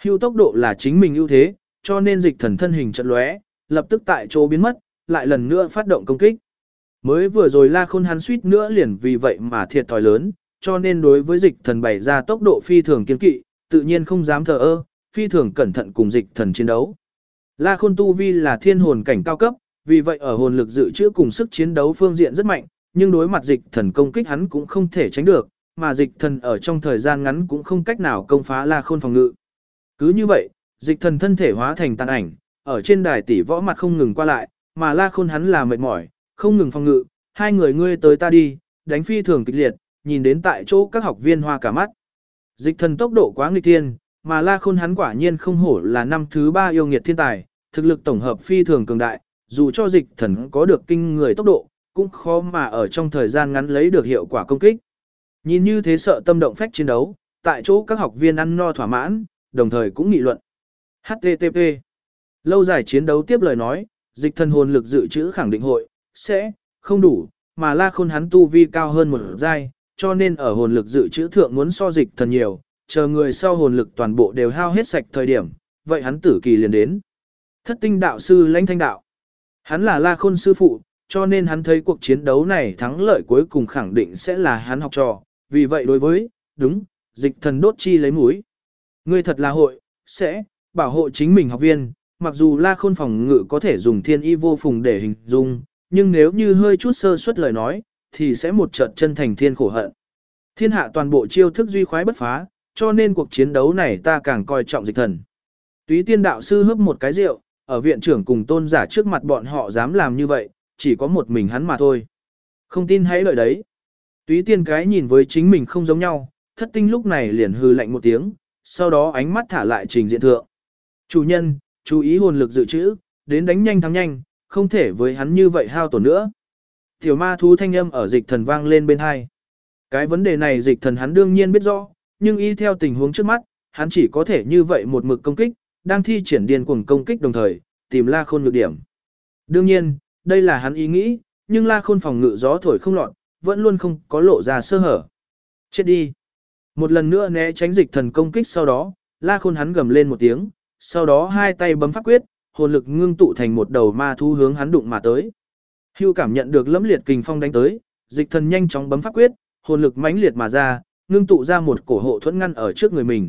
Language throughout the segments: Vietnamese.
Hưu tốc độ là chính mình ưu thế, cho nên dịch thần thân hình chợt lóe, lập tức tại chỗ biến mất, lại lần nữa phát động công kích. Mới vừa rồi La Khôn hắn suýt nữa liền vì vậy mà thiệt thòi lớn, cho nên đối với dịch thần bày ra tốc độ phi thường kiên kỵ, tự nhiên không dám thờ ơ, phi thường cẩn thận cùng dịch thần chiến đấu. La Khôn tu vi là thiên hồn cảnh cao cấp, vì vậy ở hồn lực dự trữ cùng sức chiến đấu phương diện rất mạnh, nhưng đối mặt dịch thần công kích hắn cũng không thể tránh được, mà dịch thần ở trong thời gian ngắn cũng không cách nào công phá La Khôn phòng ngự. Cứ như vậy, dịch thần thân thể hóa thành tàn ảnh, ở trên đài tỷ võ mặt không ngừng qua lại, mà La Khôn hắn là mệt mỏi, không ngừng phòng ngự, hai người ngươi tới ta đi, đánh phi thường kịch liệt, nhìn đến tại chỗ các học viên hoa cả mắt. Dịch thần tốc độ quá nghịch thiên, mà La Khôn hắn quả nhiên không hổ là năm thứ 3 yêu nghiệt thiên tài, thực lực tổng hợp phi thường cường đại, dù cho dịch thần có được kinh người tốc độ, cũng khó mà ở trong thời gian ngắn lấy được hiệu quả công kích. Nhìn như thế sợ tâm động phách chiến đấu, tại chỗ các học viên ăn no thỏa mãn, đồng thời cũng nghị luận. HTTP. Lâu dài chiến đấu tiếp lời nói, dịch thần hồn lực dự trữ khẳng định hội, sẽ, không đủ, mà La Khôn hắn tu vi cao hơn một giai, cho nên ở hồn lực dự trữ thượng muốn so dịch thần nhiều, chờ người sau hồn lực toàn bộ đều hao hết sạch thời điểm, vậy hắn tử kỳ liền đến. Thất tinh đạo sư Lãnh Thanh Đạo. Hắn là La Khôn sư phụ, cho nên hắn thấy cuộc chiến đấu này thắng lợi cuối cùng khẳng định sẽ là hắn học trò, vì vậy đối với, đúng, dịch thần đốt chi lấy mũi. Ngươi thật là hội, sẽ, bảo hộ chính mình học viên, mặc dù La Khôn phòng ngự có thể dùng thiên y vô phùng để hình dung, nhưng nếu như hơi chút sơ suất lời nói, thì sẽ một trận chân thành thiên khổ hận. Thiên hạ toàn bộ chiêu thức duy khoái bất phá, cho nên cuộc chiến đấu này ta càng coi trọng dịch thần. Túy Tiên đạo sư hớp một cái rượu, ở viện trưởng cùng tôn giả trước mặt bọn họ dám làm như vậy, chỉ có một mình hắn mà thôi. Không tin hãy lợi đấy. Túy Tiên cái nhìn với chính mình không giống nhau, Thất Tinh lúc này liền hừ lạnh một tiếng, sau đó ánh mắt thả lại trình diện thượng. Chủ nhân, chú ý hồn lực dự trữ, đến đánh nhanh thắng nhanh, không thể với hắn như vậy hao tổn nữa. Tiểu ma thú thanh âm ở dịch thần vang lên bên hai. Cái vấn đề này dịch thần hắn đương nhiên biết rõ, nhưng y theo tình huống trước mắt, hắn chỉ có thể như vậy một mực công kích, đang thi triển điên cuồng công kích đồng thời, tìm La Khôn nhược điểm. Đương nhiên, đây là hắn ý nghĩ, nhưng La Khôn phòng ngự gió thổi không lọt, vẫn luôn không có lộ ra sơ hở. Chết đi. Một lần nữa né tránh dịch thần công kích sau đó, La Khôn hắn gầm lên một tiếng, sau đó hai tay bấm pháp quyết, hồn lực ngưng tụ thành một đầu ma thú hướng hắn đụng mà tới. Hưu cảm nhận được lẫm liệt kình phong đánh tới, dịch thần nhanh chóng bấm pháp quyết, hồn lực mãnh liệt mà ra, ngưng tụ ra một cổ hộ thuẫn ngăn ở trước người mình.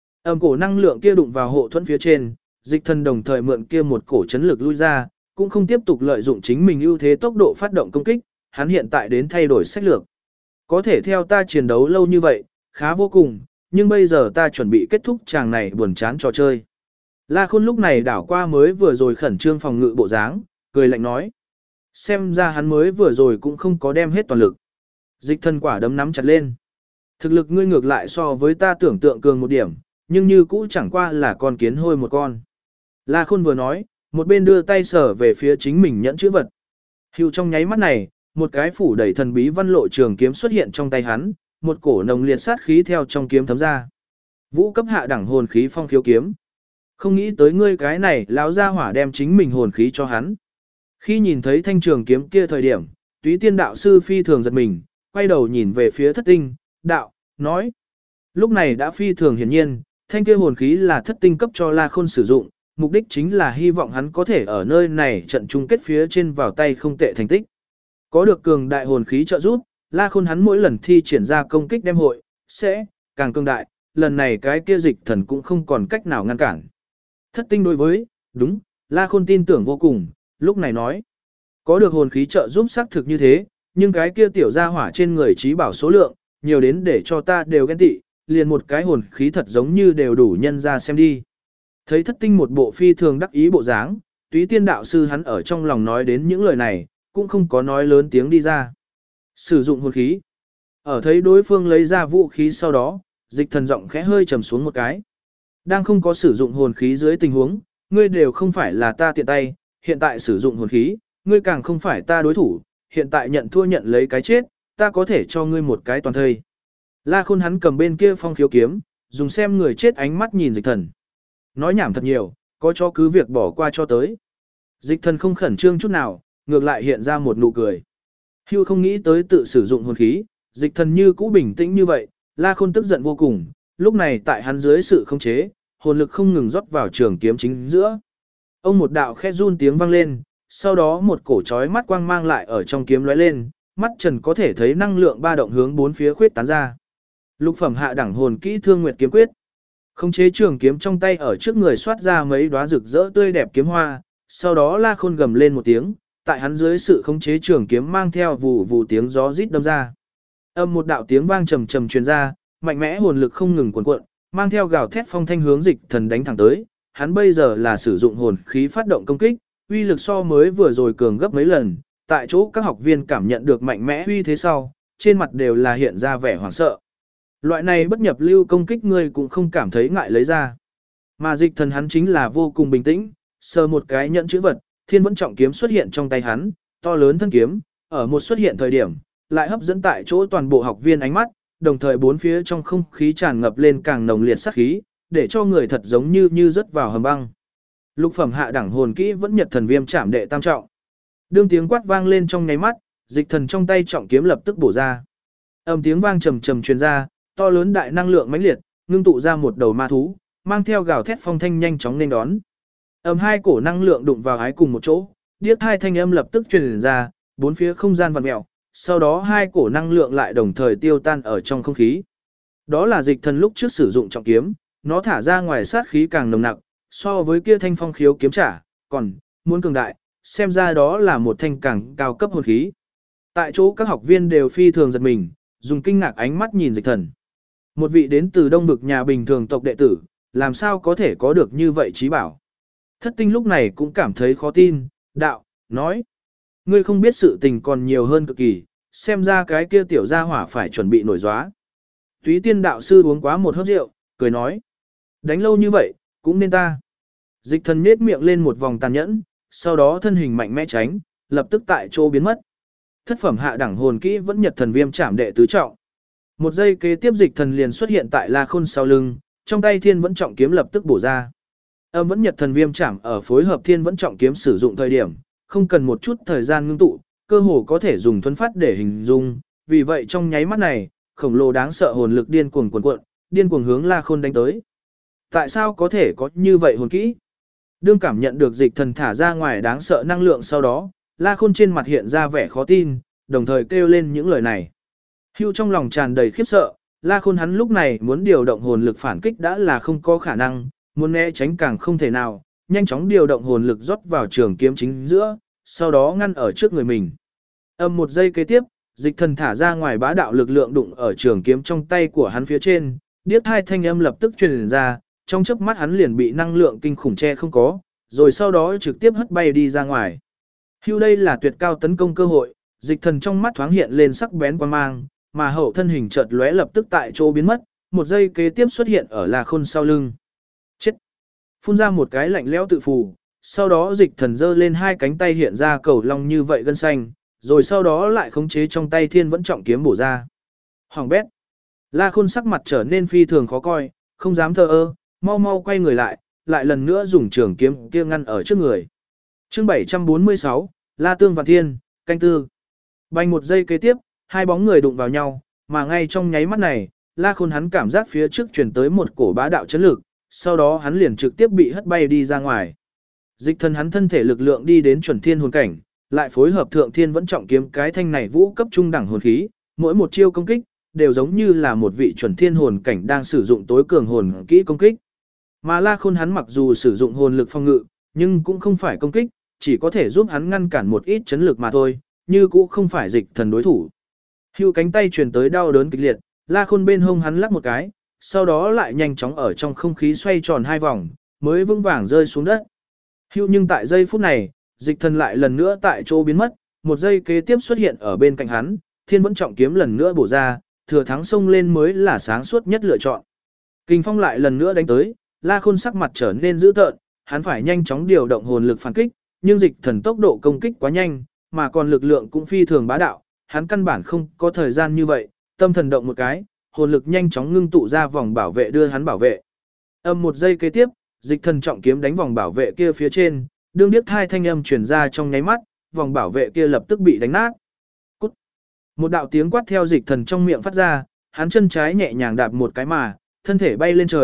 Cổ năng lượng kia đụng vào hộ thuẫn phía trên, dịch thần đồng thời mượn kia một cổ chấn lực lui ra, cũng không tiếp tục lợi dụng chính mình ưu thế tốc độ phát động công kích, hắn hiện tại đến thay đổi sách lược. Có thể theo ta chiến đấu lâu như vậy, khá vô cùng, nhưng bây giờ ta chuẩn bị kết thúc tràng này buồn chán trò chơi. La Khôn lúc này đảo qua mới vừa rồi khẩn trương phòng ngự bộ dáng, cười lạnh nói. Xem ra hắn mới vừa rồi cũng không có đem hết toàn lực. Dịch thần quả đấm nắm chặt lên. Thực lực ngươi ngược lại so với ta tưởng tượng cường một điểm, nhưng như cũ chẳng qua là con kiến hôi một con. La Khôn vừa nói, một bên đưa tay sờ về phía chính mình nhẫn chữ vật. Hưu trong nháy mắt này, một cái phủ đầy thần bí văn lộ trường kiếm xuất hiện trong tay hắn, một cổ nồng liệt sát khí theo trong kiếm thấm ra. Vũ cấp hạ đẳng hồn khí phong khiếu kiếm. Không nghĩ tới ngươi cái này lão gia hỏa đem chính mình hồn khí cho hắn. Khi nhìn thấy thanh trường kiếm kia thời điểm, Túy Tiên đạo sư phi thường giật mình, quay đầu nhìn về phía Thất Tinh, đạo, nói. Lúc này đã phi thường hiển nhiên, thanh kia hồn khí là Thất Tinh cấp cho La Khôn sử dụng, mục đích chính là hy vọng hắn có thể ở nơi này trận chung kết phía trên vào tay không tệ thành tích. Có được cường đại hồn khí trợ giúp, La Khôn hắn mỗi lần thi triển ra công kích đem hội, sẽ càng cường đại, lần này cái kia dịch thần cũng không còn cách nào ngăn cản. Thất Tinh đối với, đúng, La Khôn tin tưởng vô cùng, lúc này nói. Có được hồn khí trợ giúp xác thực như thế, nhưng cái kia tiểu gia hỏa trên người trí bảo số lượng, nhiều đến để cho ta đều ghen tị, liền một cái hồn khí thật giống như đều đủ nhân ra xem đi. Thấy Thất Tinh một bộ phi thường đắc ý bộ dáng, Túy Tiên đạo sư hắn ở trong lòng nói đến những lời này, cũng không có nói lớn tiếng đi ra. Sử dụng hồn khí. Ở thấy đối phương lấy ra vũ khí sau đó, dịch thần giọng khẽ hơi trầm xuống một cái. Đang không có sử dụng hồn khí dưới tình huống, ngươi đều không phải là ta tiện tay, hiện tại sử dụng hồn khí, ngươi càng không phải ta đối thủ, hiện tại nhận thua nhận lấy cái chết, ta có thể cho ngươi một cái toàn thây. La Khôn hắn cầm bên kia phong khiếu kiếm, dùng xem người chết ánh mắt nhìn dịch thần. Nói nhảm thật nhiều, có cho cứ việc bỏ qua cho tới. Dịch thần không khẩn trương chút nào, ngược lại hiện ra một nụ cười. Hưu không nghĩ tới tự sử dụng hồn khí, dịch thần như cũ bình tĩnh như vậy, La Khôn tức giận vô cùng, lúc này tại hắn dưới sự khống chế, hồn lực không ngừng rót vào trường kiếm chính giữa. Ông một đạo khẽ run tiếng vang lên, sau đó một cổ chói mắt quang mang lại ở trong kiếm lóe lên, mắt Trần có thể thấy năng lượng ba động hướng bốn phía khuyết tán ra. Lục phẩm hạ đẳng hồn kỹ Thương Nguyệt kiếm quyết. Khống chế trường kiếm trong tay ở trước người xoát ra mấy đóa rực rỡ tươi đẹp kiếm hoa, sau đó La Khôn gầm lên một tiếng, tại hắn dưới sự khống chế trường kiếm mang theo vù vù tiếng gió rít đâm ra. Âm một đạo tiếng vang trầm trầm truyền ra, mạnh mẽ hồn lực không ngừng cuộn cuộn, mang theo gào thét phong thanh hướng Dịch Thần đánh thẳng tới. Hắn bây giờ là sử dụng hồn khí phát động công kích, uy lực so mới vừa rồi cường gấp mấy lần. Tại chỗ các học viên cảm nhận được mạnh mẽ uy thế sau, trên mặt đều là hiện ra vẻ hoảng sợ. Loại này bất nhập lưu công kích ngươi cũng không cảm thấy ngại lấy ra. Mà Dịch Thần hắn chính là vô cùng bình tĩnh, sờ một cái nhẫn chữ vật, Thiên Vẫn Trọng kiếm xuất hiện trong tay hắn, to lớn thân kiếm, ở một xuất hiện thời điểm, lại hấp dẫn tại chỗ toàn bộ học viên ánh mắt, đồng thời bốn phía trong không khí tràn ngập lên càng nồng liệt sát khí, để cho người thật giống như rớt vào hầm băng. Lục phẩm hạ đẳng hồn kỹ Vẫn Nhật Thần Viêm Trảm đệ tam trọng. Đương tiếng quát vang lên trong nháy mắt, Dịch Thần trong tay trọng kiếm lập tức bổ ra. Âm tiếng vang trầm trầm truyền ra, to lớn đại năng lượng mãnh liệt, ngưng tụ ra một đầu ma thú, mang theo gào thét phong thanh nhanh chóng nên đón. Hai cổ năng lượng đụng vào ái cùng một chỗ, điếc hai thanh âm lập tức truyền ra, bốn phía không gian vặn mèo, sau đó hai cổ năng lượng lại đồng thời tiêu tan ở trong không khí. Đó là Dịch Thần lúc trước sử dụng trọng kiếm, nó thả ra ngoài sát khí càng nồng nặc, so với kia thanh phong khiếu kiếm trả, còn muốn cường đại, xem ra đó là một thanh càng cao cấp hồn khí. Tại chỗ các học viên đều phi thường giật mình, dùng kinh ngạc ánh mắt nhìn Dịch Thần. Một vị đến từ Đông vực nhà bình thường tộc đệ tử, làm sao có thể có được như vậy trí bảo. Thất Tinh lúc này cũng cảm thấy khó tin, đạo, nói. Ngươi không biết sự tình còn nhiều hơn cực kỳ, xem ra cái kia tiểu gia hỏa phải chuẩn bị nổi gióa. Túy Tiên đạo sư uống quá một hớp rượu, cười nói. Đánh lâu như vậy, cũng nên ta. Dịch Thần nhếch miệng lên một vòng tàn nhẫn, sau đó thân hình mạnh mẽ tránh, lập tức tại chỗ biến mất. Thất phẩm hạ đẳng hồn kỹ Vẫn Nhật Thần Viêm Trảm đệ tứ trọng. Một giây kế tiếp Dịch Thần liền xuất hiện tại La Khôn sau lưng, trong tay Thiên Vẫn Trọng kiếm lập tức bổ ra. Vẫn Nhật Thần Viêm Trảm ở phối hợp Thiên Vẫn Trọng kiếm sử dụng thời điểm, không cần một chút thời gian ngưng tụ, cơ hồ có thể dùng thuấn phát để hình dung, vì vậy trong nháy mắt này, khổng lồ đáng sợ hồn lực điên cuồng cuộn cuộn, điên cuồng hướng La Khôn đánh tới. Tại sao có thể có như vậy hồn kỹ? Đương cảm nhận được Dịch Thần thả ra ngoài đáng sợ năng lượng sau đó, La Khôn trên mặt hiện ra vẻ khó tin, đồng thời kêu lên những lời này. Hưu trong lòng tràn đầy khiếp sợ, La Khôn hắn lúc này muốn điều động hồn lực phản kích đã là không có khả năng, muốn né tránh càng không thể nào, nhanh chóng điều động hồn lực rót vào trường kiếm chính giữa, sau đó ngăn ở trước người mình. Một giây kế tiếp, Dịch Thần thả ra ngoài bá đạo lực lượng đụng ở trường kiếm trong tay của hắn phía trên, điếc hai thanh âm lập tức truyền ra, trong chớp mắt hắn liền bị năng lượng kinh khủng che không có, rồi sau đó trực tiếp hất bay đi ra ngoài. Hưu đây là tuyệt cao tấn công cơ hội, Dịch Thần trong mắt thoáng hiện lên sắc bén quang mang, mà hậu thân hình chợt lóe lập tức tại chỗ biến mất, một giây kế tiếp xuất hiện ở La Khôn sau lưng. Chết! Phun ra một cái lạnh lẽo tự phù, sau đó Dịch Thần giơ lên hai cánh tay hiện ra cầu long như vậy gân xanh, rồi sau đó lại khống chế trong tay Thiên Vẫn Trọng kiếm bổ ra. Hoàng bét! La Khôn sắc mặt trở nên phi thường khó coi, không dám thờ ơ, mau mau quay người lại lần nữa dùng trường kiếm kia ngăn ở trước người. Chương 746, La Tương Vạn Thiên, canh tư. Bành một giây kế tiếp, hai bóng người đụng vào nhau, mà ngay trong nháy mắt này, La Khôn hắn cảm giác phía trước truyền tới một cổ bá đạo chấn lực, sau đó hắn liền trực tiếp bị hất bay đi ra ngoài. Dịch Thần hắn thân thể lực lượng đi đến chuẩn thiên hồn cảnh, lại phối hợp thượng Thiên Vẫn Trọng kiếm cái thanh này vũ cấp trung đẳng hồn khí, mỗi một chiêu công kích đều giống như là một vị chuẩn thiên hồn cảnh đang sử dụng tối cường hồn kỹ công kích. Mà La Khôn hắn mặc dù sử dụng hồn lực phòng ngự, nhưng cũng không phải công kích, chỉ có thể giúp hắn ngăn cản một ít chấn lực mà thôi, như cũng không phải Dịch Thần đối thủ. Hưu cánh tay truyền tới đau đớn kịch liệt, La Khôn bên hông hắn lắc một cái, sau đó lại nhanh chóng ở trong không khí xoay tròn hai vòng, mới vững vàng rơi xuống đất. Hưu nhưng tại giây phút này, Dịch Thần lại lần nữa tại chỗ biến mất, một giây kế tiếp xuất hiện ở bên cạnh hắn, Thiên Vẫn Trọng kiếm lần nữa bổ ra, thừa thắng xông lên mới là sáng suốt nhất lựa chọn. Kình phong lại lần nữa đánh tới, La Khôn sắc mặt trở nên dữ tợn, hắn phải nhanh chóng điều động hồn lực phản kích, nhưng Dịch Thần tốc độ công kích quá nhanh, mà còn lực lượng cũng phi thường bá đạo, hắn căn bản không có thời gian như vậy, tâm thần động một cái, hồn lực nhanh chóng ngưng tụ ra vòng bảo vệ đưa hắn bảo vệ. Một giây kế tiếp, Dịch Thần trọng kiếm đánh vòng bảo vệ kia phía trên, đương điếc hai thanh âm truyền ra trong nháy mắt, vòng bảo vệ kia lập tức bị đánh nát. Cút. Một đạo tiếng quát theo Dịch Thần trong miệng phát ra, hắn chân trái nhẹ nhàng đạp một cái mà, thân thể bay lên trời,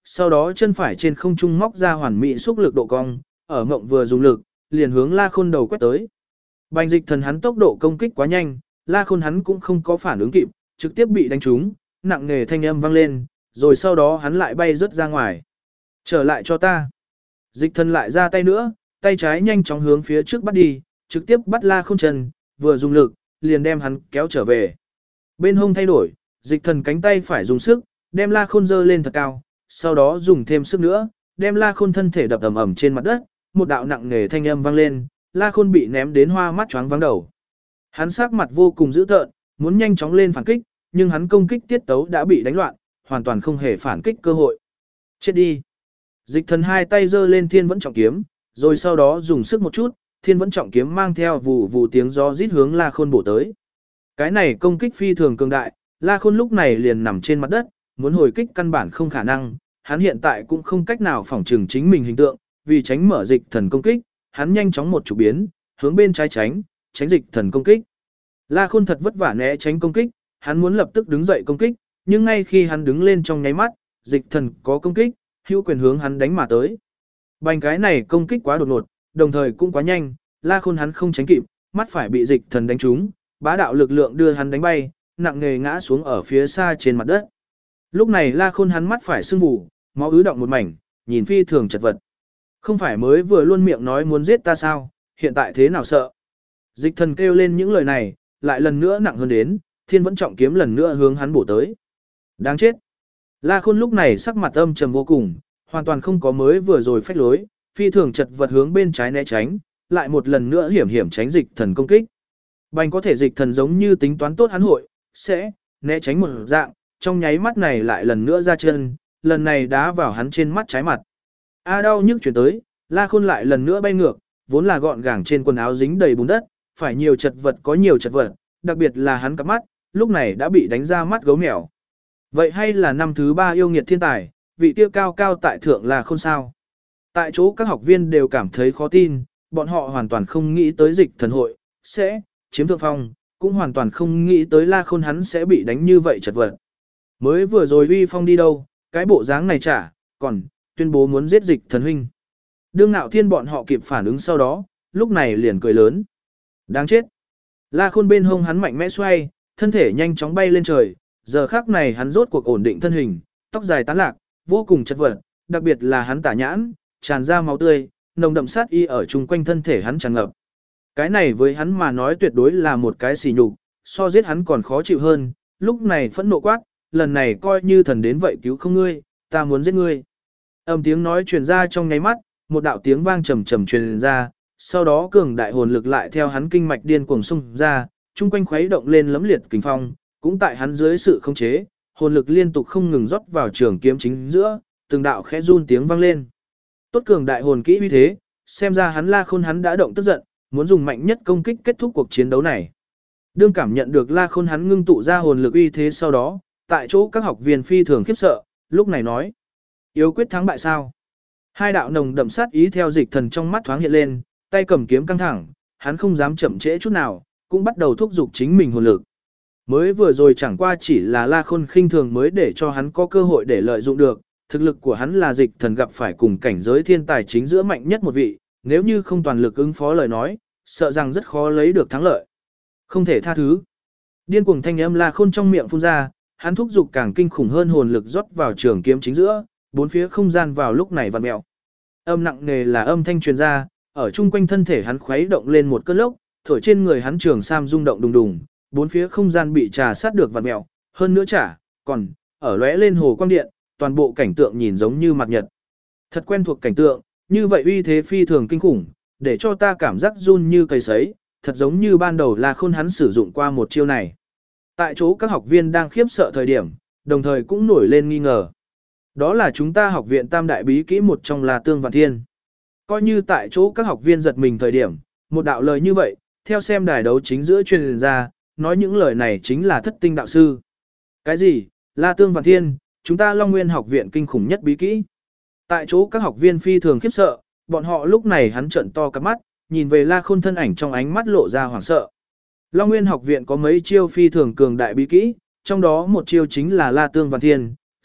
sau đó chân phải trên không trung móc ra hoàn mỹ xúc lực độ cong, ở mộng vừa dùng lực, liền hướng La Khôn đầu quét tới. Bành Dịch Thần hắn tốc độ công kích quá nhanh, La Khôn hắn cũng không có phản ứng kịp, trực tiếp bị đánh trúng, nặng nề thanh âm vang lên, rồi sau đó hắn lại bay rớt ra ngoài. Trở lại cho ta. Dịch Thần lại ra tay nữa, tay trái nhanh chóng hướng phía trước bắt đi, trực tiếp bắt La Khôn chân, vừa dùng lực, liền đem hắn kéo trở về. Bên hông thay đổi, Dịch Thần cánh tay phải dùng sức, đem La Khôn dơ lên thật cao, sau đó dùng thêm sức nữa, đem La Khôn thân thể đập ầm ầm trên mặt đất, một đạo nặng nề thanh âm vang lên, La Khôn bị ném đến hoa mắt choáng váng đầu. Hắn sắc mặt vô cùng dữ tợn, muốn nhanh chóng lên phản kích, nhưng hắn công kích tiết tấu đã bị đánh loạn, hoàn toàn không hề phản kích cơ hội. Chết đi. Dịch Thần hai tay giơ lên Thiên Vẫn Trọng Kiếm, rồi sau đó dùng sức một chút, Thiên Vẫn Trọng Kiếm mang theo vù vù tiếng gió rít hướng La Khôn bổ tới. Cái này công kích phi thường cường đại, La Khôn lúc này liền nằm trên mặt đất, muốn hồi kích căn bản không khả năng, hắn hiện tại cũng không cách nào phỏng trừng chính mình hình tượng, vì tránh mở Dịch Thần công kích, hắn nhanh chóng một chủ biến, hướng bên trái tránh Dịch Thần công kích. La Khôn thật vất vả né tránh công kích, hắn muốn lập tức đứng dậy công kích, nhưng ngay khi hắn đứng lên trong nháy mắt, Dịch Thần có công kích, hữu quyền hướng hắn đánh mà tới. Bành cái này công kích quá đột ngột, đồng thời cũng quá nhanh, La Khôn hắn không tránh kịp, mắt phải bị Dịch Thần đánh trúng, bá đạo lực lượng đưa hắn đánh bay, nặng nề ngã xuống ở phía xa trên mặt đất. Lúc này La Khôn hắn mắt phải sưng vù, máu ứ động một mảnh, nhìn phi thường chật vật. Không phải mới vừa luôn miệng nói muốn giết ta sao, hiện tại thế nào sợ. Dịch Thần kêu lên những lời này, lại lần nữa nặng hơn đến, Thiên Vẫn Trọng Kiếm lần nữa hướng hắn bổ tới. Đáng chết. La Khôn lúc này sắc mặt âm trầm vô cùng, hoàn toàn không có mới vừa rồi phách lối, phi thường chật vật hướng bên trái né tránh, lại một lần nữa hiểm hiểm tránh Dịch Thần công kích. Bành có thể Dịch Thần giống như tính toán tốt hắn hội, sẽ né tránh một dạng, trong nháy mắt này lại lần nữa ra chân, lần này đá vào hắn trên mắt trái mặt. Đau nhức chuyển tới, La Khôn lại lần nữa bay ngược, vốn là gọn gàng trên quần áo dính đầy bùn đất, phải nhiều chật vật có nhiều chật vật, đặc biệt là hắn cặp mắt, lúc này đã bị đánh ra mắt gấu mèo. Vậy hay là năm thứ 3 yêu nghiệt thiên tài, vị tiêu cao cao tại thượng là Khôn sao? Tại chỗ các học viên đều cảm thấy khó tin, bọn họ hoàn toàn không nghĩ tới Dịch Thần hội sẽ chiếm thượng phong, cũng hoàn toàn không nghĩ tới La Khôn hắn sẽ bị đánh như vậy chật vật. Mới vừa rồi uy phong đi đâu, cái bộ dáng này chả, còn tuyên bố muốn giết Dịch Thần huynh. Đương Ngạo Thiên bọn họ kịp phản ứng sau đó, lúc này liền cười lớn. Đáng chết. La Khôn bên hông hắn mạnh mẽ xoay, thân thể nhanh chóng bay lên trời, giờ khắc này hắn rốt cuộc ổn định thân hình, tóc dài tán lạc, vô cùng chật vật, đặc biệt là hắn tả nhãn, tràn ra máu tươi, nồng đậm sát y ở chung quanh thân thể hắn tràn ngập. Cái này với hắn mà nói tuyệt đối là một cái sỉ nhục, so giết hắn còn khó chịu hơn, lúc này phẫn nộ quát, lần này coi như thần đến vậy cứu không ngươi, ta muốn giết ngươi. Âm tiếng nói truyền ra trong nháy mắt, một đạo tiếng vang trầm trầm truyền ra, sau đó cường đại hồn lực lại theo hắn kinh mạch điên cuồng xung ra, chung quanh khuấy động lên lấm liệt kình phong, cũng tại hắn dưới sự khống chế, hồn lực liên tục không ngừng rót vào trường kiếm chính giữa, từng đạo khẽ run tiếng vang lên. Tốt cường đại hồn kỹ uy thế, xem ra hắn La Khôn hắn đã động tức giận, muốn dùng mạnh nhất công kích kết thúc cuộc chiến đấu này. Đương cảm nhận được La Khôn hắn ngưng tụ ra hồn lực uy thế sau đó, tại chỗ các học viên phi thường khiếp sợ, lúc này nói: "Yếu quyết thắng bại sao?" Hai đạo nồng đậm sát ý theo Dịch Thần trong mắt thoáng hiện lên, tay cầm kiếm căng thẳng, hắn không dám chậm trễ chút nào, cũng bắt đầu thúc giục chính mình hồn lực. Mới vừa rồi chẳng qua chỉ là La Khôn khinh thường mới để cho hắn có cơ hội để lợi dụng được, thực lực của hắn là Dịch Thần gặp phải cùng cảnh giới thiên tài chính giữa mạnh nhất một vị, nếu như không toàn lực ứng phó lời nói, sợ rằng rất khó lấy được thắng lợi. Không thể tha thứ. Điên cuồng thanh âm La Khôn trong miệng phun ra, hắn thúc giục càng kinh khủng hơn hồn lực rót vào trường kiếm chính giữa, bốn phía không gian vào lúc này vặn mèo. Âm nặng nề là âm thanh truyền ra, ở chung quanh thân thể hắn khuấy động lên một cơn lốc, thổi trên người hắn trường sam rung động đùng đùng, bốn phía không gian bị trà sát được vặn mèo, hơn nữa chả, còn ở lóe lên hồ quang điện, toàn bộ cảnh tượng nhìn giống như mặt nhật. Thật quen thuộc cảnh tượng, như vậy uy thế phi thường kinh khủng, để cho ta cảm giác run như cây sấy, thật giống như ban đầu La Khôn hắn sử dụng qua một chiêu này. Tại chỗ các học viên đang khiếp sợ thời điểm, đồng thời cũng nổi lên nghi ngờ. Đó là chúng ta học viện Tam Đại Bí Kỹ một trong là Tương Vạn Thiên. Coi như tại chỗ các học viên giật mình thời điểm, một đạo lời như vậy, theo xem đài đấu chính giữa truyền ra, nói những lời này chính là Thất Tinh đạo sư. Cái gì? La Tương Vạn Thiên, chúng ta Long Nguyên học viện kinh khủng nhất bí kỹ. Tại chỗ các học viên phi thường khiếp sợ, bọn họ lúc này hắn trợn to cặp mắt, nhìn về La Khôn thân ảnh trong ánh mắt lộ ra hoảng sợ. Long Nguyên học viện có mấy chiêu phi thường cường đại bí kỹ, trong đó một chiêu chính là La Tương Vạn Thiên,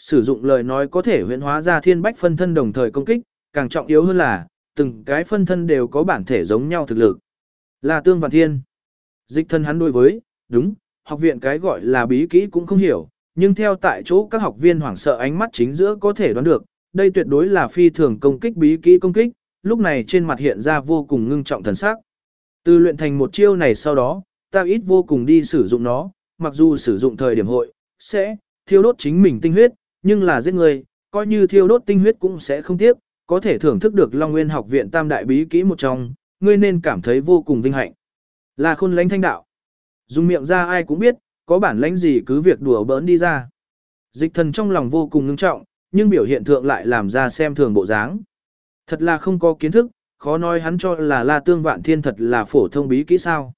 sử dụng lời nói có thể huyễn hóa ra thiên bách phân thân đồng thời công kích, càng trọng yếu hơn là, từng cái phân thân đều có bản thể giống nhau thực lực. Là Tương Vạn Thiên. Dịch Thần hắn đối với, đúng, học viện cái gọi là bí kỹ cũng không hiểu, nhưng theo tại chỗ các học viên hoảng sợ ánh mắt chính giữa có thể đoán được, đây tuyệt đối là phi thường công kích bí kỹ công kích, lúc này trên mặt hiện ra vô cùng ngưng trọng thần sắc. Từ luyện thành một chiêu này sau đó, ta ít vô cùng đi sử dụng nó, mặc dù sử dụng thời điểm hội, sẽ thiêu đốt chính mình tinh huyết, nhưng là giết người, coi như thiêu đốt tinh huyết cũng sẽ không tiếc, có thể thưởng thức được Long Nguyên học viện tam đại bí kỹ một trong, ngươi nên cảm thấy vô cùng vinh hạnh. Là Khôn lãnh thanh đạo. Dùng miệng ra ai cũng biết, có bản lãnh gì cứ việc đùa bỡn đi ra. Dịch Thần trong lòng vô cùng ngưng trọng, nhưng biểu hiện thượng lại làm ra xem thường bộ dáng. Thật là không có kiến thức, khó nói hắn cho là La Tương Vạn Thiên thật là phổ thông bí kỹ sao.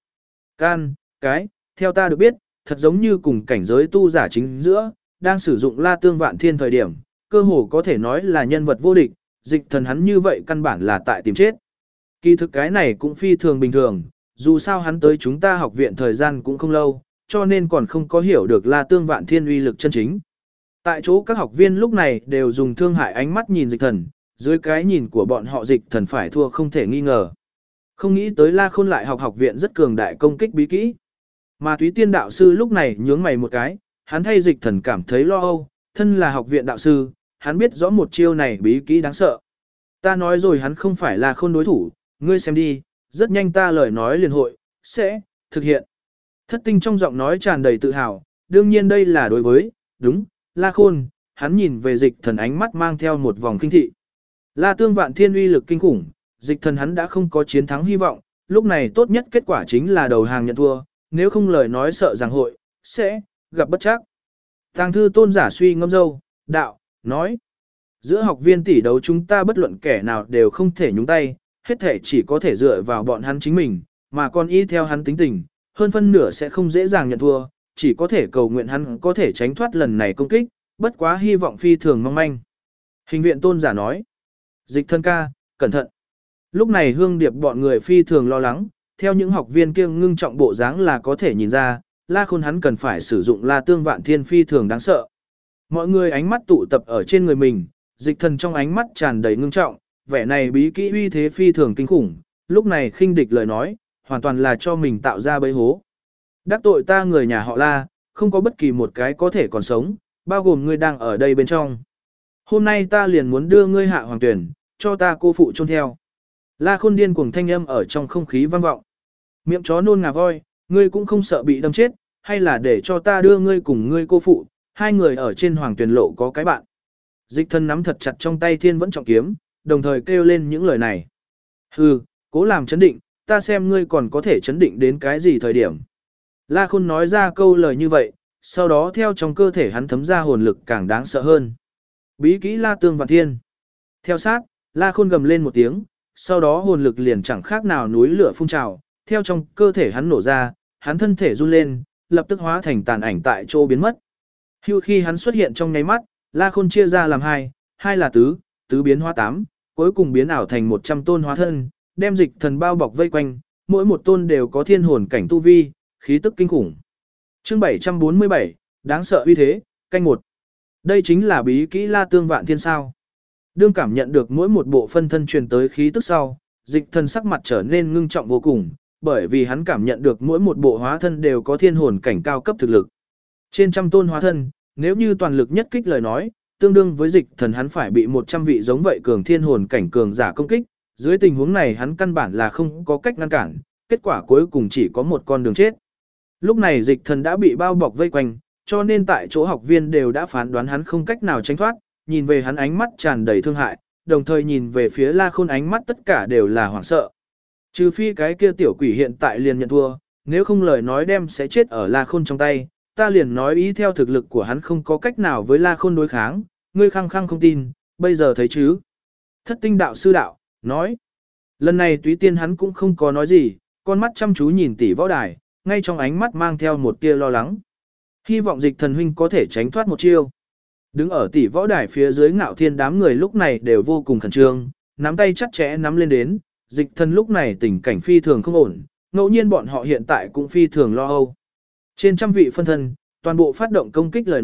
Theo ta được biết, thật giống như cùng cảnh giới tu giả chính giữa, đang sử dụng La Tương Vạn Thiên thời điểm, cơ hồ có thể nói là nhân vật vô địch, Dịch Thần hắn như vậy căn bản là tại tìm chết. Kỳ thực cái này cũng phi thường bình thường, dù sao hắn tới chúng ta học viện thời gian cũng không lâu, cho nên còn không có hiểu được La Tương Vạn Thiên uy lực chân chính. Tại chỗ các học viên lúc này đều dùng thương hại ánh mắt nhìn Dịch Thần, dưới cái nhìn của bọn họ Dịch Thần phải thua không thể nghi ngờ. Không nghĩ tới La Khôn lại học viện rất cường đại công kích bí kỹ. Mà Túy Tiên đạo sư lúc này nhướng mày một cái, hắn thay Dịch Thần cảm thấy lo âu, thân là học viện đạo sư, hắn biết rõ một chiêu này bí kỹ đáng sợ. Ta nói rồi hắn không phải là Khôn đối thủ, ngươi xem đi, rất nhanh ta lời nói liền hội, sẽ thực hiện. Thất Tinh trong giọng nói tràn đầy tự hào, đương nhiên đây là đối với, đúng, La Khôn, hắn nhìn về Dịch Thần ánh mắt mang theo một vòng kinh thị. La Tương Vạn Thiên uy lực kinh khủng, Dịch Thần hắn đã không có chiến thắng hy vọng, lúc này tốt nhất kết quả chính là đầu hàng nhận thua, nếu không lời nói sợ rằng hội, sẽ gặp bất trắc. Tàng thư tôn giả suy ngâm dâu, đạo, nói. Giữa học viên tỷ đấu chúng ta bất luận kẻ nào đều không thể nhúng tay, hết thể chỉ có thể dựa vào bọn hắn chính mình, mà còn y theo hắn tính tình, hơn phân nửa sẽ không dễ dàng nhận thua, chỉ có thể cầu nguyện hắn có thể tránh thoát lần này công kích, bất quá hy vọng phi thường mong manh. Hình viện tôn giả nói. Dịch Thân ca, cẩn thận. Lúc này Hương Điệp bọn người phi thường lo lắng, theo những học viên kia ngưng trọng bộ dáng là có thể nhìn ra, La Khôn hắn cần phải sử dụng La Tương Vạn Thiên phi thường đáng sợ. Mọi người ánh mắt tụ tập ở trên người mình, Dịch Thần trong ánh mắt tràn đầy ngưng trọng, vẻ này bí kỹ uy thế phi thường kinh khủng, lúc này khinh địch lời nói, hoàn toàn là cho mình tạo ra bẫy hố. Đắc tội ta người nhà họ La, không có bất kỳ một cái có thể còn sống, bao gồm ngươi đang ở đây bên trong. Hôm nay ta liền muốn đưa ngươi hạ hoàng tuyển, cho ta cô phụ chôn theo. La Khôn điên cuồng thanh âm ở trong không khí vang vọng. Miệng chó nôn ngà voi, ngươi cũng không sợ bị đâm chết, hay là để cho ta đưa ngươi cùng ngươi cô phụ, hai người ở trên hoàng tuyển lộ có cái bạn. Dịch Thần nắm thật chặt trong tay Thiên Vẫn Trọng kiếm, đồng thời kêu lên những lời này. Hừ, cố làm chấn định, ta xem ngươi còn có thể chấn định đến cái gì thời điểm. La Khôn nói ra câu lời như vậy, sau đó theo trong cơ thể hắn thấm ra hồn lực càng đáng sợ hơn. Bí kỹ La Tương Vạn Thiên. Theo sát, La Khôn gầm lên một tiếng, sau đó hồn lực liền chẳng khác nào núi lửa phun trào, theo trong cơ thể hắn nổ ra, hắn thân thể run lên, lập tức hóa thành tàn ảnh tại chỗ biến mất. Hưu khi hắn xuất hiện trong nháy mắt, La Khôn chia ra làm hai là tứ biến hóa 8, cuối cùng biến ảo thành 100 tôn hóa thân, đem Dịch Thần bao bọc vây quanh, mỗi một tôn đều có thiên hồn cảnh tu vi, khí tức kinh khủng. Chương 747, đáng sợ uy thế, canh 1. Đây chính là bí kỹ La Tương Vạn Thiên sao? Đương cảm nhận được mỗi một bộ phân thân truyền tới khí tức sau, Dịch Thần sắc mặt trở nên ngưng trọng vô cùng, bởi vì hắn cảm nhận được mỗi một bộ hóa thân đều có thiên hồn cảnh cao cấp thực lực. Trên trăm tôn hóa thân, nếu như toàn lực nhất kích lời nói, tương đương với Dịch Thần hắn phải bị 100 vị giống vậy cường thiên hồn cảnh cường giả công kích, dưới tình huống này hắn căn bản là không có cách ngăn cản, kết quả cuối cùng chỉ có một con đường chết. Lúc này Dịch Thần đã bị bao bọc vây quanh, cho nên tại chỗ học viên đều đã phán đoán hắn không cách nào tránh thoát, nhìn về hắn ánh mắt tràn đầy thương hại, đồng thời nhìn về phía La Khôn ánh mắt tất cả đều là hoảng sợ. Trừ phi cái kia tiểu quỷ hiện tại liền nhận thua, nếu không lời nói đem sẽ chết ở La Khôn trong tay, ta liền nói ý theo thực lực của hắn không có cách nào với La Khôn đối kháng, ngươi khăng khăng không tin, bây giờ thấy chứ. Thất Tinh đạo sư đạo, nói. Lần này Túy Tiên hắn cũng không có nói gì, con mắt chăm chú nhìn Tỷ Võ Đài, ngay trong ánh mắt mang theo một tia lo lắng. Hy vọng Dịch Thần huynh có thể tránh thoát một chiêu. Đứng ở Tỷ Võ Đài phía dưới Ngạo Thiên đám người lúc này đều vô cùng khẩn trương, nắm tay chặt chẽ nắm lên đến, Dịch Thần lúc này tình cảnh phi thường không ổn, ngẫu nhiên bọn họ hiện tại cũng phi thường lo âu. Trên trăm vị phân thân, toàn bộ phát động công kích lời nói,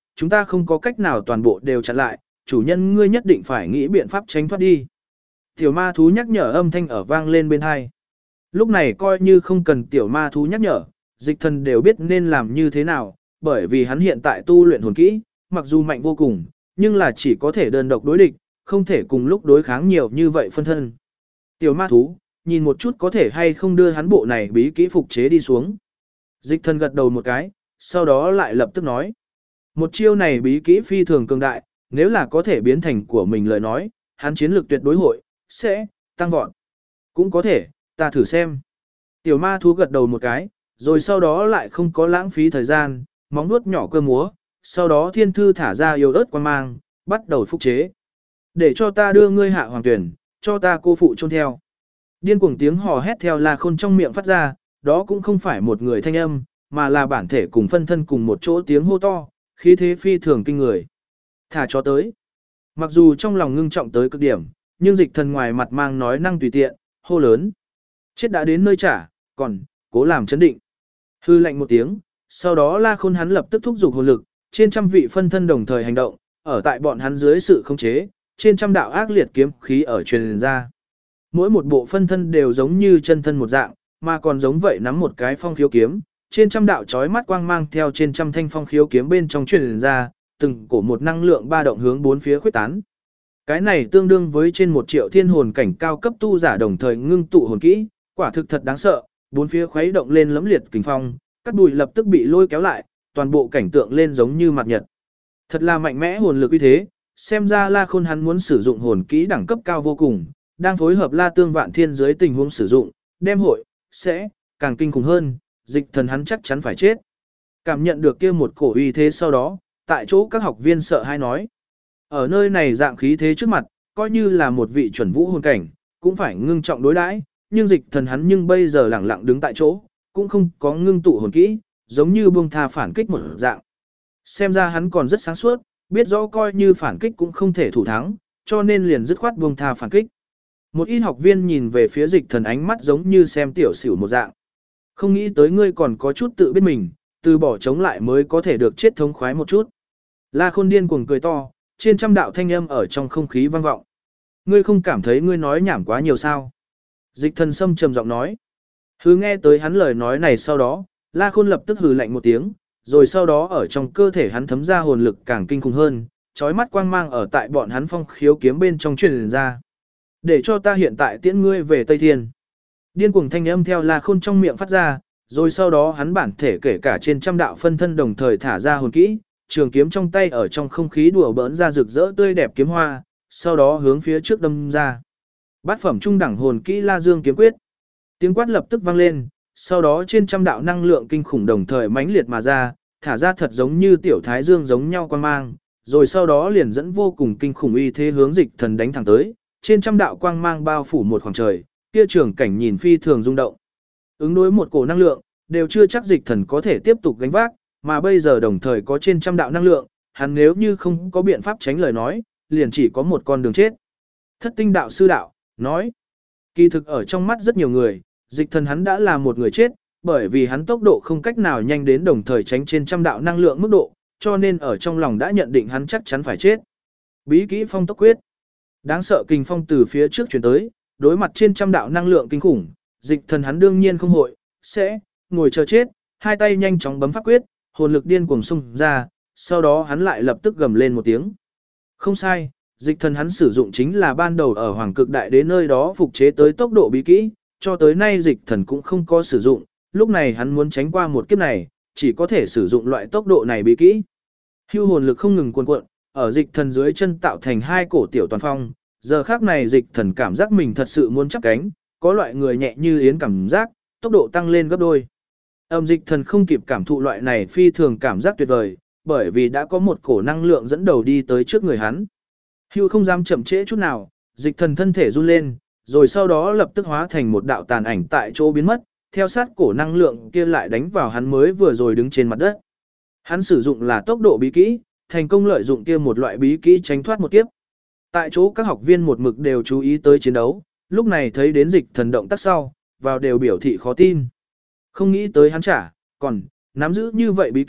chúng ta không có cách nào toàn bộ đều chặn lại, chủ nhân ngươi nhất định phải nghĩ biện pháp tránh thoát đi. Tiểu ma thú nhắc nhở âm thanh ở vang lên bên hai. Lúc này coi như không cần tiểu ma thú nhắc nhở, dịch thần đều biết nên làm như thế nào, bởi vì hắn hiện tại tu luyện hồn kỹ, mặc dù mạnh vô cùng, nhưng là chỉ có thể đơn độc đối địch, không thể cùng lúc đối kháng nhiều như vậy phân thân. Tiểu ma thú, nhìn một chút có thể hay không đưa hắn bộ này bí kỹ phục chế đi xuống. Dịch thần gật đầu một cái, sau đó lại lập tức nói. Một chiêu này bí kỹ phi thường cường đại, nếu là có thể biến thành của mình lời nói, hắn chiến lược tuyệt đối hội, sẽ, tăng vọt. Cũng có thể, ta thử xem. Tiểu ma thú gật đầu một cái, rồi sau đó lại không có lãng phí thời gian, móng vuốt nhỏ cơ múa, sau đó thiên thư thả ra yêu ớt quan mang, bắt đầu phục chế. Để cho ta đưa ngươi hạ hoàng tuyển, cho ta cô phụ chôn theo. Điên cuồng tiếng hò hét theo La Khôn trong miệng phát ra, đó cũng không phải một người thanh âm, mà là bản thể cùng phân thân cùng một chỗ tiếng hô to, khí thế phi thường kinh người. Thả cho tới. Mặc dù trong lòng ngưng trọng tới cực điểm, nhưng dịch thần ngoài mặt mang nói năng tùy tiện, hô lớn. Chết đã đến nơi trả, còn, cố làm chấn định. Hư lệnh một tiếng, sau đó La Khôn hắn lập tức thúc giục hồn lực, trên trăm vị phân thân đồng thời hành động, ở tại bọn hắn dưới sự khống chế, trên trăm đạo ác liệt kiếm khí ở truyền ra. Mỗi một bộ phân thân đều giống như chân thân một dạng, mà còn giống vậy nắm một cái phong khiếu kiếm, trên trăm đạo chói mắt quang mang theo trên trăm thanh phong khiếu kiếm bên trong truyền ra, từng cổ một năng lượng ba động hướng bốn phía khuếch tán. Cái này tương đương với trên 1 triệu thiên hồn cảnh cao cấp tu giả đồng thời ngưng tụ hồn kỹ, quả thực thật đáng sợ, bốn phía khuấy động lên lẫm liệt kình phong, các bụi lập tức bị lôi kéo lại, toàn bộ cảnh tượng lên giống như mặt nhật. Thật là mạnh mẽ hồn lực uy thế, xem ra La Khôn hắn muốn sử dụng hồn kỹ đẳng cấp cao vô cùng, đang phối hợp La Tương Vạn Thiên dưới tình huống sử dụng, đem hội, sẽ, càng kinh khủng hơn, dịch thần hắn chắc chắn phải chết. Cảm nhận được kia một cổ uy thế sau đó, tại chỗ các học viên sợ hãi nói. Ở nơi này dạng khí thế trước mặt, coi như là một vị chuẩn vũ hồn cảnh, cũng phải ngưng trọng đối đãi, nhưng dịch thần hắn nhưng bây giờ lẳng lặng đứng tại chỗ, cũng không có ngưng tụ hồn kỹ, giống như buông tha phản kích một dạng. Xem ra hắn còn rất sáng suốt, biết rõ coi như phản kích cũng không thể thủ thắng, cho nên liền dứt khoát buông tha phản kích. Một ít học viên nhìn về phía dịch thần ánh mắt giống như xem tiểu xỉu một dạng. Không nghĩ tới ngươi còn có chút tự biết mình, từ bỏ chống lại mới có thể được chết thống khoái một chút. La Khôn điên cuồng cười to, trên trăm đạo thanh âm ở trong không khí vang vọng. Ngươi không cảm thấy ngươi nói nhảm quá nhiều sao? Dịch thần sâm trầm giọng nói. Hứ nghe tới hắn lời nói này sau đó, La Khôn lập tức hừ lạnh một tiếng, rồi sau đó ở trong cơ thể hắn thấm ra hồn lực càng kinh khủng hơn, chói mắt quang mang ở tại bọn hắn phong khiếu kiếm bên trong truyền ra. Để cho ta hiện tại tiễn ngươi về Tây Thiên. Điên cuồng thanh âm theo La Khôn trong miệng phát ra, rồi sau đó hắn bản thể kể cả trên trăm đạo phân thân đồng thời thả ra hồn kỹ, trường kiếm trong tay ở trong không khí đùa bỡn ra rực rỡ tươi đẹp kiếm hoa, sau đó hướng phía trước đâm ra. Bát phẩm trung đẳng hồn kỹ La Dương kiếm quyết. Tiếng quát lập tức vang lên, sau đó trên trăm đạo năng lượng kinh khủng đồng thời mãnh liệt mà ra, thả ra thật giống như tiểu thái dương giống nhau quang mang, rồi sau đó liền dẫn vô cùng kinh khủng uy thế hướng dịch thần đánh thẳng tới, trên trăm đạo quang mang bao phủ một khoảng trời, kia trường cảnh nhìn phi thường rung động. Ứng đối một cổ năng lượng, đều chưa chắc dịch thần có thể tiếp tục gánh vác, mà bây giờ đồng thời có trên trăm đạo năng lượng, hắn nếu như không có biện pháp tránh lời nói, liền chỉ có một con đường chết. Thất tinh đạo sư đạo, nói, kỳ thực ở trong mắt rất nhiều người, dịch thần hắn đã là một người chết, bởi vì hắn tốc độ không cách nào nhanh đến đồng thời tránh trên trăm đạo năng lượng mức độ, cho nên ở trong lòng đã nhận định hắn chắc chắn phải chết. Bí kỹ phong tốc quyết. Đáng sợ kình phong từ phía trước chuyển tới, đối mặt trên trăm đạo năng lượng kinh khủng, dịch thần hắn đương nhiên không hội, sẽ, ngồi chờ chết, hai tay nhanh chóng bấm pháp quyết, hồn lực điên cuồng xung ra, sau đó hắn lại lập tức gầm lên một tiếng. Không sai, dịch thần hắn sử dụng chính là ban đầu ở Hoàng Cực Đại Đế nơi đó phục chế tới tốc độ bí kỹ, cho tới nay dịch thần cũng không có sử dụng, lúc này hắn muốn tránh qua một kiếp này, chỉ có thể sử dụng loại tốc độ này bí kỹ. Hưu hồn lực không ngừng cuồn cuộn, ở dịch thần dưới chân tạo thành hai cổ tiểu toàn phong, giờ khác này dịch thần cảm giác mình thật sự muốn chắp cánh, có loại người nhẹ như yến cảm giác, tốc độ tăng lên gấp đôi. Dịch thần không kịp cảm thụ loại này phi thường cảm giác tuyệt vời, bởi vì đã có một cổ năng lượng dẫn đầu đi tới trước người hắn. Hưu không dám chậm trễ chút nào, dịch thần thân thể run lên, rồi sau đó lập tức hóa thành một đạo tàn ảnh tại chỗ biến mất, theo sát cổ năng lượng kia lại đánh vào hắn mới vừa rồi đứng trên mặt đất. Hắn sử dụng là tốc độ bí kỹ, thành công lợi dụng kia một loại bí kỹ tránh thoát một kiếp. Tại chỗ các học viên một mực đều chú ý tới chiến đấu, lúc này thấy đến dịch thần động tác sau, vào đều biểu thị khó tin. Không nghĩ tới hắn còn nắm giữ như vậy bí kỹ,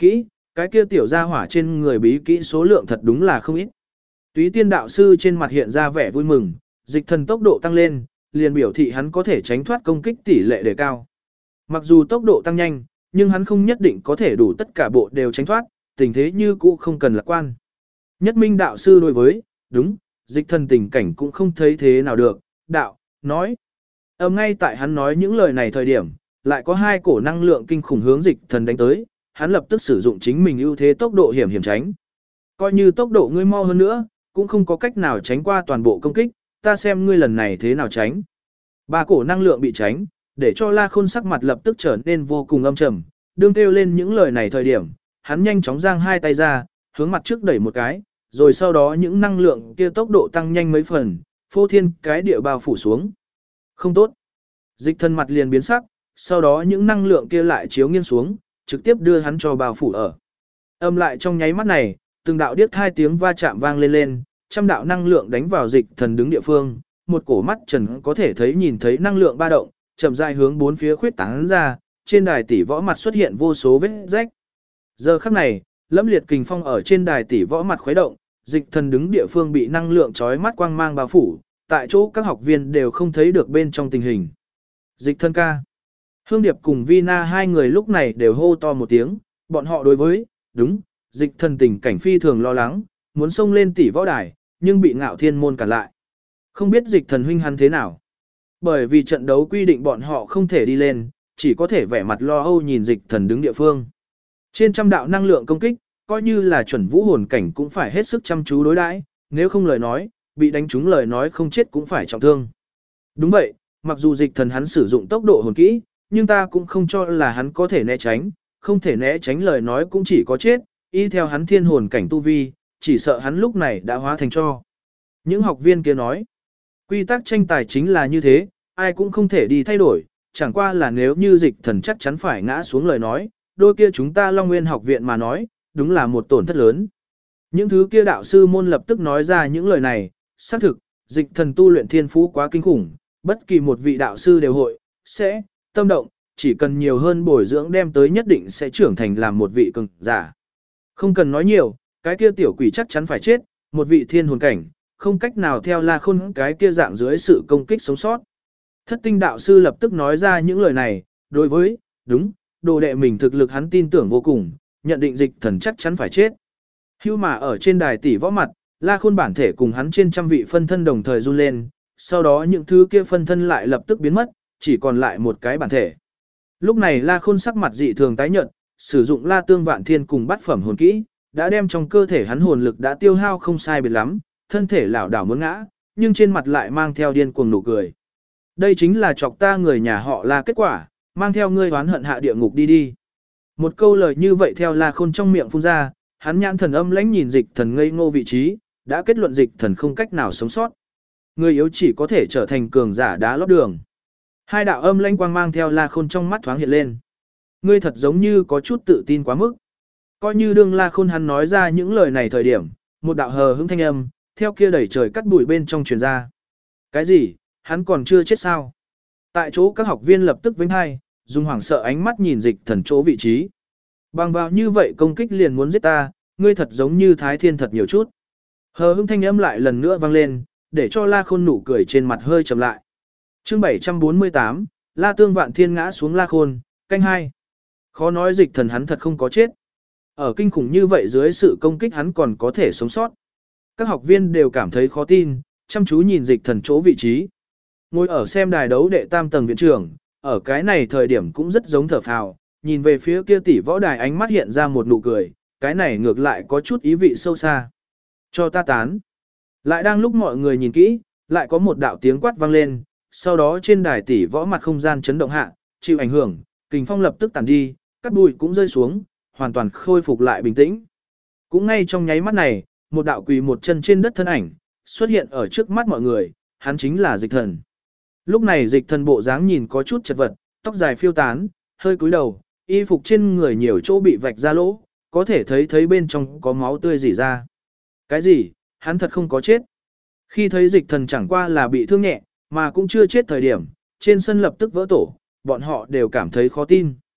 cái kia tiểu gia hỏa trên người bí kỹ số lượng thật đúng là không ít. Túy Tiên đạo sư trên mặt hiện ra vẻ vui mừng, dịch thần tốc độ tăng lên, liền biểu thị hắn có thể tránh thoát công kích tỷ lệ đề cao. Mặc dù tốc độ tăng nhanh, nhưng hắn không nhất định có thể đủ tất cả bộ đều tránh thoát, tình thế như cũ không cần lạc quan. Nhất Minh đạo sư đối với, đúng, dịch thần tình cảnh cũng không thấy thế nào được, đạo, nói. Ngay tại hắn nói những lời này thời điểm, lại có hai cổ năng lượng kinh khủng hướng dịch thần đánh tới, hắn lập tức sử dụng chính mình ưu thế tốc độ hiểm tránh. Coi như tốc độ ngươi mau hơn nữa, cũng không có cách nào tránh qua toàn bộ công kích, ta xem ngươi lần này thế nào tránh. Ba cổ năng lượng bị tránh, để cho La Khôn sắc mặt lập tức trở nên vô cùng âm trầm, đương kêu lên những lời này thời điểm, hắn nhanh chóng giang hai tay ra, hướng mặt trước đẩy một cái, rồi sau đó những năng lượng kia tốc độ tăng nhanh mấy phần, phô thiên cái địa bao phủ xuống. Không tốt. Dịch thần mặt liền biến sắc, sau đó những năng lượng kia lại chiếu nghiêng xuống, trực tiếp đưa hắn cho bao phủ ở. Lại trong nháy mắt này, từng đạo điếc hai tiếng va chạm vang lên, trăm đạo năng lượng đánh vào dịch thần đứng địa phương, một cổ mắt trần có thể thấy nhìn thấy năng lượng ba động, chậm rãi hướng bốn phía khuyết tán ra, trên đài tỷ võ mặt xuất hiện vô số vết rách. Giờ khắc này, lẫm liệt kình phong ở trên đài tỷ võ mặt khuấy động, dịch thần đứng địa phương bị năng lượng chói mắt quang mang bao phủ, tại chỗ các học viên đều không thấy được bên trong tình hình. Dịch thần ca. Hương Điệp cùng Vina hai người lúc này đều hô to một tiếng, bọn họ đối với, đúng, dịch thần tình cảnh phi thường lo lắng, muốn xông lên tỷ võ đài, nhưng bị Ngạo Thiên môn cản lại. Không biết dịch thần huynh hắn thế nào. Bởi vì trận đấu quy định bọn họ không thể đi lên, chỉ có thể vẻ mặt lo âu nhìn dịch thần đứng địa phương. Trên trăm đạo năng lượng công kích, coi như là chuẩn vũ hồn cảnh cũng phải hết sức chăm chú đối đãi, nếu không lời nói, bị đánh trúng lời nói không chết cũng phải trọng thương. Đúng vậy, mặc dù dịch thần hắn sử dụng tốc độ hồn kỹ, nhưng ta cũng không cho là hắn có thể né tránh, không thể né tránh lời nói cũng chỉ có chết, y theo hắn thiên hồn cảnh tu vi, chỉ sợ hắn lúc này đã hóa thành tro. Những học viên kia nói, quy tắc tranh tài chính là như thế, ai cũng không thể đi thay đổi, chẳng qua là nếu như dịch thần chắc chắn phải ngã xuống lời nói, đôi kia chúng ta Long Nguyên học viện mà nói, đúng là một tổn thất lớn. Những thứ kia đạo sư môn lập tức nói ra những lời này, xác thực, dịch thần tu luyện thiên phú quá kinh khủng, bất kỳ một vị đạo sư đều hội, sẽ, tâm động, chỉ cần nhiều hơn bồi dưỡng đem tới nhất định sẽ trưởng thành làm một vị cường giả. Không cần nói nhiều, cái kia tiểu quỷ chắc chắn phải chết, một vị thiên hồn cảnh, không cách nào theo La Khôn cái kia dạng dưới sự công kích sống sót. Thất tinh đạo sư lập tức nói ra những lời này, đối với, đúng, đồ đệ mình thực lực hắn tin tưởng vô cùng, nhận định dịch thần chắc chắn phải chết. Hưu mà ở trên đài tỷ võ mặt, La Khôn bản thể cùng hắn trên trăm vị phân thân đồng thời run lên, sau đó những thứ kia phân thân lại lập tức biến mất, chỉ còn lại một cái bản thể. Lúc này La Khôn sắc mặt dị thường tái nhợt, sử dụng La Tương Vạn Thiên cùng bát phẩm hồn kỹ, đã đem trong cơ thể hắn hồn lực đã tiêu hao không sai biệt lắm, thân thể lảo đảo muốn ngã, nhưng trên mặt lại mang theo điên cuồng nụ cười. Đây chính là chọc ta người nhà họ La kết quả, mang theo ngươi oán hận hạ địa ngục đi đi. Một câu lời như vậy theo La Khôn trong miệng phun ra, hắn nhãn thần âm lãnh nhìn dịch thần ngây ngô vị trí, đã kết luận dịch thần không cách nào sống sót. Người yếu chỉ có thể trở thành cường giả đá lót đường. Hai đạo âm lãnh quang mang theo La Khôn trong mắt thoáng hiện lên. Ngươi thật giống như có chút tự tin quá mức. Coi như đương La Khôn hắn nói ra những lời này thời điểm, một đạo hờ hững thanh âm, theo kia đẩy trời cắt bụi bên trong truyền ra. Cái gì, hắn còn chưa chết sao? Tại chỗ các học viên lập tức vĩnh hai, dùng hoảng sợ ánh mắt nhìn dịch thần chỗ vị trí. Bằng vào như vậy công kích liền muốn giết ta, ngươi thật giống như Thái Thiên thật nhiều chút. Hờ hững thanh âm lại lần nữa vang lên, để cho La Khôn nụ cười trên mặt hơi chậm lại. Chương 748, La Tương Vạn Thiên ngã xuống La Khôn, canh 2. Khó nói dịch thần hắn thật không có chết. Ở kinh khủng như vậy dưới sự công kích hắn còn có thể sống sót. Các học viên đều cảm thấy khó tin, chăm chú nhìn dịch thần chỗ vị trí. Ngồi ở xem đài đấu đệ tam tầng viện trưởng, ở cái này thời điểm cũng rất giống thở phào, nhìn về phía kia tỷ võ đài ánh mắt hiện ra một nụ cười, cái này ngược lại có chút ý vị sâu xa. Cho ta tán. Lại đang lúc mọi người nhìn kỹ, lại có một đạo tiếng quát vang lên, sau đó trên đài tỷ võ mặt không gian chấn động hạ, chịu ảnh hưởng, kình phong lập tức tản đi, cát bụi cũng rơi xuống, hoàn toàn khôi phục lại bình tĩnh. Cũng ngay trong nháy mắt này, một đạo quỳ một chân trên đất thân ảnh xuất hiện ở trước mắt mọi người, hắn chính là dịch thần. Lúc này dịch thần bộ dáng nhìn có chút chật vật, tóc dài phiêu tán, hơi cúi đầu, y phục trên người nhiều chỗ bị vạch ra lỗ, có thể thấy bên trong có máu tươi rỉ ra. Cái gì, hắn thật không có chết. Khi thấy dịch thần chẳng qua là bị thương nhẹ, mà cũng chưa chết thời điểm, trên sân lập tức vỡ tổ, bọn họ đều cảm thấy khó tin.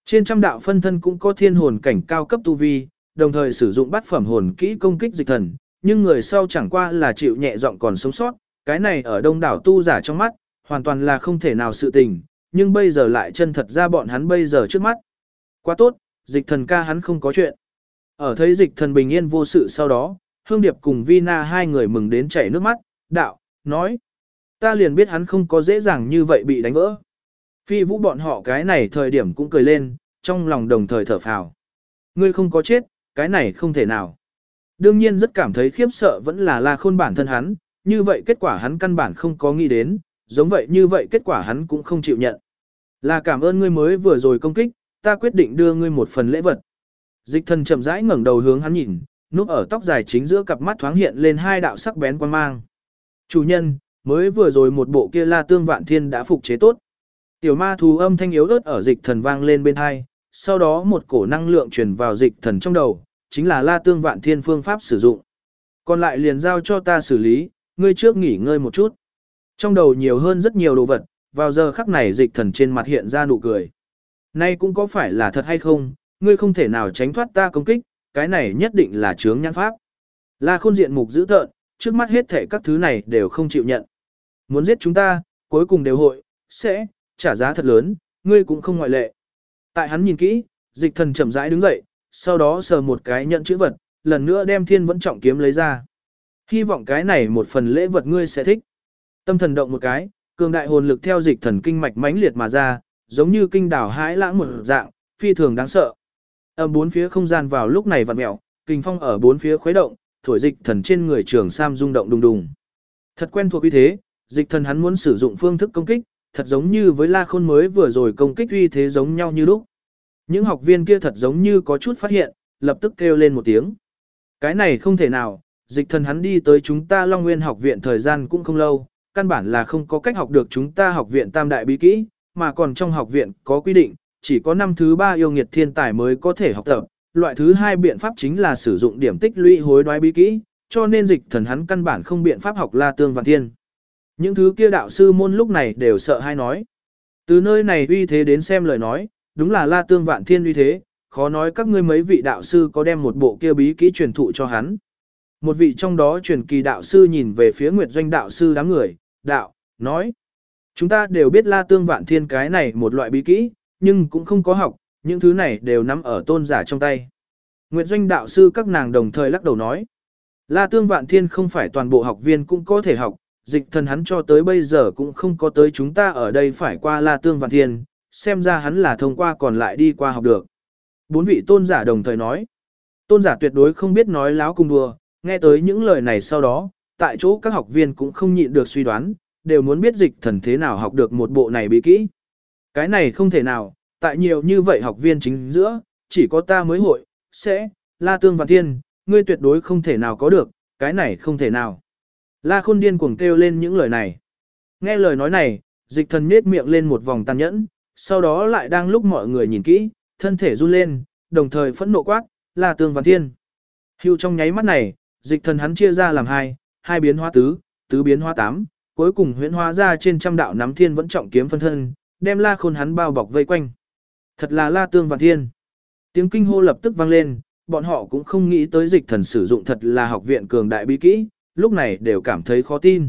Trên trăm đạo phân thân cũng có thiên hồn cảnh cao cấp tu vi, đồng thời sử dụng bát phẩm hồn kỹ công kích dịch thần, nhưng người sau chẳng qua là chịu nhẹ giọng còn sống sót, cái này ở đông đảo tu giả trong mắt, hoàn toàn là không thể nào sự tình, nhưng bây giờ lại chân thật ra bọn hắn bây giờ trước mắt. Quá tốt, dịch thần ca hắn không có chuyện. Ở thấy dịch thần bình yên vô sự sau đó, Hương Điệp cùng Vina hai người mừng đến chảy nước mắt, đạo, nói. Ta liền biết hắn không có dễ dàng như vậy bị đánh vỡ. Phi Vũ bọn họ cái này thời điểm cũng cười lên, trong lòng đồng thời thở phào. Ngươi không có chết, cái này không thể nào. Đương nhiên rất cảm thấy khiếp sợ vẫn là La Khôn bản thân hắn, như vậy kết quả hắn căn bản không có nghĩ đến, giống vậy như vậy kết quả hắn cũng không chịu nhận. Là cảm ơn ngươi mới vừa rồi công kích, ta quyết định đưa ngươi một phần lễ vật. Dịch thần chậm rãi ngẩng đầu hướng hắn nhìn, núp ở tóc dài chính giữa cặp mắt thoáng hiện lên hai đạo sắc bén quan mang. Chủ nhân, mới vừa rồi một bộ kia La Tương Vạn Thiên đã phục chế tốt. Tiểu ma thú âm thanh yếu ớt ở dịch thần vang lên bên hai, sau đó một cổ năng lượng truyền vào dịch thần trong đầu, chính là La Tương Vạn Thiên phương pháp sử dụng. Còn lại liền giao cho ta xử lý, ngươi trước nghỉ ngơi một chút. Trong đầu nhiều hơn rất nhiều đồ vật, vào giờ khắc này dịch thần trên mặt hiện ra nụ cười. Nay cũng có phải là thật hay không, ngươi không thể nào tránh thoát ta công kích, cái này nhất định là chướng nhãn pháp. La Khôn diện mục dữ tợn, trước mắt hết thảy các thứ này đều không chịu nhận. Muốn giết chúng ta, cuối cùng đều hội, sẽ, trả giá thật lớn, ngươi cũng không ngoại lệ. Tại hắn nhìn kỹ, dịch thần chậm rãi đứng dậy, sau đó sờ một cái nhận chữ vật, lần nữa đem thiên vẫn trọng kiếm lấy ra. Hy vọng cái này một phần lễ vật ngươi sẽ thích. Tâm thần động một cái, cường đại hồn lực theo dịch thần kinh mạch mãnh liệt mà ra, giống như kinh đảo hãi lãng một dạng, phi thường đáng sợ. Âm bốn phía không gian vào lúc này vặn mèo, kinh phong ở bốn phía khuấy động, thổi dịch thần trên người Trường Sam rung động đùng đùng. Thật quen thuộc uy thế, dịch thần hắn muốn sử dụng phương thức công kích, thật giống như với La Khôn mới vừa rồi công kích uy thế giống nhau như lúc. Những học viên kia thật giống như có chút phát hiện, lập tức kêu lên một tiếng. Cái này không thể nào, dịch thần hắn đi tới chúng ta Long Nguyên học viện thời gian cũng không lâu, căn bản là không có cách học được chúng ta học viện tam đại bí kỹ, mà còn trong học viện có quy định, chỉ có năm thứ 3 yêu nghiệt thiên tài mới có thể học tập, loại thứ 2 biện pháp chính là sử dụng điểm tích lũy hối đoái bí kỹ, cho nên dịch thần hắn căn bản không biện pháp học La Tương Vạn Thiên. Những thứ kia đạo sư môn lúc này đều sợ hay nói. Từ nơi này uy thế đến xem lời nói, đúng là La Tương Vạn Thiên uy thế, khó nói các ngươi mấy vị đạo sư có đem một bộ kia bí kỹ truyền thụ cho hắn. Một vị trong đó truyền kỳ đạo sư nhìn về phía Nguyệt Doanh đạo sư đám người, đạo, nói. Chúng ta đều biết La Tương Vạn Thiên cái này một loại bí kỹ, nhưng cũng không có học, những thứ này đều nắm ở tôn giả trong tay. Nguyệt Doanh đạo sư các nàng đồng thời lắc đầu nói. La Tương Vạn Thiên không phải toàn bộ học viên cũng có thể học, dịch thần hắn cho tới bây giờ cũng không có tới chúng ta ở đây phải qua La Tương Vạn Thiên, xem ra hắn là thông qua còn lại đi qua học được. 4 vị tôn giả đồng thời nói. Tôn giả tuyệt đối không biết nói láo cùng đùa, nghe tới những lời này sau đó, tại chỗ các học viên cũng không nhịn được suy đoán, đều muốn biết dịch thần thế nào học được một bộ này bí kỹ. Cái này không thể nào, tại nhiều như vậy học viên chính giữa, chỉ có ta mới hội, sẽ, La Tương Vạn Thiên, ngươi tuyệt đối không thể nào có được, cái này không thể nào. La Khôn điên cuồng kêu lên những lời này. Nghe lời nói này, dịch thần nhếch miệng lên một vòng tàn nhẫn, sau đó lại đang lúc mọi người nhìn kỹ, thân thể run lên, đồng thời phẫn nộ quát, La Tương Vạn Thiên. Hưu trong nháy mắt này, dịch thần hắn chia ra làm hai biến hóa tứ, tứ biến hóa 8, cuối cùng huyễn hóa ra trên trăm đạo nắm thiên vẫn trọng kiếm phân thân, đem La Khôn hắn bao bọc vây quanh. Thật là La Tương Vạn Thiên. Tiếng kinh hô lập tức vang lên, bọn họ cũng không nghĩ tới dịch thần sử dụng thật là học viện cường đại bí kỹ, lúc này đều cảm thấy khó tin.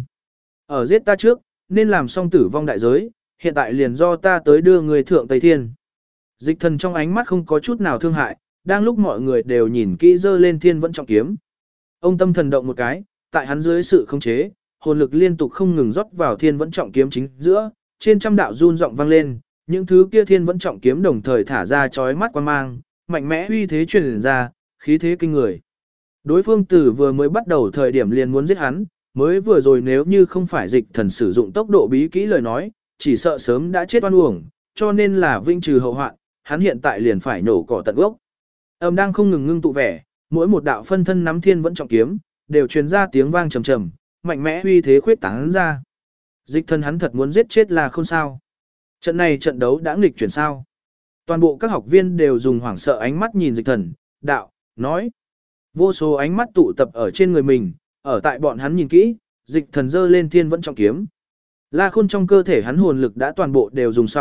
Ở giết ta trước, nên làm xong tử vong đại giới, hiện tại liền do ta tới đưa người thượng Tây Thiên. Dịch thần trong ánh mắt không có chút nào thương hại, đang lúc mọi người đều nhìn kỹ dơ lên thiên vẫn trọng kiếm. Ông tâm thần động một cái, tại hắn dưới sự khống chế, hồn lực liên tục không ngừng rót vào thiên vẫn trọng kiếm chính giữa, trên trăm đạo run rộng vang lên, những thứ kia thiên vẫn trọng kiếm đồng thời thả ra chói mắt quan mang, mạnh mẽ uy thế truyền ra, khí thế kinh người. Đối phương tử vừa mới bắt đầu thời điểm liền muốn giết hắn, mới vừa rồi nếu như không phải dịch thần sử dụng tốc độ bí kỹ lời nói, chỉ sợ sớm đã chết oan uổng, cho nên là vinh trừ hậu hoạn, hắn hiện tại liền phải nổ cỏ tận gốc. Âm đang không ngừng ngưng tụ vẻ, mỗi một đạo phân thân nắm thiên vẫn trọng kiếm, đều truyền ra tiếng vang trầm trầm, mạnh mẽ uy thế khuyết tán ra. Dịch thần hắn thật muốn giết chết là không sao. Trận này trận đấu đã nghịch chuyển sao. Toàn bộ các học viên đều dùng hoảng sợ ánh mắt nhìn dịch thần, đạo, nói. Vô số ánh mắt tụ tập ở trên người mình, ở tại bọn hắn nhìn kỹ, dịch thần giơ lên thiên vẫn trọng kiếm. La Khôn trong cơ thể hắn hồn lực đã toàn bộ đều dùng xong,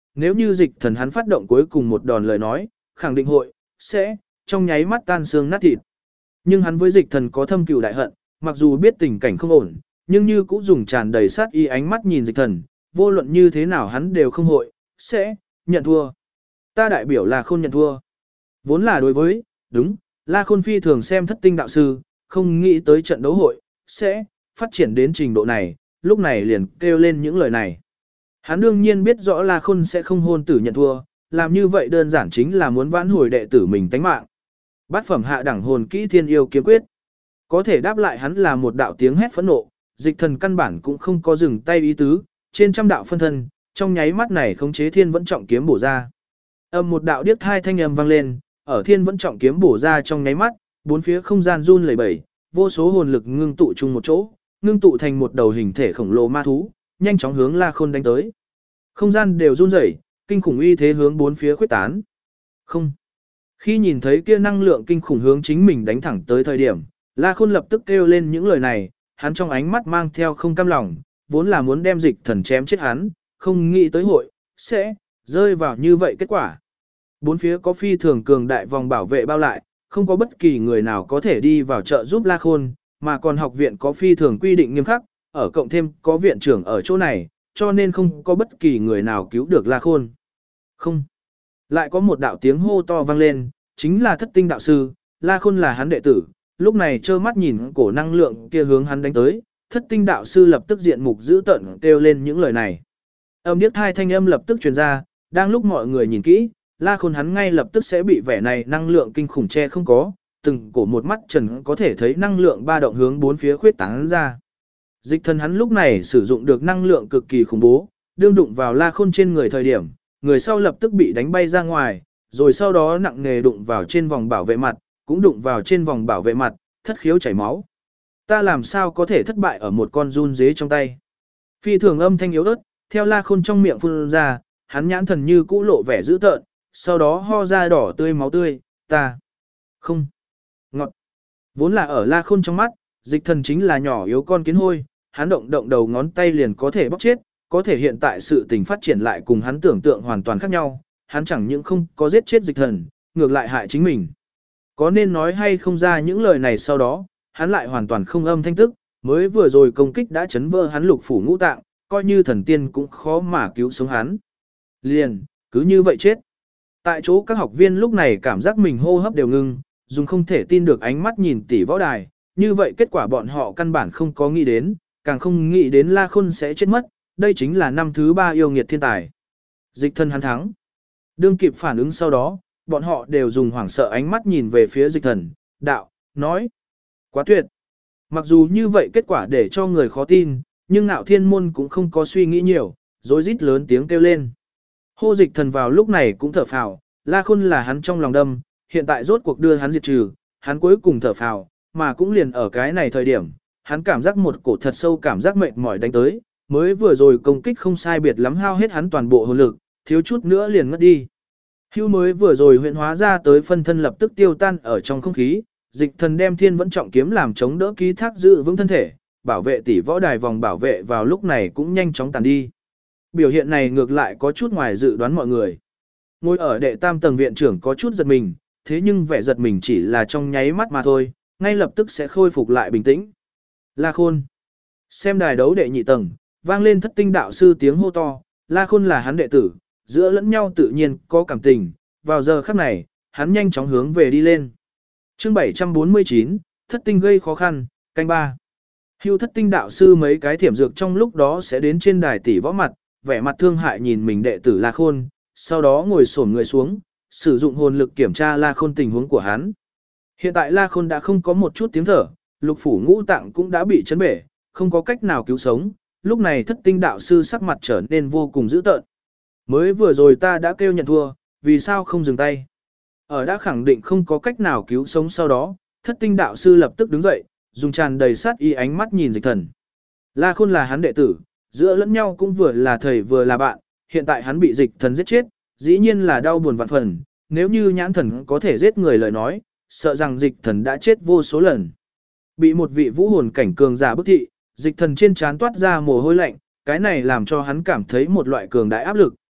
nếu như dịch thần hắn phát động cuối cùng một đòn lời nói, khẳng định sẽ trong nháy mắt tan xương nát thịt. Nhưng hắn với dịch thần có thâm cừu đại hận, mặc dù biết tình cảnh không ổn, nhưng như cũng dùng tràn đầy sát ý ánh mắt nhìn dịch thần, vô luận như thế nào hắn đều không sẽ nhận thua. Ta đại biểu là Khôn nhận thua. Vốn là đối với, đúng, La Khôn phi thường xem Thất Tinh đạo sư, không nghĩ tới trận đấu sẽ phát triển đến trình độ này, lúc này liền kêu lên những lời này. Hắn đương nhiên biết rõ La Khôn sẽ không hôn tử nhận thua, làm như vậy đơn giản chính là muốn vãn hồi đệ tử mình tánh mạng. Bát phẩm hạ đẳng hồn kỹ Thiên Yêu kiếm quyết. Có thể đáp lại hắn là một đạo tiếng hét phẫn nộ, dịch thần căn bản cũng không có dừng tay ý tứ, trên trăm đạo phân thân, trong nháy mắt này khống chế Thiên Vẫn Trọng kiếm bổ ra. Một đạo điếc thai thanh âm vang lên, ở Thiên Vẫn Trọng kiếm bổ ra trong nháy mắt, bốn phía không gian run lẩy bẩy, vô số hồn lực ngưng tụ chung một chỗ, ngưng tụ thành một đầu hình thể khổng lồ ma thú, nhanh chóng hướng La Khôn đánh tới. Không gian đều run rẩy, kinh khủng uy thế hướng bốn phía khuếch tán. Không. Khi nhìn thấy kia năng lượng kinh khủng hướng chính mình đánh thẳng tới thời điểm, La Khôn lập tức kêu lên những lời này, hắn trong ánh mắt mang theo không cam lòng, vốn là muốn đem dịch thần chém chết hắn, không nghĩ tới sẽ rơi vào như vậy kết quả. Bốn phía có phi thường cường đại vòng bảo vệ bao lại, không có bất kỳ người nào có thể đi vào trợ giúp La Khôn, mà còn học viện có phi thường quy định nghiêm khắc, ở cộng thêm có viện trưởng ở chỗ này, cho nên không có bất kỳ người nào cứu được La Khôn. Không. Lại có một đạo tiếng hô to vang lên, chính là Thất Tinh đạo sư, La Khôn là hắn đệ tử, lúc này trơ mắt nhìn cổ năng lượng kia hướng hắn đánh tới, Thất Tinh đạo sư lập tức diện mục dữ tợn kêu lên những lời này. Điếc thai thanh âm lập tức truyền ra, đang lúc mọi người nhìn kỹ, La Khôn hắn ngay lập tức sẽ bị vẻ này năng lượng kinh khủng che không có, từng cổ một mắt trần có thể thấy năng lượng ba động hướng bốn phía khuyết tán ra. Dịch thần hắn lúc này sử dụng được năng lượng cực kỳ khủng bố, đương đụng vào La Khôn trên người thời điểm, người sau lập tức bị đánh bay ra ngoài, rồi sau đó nặng nề đụng vào trên vòng bảo vệ mặt, cũng đụng vào trên vòng bảo vệ mặt, thất khiếu chảy máu. Ta làm sao có thể thất bại ở một con run dế trong tay? Phi thường âm thanh yếu ớt, theo La Khôn trong miệng phun ra, hắn nhãn thần như cũ lộ vẻ dữ tợn, sau đó ho ra đỏ tươi máu tươi, ta không ngọt. Vốn là ở La Khôn trong mắt, dịch thần chính là nhỏ yếu con kiến hôi, hắn động động đầu ngón tay liền có thể bóc chết, có thể hiện tại sự tình phát triển lại cùng hắn tưởng tượng hoàn toàn khác nhau, hắn chẳng những không có giết chết dịch thần, ngược lại hại chính mình. Có nên nói hay không ra những lời này sau đó, hắn lại hoàn toàn không âm thanh tức, mới vừa rồi công kích đã chấn vỡ hắn lục phủ ngũ tạng, coi như thần tiên cũng khó mà cứu sống hắn. Liền, cứ như vậy chết. Tại chỗ các học viên lúc này cảm giác mình hô hấp đều ngưng, dùng không thể tin được ánh mắt nhìn tỷ võ đài, như vậy kết quả bọn họ căn bản không có nghĩ đến, càng không nghĩ đến La Khôn sẽ chết mất, đây chính là năm thứ 3 yêu nghiệt thiên tài. Dịch thần hắn thắng. Đương kịp phản ứng sau đó, bọn họ đều dùng hoảng sợ ánh mắt nhìn về phía dịch thần, đạo, nói. Quá tuyệt. Mặc dù như vậy kết quả để cho người khó tin, nhưng Nạo Thiên Môn cũng không có suy nghĩ nhiều, rối rít lớn tiếng kêu lên. Hô dịch thần vào lúc này cũng thở phào, La Khôn là hắn trong lòng đâm, hiện tại rốt cuộc đưa hắn diệt trừ, hắn cuối cùng thở phào, mà cũng liền ở cái này thời điểm, hắn cảm giác một cổ thật sâu cảm giác mệt mỏi đánh tới, mới vừa rồi công kích không sai biệt lắm hao hết hắn toàn bộ hồn lực, thiếu chút nữa liền ngất đi. Hưu mới vừa rồi huyện hóa ra tới phân thân lập tức tiêu tan ở trong không khí, dịch thần đem Thiên Vẫn Trọng kiếm làm chống đỡ ký thác giữ vững thân thể, bảo vệ tỷ võ đài vòng bảo vệ vào lúc này cũng nhanh chóng tàn đi. Biểu hiện này ngược lại có chút ngoài dự đoán mọi người. Ngồi ở đệ tam tầng viện trưởng có chút giật mình, thế nhưng vẻ giật mình chỉ là trong nháy mắt mà thôi, ngay lập tức sẽ khôi phục lại bình tĩnh. La Khôn. Xem đài đấu đệ nhị tầng, vang lên Thất Tinh đạo sư tiếng hô to, La Khôn là hắn đệ tử, giữa lẫn nhau tự nhiên có cảm tình, vào giờ khắc này, hắn nhanh chóng hướng về đi lên. Chương 749, Thất Tinh gây khó khăn, canh 3. Hưu Thất Tinh đạo sư mấy cái thiểm dược trong lúc đó sẽ đến trên đài tỷ võ mặt, vẻ mặt thương hại nhìn mình đệ tử La Khôn, sau đó ngồi xổm người xuống, sử dụng hồn lực kiểm tra La Khôn tình huống của hắn. Hiện tại La Khôn đã không có một chút tiếng thở, lục phủ ngũ tạng cũng đã bị chấn bể, không có cách nào cứu sống, lúc này Thất Tinh đạo sư sắc mặt trở nên vô cùng dữ tợn. Mới vừa rồi ta đã kêu nhận thua, vì sao không dừng tay? Ở đã khẳng định không có cách nào cứu sống sau đó, Thất Tinh đạo sư lập tức đứng dậy, dùng tràn đầy sát ý ánh mắt nhìn dịch thần. La Khôn là hắn đệ tử, giữa lẫn nhau cũng vừa là thầy vừa là bạn, hiện tại hắn bị dịch thần giết chết, dĩ nhiên là đau buồn vạn phần, nếu như nhãn thần có thể giết người lời nói, sợ rằng dịch thần đã chết vô số lần. Bị một vị vũ hồn cảnh cường giả bức thị, dịch thần trên trán toát ra mồ hôi lạnh, cái này làm cho hắn cảm thấy một loại cường đại áp lực,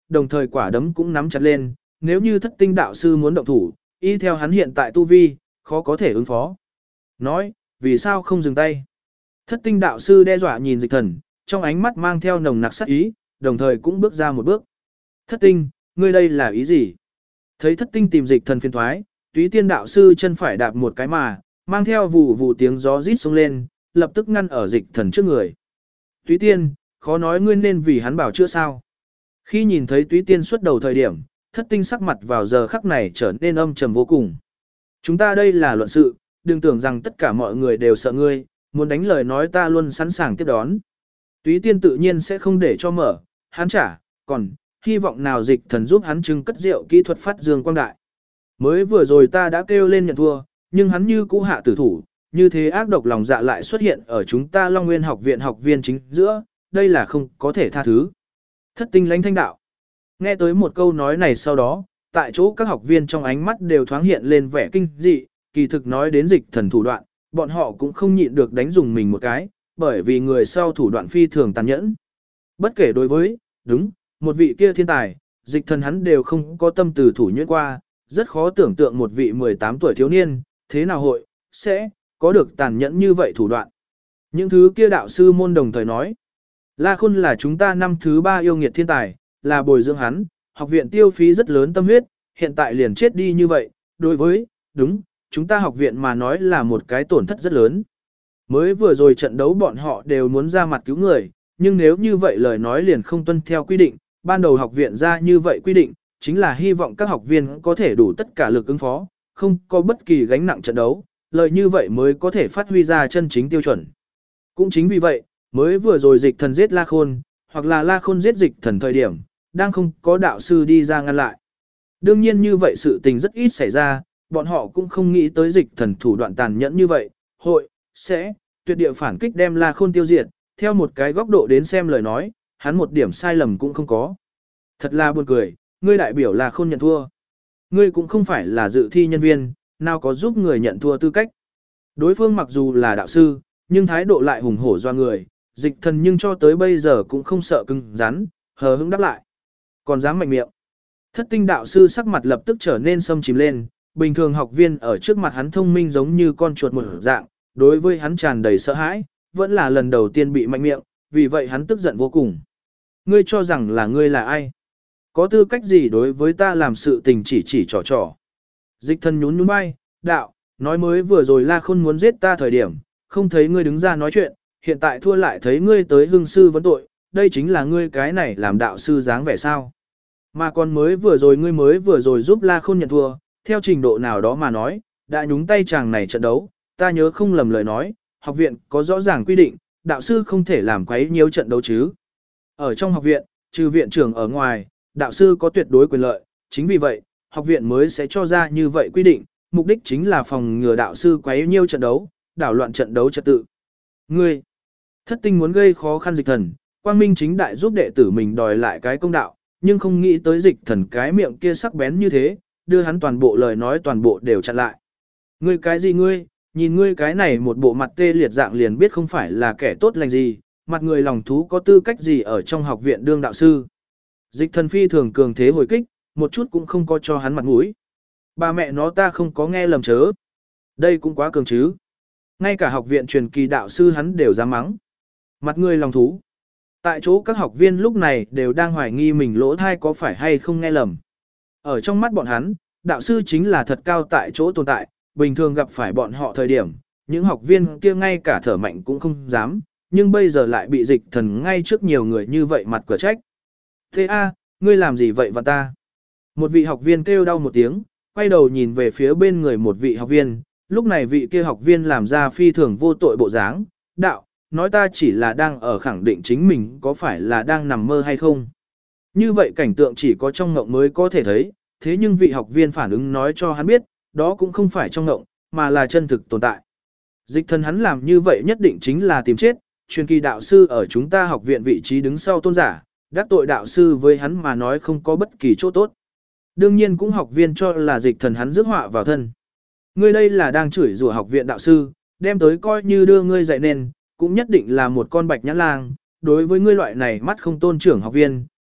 đồng thời quả đấm cũng nắm chặt lên, nếu như thất tinh đạo sư muốn động thủ, y theo hắn hiện tại tu vi, khó có thể ứng phó. Nói, vì sao không dừng tay? Thất tinh đạo sư đe dọa nhìn Dịch Thần, trong ánh mắt mang theo nồng nặc sát ý, đồng thời cũng bước ra một bước. Thất tinh, ngươi đây là ý gì? Thấy thất tinh tìm Dịch Thần phiền thoái, Túy Tiên đạo sư chân phải đạp một cái mà, mang theo vù vù tiếng gió rít xông lên, lập tức ngăn ở Dịch Thần trước người. Túy Tiên, khó nói ngươi nên vì hắn bảo chữa sao? Khi nhìn thấy Túy Tiên xuất đầu thời điểm, thất tinh sắc mặt vào giờ khắc này trở nên âm trầm vô cùng. Chúng ta đây là luận sự, đừng tưởng rằng tất cả mọi người đều sợ ngươi, muốn đánh lời nói ta luôn sẵn sàng tiếp đón. Túy Tiên tự nhiên sẽ không để cho mở, hắn trả, còn, hy vọng nào Dịch Thần giúp hắn trưng cất rượu kỹ thuật phát dương quang đại. Mới vừa rồi ta đã kêu lên nhận thua, nhưng hắn như cũ hạ tử thủ, như thế ác độc lòng dạ lại xuất hiện ở chúng ta Long Nguyên học viện học viên chính giữa, đây là không có thể tha thứ. Thất tinh lãnh thanh đạo. Nghe tới một câu nói này sau đó, tại chỗ các học viên trong ánh mắt đều thoáng hiện lên vẻ kinh dị, kỳ thực nói đến Dịch Thần thủ đoạn, bọn họ cũng không nhịn được đánh dùng mình một cái, bởi vì người sau thủ đoạn phi thường tàn nhẫn. Bất kể đối với, đúng, một vị kia thiên tài, Dịch Thần hắn đều không có tâm từ thủ nhuyễn qua, rất khó tưởng tượng một vị 18 tuổi thiếu niên, thế nào hội, sẽ, có được tàn nhẫn như vậy thủ đoạn. Những thứ kia đạo sư môn đồng thời nói, La Khôn là chúng ta năm thứ 3 yêu nghiệt thiên tài, là bồi dưỡng hắn, học viện tiêu phí rất lớn tâm huyết, hiện tại liền chết đi như vậy, đối với, đúng, chúng ta học viện mà nói là một cái tổn thất rất lớn. Mới vừa rồi trận đấu bọn họ đều muốn ra mặt cứu người, nhưng nếu như vậy lời nói liền không tuân theo quy định, ban đầu học viện ra như vậy quy định, chính là hy vọng các học viên có thể đủ tất cả lực ứng phó, không có bất kỳ gánh nặng trận đấu, lời như vậy mới có thể phát huy ra chân chính tiêu chuẩn. Cũng chính vì vậy, mới vừa rồi Dịch Thần giết La Khôn, hoặc là La Khôn giết Dịch Thần thời điểm, đang không có đạo sư đi ra ngăn lại. Đương nhiên như vậy sự tình rất ít xảy ra, bọn họ cũng không nghĩ tới Dịch Thần thủ đoạn tàn nhẫn như vậy, hội, sẽ, tuyệt địa phản kích đem La Khôn tiêu diệt, theo một cái góc độ đến xem lời nói, hắn một điểm sai lầm cũng không có. Thật là buồn cười, ngươi đại biểu La Khôn nhận thua. Ngươi cũng không phải là dự thi nhân viên, nào có giúp người nhận thua tư cách. Đối phương mặc dù là đạo sư, nhưng thái độ lại hùng hổ doa người, Dịch Thần nhưng cho tới bây giờ cũng không sợ cứng rắn, hờ hững đáp lại. Còn dám mạnh miệng. Thất tinh đạo sư sắc mặt lập tức trở nên sâm chìm lên, bình thường học viên ở trước mặt hắn thông minh giống như con chuột một dạng, đối với hắn tràn đầy sợ hãi, vẫn là lần đầu tiên bị mạnh miệng, vì vậy hắn tức giận vô cùng. Ngươi cho rằng là ngươi là ai? Có tư cách gì đối với ta làm sự tình chỉ trò trò? Dịch Thần nhún nhún vai, đạo, nói mới vừa rồi La Khôn muốn giết ta thời điểm, không thấy ngươi đứng ra nói chuyện, hiện tại thua lại thấy ngươi tới hưng sư vấn tội, đây chính là ngươi cái này làm đạo sư dáng vẻ sao? Mà còn mới vừa rồi giúp La Khôn nhận thua, theo trình độ nào đó mà nói, đã nhúng tay chàng này trận đấu, ta nhớ không lầm lời nói, học viện có rõ ràng quy định, đạo sư không thể làm quấy nhiễu trận đấu chứ. Ở trong học viện, trừ viện trưởng ở ngoài, đạo sư có tuyệt đối quyền lợi, chính vì vậy, học viện mới sẽ cho ra như vậy quy định, mục đích chính là phòng ngừa đạo sư quấy nhiễu trận đấu, đảo loạn trận đấu trật tự. Ngươi, thất tinh muốn gây khó khăn Dịch Thần, quang minh chính đại giúp đệ tử mình đòi lại cái công đạo, nhưng không nghĩ tới Dịch Thần cái miệng kia sắc bén như thế, đưa hắn toàn bộ lời nói toàn bộ đều chặn lại. Ngươi cái gì ngươi, nhìn ngươi cái này một bộ mặt tê liệt dạng liền biết không phải là kẻ tốt lành gì, mặt người lòng thú có tư cách gì ở trong học viện đương đạo sư. Dịch Thần phi thường cường thế hồi kích, một chút cũng không có cho hắn mặt mũi. Ba mẹ nó ta không có nghe lầm chớ. Đây cũng quá cường chứ. Ngay cả học viện truyền kỳ đạo sư hắn đều dám mắng. Mặt người lòng thú. Tại chỗ các học viên lúc này đều đang hoài nghi mình lỗ thai có phải hay không nghe lầm. Ở trong mắt bọn hắn, đạo sư chính là thật cao tại chỗ tồn tại, bình thường gặp phải bọn họ thời điểm, những học viên kia ngay cả thở mạnh cũng không dám, nhưng bây giờ lại bị Dịch Thần ngay trước nhiều người như vậy mặt cửa trách. Thế a, ngươi làm gì vậy và ta? Một vị học viên kêu đau một tiếng, quay đầu nhìn về phía bên người một vị học viên, lúc này vị kia học viên làm ra phi thường vô tội bộ dáng, đạo, nói ta chỉ là đang ở khẳng định chính mình có phải là đang nằm mơ hay không. Như vậy cảnh tượng chỉ có trong ngộng mới có thể thấy, thế nhưng vị học viên phản ứng nói cho hắn biết, đó cũng không phải trong ngộng, mà là chân thực tồn tại. Dịch Thần hắn làm như vậy nhất định chính là tìm chết, truyền kỳ đạo sư ở chúng ta học viện vị trí đứng sau tôn giả, đắc tội đạo sư với hắn mà nói không có bất kỳ chỗ tốt. Đương nhiên cũng học viên cho là Dịch Thần hắn rước họa vào thân. Ngươi đây là đang chửi rủa học viện đạo sư, đem tới coi như đưa ngươi dạy nên, cũng nhất định là một con bạch nhãn lang, đối với ngươi loại này mắt không tôn trưởng học viên,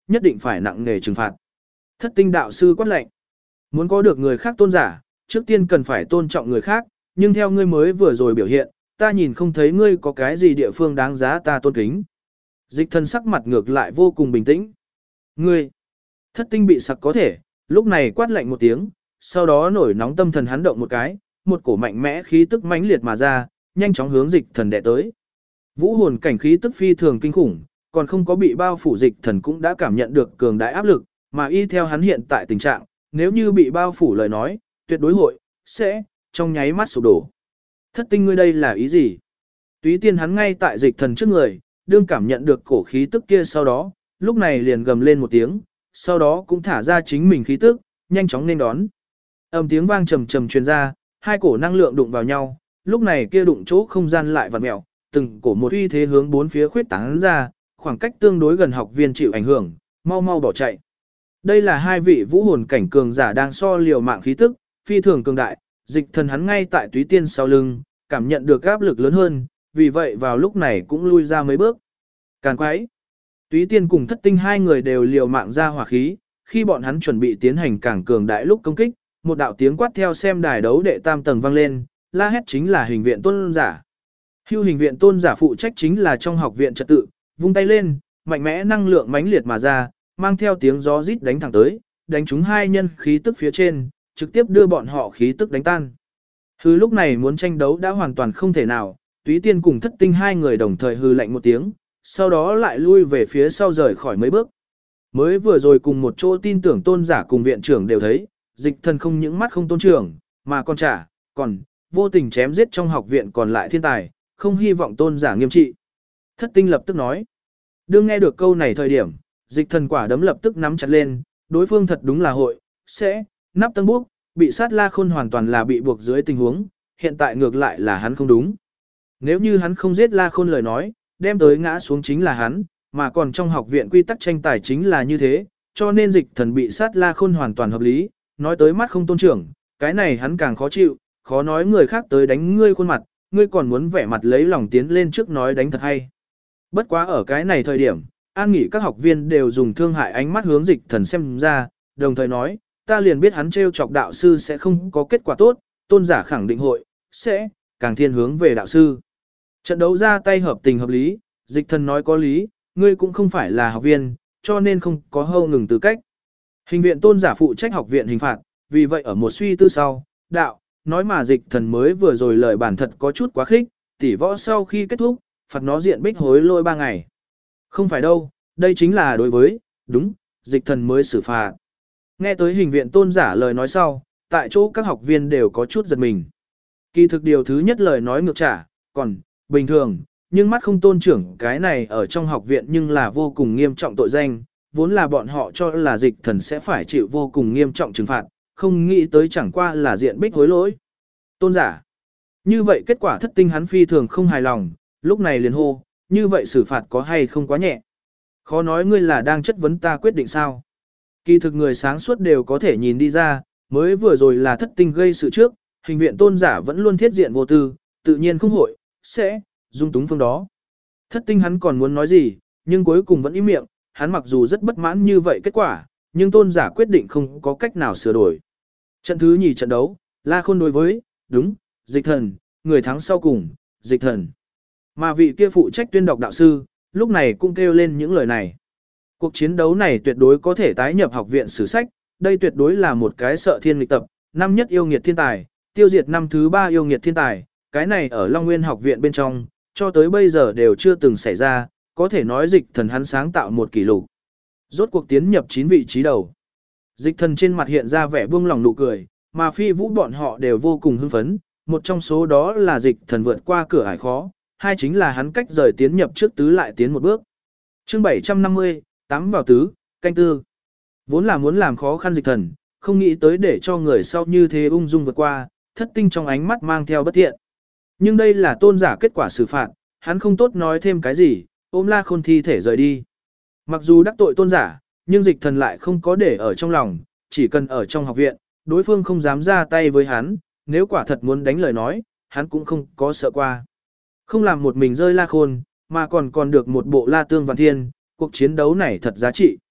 nhất định phải nặng nề trừng phạt. Thất tinh đạo sư quát lệnh. Muốn có được người khác tôn giả, trước tiên cần phải tôn trọng người khác, nhưng theo ngươi mới vừa rồi biểu hiện, ta nhìn không thấy ngươi có cái gì địa phương đáng giá ta tôn kính. Dịch thần sắc mặt ngược lại vô cùng bình tĩnh. Ngươi, thất tinh bị sặc có thể, lúc này quát lạnh một tiếng, sau đó nổi nóng tâm thần hắn động một cái, một cổ mạnh mẽ khí tức mãnh liệt mà ra, nhanh chóng hướng dịch thần đè tới. Vũ hồn cảnh khí tức phi thường kinh khủng, còn không có bị bao phủ dịch thần cũng đã cảm nhận được cường đại áp lực, mà y theo hắn hiện tại tình trạng, nếu như bị bao phủ lời nói, tuyệt đối hội, sẽ, trong nháy mắt sụp đổ. Thất tinh ngươi đây là ý gì? Túy tiên hắn ngay tại dịch thần trước người, đương cảm nhận được cổ khí tức kia sau đó, lúc này liền gầm lên một tiếng, sau đó cũng thả ra chính mình khí tức, nhanh chóng nên đón. Âm tiếng vang trầm trầm truyền ra, hai cổ năng lượng đụng vào nhau, lúc này kia đụng chỗ không gian lại vặn mèo, từng cổ một uy thế hướng bốn phía khuyết tán ra, khoảng cách tương đối gần học viên chịu ảnh hưởng, mau mau bỏ chạy. Đây là hai vị vũ hồn cảnh cường giả đang so liều mạng khí tức, phi thường cường đại, dịch thần hắn ngay tại túy tiên sau lưng, cảm nhận được áp lực lớn hơn, vì vậy vào lúc này cũng lui ra mấy bước. Càn quái. Túy tiên cùng thất tinh hai người đều liều mạng ra hỏa khí, khi bọn hắn chuẩn bị tiến hành càng cường đại lúc công kích, một đạo tiếng quát theo xem đài đấu đệ tam tầng vang lên, la hét chính là hình viện tôn giả. Hưu hình viện tôn giả phụ trách chính là trong học viện trật tự, vung tay lên, mạnh mẽ năng lượng mãnh liệt mà ra, mang theo tiếng gió rít đánh thẳng tới, đánh trúng hai nhân khí tức phía trên, trực tiếp đưa bọn họ khí tức đánh tan. Hư lúc này muốn tranh đấu đã hoàn toàn không thể nào, túy tiên cùng thất tinh hai người đồng thời hư lạnh một tiếng, sau đó lại lui về phía sau rời khỏi mấy bước. Mới vừa rồi cùng một chỗ tin tưởng tôn giả cùng viện trưởng đều thấy, dịch thần không những mắt không tôn trưởng, mà còn vô tình chém giết trong học viện còn lại thiên tài, không hy vọng tôn giả nghiêm trị. Thất tinh lập tức nói. Đương nghe được câu này thời điểm, dịch thần quả đấm lập tức nắm chặt lên, đối phương thật đúng là hội, sẽ, nắp tân búc, bị sát la khôn hoàn toàn là bị buộc dưới tình huống, hiện tại ngược lại là hắn không đúng. Nếu như hắn không giết la khôn lời nói, đem tới ngã xuống chính là hắn, mà còn trong học viện quy tắc tranh tài chính là như thế, cho nên dịch thần bị sát la khôn hoàn toàn hợp lý, nói tới mắt không tôn trưởng, cái này hắn càng khó chịu, khó nói người khác tới đánh ngươi khuôn mặt, ngươi còn muốn vẻ mặt lấy lòng tiến lên trước nói đánh thật hay. Bất quá ở cái này thời điểm, an nghỉ các học viên đều dùng thương hại ánh mắt hướng dịch thần xem ra, đồng thời nói, ta liền biết hắn trêu chọc đạo sư sẽ không có kết quả tốt, tôn giả khẳng định hội, sẽ, càng thiên hướng về đạo sư. Trận đấu ra tay hợp tình hợp lý, dịch thần nói có lý, ngươi cũng không phải là học viên, cho nên không có hâu ngừng tư cách. Hình viện tôn giả phụ trách học viện hình phạt, vì vậy ở một suy tư sau, đạo, nói mà dịch thần mới vừa rồi lời bản thật có chút quá khích, tỉ võ sau khi kết thúc, phạt nó diện bích hối lôi 3 ngày. Không phải đâu, đây chính là đối với, đúng, dịch thần mới xử phạt. Nghe tới hình viện tôn giả lời nói sau, tại chỗ các học viên đều có chút giật mình. Kỳ thực điều thứ nhất lời nói ngược trả, còn, bình thường, nhưng mắt không tôn trưởng cái này ở trong học viện nhưng là vô cùng nghiêm trọng tội danh, vốn là bọn họ cho là dịch thần sẽ phải chịu vô cùng nghiêm trọng trừng phạt, không nghĩ tới chẳng qua là diện bích hối lỗi. Tôn giả. Như vậy kết quả thất tinh hắn phi thường không hài lòng, lúc này liền hô, như vậy xử phạt có hay không quá nhẹ. Khó nói ngươi là đang chất vấn ta quyết định sao. Kỳ thực người sáng suốt đều có thể nhìn đi ra, mới vừa rồi là thất tinh gây sự trước, hình viện tôn giả vẫn luôn thiết diện vô tư, tự nhiên không hội, sẽ, dung túng phương đó. Thất tinh hắn còn muốn nói gì, nhưng cuối cùng vẫn im miệng, hắn mặc dù rất bất mãn như vậy kết quả, nhưng tôn giả quyết định không có cách nào sửa đổi. Trận thứ nhì trận đấu, La Khôn đối với, đúng, dịch thần, người thắng sau cùng, dịch thần. Mà vị kia phụ trách tuyên đọc đạo sư, lúc này cũng kêu lên những lời này. Cuộc chiến đấu này tuyệt đối có thể tái nhập học viện sử sách, đây tuyệt đối là một cái sợ thiên nghịch tập, năm nhất yêu nghiệt thiên tài, tiêu diệt năm thứ 3 yêu nghiệt thiên tài, cái này ở Long Nguyên học viện bên trong, cho tới bây giờ đều chưa từng xảy ra, có thể nói dịch thần hắn sáng tạo một kỷ lục. Rốt cuộc tiến nhập 9 vị trí đầu. Dịch thần trên mặt hiện ra vẻ buông lòng nụ cười, mà phi vũ bọn họ đều vô cùng hưng phấn, một trong số đó là dịch thần vượt qua cửa ải khó, hai chính là hắn cách rời tiến nhập trước tứ lại tiến một bước. Chương 750, 8 vào tứ, canh tư. Vốn là muốn làm khó khăn dịch thần, không nghĩ tới để cho người sau như thế ung dung vượt qua, thất tinh trong ánh mắt mang theo bất thiện. Nhưng đây là tôn giả kết quả xử phạt, hắn không tốt nói thêm cái gì, ôm La Khôn thi thể rời đi. Mặc dù đắc tội tôn giả, nhưng dịch thần lại không có để ở trong lòng, chỉ cần ở trong học viện, đối phương không dám ra tay với hắn, nếu quả thật muốn đánh lời nói, hắn cũng không có sợ qua. Không làm một mình rơi La Khôn, mà còn được một bộ La Tương Vạn Thiên, cuộc chiến đấu này thật giá trị.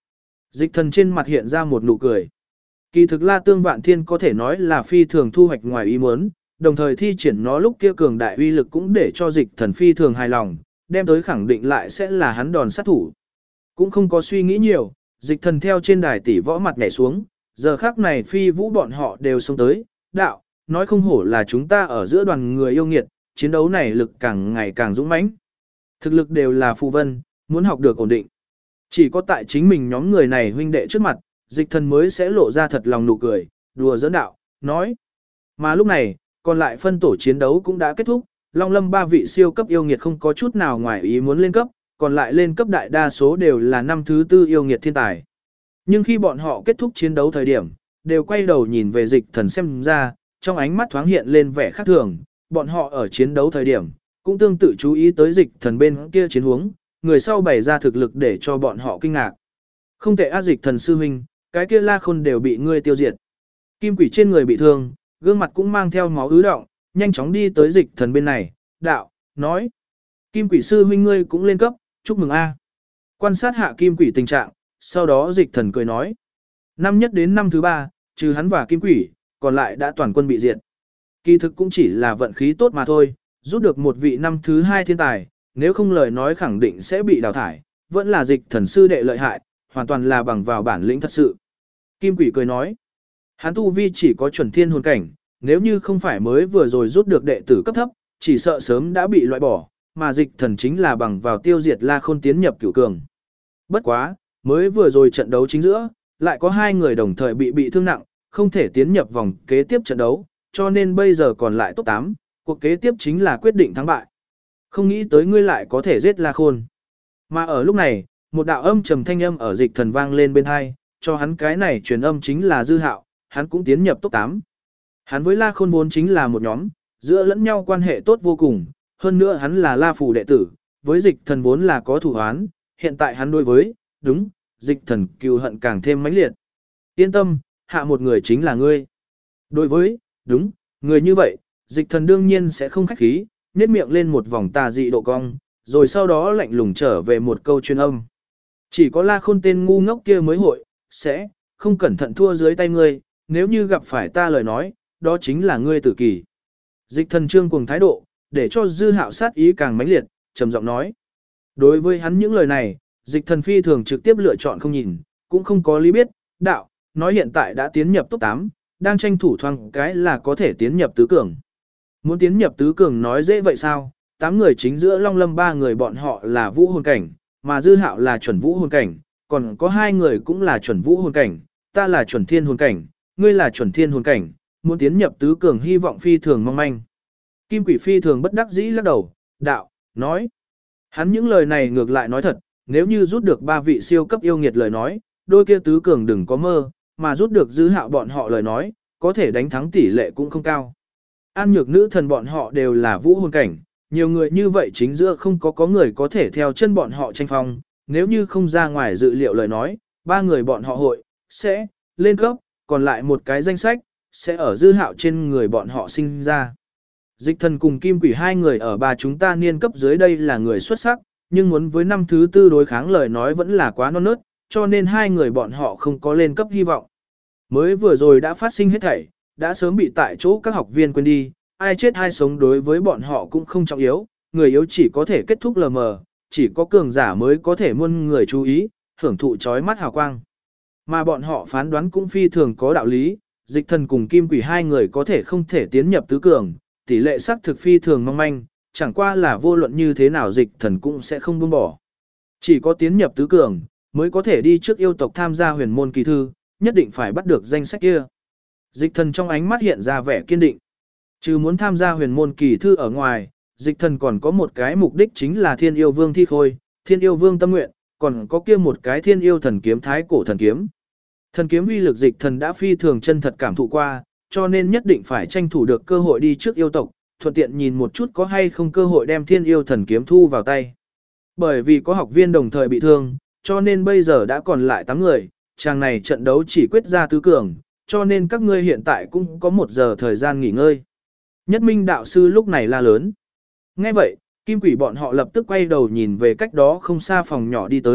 Dịch thần trên mặt hiện ra một nụ cười. Kỳ thực La Tương Vạn Thiên có thể nói là phi thường thu hoạch ngoài ý muốn, đồng thời thi triển nó lúc kia cường đại uy lực cũng để cho dịch thần phi thường hài lòng, đem tới khẳng định lại sẽ là hắn đòn sát thủ. Cũng không có suy nghĩ nhiều, dịch thần theo trên đài tỷ võ mặt nhảy xuống, giờ khắc này phi vũ bọn họ đều xông tới, đạo, nói không hổ là chúng ta ở giữa đoàn người yêu nghiệt, chiến đấu này lực càng ngày càng dũng mãnh. Thực lực đều là phù vân, muốn học được ổn định. Chỉ có tại chính mình nhóm người này huynh đệ trước mặt, dịch thần mới sẽ lộ ra thật lòng nụ cười, đùa giỡn đạo, nói. Mà lúc này, còn lại phân tổ chiến đấu cũng đã kết thúc, Long Lâm 3 vị siêu cấp yêu nghiệt không có chút nào ngoài ý muốn lên cấp, còn lại lên cấp đại đa số đều là năm thứ 4 yêu nghiệt thiên tài. Nhưng khi bọn họ kết thúc chiến đấu thời điểm, đều quay đầu nhìn về dịch thần xem ra, trong ánh mắt thoáng hiện lên vẻ khác thường, bọn họ ở chiến đấu thời điểm, cũng tương tự chú ý tới dịch thần bên kia chiến huống, người sau bày ra thực lực để cho bọn họ kinh ngạc. Không tệ á dịch thần sư huynh, cái kia La Khôn đều bị ngươi tiêu diệt. Kim quỷ trên người bị thương, gương mặt cũng mang theo máu ứ động, nhanh chóng đi tới dịch thần bên này, đạo, nói. Kim quỷ sư huynh ngươi cũng lên cấp, chúc mừng a. Quan sát hạ kim quỷ tình trạng, sau đó dịch thần cười nói. Năm nhất đến năm thứ 3, trừ hắn và kim quỷ, còn lại đã toàn quân bị diệt. Kỳ thực cũng chỉ là vận khí tốt mà thôi, rút được một vị năm thứ 2 thiên tài, nếu không lời nói khẳng định sẽ bị đào thải, vẫn là dịch thần sư đệ lợi hại, hoàn toàn là bằng vào bản lĩnh thật sự. Kim quỷ cười nói, hắn tu vi chỉ có chuẩn thiên hồn cảnh, nếu như không phải mới vừa rồi rút được đệ tử cấp thấp, chỉ sợ sớm đã bị loại bỏ, mà dịch thần chính là bằng vào tiêu diệt La Khôn tiến nhập cửu cường. Bất quá, mới vừa rồi trận đấu chính giữa, lại có 2 người đồng thời bị thương nặng, không thể tiến nhập vòng kế tiếp trận đấu, cho nên bây giờ còn lại top 8, cuộc kế tiếp chính là quyết định thắng bại. Không nghĩ tới ngươi lại có thể giết La Khôn. Mà ở lúc này, một đạo âm trầm thanh âm ở dịch thần vang lên bên hai, cho hắn cái này truyền âm chính là Dư Hạo, hắn cũng tiến nhập top 8. Hắn với La Khôn vốn chính là một nhóm, giữa lẫn nhau quan hệ tốt vô cùng, hơn nữa hắn là La Phủ đệ tử, với dịch thần vốn là có thủ án, hiện tại hắn đối với, đúng, dịch thần cừu hận càng thêm mãnh liệt. Yên tâm, hạ một người chính là ngươi. Đối với, đúng, người như vậy, dịch thần đương nhiên sẽ không khách khí, nhếch miệng lên một vòng tà dị độ cong, rồi sau đó lạnh lùng trở về một câu truyền âm. Chỉ có La Khôn tên ngu ngốc kia mới hội, sẽ, không cẩn thận thua dưới tay ngươi, nếu như gặp phải ta lời nói, đó chính là ngươi tử kỳ. Dịch thần trương cuồng thái độ, để cho Dư Hạo sát ý càng mãnh liệt, trầm giọng nói. Đối với hắn những lời này, dịch thần phi thường trực tiếp lựa chọn không nhìn, cũng không có lý biết, đạo, nói hiện tại đã tiến nhập top 8, đang tranh thủ thoáng cái là có thể tiến nhập tứ cường. Muốn tiến nhập tứ cường nói dễ vậy sao, 8 người chính giữa Long Lâm 3 người bọn họ là vũ hồn cảnh, mà Dư Hạo là chuẩn vũ hồn cảnh, còn có 2 người cũng là chuẩn vũ hồn cảnh, ta là chuẩn thiên hồn cảnh, ngươi là chuẩn thiên hồn cảnh, muốn tiến nhập tứ cường hy vọng phi thường mong manh. Kim quỷ phi thường bất đắc dĩ lắc đầu, đạo, nói. Hắn những lời này ngược lại nói thật, nếu như rút được 3 vị siêu cấp yêu nghiệt lời nói, đôi kia tứ cường đừng có mơ, mà rút được Dư Hạo bọn họ lời nói, có thể đánh thắng tỷ lệ cũng không cao. An nhược nữ thần bọn họ đều là vũ hồn cảnh, nhiều người như vậy chính giữa không có người có thể theo chân bọn họ tranh phong, nếu như không ra ngoài dự liệu lời nói, 3 người bọn họ hội, sẽ, lên cấp, còn lại một cái danh sách, sẽ ở Dư Hạo trên người bọn họ sinh ra. Dịch thần cùng kim quỷ 2 người ở bà chúng ta niên cấp dưới đây là người xuất sắc, nhưng muốn với năm thứ 4 đối kháng lời nói vẫn là quá non nớt, cho nên 2 người bọn họ không có lên cấp hy vọng. Mới vừa rồi đã phát sinh hết thảy, đã sớm bị tại chỗ các học viên quên đi, ai chết ai sống đối với bọn họ cũng không trọng yếu, người yếu chỉ có thể kết thúc lờ mờ, chỉ có cường giả mới có thể muôn người chú ý, hưởng thụ chói mắt hào quang. Mà bọn họ phán đoán cũng phi thường có đạo lý, dịch thần cùng kim quỷ 2 người có thể không thể tiến nhập tứ cường, tỷ lệ xác thực phi thường mong manh, chẳng qua là vô luận như thế nào dịch thần cũng sẽ không buông bỏ. Chỉ có tiến nhập tứ cường, mới có thể đi trước yêu tộc tham gia huyền môn kỳ thư, nhất định phải bắt được danh sách kia. Dịch thần trong ánh mắt hiện ra vẻ kiên định. Trừ muốn tham gia huyền môn kỳ thư ở ngoài, dịch thần còn có một cái mục đích chính là thiên yêu vương thi khôi, thiên yêu vương tâm nguyện, còn có kia một cái thiên yêu thần kiếm thái cổ thần kiếm. Thần kiếm uy lực dịch thần đã phi thường chân thật cảm thụ qua, cho nên nhất định phải tranh thủ được cơ hội đi trước yêu tộc, thuận tiện nhìn một chút có hay không cơ hội đem thiên yêu thần kiếm thu vào tay. Bởi vì có học viên đồng thời bị thương, cho nên bây giờ đã còn lại 8 người, chàng này trận đấu chỉ quyết ra tứ cường, cho nên các ngươi hiện tại cũng có 1 giờ thời gian nghỉ ngơi. Nhất Minh đạo sư lúc này la lớn. Nghe vậy, kim quỷ bọn họ lập tức quay đầu nhìn về cách đó không xa phòng nhỏ đi tới,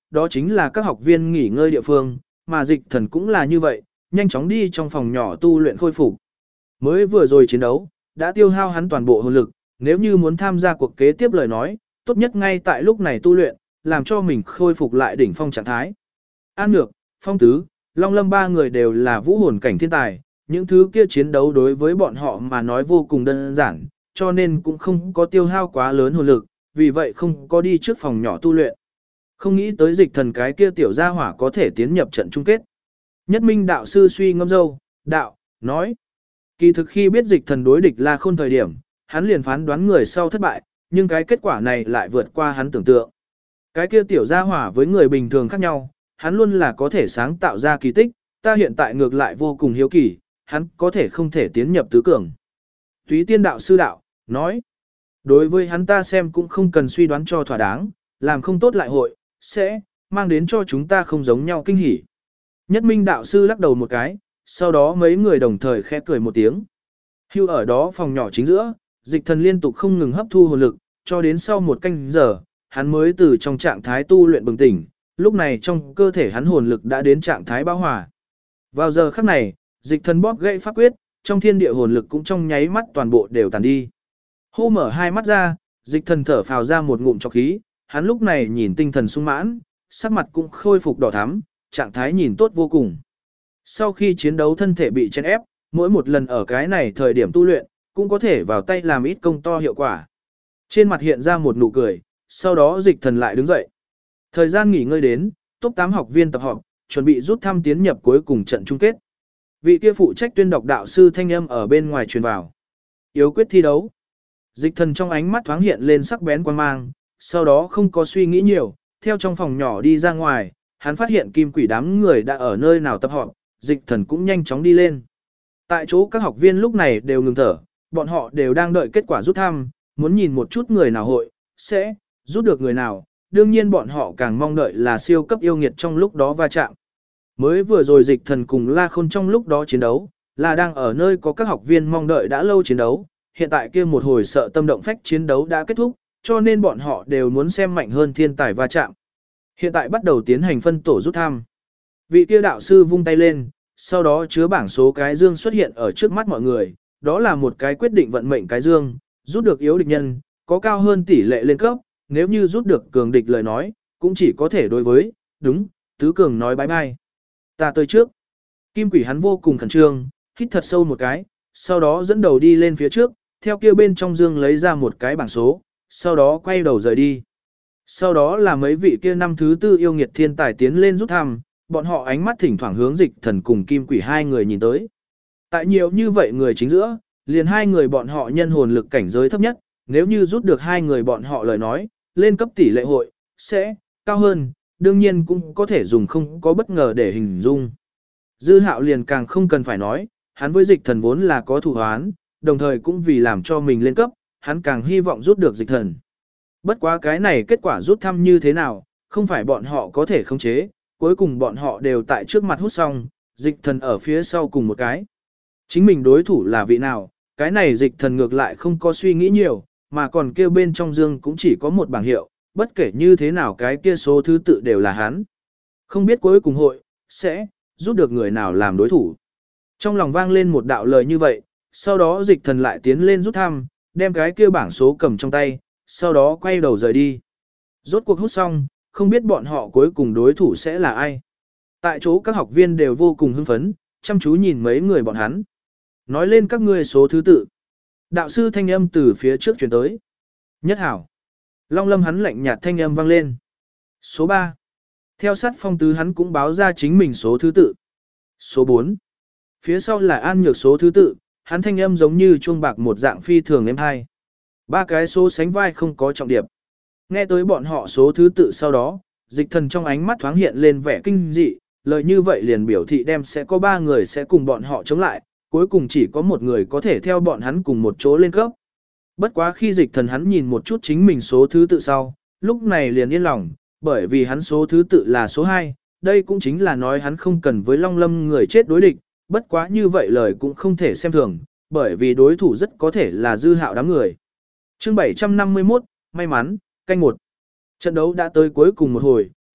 đó chính là các học viên nghỉ ngơi địa phương, mà dịch thần cũng là như vậy, nhanh chóng đi trong phòng nhỏ tu luyện khôi phục. Mới vừa rồi chiến đấu, đã tiêu hao hắn toàn bộ hồn lực, nếu như muốn tham gia cuộc kế tiếp lời nói, tốt nhất ngay tại lúc này tu luyện, làm cho mình khôi phục lại đỉnh phong trạng thái. An Nhược, Phong Tứ, Long Lâm ba người đều là vũ hồn cảnh thiên tài, những thứ kia chiến đấu đối với bọn họ mà nói vô cùng đơn giản, cho nên cũng không có tiêu hao quá lớn hồn lực, vì vậy không có đi trước phòng nhỏ tu luyện. Không nghĩ tới dịch thần cái kia tiểu gia hỏa có thể tiến nhập trận chung kết. Nhất Minh đạo sư suy ngâm dâu, đạo, nói. Kỳ thực khi biết dịch thần đối địch La Khôn thời điểm, hắn liền phán đoán người sau thất bại, nhưng cái kết quả này lại vượt qua hắn tưởng tượng. Cái kia tiểu gia hỏa với người bình thường khác nhau, hắn luôn là có thể sáng tạo ra kỳ tích, ta hiện tại ngược lại vô cùng hiếu kỳ, hắn có thể không thể tiến nhập tứ cường. Túy Tiên đạo sư đạo, nói. Đối với hắn ta xem cũng không cần suy đoán cho thỏa đáng, làm không tốt lại hội, sẽ mang đến cho chúng ta không giống nhau kinh hỉ. Nhất Minh đạo sư lắc đầu một cái, sau đó mấy người đồng thời khẽ cười một tiếng. Hưu ở đó phòng nhỏ chính giữa, dịch thần liên tục không ngừng hấp thu hồn lực, cho đến sau một canh giờ, hắn mới từ trong trạng thái tu luyện bừng tỉnh, lúc này trong cơ thể hắn hồn lực đã đến trạng thái bão hòa. Vào giờ khắc này, dịch thần bóp gãy pháp quyết, trong thiên địa hồn lực cũng trong nháy mắt toàn bộ đều tàn đi. Hô mở hai mắt ra, dịch thần thở phào ra một ngụm trọc khí, hắn lúc này nhìn tinh thần sung mãn, sắc mặt cũng khôi phục đỏ thắm, trạng thái nhìn tốt vô cùng. Sau khi chiến đấu thân thể bị chèn ép, mỗi một lần ở cái này thời điểm tu luyện, cũng có thể vào tay làm ít công to hiệu quả. Trên mặt hiện ra một nụ cười, sau đó dịch thần lại đứng dậy. Thời gian nghỉ ngơi đến, top 8 học viên tập họp, chuẩn bị rút thăm tiến nhập cuối cùng trận chung kết. Vị kia phụ trách tuyên đọc đạo sư thanh âm ở bên ngoài truyền vào. Yếu quyết thi đấu. Dịch thần trong ánh mắt thoáng hiện lên sắc bén quan mang, sau đó không có suy nghĩ nhiều, theo trong phòng nhỏ đi ra ngoài, hắn phát hiện kim quỷ đám người đã ở nơi nào tập họp, dịch thần cũng nhanh chóng đi lên. Tại chỗ các học viên lúc này đều ngừng thở, bọn họ đều đang đợi kết quả rút thăm, muốn nhìn một chút người nào hội, sẽ rút được người nào, đương nhiên bọn họ càng mong đợi là siêu cấp yêu nghiệt trong lúc đó va chạm. Mới vừa rồi dịch thần cùng La Khôn trong lúc đó chiến đấu, là đang ở nơi có các học viên mong đợi đã lâu chiến đấu, hiện tại kia một hồi sợ tâm động phách chiến đấu đã kết thúc, cho nên bọn họ đều muốn xem mạnh hơn thiên tài va chạm. Hiện tại bắt đầu tiến hành phân tổ rút thăm. Vị kia đạo sư vung tay lên, sau đó chứa bảng số cái dương xuất hiện ở trước mắt mọi người, đó là một cái quyết định vận mệnh cái dương, rút được yếu địch nhân, có cao hơn tỷ lệ lên cấp, nếu như rút được cường địch lời nói, cũng chỉ có thể đối với, đúng, tứ cường nói bye bye. Ta tới trước. Kim quỷ hắn vô cùng khẩn trương, hít thật sâu một cái, sau đó dẫn đầu đi lên phía trước, theo kia bên trong dương lấy ra một cái bảng số, sau đó quay đầu rời đi. Sau đó là mấy vị kia năm thứ tư yêu nghiệt thiên tài tiến lên rút thăm, bọn họ ánh mắt thỉnh thoảng hướng dịch thần cùng kim quỷ hai người nhìn tới. Tại nhiều như vậy người chính giữa, liền hai người bọn họ nhân hồn lực cảnh giới thấp nhất, nếu như rút được hai người bọn họ lời nói, lên cấp tỷ lệ hội, sẽ cao hơn, đương nhiên cũng có thể dùng không có bất ngờ để hình dung. Dư Hạo liền càng không cần phải nói, hắn với dịch thần vốn là có thù hoán, đồng thời cũng vì làm cho mình lên cấp, hắn càng hy vọng rút được dịch thần. Bất quá cái này kết quả rút thăm như thế nào, không phải bọn họ có thể khống chế, cuối cùng bọn họ đều tại trước mặt hút xong, dịch thần ở phía sau cùng một cái. Chính mình đối thủ là vị nào, cái này dịch thần ngược lại không có suy nghĩ nhiều, mà còn kêu bên trong dương cũng chỉ có một bảng hiệu, bất kể như thế nào cái kia số thứ tự đều là hắn. Không biết cuối cùng hội, sẽ rút được người nào làm đối thủ. Trong lòng vang lên một đạo lời như vậy, sau đó dịch thần lại tiến lên rút thăm, đem cái kia bảng số cầm trong tay, sau đó quay đầu rời đi. Rốt cuộc hút xong, không biết bọn họ cuối cùng đối thủ sẽ là ai. Tại chỗ các học viên đều vô cùng hưng phấn, chăm chú nhìn mấy người bọn hắn. Nói lên các ngươi số thứ tự. Đạo sư thanh âm từ phía trước chuyển tới. Nhất hảo. Long Lâm hắn lạnh nhạt thanh âm vang lên. Số 3. Theo sát Phong Tứ hắn cũng báo ra chính mình số thứ tự. Số 4. Phía sau là An Nhược số thứ tự, hắn thanh âm giống như chuông bạc một dạng phi thường êm hai. Ba cái số sánh vai không có trọng điệp. Nghe tới bọn họ số thứ tự sau đó, dịch thần trong ánh mắt thoáng hiện lên vẻ kinh dị, lời như vậy liền biểu thị đem sẽ có 3 người sẽ cùng bọn họ chống lại, cuối cùng chỉ có một người có thể theo bọn hắn cùng một chỗ lên cấp. Bất quá khi dịch thần hắn nhìn một chút chính mình số thứ tự sau, lúc này liền yên lòng, bởi vì hắn số thứ tự là số 2, đây cũng chính là nói hắn không cần với Long Lâm người chết đối địch, bất quá như vậy lời cũng không thể xem thường, bởi vì đối thủ rất có thể là Dư Hạo đám người. Chương 751, may mắn, canh 1. Trận đấu đã tới cuối cùng một hồi,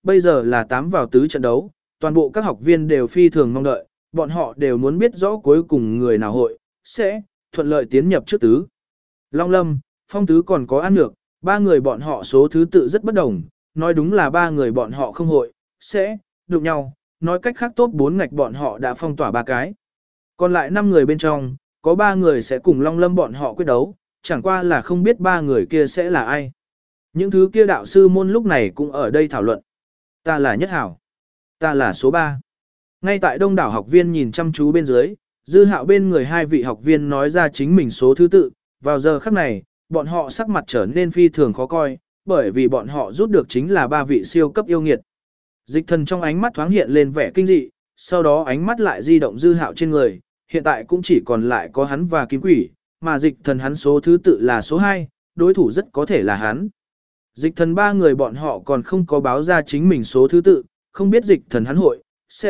bây giờ là 8 vào tứ trận đấu, toàn bộ các học viên đều phi thường mong đợi, bọn họ đều muốn biết rõ cuối cùng người nào hội, sẽ thuận lợi tiến nhập trước tứ. Long Lâm, Phong Tứ còn có An Nhược, ba người bọn họ số thứ tự rất bất đồng, nói đúng là ba người bọn họ không hội, sẽ đụng nhau, nói cách khác top 4 ngạch bọn họ đã phong tỏa 3 cái. Còn lại 5 người bên trong, có 3 người sẽ cùng Long Lâm bọn họ quyết đấu, chẳng qua là không biết 3 người kia sẽ là ai. Những thứ kia đạo sư môn lúc này cũng ở đây thảo luận. Ta là Nhất Hảo. Ta là số 3. Ngay tại đông đảo học viên nhìn chăm chú bên dưới, Dư Hạo bên người hai vị học viên nói ra chính mình số thứ tự, vào giờ khắc này, bọn họ sắc mặt trở nên phi thường khó coi, bởi vì bọn họ rút được chính là 3 vị siêu cấp yêu nghiệt. Dịch Thần trong ánh mắt thoáng hiện lên vẻ kinh dị, sau đó ánh mắt lại di động Dư Hạo trên người, hiện tại cũng chỉ còn lại có hắn và Kim Quỷ, mà Dịch Thần hắn số thứ tự là số 2, đối thủ rất có thể là hắn. Dịch Thần ba người bọn họ còn không có báo ra chính mình số thứ tự, không biết Dịch Thần hắn hội,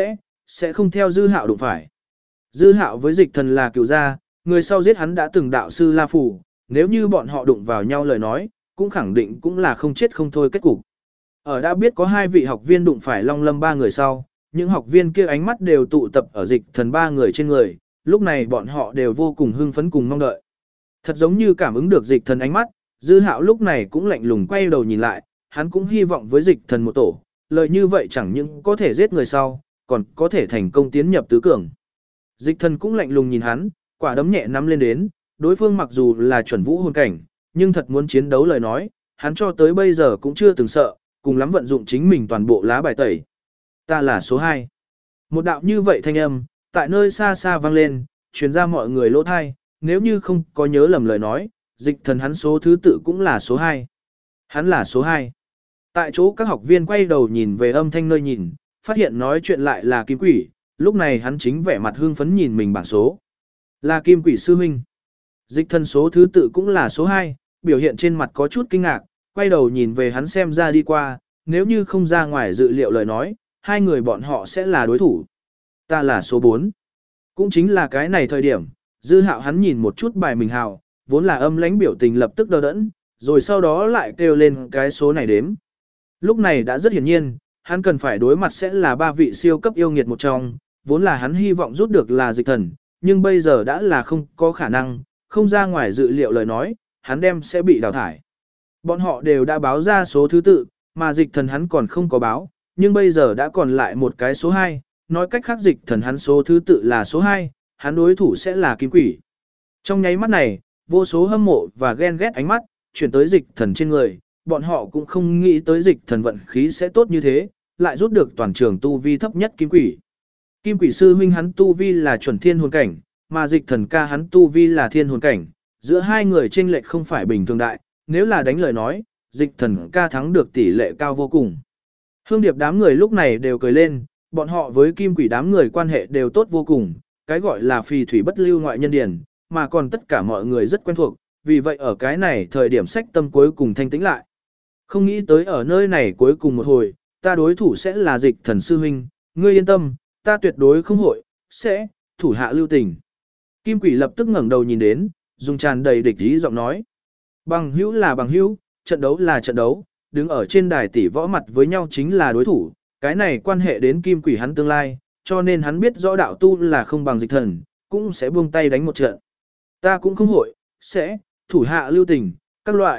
sẽ không theo Dư Hạo đụng phải. Dư Hạo với Dịch Thần là cựu gia, người sau giết hắn đã từng đạo sư La Phủ, nếu như bọn họ đụng vào nhau lời nói, cũng khẳng định cũng là không chết không thôi kết cục. Ở đã biết có 2 vị học viên đụng phải Long Lâm 3 người sau, những học viên kia ánh mắt đều tụ tập ở Dịch Thần 3 người trên người, lúc này bọn họ đều vô cùng hưng phấn cùng mong đợi. Thật giống như cảm ứng được Dịch Thần ánh mắt, Dư Hạo lúc này cũng lạnh lùng quay đầu nhìn lại, hắn cũng hy vọng với Dịch Thần một tổ, lời như vậy chẳng những có thể giết người sau, còn có thể thành công tiến nhập tứ cường. Dịch Thần cũng lạnh lùng nhìn hắn, quả đấm nhẹ nắm lên đến, đối phương mặc dù là chuẩn vũ hồn cảnh, nhưng thật muốn chiến đấu lời nói, hắn cho tới bây giờ cũng chưa từng sợ, cùng lắm vận dụng chính mình toàn bộ lá bài tẩy. Ta là số 2. Một đạo như vậy thanh âm, tại nơi xa xa vang lên, truyền ra mọi người lỗ thai, nếu như không có nhớ lầm lời nói, Dịch Thần hắn số thứ tự cũng là số 2. Hắn là số 2. Tại chỗ các học viên quay đầu nhìn về âm thanh nơi nhìn, phát hiện nói chuyện lại là Kim Quỷ, lúc này hắn chính vẻ mặt hưng phấn nhìn mình bảng số. Là Kim Quỷ sư huynh. Dịch Thần số thứ tự cũng là số 2, biểu hiện trên mặt có chút kinh ngạc, quay đầu nhìn về hắn xem ra đi qua, nếu như không ra ngoài dự liệu lời nói, hai người bọn họ sẽ là đối thủ. Ta là số 4. Cũng chính là cái này thời điểm, Dư Hạo hắn nhìn một chút bài mình hào, vốn là âm lãnh biểu tình lập tức đờ đẫn, rồi sau đó lại kêu lên cái số này đếm. Lúc này đã rất hiển nhiên, hắn cần phải đối mặt sẽ là 3 vị siêu cấp yêu nghiệt một trong, vốn là hắn hy vọng rút được là Dịch Thần, nhưng bây giờ đã là không có khả năng, không ra ngoài dự liệu lời nói, hắn đem sẽ bị đào thải. Bọn họ đều đã báo ra số thứ tự, mà Dịch Thần hắn còn không có báo, nhưng bây giờ đã còn lại một cái số 2, nói cách khác Dịch Thần hắn số thứ tự là số 2, hắn đối thủ sẽ là Kim Quỷ. Trong nháy mắt này, vô số hâm mộ và ghen ghét ánh mắt, chuyển tới Dịch Thần trên người, bọn họ cũng không nghĩ tới Dịch Thần vận khí sẽ tốt như thế, lại rút được toàn trường tu vi thấp nhất Kim Quỷ. Kim Quỷ sư huynh hắn tu vi là chuẩn thiên hồn cảnh, mà Dịch Thần ca hắn tu vi là thiên hồn cảnh, giữa hai người chênh lệch không phải bình thường đại, nếu là đánh lời nói, Dịch Thần ca thắng được tỷ lệ cao vô cùng. Hương Điệp đám người lúc này đều cười lên, bọn họ với Kim Quỷ đám người quan hệ đều tốt vô cùng, cái gọi là phì thủy bất lưu ngoại nhân điển, mà còn tất cả mọi người rất quen thuộc, vì vậy ở cái này thời điểm sách tâm cuối cùng thanh tĩnh lại. Không nghĩ tới ở nơi này cuối cùng một hồi, ta đối thủ sẽ là Dịch Thần sư huynh, ngươi yên tâm, ta tuyệt đối không hội, sẽ thủ hạ lưu tình. Kim Quỷ lập tức ngẩng đầu nhìn đến, dùng tràn đầy địch ý giọng nói. Bằng hữu là bằng hữu, trận đấu là trận đấu, đứng ở trên đài tỷ võ mặt với nhau chính là đối thủ, cái này quan hệ đến Kim Quỷ hắn tương lai, cho nên hắn biết rõ đạo tu là không bằng Dịch Thần, cũng sẽ buông tay đánh một trận. Ta cũng không hội, sẽ thủ hạ lưu tình, các loại,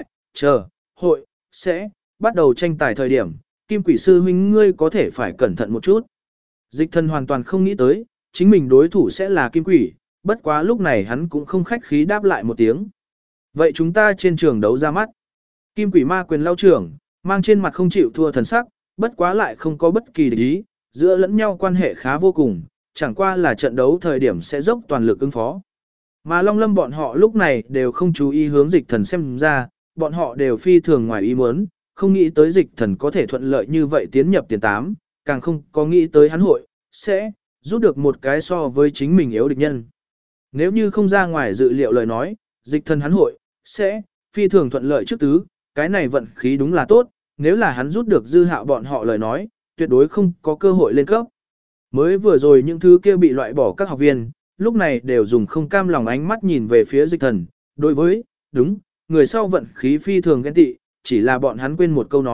hội, sẽ bắt đầu tranh tài thời điểm, Kim Quỷ sư huynh ngươi có thể phải cẩn thận một chút. Dịch Thần hoàn toàn không nghĩ tới, chính mình đối thủ sẽ là Kim Quỷ, bất quá lúc này hắn cũng không khách khí đáp lại một tiếng. Vậy chúng ta trên trường đấu ra mắt. Kim Quỷ ma quyền lao trưởng, mang trên mặt không chịu thua thần sắc, bất quá lại không có bất kỳ địch ý, giữa lẫn nhau quan hệ khá vô cùng, chẳng qua là trận đấu thời điểm sẽ dốc toàn lực ứng phó. Mà Long Lâm bọn họ lúc này đều không chú ý hướng Dịch Thần xem ra, bọn họ đều phi thường ngoài ý muốn, không nghĩ tới Dịch Thần có thể thuận lợi như vậy tiến nhập tiền 8, càng không có nghĩ tới hắn hội, sẽ rút được một cái so với chính mình yếu địch nhân. Nếu như không ra ngoài dự liệu lời nói, Dịch Thần hắn hội, sẽ phi thường thuận lợi trước tứ, cái này vận khí đúng là tốt, nếu là hắn rút được Dư Hạo bọn họ lời nói, tuyệt đối không có cơ hội lên cấp. Mới vừa rồi những thứ kia bị loại bỏ các học viên, lúc này đều dùng không cam lòng ánh mắt nhìn về phía Dịch Thần, đối với, đúng, người sau vận khí phi thường ghen tị, chỉ là bọn hắn quên một câu nói,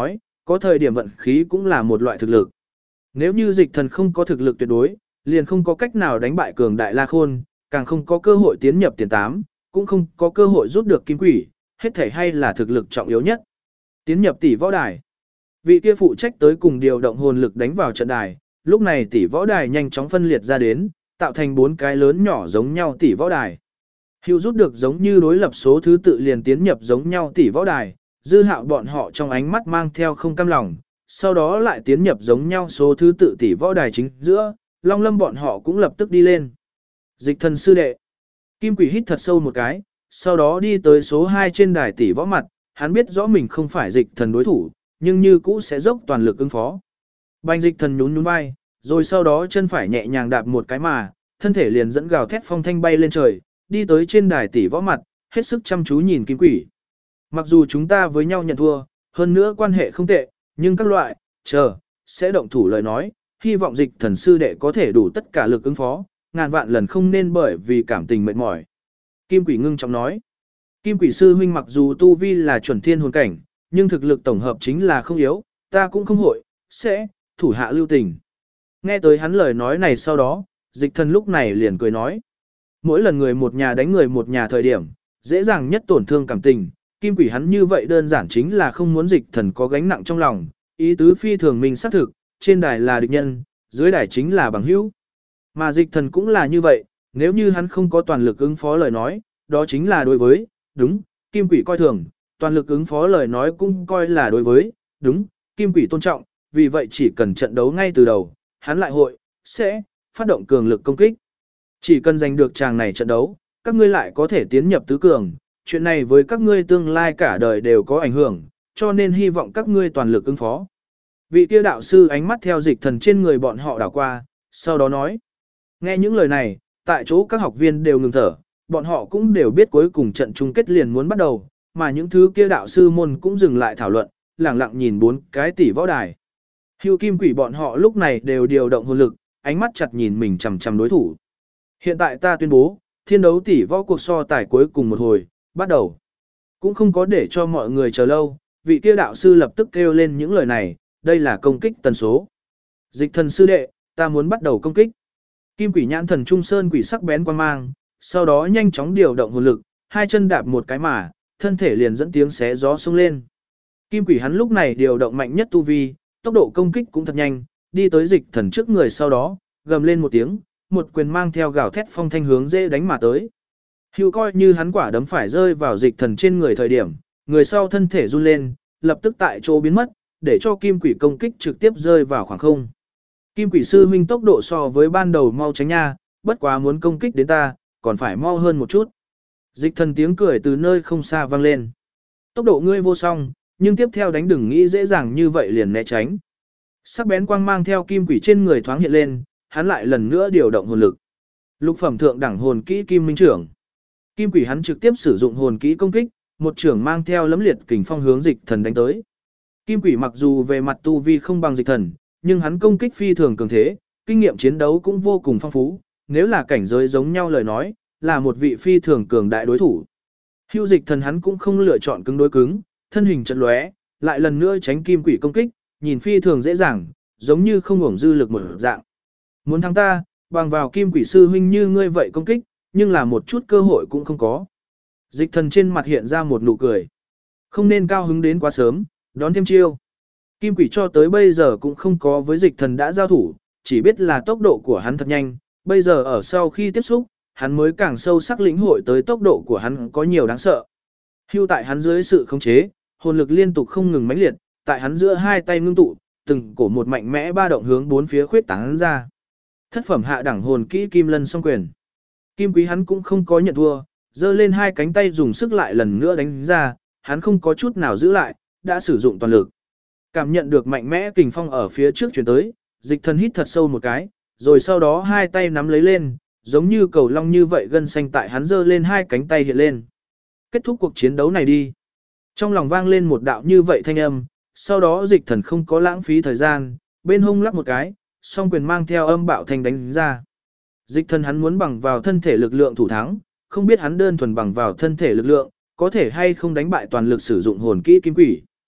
Có thời điểm vận khí cũng là một loại thực lực. Nếu như dịch thần không có thực lực tuyệt đối, liền không có cách nào đánh bại cường đại La Khôn, càng không có cơ hội tiến nhập tiền tám, cũng không có cơ hội rút được kim quỷ, hết thảy hay là thực lực trọng yếu nhất. Tiến nhập tỷ võ đài. Vị kia phụ trách tới cùng điều động hồn lực đánh vào trận đài, lúc này tỷ võ đài nhanh chóng phân liệt ra đến, tạo thành 4 cái lớn nhỏ giống nhau tỷ võ đài. Hữu rút được giống như đối lập số thứ tự liền tiến nhập giống nhau tỷ võ đài, Dư Hạo bọn họ trong ánh mắt mang theo không cam lòng, sau đó lại tiến nhập giống nhau số thứ tự tỷ võ đài chính giữa, Long Lâm bọn họ cũng lập tức đi lên. Dịch thần sư đệ. Kim Quỷ hít thật sâu một cái, sau đó đi tới số 2 trên đài tỷ võ mặt, hắn biết rõ mình không phải dịch thần đối thủ, nhưng như cũ sẽ dốc toàn lực ứng phó. Bành dịch thần nhún nhún vai, rồi sau đó chân phải nhẹ nhàng đạp một cái mà, thân thể liền dẫn gào thét phong thanh bay lên trời, đi tới trên đài tỷ võ mặt, hết sức chăm chú nhìn Kim Quỷ. Mặc dù chúng ta với nhau nhận thua, hơn nữa quan hệ không tệ, nhưng các loại, sẽ động thủ lời nói, hy vọng dịch thần sư đệ có thể đủ tất cả lực ứng phó, ngàn vạn lần không nên bởi vì cảm tình mệt mỏi. Kim Quỷ ngưng trọng nói, Kim Quỷ sư huynh mặc dù tu vi là chuẩn thiên hồn cảnh, nhưng thực lực tổng hợp chính là không yếu, ta cũng không hội, thủ hạ lưu tình. Nghe tới hắn lời nói này sau đó, dịch thần lúc này liền cười nói, mỗi lần người một nhà đánh người một nhà thời điểm, dễ dàng nhất tổn thương cảm tình, Kim Quỷ hắn như vậy đơn giản chính là không muốn dịch thần có gánh nặng trong lòng, ý tứ phi thường mình xác thực, trên đài là địch nhân, dưới đài chính là bằng hữu. Mà dịch thần cũng là như vậy, nếu như hắn không có toàn lực ứng phó lời nói, đó chính là đối với, đúng, Kim Quỷ coi thường, toàn lực ứng phó lời nói cũng coi là đối với, đúng, Kim Quỷ tôn trọng, vì vậy chỉ cần trận đấu ngay từ đầu, hắn lại hội, phát động cường lực công kích. Chỉ cần giành được tràng này trận đấu, các ngươi lại có thể tiến nhập tứ cường, chuyện này với các ngươi tương lai cả đời đều có ảnh hưởng, cho nên hy vọng các ngươi toàn lực ứng phó. Vị kia đạo sư ánh mắt theo dịch thần trên người bọn họ đảo qua, sau đó nói. Nghe những lời này, tại chỗ các học viên đều ngừng thở, bọn họ cũng đều biết cuối cùng trận chung kết liền muốn bắt đầu, mà những thứ kia đạo sư môn cũng dừng lại thảo luận, lẳng lặng nhìn 4 cái tỷ võ đài. Hưu Kim Quỷ bọn họ lúc này đều điều động hồn lực, ánh mắt chặt nhìn mình chằm chằm đối thủ. Hiện tại ta tuyên bố, thiên đấu tỷ võ cuộc so tài cuối cùng một hồi, bắt đầu. Cũng không có để cho mọi người chờ lâu, vị kia đạo sư lập tức kêu lên những lời này, đây là công kích tần số. Dịch thần sư đệ, ta muốn bắt đầu công kích. Kim Quỷ nhãn thần trung sơn quỷ sắc bén quan mang, sau đó nhanh chóng điều động hồn lực, hai chân đạp một cái mà, thân thể liền dẫn tiếng xé gió xông lên. Kim Quỷ hắn lúc này điều động mạnh nhất tu vi, tốc độ công kích cũng thật nhanh, đi tới dịch thần trước người sau đó, gầm lên một tiếng, một quyền mang theo gào thét phong thanh hướng dễ đánh mà tới. Hưu coi như hắn quả đấm phải rơi vào dịch thần trên người thời điểm, người sau thân thể run lên, lập tức tại chỗ biến mất, để cho Kim Quỷ công kích trực tiếp rơi vào khoảng không. Kim Quỷ sư huynh tốc độ so với ban đầu mau tránh nha, bất quá muốn công kích đến ta, còn phải mau hơn một chút. Dịch thần tiếng cười từ nơi không xa vang lên. Tốc độ ngươi vô song, nhưng tiếp theo đánh đừng nghĩ dễ dàng như vậy liền né tránh. Sắc bén quang mang theo Kim Quỷ trên người thoáng hiện lên, hắn lại lần nữa điều động hồn lực. Lục phẩm thượng đẳng hồn kỹ Kim Minh trưởng. Kim Quỷ hắn trực tiếp sử dụng hồn kỹ công kích, một trưởng mang theo lấm liệt kình phong hướng dịch thần đánh tới. Kim Quỷ mặc dù về mặt tu vi không bằng dịch thần, nhưng hắn công kích phi thường cường thế, kinh nghiệm chiến đấu cũng vô cùng phong phú, nếu là cảnh giới giống nhau lời nói, là một vị phi thường cường đại đối thủ. Hưu dịch thần hắn cũng không lựa chọn cứng đối cứng, thân hình chật lóe, lại lần nữa tránh Kim Quỷ công kích, nhìn phi thường dễ dàng, giống như không uổng dư lực một dạng. Muốn thắng ta, bằng vào Kim Quỷ sư huynh như ngươi vậy công kích, nhưng là một chút cơ hội cũng không có. Dịch thần trên mặt hiện ra một nụ cười. Không nên cao hứng đến quá sớm, đón thêm chiêu. Kim Quỷ cho tới bây giờ cũng không có với dịch thần đã giao thủ, chỉ biết là tốc độ của hắn thật nhanh, bây giờ ở sau khi tiếp xúc, hắn mới càng sâu sắc lĩnh hội tới tốc độ của hắn có nhiều đáng sợ. Hưu tại hắn dưới sự khống chế, hồn lực liên tục không ngừng mãnh liệt, tại hắn giữa hai tay ngưng tụ, từng cổ một mạnh mẽ ba động hướng bốn phía khuyết tán ra. Thất phẩm hạ đẳng hồn kỹ Kim Lân song quyền. Kim Quý hắn cũng không có nhận thua, giơ lên hai cánh tay dùng sức lại lần nữa đánh ra, hắn không có chút nào giữ lại, đã sử dụng toàn lực. Cảm nhận được mạnh mẽ kình phong ở phía trước chuyển tới, dịch thần hít thật sâu một cái, rồi sau đó hai tay nắm lấy lên, giống như cầu long như vậy gân xanh tại hắn giơ lên hai cánh tay hiện lên. Kết thúc cuộc chiến đấu này đi. Trong lòng vang lên một đạo như vậy thanh âm, sau đó dịch thần không có lãng phí thời gian, bên hông lắc một cái, song quyền mang theo âm bạo thanh đánh ra. Dịch thần hắn muốn bằng vào thân thể lực lượng thủ thắng, không biết hắn đơn thuần bằng vào thân thể lực lượng, có thể hay không đánh bại toàn lực sử dụng hồn kỹ Kim Quỷ.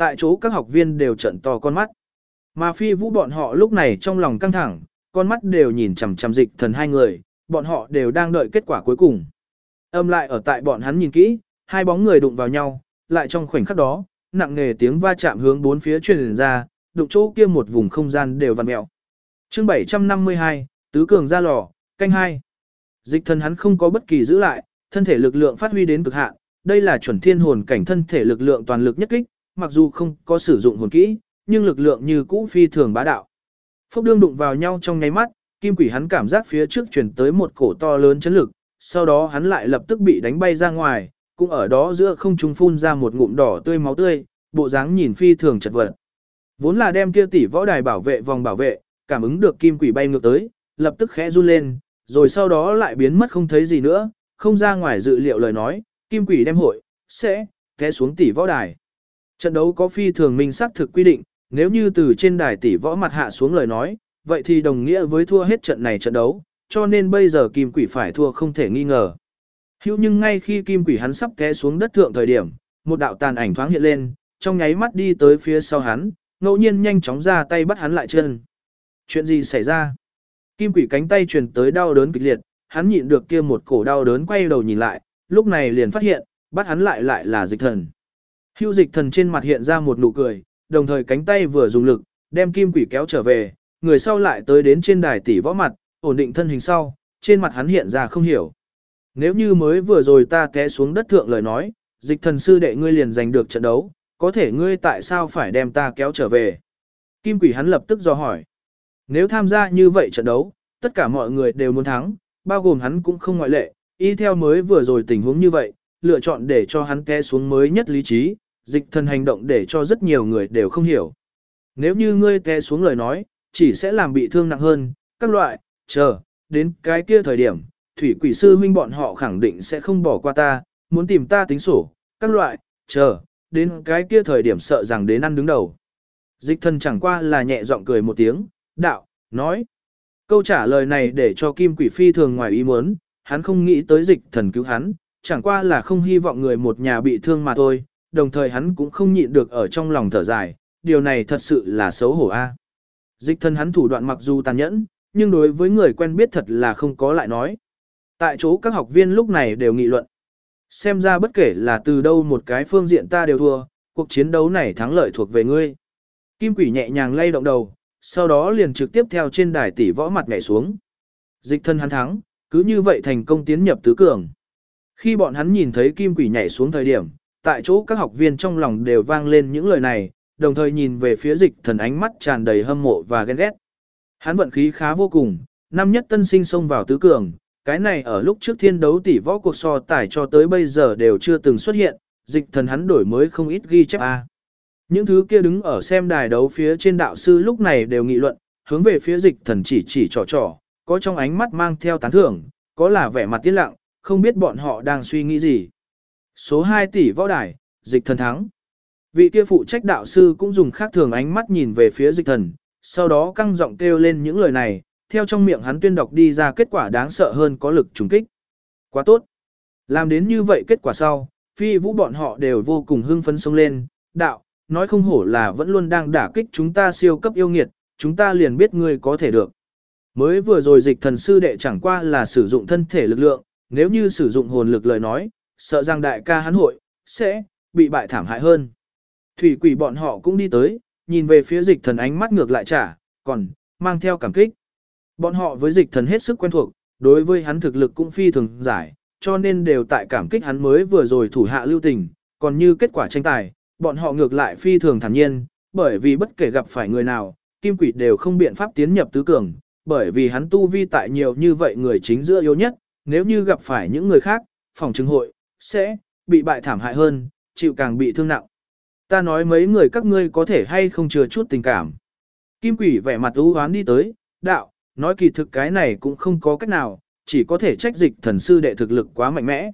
Tại chỗ các học viên đều trợn to con mắt. Mà Phi Vũ bọn họ lúc này trong lòng căng thẳng, con mắt đều nhìn chằm chằm Dịch Thần hai người, bọn họ đều đang đợi kết quả cuối cùng. Âm lại ở tại bọn hắn nhìn kỹ, hai bóng người đụng vào nhau, lại trong khoảnh khắc đó, nặng nề tiếng va chạm hướng bốn phía truyền ra, đụng chỗ kia một vùng không gian đều vặn mèo. Chương 752, tứ cường ra lò, canh 2. Dịch Thần hắn không có bất kỳ giữ lại, thân thể lực lượng phát huy đến cực hạn, đây là chuẩn thiên hồn cảnh thân thể lực lượng toàn lực nhất kích, mặc dù không có sử dụng hồn kỹ, nhưng lực lượng như cũ phi thường bá đạo. Phốc đương đụng vào nhau trong nháy mắt, Kim Quỷ hắn cảm giác phía trước truyền tới một cổ to lớn chấn lực, sau đó hắn lại lập tức bị đánh bay ra ngoài, cũng ở đó giữa không trung phun ra một ngụm đỏ tươi máu tươi, bộ dáng nhìn phi thường chật vật. Vốn là đem kia tỷ võ đài bảo vệ vòng bảo vệ, cảm ứng được Kim Quỷ bay ngược tới, lập tức khẽ run lên, rồi sau đó lại biến mất không thấy gì nữa, không ra ngoài dự liệu lời nói, Kim Quỷ đem hội sẽ té xuống tỷ võ đài. Trận đấu có phi thường minh xác thực quy định, nếu như từ trên đài tỷ võ mặt hạ xuống lời nói, vậy thì đồng nghĩa với thua hết trận này trận đấu, cho nên bây giờ Kim Quỷ phải thua không thể nghi ngờ. Hữu nhưng ngay khi Kim Quỷ hắn sắp té xuống đất thượng thời điểm, một đạo tàn ảnh thoáng hiện lên, trong nháy mắt đi tới phía sau hắn, ngẫu nhiên nhanh chóng ra tay bắt hắn lại chân. Chuyện gì xảy ra? Kim Quỷ cánh tay truyền tới đau đớn kịch liệt, hắn nhịn được kia một cổ đau đớn quay đầu nhìn lại, lúc này liền phát hiện, bắt hắn lại là Dịch Thần. Hưu Dịch Thần trên mặt hiện ra một nụ cười, đồng thời cánh tay vừa dùng lực, đem Kim Quỷ kéo trở về, người sau lại tới đến trên đài tỷ võ mặt, ổn định thân hình sau, trên mặt hắn hiện ra không hiểu. Nếu như mới vừa rồi ta té xuống đất thượng lời nói, Dịch Thần sư đệ ngươi liền giành được trận đấu, có thể ngươi tại sao phải đem ta kéo trở về? Kim Quỷ hắn lập tức dò hỏi. Nếu tham gia như vậy trận đấu, tất cả mọi người đều muốn thắng, bao gồm hắn cũng không ngoại lệ, y theo mới vừa rồi tình huống như vậy, lựa chọn để cho hắn té xuống mới nhất lý trí, Dịch Thần hành động để cho rất nhiều người đều không hiểu. Nếu như ngươi té xuống lời nói, chỉ sẽ làm bị thương nặng hơn, các loại, chờ, đến cái kia thời điểm, Thủy Quỷ sư huynh bọn họ khẳng định sẽ không bỏ qua ta, muốn tìm ta tính sổ, các loại, chờ, đến cái kia thời điểm sợ rằng đến ăn đứng đầu. Dịch Thần chẳng qua là nhẹ giọng cười một tiếng, đạo, nói. Câu trả lời này để cho Kim Quỷ phi thường ngoài ý muốn, hắn không nghĩ tới Dịch Thần cứu hắn, chẳng qua là không hy vọng người một nhà bị thương mà thôi, đồng thời hắn cũng không nhịn được ở trong lòng thở dài, điều này thật sự là xấu hổ a. Dịch Thần hắn thủ đoạn mặc dù tàn nhẫn, nhưng đối với người quen biết thật là không có lại nói. Tại chỗ các học viên lúc này đều nghị luận. Xem ra bất kể là từ đâu một cái phương diện ta đều thua, cuộc chiến đấu này thắng lợi thuộc về ngươi. Kim Quỷ nhẹ nhàng lay động đầu, sau đó liền trực tiếp theo trên đài tỷ võ mặt nhảy xuống. Dịch Thần hắn thắng, cứ như vậy thành công tiến nhập tứ cường. Khi bọn hắn nhìn thấy Kim Quỷ nhảy xuống thời điểm, tại chỗ các học viên trong lòng đều vang lên những lời này, đồng thời nhìn về phía Dịch Thần ánh mắt tràn đầy hâm mộ và ghen ghét. Hắn vận khí khá vô cùng, năm nhất tân sinh xông vào tứ cường, cái này ở lúc trước thiên đấu tỷ võ cuộc so tài cho tới bây giờ đều chưa từng xuất hiện, Dịch Thần hắn đổi mới không ít ghi chép a. Những thứ kia đứng ở xem đài đấu phía trên đạo sư lúc này đều nghị luận, hướng về phía Dịch Thần chỉ trò, có trong ánh mắt mang theo tán thưởng, có là vẻ mặt tiến lặng, không biết bọn họ đang suy nghĩ gì. Số 2 tỷ võ đài, Dịch Thần thắng. Vị kia phụ trách đạo sư cũng dùng khác thường ánh mắt nhìn về phía Dịch Thần, sau đó căng giọng kêu lên những lời này, theo trong miệng hắn tuyên đọc đi ra kết quả đáng sợ hơn có lực trùng kích. Quá tốt. Làm đến như vậy kết quả sau, Phi Vũ bọn họ đều vô cùng hưng phấn xông lên, đạo, nói không hổ là vẫn luôn đang đả kích chúng ta siêu cấp yêu nghiệt, chúng ta liền biết ngươi có thể được. Mới vừa rồi Dịch Thần sư đệ chẳng qua là sử dụng thân thể lực lượng, nếu như sử dụng hồn lực lời nói, sợ rằng đại ca hắn hội sẽ bị bại thảm hại hơn. Thủy Quỷ bọn họ cũng đi tới, nhìn về phía Dịch Thần ánh mắt ngược lại trả, còn mang theo cảm kích. Bọn họ với Dịch Thần hết sức quen thuộc, đối với hắn thực lực cũng phi thường giải, cho nên đều tại cảm kích hắn mới vừa rồi thủ hạ lưu tình, còn như kết quả tranh tài, bọn họ ngược lại phi thường thản nhiên, bởi vì bất kể gặp phải người nào, Kim Quỷ đều không biện pháp tiến nhập tứ cường, bởi vì hắn tu vi tại nhiều như vậy người chính giữa yếu nhất, nếu như gặp phải những người khác, phòng chứng hội sẽ bị bại thảm hại hơn, chịu càng bị thương nặng. Ta nói mấy người các ngươi có thể hay không chừa chút tình cảm. Kim Quỷ vẻ mặt u hoán đi tới, đạo, nói kỳ thực cái này cũng không có cách nào, chỉ có thể trách Dịch Thần sư đệ thực lực quá mạnh mẽ.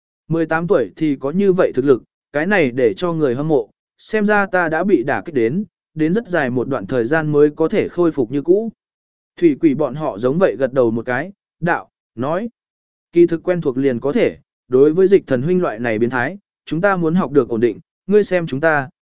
18 tuổi thì có như vậy thực lực, cái này để cho người hâm mộ, xem ra ta đã bị đả kích đến rất dài một đoạn thời gian mới có thể khôi phục như cũ. Thủy Quỷ bọn họ giống vậy gật đầu một cái, đạo, nói, kỳ thực quen thuộc liền có thể, đối với Dịch Thần huynh loại này biến thái, chúng ta muốn học được ổn định, ngươi xem chúng ta,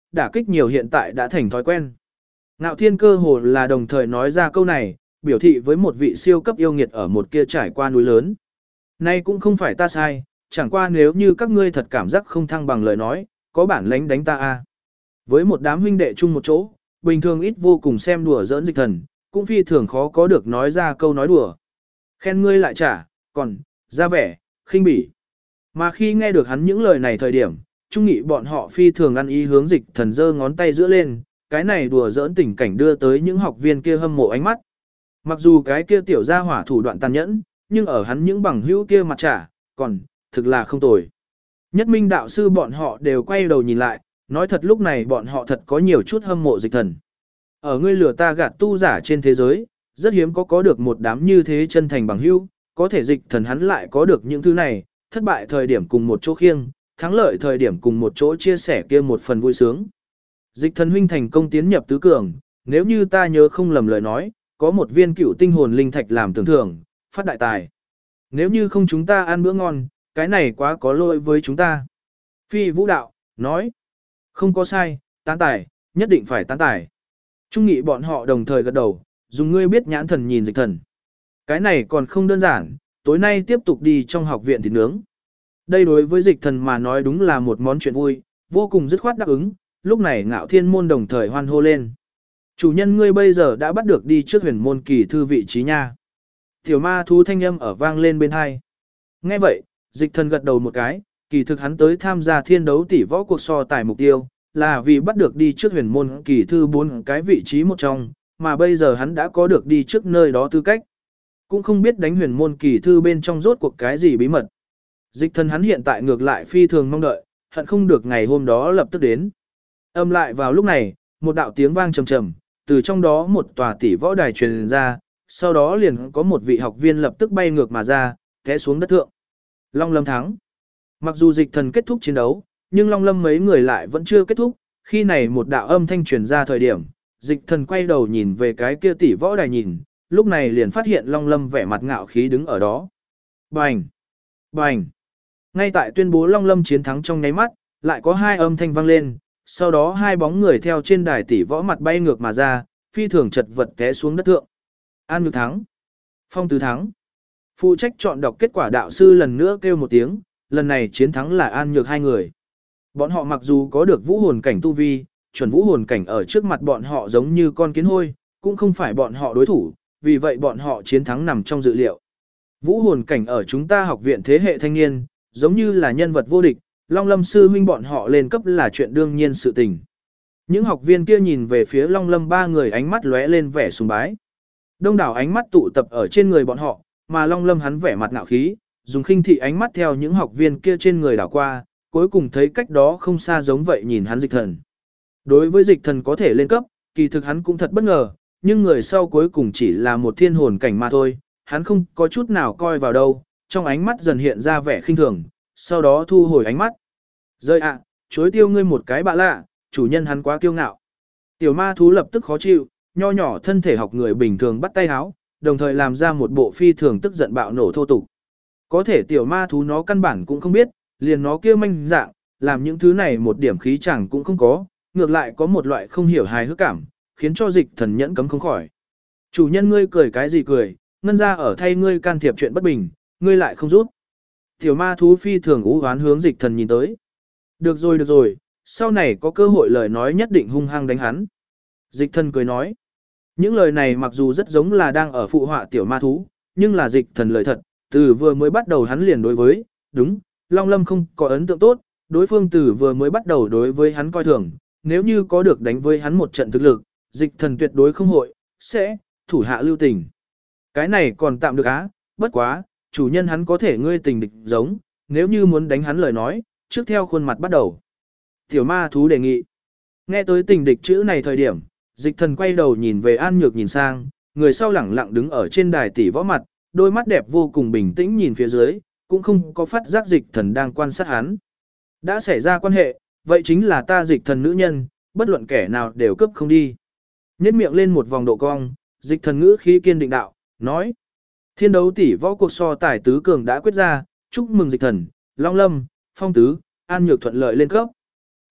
đả kích nhiều hiện tại đã thành thói quen. Ngạo Thiên cơ hồ là đồng thời nói ra câu này, biểu thị với một vị siêu cấp yêu nghiệt ở một kia trải qua núi lớn. Nay cũng không phải ta sai, chẳng qua nếu như các ngươi thật cảm giác không thăng bằng lời nói, có bản lãnh đánh ta a. Với một đám huynh đệ chung một chỗ, bình thường ít vô cùng xem đùa giỡn Dịch Thần, cũng phi thường khó có được nói ra câu nói đùa. Khen ngươi lại trả, còn, ra vẻ, khinh bỉ. Mà khi nghe được hắn những lời này thời điểm, trung nghị bọn họ phi thường ăn ý hướng Dịch Thần giơ ngón tay giữa lên, cái này đùa giỡn tình cảnh đưa tới những học viên kia hâm mộ ánh mắt. Mặc dù cái kia tiểu gia hỏa thủ đoạn tàn nhẫn, nhưng ở hắn những bằng hữu kia mặt trả, còn, thực là không tồi. Nhất Minh đạo sư bọn họ đều quay đầu nhìn lại, nói thật lúc này bọn họ thật có nhiều chút hâm mộ Dịch Thần. Ở ngươi lừa ta gạt tu giả trên thế giới, rất hiếm có được một đám như thế chân thành bằng hữu, có thể Dịch Thần hắn lại có được những thứ này, thất bại thời điểm cùng một chỗ khiêng, thắng lợi thời điểm cùng một chỗ chia sẻ kia một phần vui sướng. Dịch Thần huynh thành công tiến nhập tứ cường, nếu như ta nhớ không lầm lời nói, có một viên cựu tinh hồn linh thạch làm tưởng thưởng, phát đại tài. Nếu như không chúng ta ăn bữa ngon, cái này quá có lỗi với chúng ta. Phi Vũ Đạo, nói, không có sai, tán tài, nhất định phải tán tài. Trung nghị bọn họ đồng thời gật đầu, dùng ngươi biết nhãn thần nhìn Dịch Thần. Cái này còn không đơn giản, tối nay tiếp tục đi trong học viện thịt nướng. Đây đối với Dịch Thần mà nói đúng là một món chuyện vui, vô cùng dứt khoát đáp ứng, lúc này Ngạo Thiên môn đồng thời hoan hô lên. Chủ nhân ngươi bây giờ đã bắt được đi trước huyền môn kỳ thư vị trí nha. Tiểu ma thú thanh âm ở vang lên bên hai. Nghe vậy, Dịch Thần gật đầu một cái, kỳ thực hắn tới tham gia thiên đấu tỷ võ cuộc so tài mục tiêu, là vì bắt được đi trước huyền môn kỳ thư 4 cái vị trí một trong, mà bây giờ hắn đã có được đi trước nơi đó tư cách. Cũng không biết đánh huyền môn kỳ thư bên trong rốt cuộc cái gì bí mật. Dịch Thần hắn hiện tại ngược lại phi thường mong đợi, hận không được ngày hôm đó lập tức đến. Âm lại vào lúc này, một đạo tiếng vang trầm trầm, từ trong đó một tòa tỷ võ đài truyền ra, sau đó liền có một vị học viên lập tức bay ngược mà ra, té xuống đất thượng. Long Lâm thắng. Mặc dù Dịch Thần kết thúc chiến đấu, nhưng Long Lâm mấy người lại vẫn chưa kết thúc, khi này một đạo âm thanh truyền ra thời điểm, Dịch Thần quay đầu nhìn về cái kia tỷ võ đài nhìn, lúc này liền phát hiện Long Lâm vẻ mặt ngạo khí đứng ở đó. Bành! Bành! Ngay tại tuyên bố Long Lâm chiến thắng trong nháy mắt, lại có hai âm thanh vang lên, sau đó hai bóng người theo trên đài tỷ võ mặt bay ngược mà ra, phi thường chật vật té xuống đất thượng. An Nhược thắng. Phong Tứ thắng. Phụ trách chọn đọc kết quả đạo sư lần nữa kêu một tiếng, lần này chiến thắng là An Nhược hai người. Bọn họ mặc dù có được vũ hồn cảnh tu vi, chuẩn vũ hồn cảnh ở trước mặt bọn họ giống như con kiến hôi, cũng không phải bọn họ đối thủ, vì vậy bọn họ chiến thắng nằm trong dự liệu. Vũ hồn cảnh ở chúng ta học viện thế hệ thanh niên, giống như là nhân vật vô địch, Long Lâm sư huynh bọn họ lên cấp là chuyện đương nhiên sự tình. Những học viên kia nhìn về phía Long Lâm ba người ánh mắt lóe lên vẻ sùng bái. Đông đảo ánh mắt tụ tập ở trên người bọn họ, mà Long Lâm hắn vẻ mặt ngạo khí, dùng khinh thị ánh mắt theo những học viên kia trên người đảo qua, cuối cùng thấy cách đó không xa giống vậy nhìn hắn Dịch Thần. Đối với Dịch Thần có thể lên cấp, kỳ thực hắn cũng thật bất ngờ, nhưng người sau cuối cùng chỉ là một thiên hồn cảnh mà thôi, hắn không có chút nào coi vào đâu, trong ánh mắt dần hiện ra vẻ khinh thường, sau đó thu hồi ánh mắt. Rơi ạ, chối tiêu ngươi một cái bạ lạ, chủ nhân hắn quá kiêu ngạo. Tiểu ma thú lập tức khó chịu, nho nhỏ thân thể học người bình thường bắt tay háo, đồng thời làm ra một bộ phi thường tức giận bạo nổ thô tục. Có thể tiểu ma thú nó căn bản cũng không biết, liền nó kia manh dạng, làm những thứ này một điểm khí chẳng cũng không có, ngược lại có một loại không hiểu hài hước cảm, khiến cho Dịch Thần nhẫn cấm không khỏi. Chủ nhân ngươi cười cái gì cười, ngân ra ở thay ngươi can thiệp chuyện bất bình, ngươi lại không rút. Tiểu ma thú phi thường ú hoán hướng Dịch Thần nhìn tới. Được rồi, sau này có cơ hội lời nói nhất định hung hăng đánh hắn. Dịch Thần cười nói. Những lời này mặc dù rất giống là đang ở phụ họa tiểu ma thú, nhưng là Dịch Thần lời thật, từ vừa mới bắt đầu hắn liền đối với, đúng, Long Lâm không có ấn tượng tốt, đối phương từ vừa mới bắt đầu đối với hắn coi thường, nếu như có được đánh với hắn một trận thực lực, Dịch Thần tuyệt đối không hội, sẽ, thủ hạ lưu tình. Cái này còn tạm được á, bất quá, chủ nhân hắn có thể ngươi tình địch giống, nếu như muốn đánh hắn lời nói, trước theo khuôn mặt bắt đầu. Tiểu ma thú đề nghị. Nghe tới tình địch chữ này thời điểm, Dịch Thần quay đầu nhìn về An Nhược nhìn sang, người sau lẳng lặng đứng ở trên đài tỷ võ mặt, đôi mắt đẹp vô cùng bình tĩnh nhìn phía dưới, cũng không có phát giác Dịch Thần đang quan sát hắn. Đã xảy ra quan hệ, vậy chính là ta Dịch Thần nữ nhân, bất luận kẻ nào đều cướp không đi. Nhếch miệng lên một vòng độ cong, Dịch Thần ngữ khí kiên định đạo, nói. Thiên đấu tỷ võ cuộc so tài tứ cường đã quyết ra, chúc mừng Dịch Thần, Long Lâm, Phong Tứ, An Nhược thuận lợi lên cấp.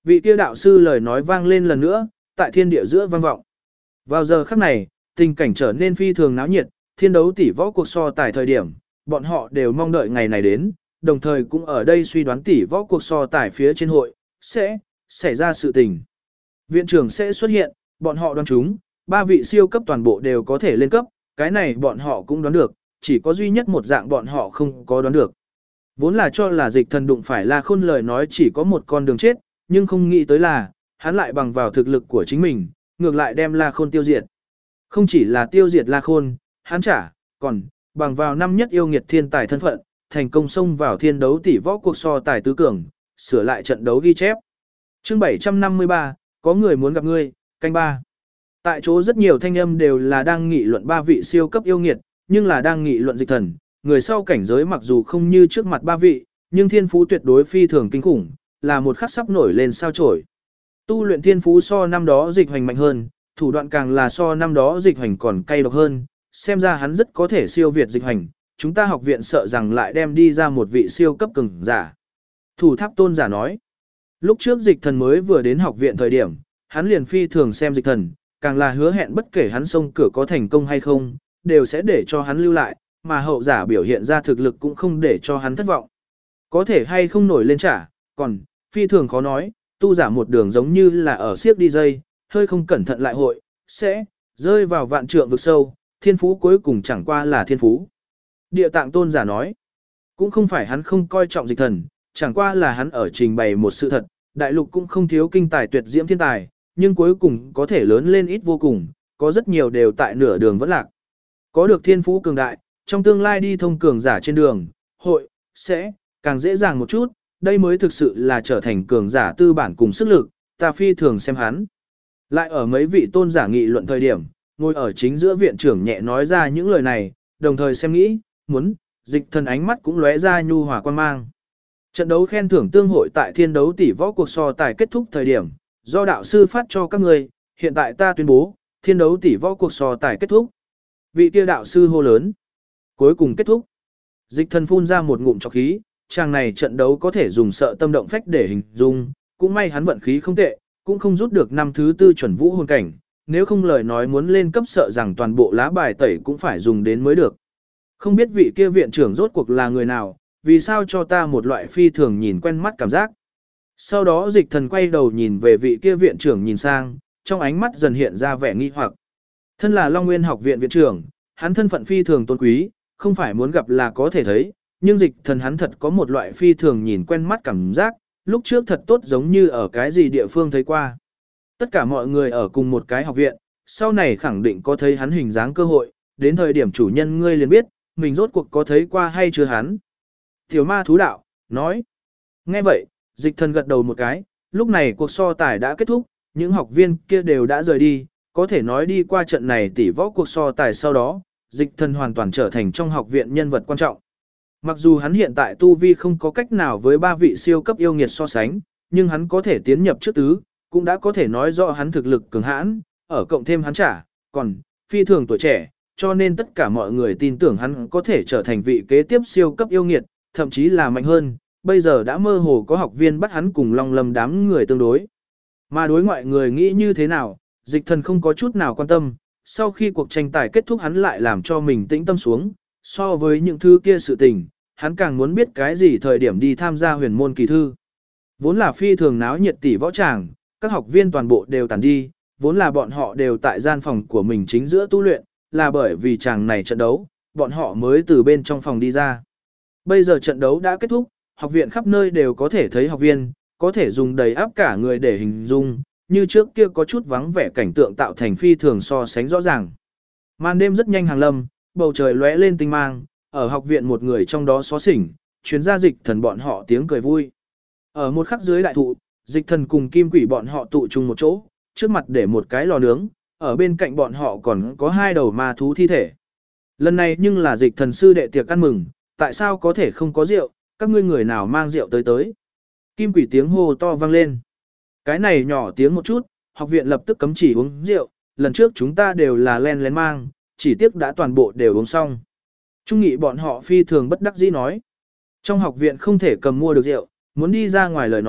Vị kia đạo sư lời nói vang lên lần nữa, tại thiên địa giữa vang vọng. Vào giờ khắc này, tình cảnh trở nên phi thường náo nhiệt, thiên đấu tỷ võ cuộc so tài thời điểm, bọn họ đều mong đợi ngày này đến, đồng thời cũng ở đây suy đoán tỷ võ cuộc so tài phía trên hội, sẽ xảy ra sự tình. Viện trưởng sẽ xuất hiện, bọn họ đoán chúng, 3 vị siêu cấp toàn bộ đều có thể lên cấp, cái này bọn họ cũng đoán được, chỉ có duy nhất một dạng bọn họ không có đoán được. Vốn là cho là dịch thần đụng phải La Khôn lời nói chỉ có một con đường chết, nhưng không nghĩ tới là, hắn lại bằng vào thực lực của chính mình, ngược lại đem La Khôn tiêu diệt. Không chỉ là tiêu diệt La Khôn, hắn còn bằng vào năm nhất yêu nghiệt thiên tài thân phận, thành công xông vào thiên đấu tỷ võ cuộc so tài tứ cường, sửa lại trận đấu ghi chép. Chương 753, có người muốn gặp ngươi, canh 3. Tại chỗ rất nhiều thanh âm đều là đang nghị luận 3 vị siêu cấp yêu nghiệt, nhưng là đang nghị luận dịch thần, người sau cảnh giới mặc dù không như trước mặt 3 vị, nhưng thiên phú tuyệt đối phi thường kinh khủng, là một khắc sắp nổi lên sao chổi. Tu luyện thiên phú so năm đó dịch hoành mạnh hơn, thủ đoạn càng là so năm đó dịch hoành còn cay độc hơn, xem ra hắn rất có thể siêu việt dịch hoành, chúng ta học viện sợ rằng lại đem đi ra một vị siêu cấp cường giả. Thủ tháp tôn giả nói, lúc trước dịch thần mới vừa đến học viện thời điểm, hắn liền phi thường xem dịch thần, càng là hứa hẹn bất kể hắn xông cửa có thành công hay không, đều sẽ để cho hắn lưu lại, mà hậu giả biểu hiện ra thực lực cũng không để cho hắn thất vọng. Có thể hay không nổi lên trả, còn, phi thường khó nói, tu giả một đường giống như là ở siếc đi dây, hơi không cẩn thận lại hội, sẽ rơi vào vạn trượng vực sâu, thiên phú cuối cùng chẳng qua là thiên phú. Địa tạng tôn giả nói, cũng không phải hắn không coi trọng dịch thần, chẳng qua là hắn ở trình bày một sự thật, đại lục cũng không thiếu kinh tài tuyệt diễm thiên tài, nhưng cuối cùng có thể lớn lên ít vô cùng, có rất nhiều đều tại nửa đường vẫn lạc. Có được thiên phú cường đại, trong tương lai đi thông cường giả trên đường, hội, sẽ càng dễ dàng một chút, đây mới thực sự là trở thành cường giả tư bản cùng sức lực, ta phi thường xem hắn. Lại ở mấy vị tôn giả nghị luận thời điểm, ngồi ở chính giữa viện trưởng nhẹ nói ra những lời này, đồng thời xem nghĩ, muốn, dịch thần ánh mắt cũng lóe ra nhu hòa quan mang. Trận đấu khen thưởng tương hội tại thiên đấu tỷ võ cuộc so tài kết thúc thời điểm, do đạo sư phát cho các người, hiện tại ta tuyên bố, thiên đấu tỷ võ cuộc so tài kết thúc. Vị kia đạo sư hô lớn. Cuối cùng kết thúc. Dịch thần phun ra một ngụm trọc khí, chàng này trận đấu có thể dùng sợ tâm động phách để hình dung, cũng may hắn vận khí không tệ, cũng không rút được năm thứ 4 chuẩn vũ hồn cảnh, nếu không lời nói muốn lên cấp sợ rằng toàn bộ lá bài tẩy cũng phải dùng đến mới được. Không biết vị kia viện trưởng rốt cuộc là người nào, vì sao cho ta một loại phi thường nhìn quen mắt cảm giác. Sau đó dịch thần quay đầu nhìn về vị kia viện trưởng nhìn sang, trong ánh mắt dần hiện ra vẻ nghi hoặc. Thân là Long Nguyên học viện viện trưởng, hắn thân phận phi thường tôn quý, không phải muốn gặp là có thể thấy, nhưng dịch thần hắn thật có một loại phi thường nhìn quen mắt cảm giác, lúc trước thật tốt giống như ở cái gì địa phương thấy qua. Tất cả mọi người ở cùng một cái học viện, sau này khẳng định có thấy hắn hình dáng cơ hội, đến thời điểm chủ nhân ngươi liền biết, mình rốt cuộc có thấy qua hay chưa hắn. Tiểu ma thú đạo, nói. Nghe vậy, dịch thần gật đầu một cái, lúc này cuộc so tài đã kết thúc, những học viên kia đều đã rời đi, có thể nói đi qua trận này tỷ võ cuộc so tài sau đó, dịch thần hoàn toàn trở thành trong học viện nhân vật quan trọng. Mặc dù hắn hiện tại tu vi không có cách nào với 3 vị siêu cấp yêu nghiệt so sánh, nhưng hắn có thể tiến nhập trước tứ, cũng đã có thể nói rõ hắn thực lực cường hãn, ở cộng thêm hắn còn phi thường tuổi trẻ, cho nên tất cả mọi người tin tưởng hắn có thể trở thành vị kế tiếp siêu cấp yêu nghiệt, thậm chí là mạnh hơn, bây giờ đã mơ hồ có học viên bắt hắn cùng Long Lâm đám người tương đối. Mà đối ngoại người nghĩ như thế nào, dịch thần không có chút nào quan tâm, sau khi cuộc tranh tài kết thúc hắn lại làm cho mình tĩnh tâm xuống, so với những thứ kia sự tình, hắn càng muốn biết cái gì thời điểm đi tham gia huyền môn kỳ thư. Vốn là phi thường náo nhiệt tỷ võ tràng, các học viên toàn bộ đều tản đi, vốn là bọn họ đều tại gian phòng của mình chính giữa tu luyện, là bởi vì chàng này trận đấu, bọn họ mới từ bên trong phòng đi ra. Bây giờ trận đấu đã kết thúc, học viện khắp nơi đều có thể thấy học viên, có thể dùng đầy áp cả người để hình dung, như trước kia có chút vắng vẻ cảnh tượng tạo thành phi thường so sánh rõ ràng. Màn đêm rất nhanh hàng lâm, bầu trời lóe lên tinh mang, ở học viện một người trong đó xó xỉnh, chuyến ra dịch thần bọn họ tiếng cười vui. Ở một khắc dưới đại thụ, dịch thần cùng kim quỷ bọn họ tụ chung một chỗ, trước mặt để một cái lò nướng, ở bên cạnh bọn họ còn có 2 đầu ma thú thi thể. Lần này nhưng là dịch thần sư đệ tiệc ăn mừng, tại sao có thể không có rượu, các ngươi người nào mang rượu tới. Kim quỷ tiếng hô to vang lên. Cái này nhỏ tiếng một chút, học viện lập tức cấm chỉ uống rượu, lần trước chúng ta đều là len lén mang, chỉ tiếc đã toàn bộ đều uống xong. Trung nghị bọn họ phi thường bất đắc dĩ nói. Trong học viện không thể cầm mua được rượu, muốn đi ra ngoài lời nói,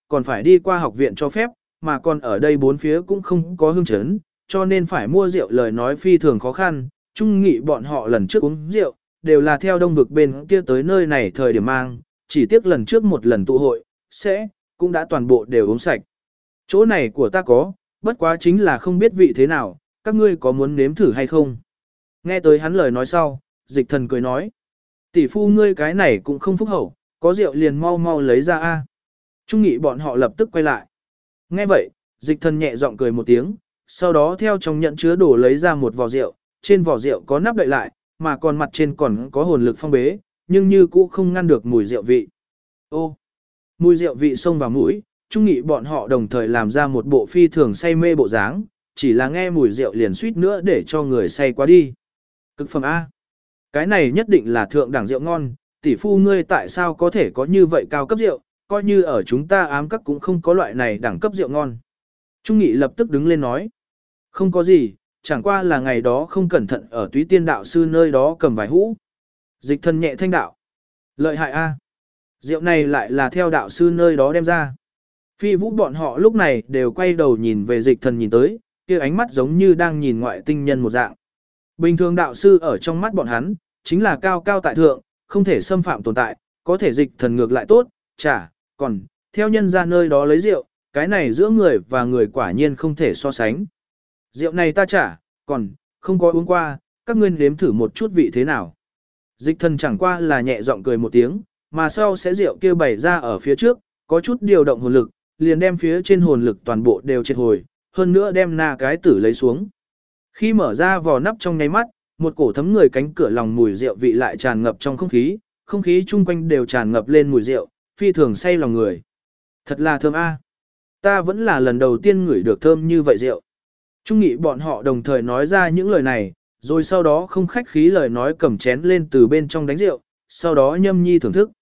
còn phải đi qua học viện cho phép, mà còn ở đây bốn phía cũng không có hương chấn, cho nên phải mua rượu lời nói phi thường khó khăn. Trung nghị bọn họ lần trước uống rượu, đều là theo đông vực bên kia tới nơi này thời điểm mang, chỉ tiếc lần trước một lần tụ hội, cũng đã toàn bộ đều uống sạch. Chỗ này của ta có, bất quá chính là không biết vị thế nào, các ngươi có muốn nếm thử hay không? Nghe tới hắn lời nói sau, dịch thần cười nói. Tỷ phu ngươi cái này cũng không phúc hậu, có rượu liền mau mau lấy ra a. Trung nghị bọn họ lập tức quay lại. Nghe vậy, dịch thần nhẹ giọng cười một tiếng, sau đó theo trong nhận chứa đồ lấy ra một vò rượu, trên vò rượu có nắp đậy lại, mà còn mặt trên còn có hồn lực phong bế, nhưng như cũ không ngăn được mùi rượu vị. Ô, mùi rượu vị xông vào mũi, Trung nghị bọn họ đồng thời làm ra một bộ phi thường say mê bộ dáng, chỉ là nghe mùi rượu liền suýt nữa để cho người say quá đi. Cực phẩm A. Cái này nhất định là thượng đẳng rượu ngon, tỷ phu ngươi tại sao có thể có như vậy cao cấp rượu, coi như ở chúng ta ám các cũng không có loại này đẳng cấp rượu ngon. Trung nghị lập tức đứng lên nói. Không có gì, chẳng qua là ngày đó không cẩn thận ở Túy Tiên đạo sư nơi đó cầm vài hũ. Dịch thần nhẹ thanh đạo. Lợi hại A. Rượu này lại là theo đạo sư nơi đó đem ra. Phi vũ bọn họ lúc này đều quay đầu nhìn về dịch thần nhìn tới, kia ánh mắt giống như đang nhìn ngoại tinh nhân một dạng. Bình thường đạo sư ở trong mắt bọn hắn, chính là cao cao tại thượng, không thể xâm phạm tồn tại, có thể dịch thần ngược lại tốt, còn, theo nhân ra nơi đó lấy rượu, cái này giữa người và người quả nhiên không thể so sánh. Rượu này ta còn, không có uống qua, các ngươi nếm thử một chút vị thế nào. Dịch thần chẳng qua là nhẹ giọng cười một tiếng, mà sau sẽ rượu kia bày ra ở phía trước, có chút điều động hồn lực, liền đem phía trên hồn lực toàn bộ đều triệt hồi, hơn nữa đem na cái tử lấy xuống. Khi mở ra vò nắp trong nháy mắt, một cổ thấm người cánh cửa lòng mùi rượu vị lại tràn ngập trong không khí chung quanh đều tràn ngập lên mùi rượu, phi thường say lòng người. Thật là thơm a. Ta vẫn là lần đầu tiên ngửi được thơm như vậy rượu. Trung nghị bọn họ đồng thời nói ra những lời này, rồi sau đó không khách khí lời nói cầm chén lên từ bên trong đánh rượu, sau đó nhâm nhi thưởng thức.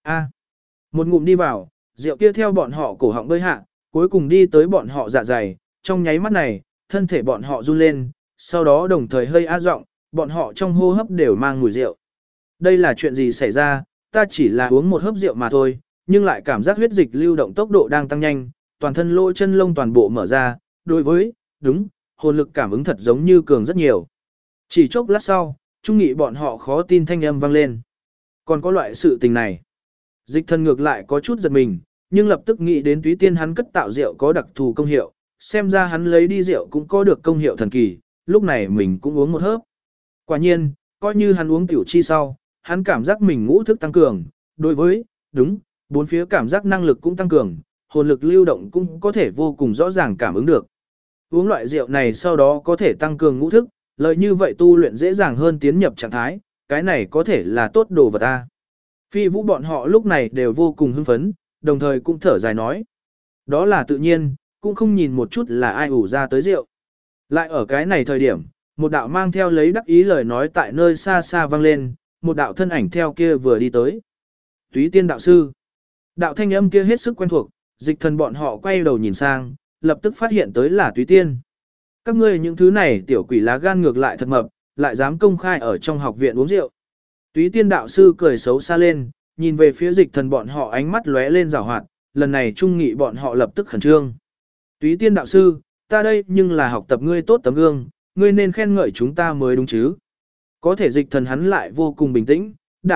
Một ngụm đi vào, rượu kia theo bọn họ cổ họng bơi hạ, cuối cùng đi tới bọn họ dạ dày, trong nháy mắt này, thân thể bọn họ run lên, sau đó đồng thời hơi á giọng, bọn họ trong hô hấp đều mang mùi rượu. Đây là chuyện gì xảy ra, ta chỉ là uống một hớp rượu mà thôi, nhưng lại cảm giác huyết dịch lưu động tốc độ đang tăng nhanh, toàn thân lỗ chân lông toàn bộ mở ra, đối với, hồn lực cảm ứng thật giống như cường rất nhiều. Chỉ chốc lát sau, Trung nghị bọn họ khó tin thanh âm vang lên. Còn có loại sự tình này. Dịch thần ngược lại có chút giật mình, nhưng lập tức nghĩ đến Túy Tiên hắn cất tạo rượu có đặc thù công hiệu, xem ra hắn lấy đi rượu cũng có được công hiệu thần kỳ, lúc này mình cũng uống một hớp. Quả nhiên, coi như hắn uống tiểu chi sau, hắn cảm giác mình ngũ thức tăng cường, đối với, bốn phía cảm giác năng lực cũng tăng cường, hồn lực lưu động cũng có thể vô cùng rõ ràng cảm ứng được. Uống loại rượu này sau đó có thể tăng cường ngũ thức, lợi như vậy tu luyện dễ dàng hơn tiến nhập trạng thái, cái này có thể là tốt đồ vật ta. Phi vũ bọn họ lúc này đều vô cùng hưng phấn, đồng thời cũng thở dài nói. Đó là tự nhiên, cũng không nhìn một chút là ai ủ ra tới rượu. Lại ở cái này thời điểm, một đạo mang theo lấy đắc ý lời nói tại nơi xa xa vang lên, một đạo thân ảnh theo kia vừa đi tới. Túy Tiên đạo sư. Đạo thanh âm kia hết sức quen thuộc, dịch thần bọn họ quay đầu nhìn sang, lập tức phát hiện tới là Túy Tiên. Các ngươi những thứ này tiểu quỷ lá gan ngược lại thật mập, lại dám công khai ở trong học viện uống rượu. Túy Tiên đạo sư cười xấu xa lên, nhìn về phía dịch thần bọn họ ánh mắt lóe lên rào hoạt, lần này trung nghị bọn họ lập tức khẩn trương. Túy Tiên đạo sư, ta đây nhưng là học tập ngươi tốt tấm gương, ngươi nên khen ngợi chúng ta mới đúng chứ. Có thể dịch thần hắn lại vô cùng bình tĩnh,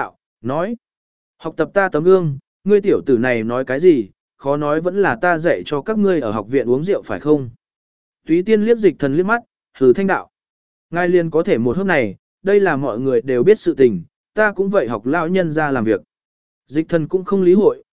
nói. Học tập ta tấm gương, ngươi tiểu tử này nói cái gì, khó nói vẫn là ta dạy cho các ngươi ở học viện uống rượu phải không? Túy Tiên liếc dịch thần liếc mắt, hừ thanh đạo. Ngài liền có thể một hớp này, đây là mọi người đều biết sự tình, ta cũng vậy học lão nhân ra làm việc. Dịch thần cũng không lý hội,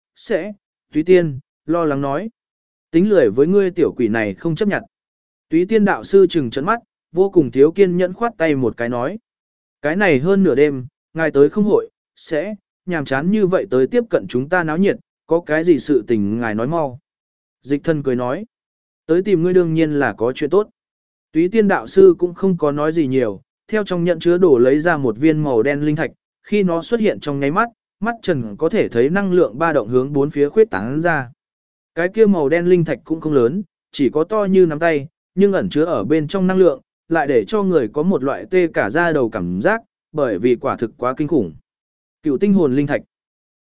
Túy Tiên, lo lắng nói. Tính lười với ngươi tiểu quỷ này không chấp nhận. Túy Tiên đạo sư trừng trấn mắt, vô cùng thiếu kiên nhẫn khoát tay một cái nói. Cái này hơn nửa đêm, ngài tới không hội, nhàm chán như vậy tới tiếp cận chúng ta náo nhiệt, có cái gì sự tình ngài nói mau. Dịch thần cười nói. Tới tìm ngươi đương nhiên là có chuyện tốt. Túy Tiên đạo sư cũng không có nói gì nhiều, theo trong nhận chứa đổ lấy ra một viên màu đen linh thạch, khi nó xuất hiện trong nháy mắt, mắt trần có thể thấy năng lượng ba động hướng bốn phía khuyết tán ra. Cái kia màu đen linh thạch cũng không lớn, chỉ có to như nắm tay, nhưng ẩn chứa ở bên trong năng lượng, lại để cho người có một loại tê cả da đầu cảm giác, bởi vì quả thực quá kinh khủng. Cựu tinh hồn linh thạch.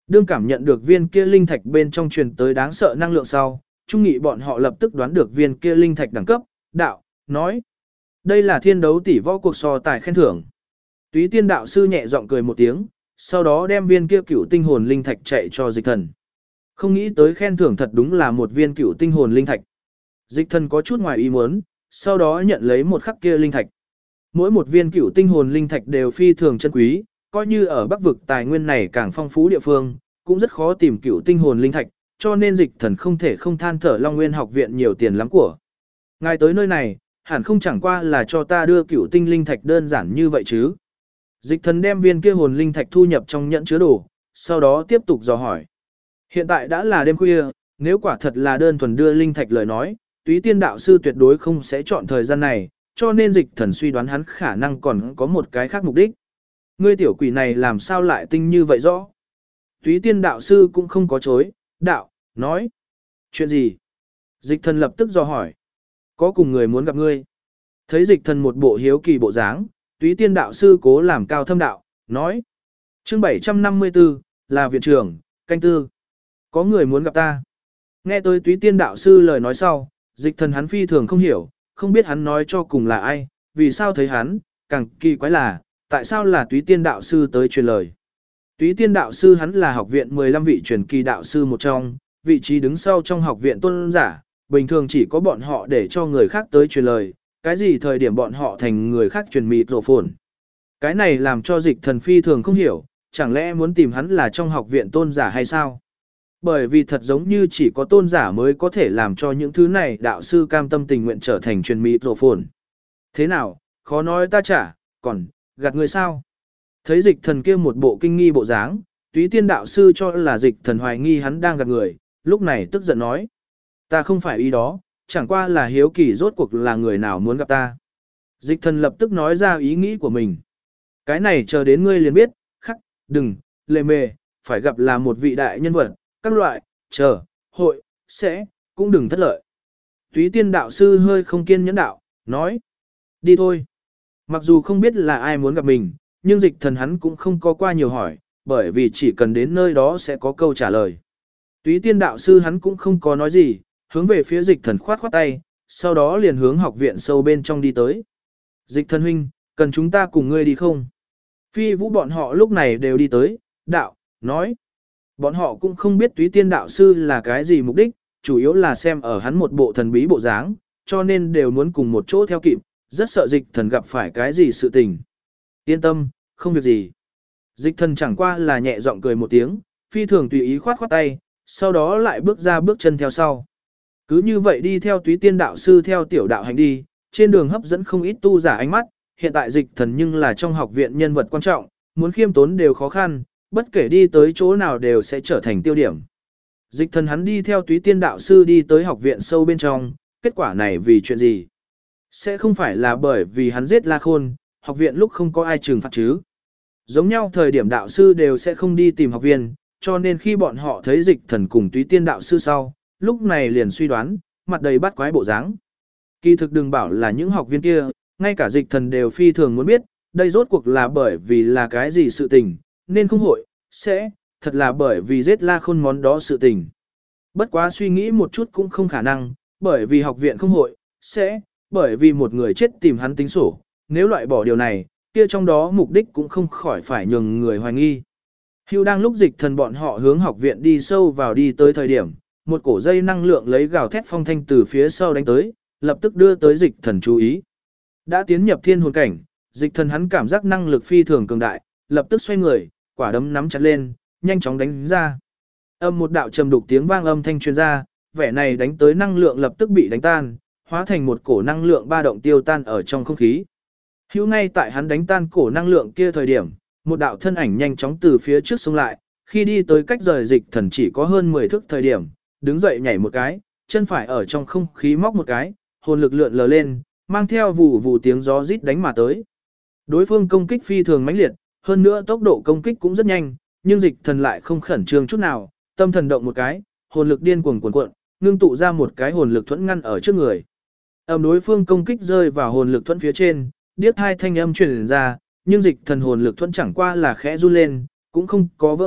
Đương cảm nhận được viên kia linh thạch bên trong truyền tới đáng sợ năng lượng sau, Trung Nghị bọn họ lập tức đoán được viên kia linh thạch đẳng cấp, đạo, nói. Đây là thiên đấu tỷ võ cuộc so tài khen thưởng. Túy Tiên đạo sư nhẹ giọng cười một tiếng, sau đó đem viên kia cửu tinh hồn linh thạch chạy cho Dịch Thần. Không nghĩ tới khen thưởng thật đúng là một viên cửu tinh hồn linh thạch. Dịch Thần có chút ngoài ý muốn, sau đó nhận lấy một khắc kia linh thạch. Mỗi một viên cửu tinh hồn linh thạch đều phi thường chân quý, coi như ở Bắc vực tài nguyên này càng phong phú địa phương, cũng rất khó tìm cửu tinh hồn linh thạch, cho nên Dịch Thần không thể không than thở Long Nguyên học viện nhiều tiền lắm của. Ngài tới nơi này, hẳn không chẳng qua là cho ta đưa cửu tinh linh thạch đơn giản như vậy chứ. Dịch Thần đem viên kia hồn linh thạch thu nhập trong nhẫn chứa đồ, sau đó tiếp tục dò hỏi. Hiện tại đã là đêm khuya, nếu quả thật là đơn thuần đưa linh thạch lời nói, Túy Tiên đạo sư tuyệt đối không sẽ chọn thời gian này, cho nên Dịch Thần suy đoán hắn khả năng còn có một cái khác mục đích. Ngươi tiểu quỷ này làm sao lại tinh như vậy rõ? Túy Tiên đạo sư cũng không có chối, đạo, nói. Chuyện gì? Dịch Thần lập tức dò hỏi. Có cùng người muốn gặp ngươi. Thấy Dịch Thần một bộ hiếu kỳ bộ dáng, Túy Tiên đạo sư cố làm cao thâm đạo, nói. Chương 754, là viện trưởng, canh tư. Có người muốn gặp ta. Nghe tới Túy Tiên đạo sư lời nói sau, Dịch Thần hắn phi thường không hiểu, không biết hắn nói cho cùng là ai, vì sao thấy hắn, càng kỳ quái là, tại sao là Túy Tiên đạo sư tới truyền lời. Túy Tiên đạo sư hắn là học viện 15 vị truyền kỳ đạo sư một trong, vị trí đứng sau trong học viện tôn giả, bình thường chỉ có bọn họ để cho người khác tới truyền lời, cái gì thời điểm bọn họ thành người khác truyền mịt rổ phồn. Cái này làm cho Dịch Thần phi thường không hiểu, chẳng lẽ muốn tìm hắn là trong học viện tôn giả hay sao? Bởi vì thật giống như chỉ có tôn giả mới có thể làm cho những thứ này đạo sư cam tâm tình nguyện trở thành truyền mịt rổ phồn. Thế nào, khó nói ta trả, còn, gạt người sao? Thấy Dịch Thần kia một bộ kinh nghi bộ dáng, Túy Tiên đạo sư cho là Dịch Thần hoài nghi hắn đang gạt người, lúc này tức giận nói. Ta không phải ý đó, chẳng qua là hiếu kỳ rốt cuộc là người nào muốn gặp ta. Dịch Thần lập tức nói ra ý nghĩ của mình. Cái này chờ đến ngươi liền biết, khắc, đừng, lề mề, phải gặp là một vị đại nhân vật, các loại, chờ, hội, sẽ, cũng đừng thất lợi. Túy Tiên đạo sư hơi không kiên nhẫn đạo, nói. Đi thôi. Mặc dù không biết là ai muốn gặp mình, nhưng Dịch Thần hắn cũng không có qua nhiều hỏi, bởi vì chỉ cần đến nơi đó sẽ có câu trả lời. Túy Tiên đạo sư hắn cũng không có nói gì, hướng về phía Dịch Thần khoát khoát tay, sau đó liền hướng học viện sâu bên trong đi tới. Dịch Thần huynh, cần chúng ta cùng ngươi đi không? Phi Vũ bọn họ lúc này đều đi tới, đạo, nói. Bọn họ cũng không biết Túy Tiên đạo sư là cái gì mục đích, chủ yếu là xem ở hắn một bộ thần bí bộ dáng, cho nên đều muốn cùng một chỗ theo kịp, rất sợ Dịch Thần gặp phải cái gì sự tình. Yên tâm, không việc gì. Dịch Thần chẳng qua là nhẹ giọng cười một tiếng, phi thường tùy ý khoát khoát tay, sau đó lại bước ra bước chân theo sau. Cứ như vậy đi theo Túy Tiên đạo sư theo tiểu đạo hành đi, trên đường hấp dẫn không ít tu giả ánh mắt, hiện tại Dịch Thần nhưng là trong học viện nhân vật quan trọng, muốn khiêm tốn đều khó khăn, bất kể đi tới chỗ nào đều sẽ trở thành tiêu điểm. Dịch Thần hắn đi theo Túy Tiên đạo sư đi tới học viện sâu bên trong, kết quả này vì chuyện gì? Sẽ không phải là bởi vì hắn giết La Khôn, học viện lúc không có ai trừng phạt chứ? Giống nhau thời điểm đạo sư đều sẽ không đi tìm học viên, cho nên khi bọn họ thấy Dịch Thần cùng Túy Tiên đạo sư sau, lúc này liền suy đoán, mặt đầy bắt quái bộ dáng. Kỳ thực đừng bảo là những học viên kia, ngay cả Dịch Thần đều phi thường muốn biết, đây rốt cuộc là bởi vì là cái gì sự tình, nên không hội, sẽ, thật là bởi vì giết La Khôn món đó sự tình. Bất quá suy nghĩ một chút cũng không khả năng, bởi vì học viện không hội, sẽ, bởi vì một người chết tìm hắn tính sổ, nếu loại bỏ điều này, kia trong đó mục đích cũng không khỏi phải nhường người hoài nghi. Hưu đang lúc Dịch Thần bọn họ hướng học viện đi sâu vào đi tới thời điểm, một cổ dây năng lượng lấy gào thét phong thanh từ phía sau đánh tới, lập tức đưa tới Dịch Thần chú ý. Đã tiến nhập thiên hồn cảnh, Dịch Thần hắn cảm giác năng lực phi thường cường đại, lập tức xoay người, quả đấm nắm chặt lên, nhanh chóng đánh ra. Một đạo trầm đục tiếng vang âm thanh truyền ra, vẻ này đánh tới năng lượng lập tức bị đánh tan, hóa thành một cổ năng lượng ba động tiêu tan ở trong không khí. Hữu ngay tại hắn đánh tan cổ năng lượng kia thời điểm, một đạo thân ảnh nhanh chóng từ phía trước xông lại, khi đi tới cách rời Dịch Thần chỉ có hơn 10 thước thời điểm, đứng dậy nhảy một cái, chân phải ở trong không khí móc một cái, hồn lực lượn lờ lên, mang theo vù vù tiếng gió rít đánh mà tới. Đối phương công kích phi thường mãnh liệt, hơn nữa tốc độ công kích cũng rất nhanh, nhưng Dịch Thần lại không khẩn trương chút nào, tâm thần động một cái, hồn lực điên cuồng cuồn cuộn, ngưng tụ ra một cái hồn lực thuẫn ngăn ở trước người. Đối phương công kích rơi vào hồn lực thuẫn phía trên, điếc hai thanh âm truyền ra, nhưng Dịch Thần hồn lực thuẫn chẳng qua là khẽ run lên, cũng không có vỡ vụn,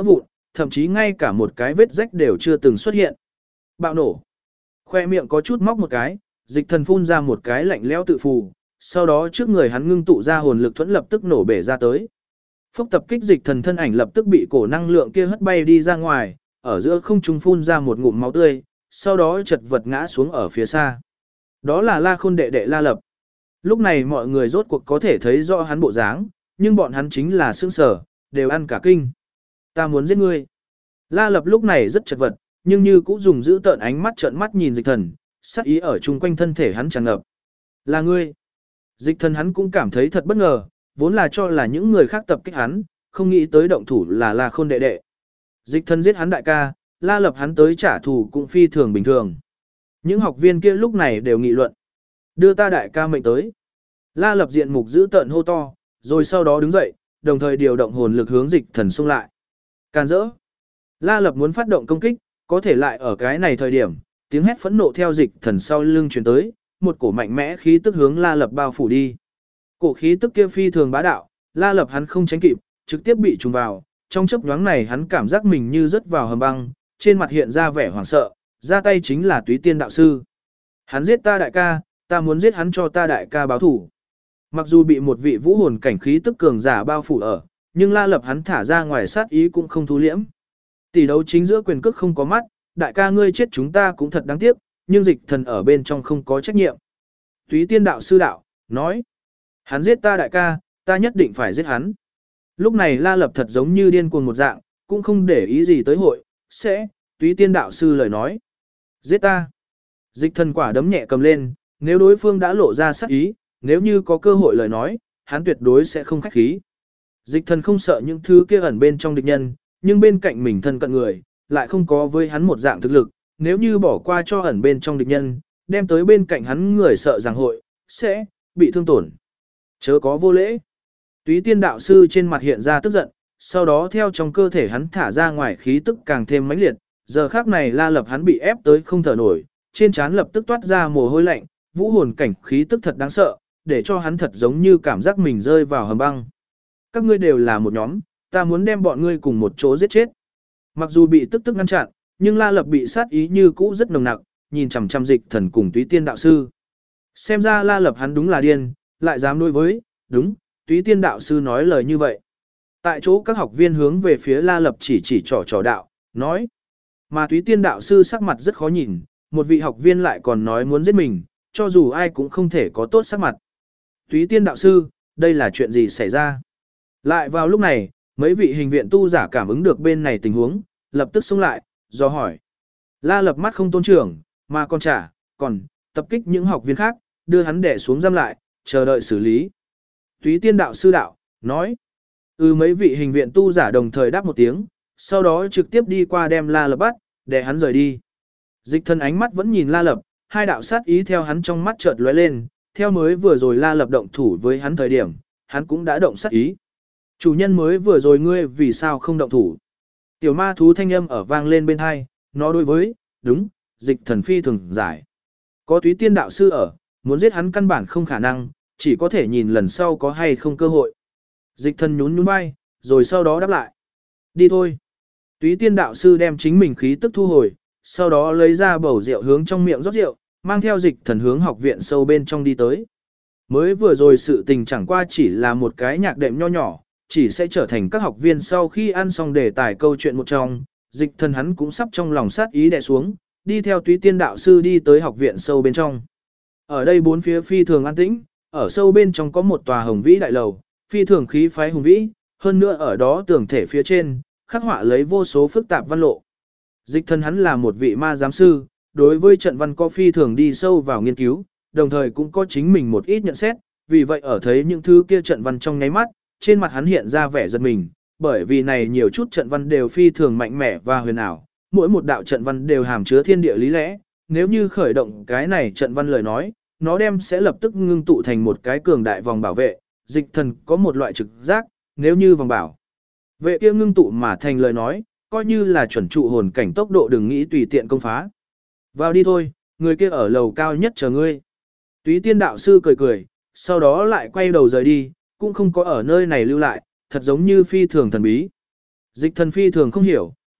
thậm chí ngay cả một cái vết rách đều chưa từng xuất hiện. Bạo nổ. Khoe miệng có chút móc một cái, dịch thần phun ra một cái lạnh lẽo tự phù, sau đó trước người hắn ngưng tụ ra hồn lực thuẫn lập tức nổ bể ra tới. Phốc tập kích dịch thần thân ảnh lập tức bị cổ năng lượng kia hất bay đi ra ngoài, ở giữa không trung phun ra một ngụm máu tươi, sau đó chật vật ngã xuống ở phía xa. Đó là La Khôn đệ đệ La Lập. Lúc này mọi người rốt cuộc có thể thấy rõ hắn bộ dáng, nhưng bọn hắn chính là sững sờ, đều ăn cả kinh. Ta muốn giết ngươi. La Lập lúc này rất chật vật, nhưng như cũng dùng giữ tợn ánh mắt trợn mắt nhìn dịch thần, sát ý ở chung quanh thân thể hắn tràn ngập. Là ngươi. Dịch thần hắn cũng cảm thấy thật bất ngờ, vốn là cho là những người khác tập kích hắn, không nghĩ tới động thủ là La Khôn đệ đệ. Dịch thần giết hắn đại ca, La Lập hắn tới trả thù cũng phi thường bình thường. Những học viên kia lúc này đều nghị luận. Đưa ta đại ca mệnh tới. La Lập diện mục giữ tợn hô to, rồi sau đó đứng dậy, đồng thời điều động hồn lực hướng dịch thần xung lại. Càn rỡ. La Lập muốn phát động công kích, có thể lại ở cái này thời điểm, tiếng hét phẫn nộ theo dịch thần sau lưng truyền tới, một cổ mạnh mẽ khí tức hướng La Lập bao phủ đi. Cổ khí tức kia phi thường bá đạo, La Lập hắn không tránh kịp, trực tiếp bị trùng vào, trong chớp nhoáng này hắn cảm giác mình như rớt vào hầm băng, trên mặt hiện ra vẻ hoảng sợ, ra tay chính là Túy Tiên đạo sư. Hắn giết ta đại ca, ta muốn giết hắn cho ta đại ca báo thủ. Mặc dù bị một vị vũ hồn cảnh khí tức cường giả bao phủ ở, nhưng La Lập hắn thả ra ngoài sát ý cũng không thu liễm. Tỷ đấu chính giữa quyền cước không có mắt, đại ca ngươi chết chúng ta cũng thật đáng tiếc, nhưng dịch thần ở bên trong không có trách nhiệm. Túy Tiên đạo sư đạo, nói, hắn giết ta đại ca, ta nhất định phải giết hắn. Lúc này La Lập thật giống như điên cuồng một dạng, cũng không để ý gì tới hội, Túy Tiên đạo sư lời nói. Giết ta. Dịch thần quả đấm nhẹ cầm lên, nếu đối phương đã lộ ra sát ý, nếu như có cơ hội lời nói, hắn tuyệt đối sẽ không khách khí. Dịch thần không sợ những thứ kia ẩn bên trong địch nhân, nhưng bên cạnh mình thân cận người, lại không có với hắn một dạng thực lực, nếu như bỏ qua cho ẩn bên trong địch nhân, đem tới bên cạnh hắn người sợ rằng hội, sẽ bị thương tổn. Chớ có vô lễ. Túy Tiên đạo sư trên mặt hiện ra tức giận, sau đó theo trong cơ thể hắn thả ra ngoài khí tức càng thêm mãnh liệt, giờ khác này La Lập hắn bị ép tới không thở nổi, trên trán lập tức toát ra mồ hôi lạnh, vũ hồn cảnh khí tức thật đáng sợ, để cho hắn thật giống như cảm giác mình rơi vào hầm băng. Các ngươi đều là một nhóm, ta muốn đem bọn ngươi cùng một chỗ giết chết. Mặc dù bị tức ngăn chặn, nhưng La Lập bị sát ý như cũ rất nồng nặc, nhìn chằm chằm dịch thần cùng Túy Tiên đạo sư. Xem ra La Lập hắn đúng là điên, lại dám đối với, đúng, Túy Tiên đạo sư nói lời như vậy. Tại chỗ các học viên hướng về phía La Lập chỉ trỏ đạo, nói. Mà Túy Tiên đạo sư sắc mặt rất khó nhìn, một vị học viên lại còn nói muốn giết mình, cho dù ai cũng không thể có tốt sắc mặt. Túy Tiên đạo sư, đây là chuyện gì xảy ra? Lại vào lúc này, mấy vị hình viện tu giả cảm ứng được bên này tình huống, lập tức xông lại, do hỏi. La Lập mắt không tôn trưởng, mà còn tập kích những học viên khác, đưa hắn đè xuống giam lại, chờ đợi xử lý. Túy Tiên đạo sư đạo, nói. Mấy vị hình viện tu giả đồng thời đáp một tiếng, sau đó trực tiếp đi qua đem La Lập bắt, để hắn rời đi. Dịch thần ánh mắt vẫn nhìn La Lập, hai đạo sát ý theo hắn trong mắt chợt lóe lên, theo mới vừa rồi La Lập động thủ với hắn thời điểm, hắn cũng đã động sát ý. Chủ nhân mới vừa rồi ngươi vì sao không động thủ? Tiểu ma thú thanh âm ở vang lên bên hai, nó đối với, đúng, dịch thần phi thường giải. Có Túy Tiên đạo sư ở, muốn giết hắn căn bản không khả năng, chỉ có thể nhìn lần sau có hay không cơ hội. Dịch thần nhún vai, rồi sau đó đáp lại. Đi thôi. Túy Tiên đạo sư đem chính mình khí tức thu hồi, sau đó lấy ra bầu rượu hướng trong miệng rót rượu, mang theo dịch thần hướng học viện sâu bên trong đi tới. Mới vừa rồi sự tình chẳng qua chỉ là một cái nhạc đệm nho nhỏ, chỉ sẽ trở thành các học viên sau khi ăn xong đề tài câu chuyện một trong, dịch thần hắn cũng sắp trong lòng sát ý đè xuống, đi theo Túy Tiên đạo sư đi tới học viện sâu bên trong. Ở đây bốn phía phi thường an tĩnh, ở sâu bên trong có một tòa hồng vĩ đại lầu, phi thường khí phái hùng vĩ, hơn nữa ở đó tường thể phía trên, khắc họa lấy vô số phức tạp văn lộ. Dịch thần hắn là một vị ma giám sư, đối với trận văn có phi thường đi sâu vào nghiên cứu, đồng thời cũng có chính mình một ít nhận xét, vì vậy ở thấy những thứ kia trận văn trong nháy mắt, trên mặt hắn hiện ra vẻ giật mình, bởi vì này nhiều chút trận văn đều phi thường mạnh mẽ và huyền ảo, mỗi một đạo trận văn đều hàm chứa thiên địa lý lẽ, nếu như khởi động cái này trận văn lời nói, nó đem sẽ lập tức ngưng tụ thành một cái cường đại vòng bảo vệ, dịch thần có một loại trực giác, nếu như vòng bảo vệ kia ngưng tụ mà thành lời nói, coi như là chuẩn trụ hồn cảnh tốc độ đừng nghĩ tùy tiện công phá. Vào đi thôi, người kia ở lầu cao nhất chờ ngươi. Túy Tiên đạo sư cười cười, sau đó lại quay đầu rời đi, cũng không có ở nơi này lưu lại, thật giống như phi thường thần bí. Dịch thần phi thường không hiểu,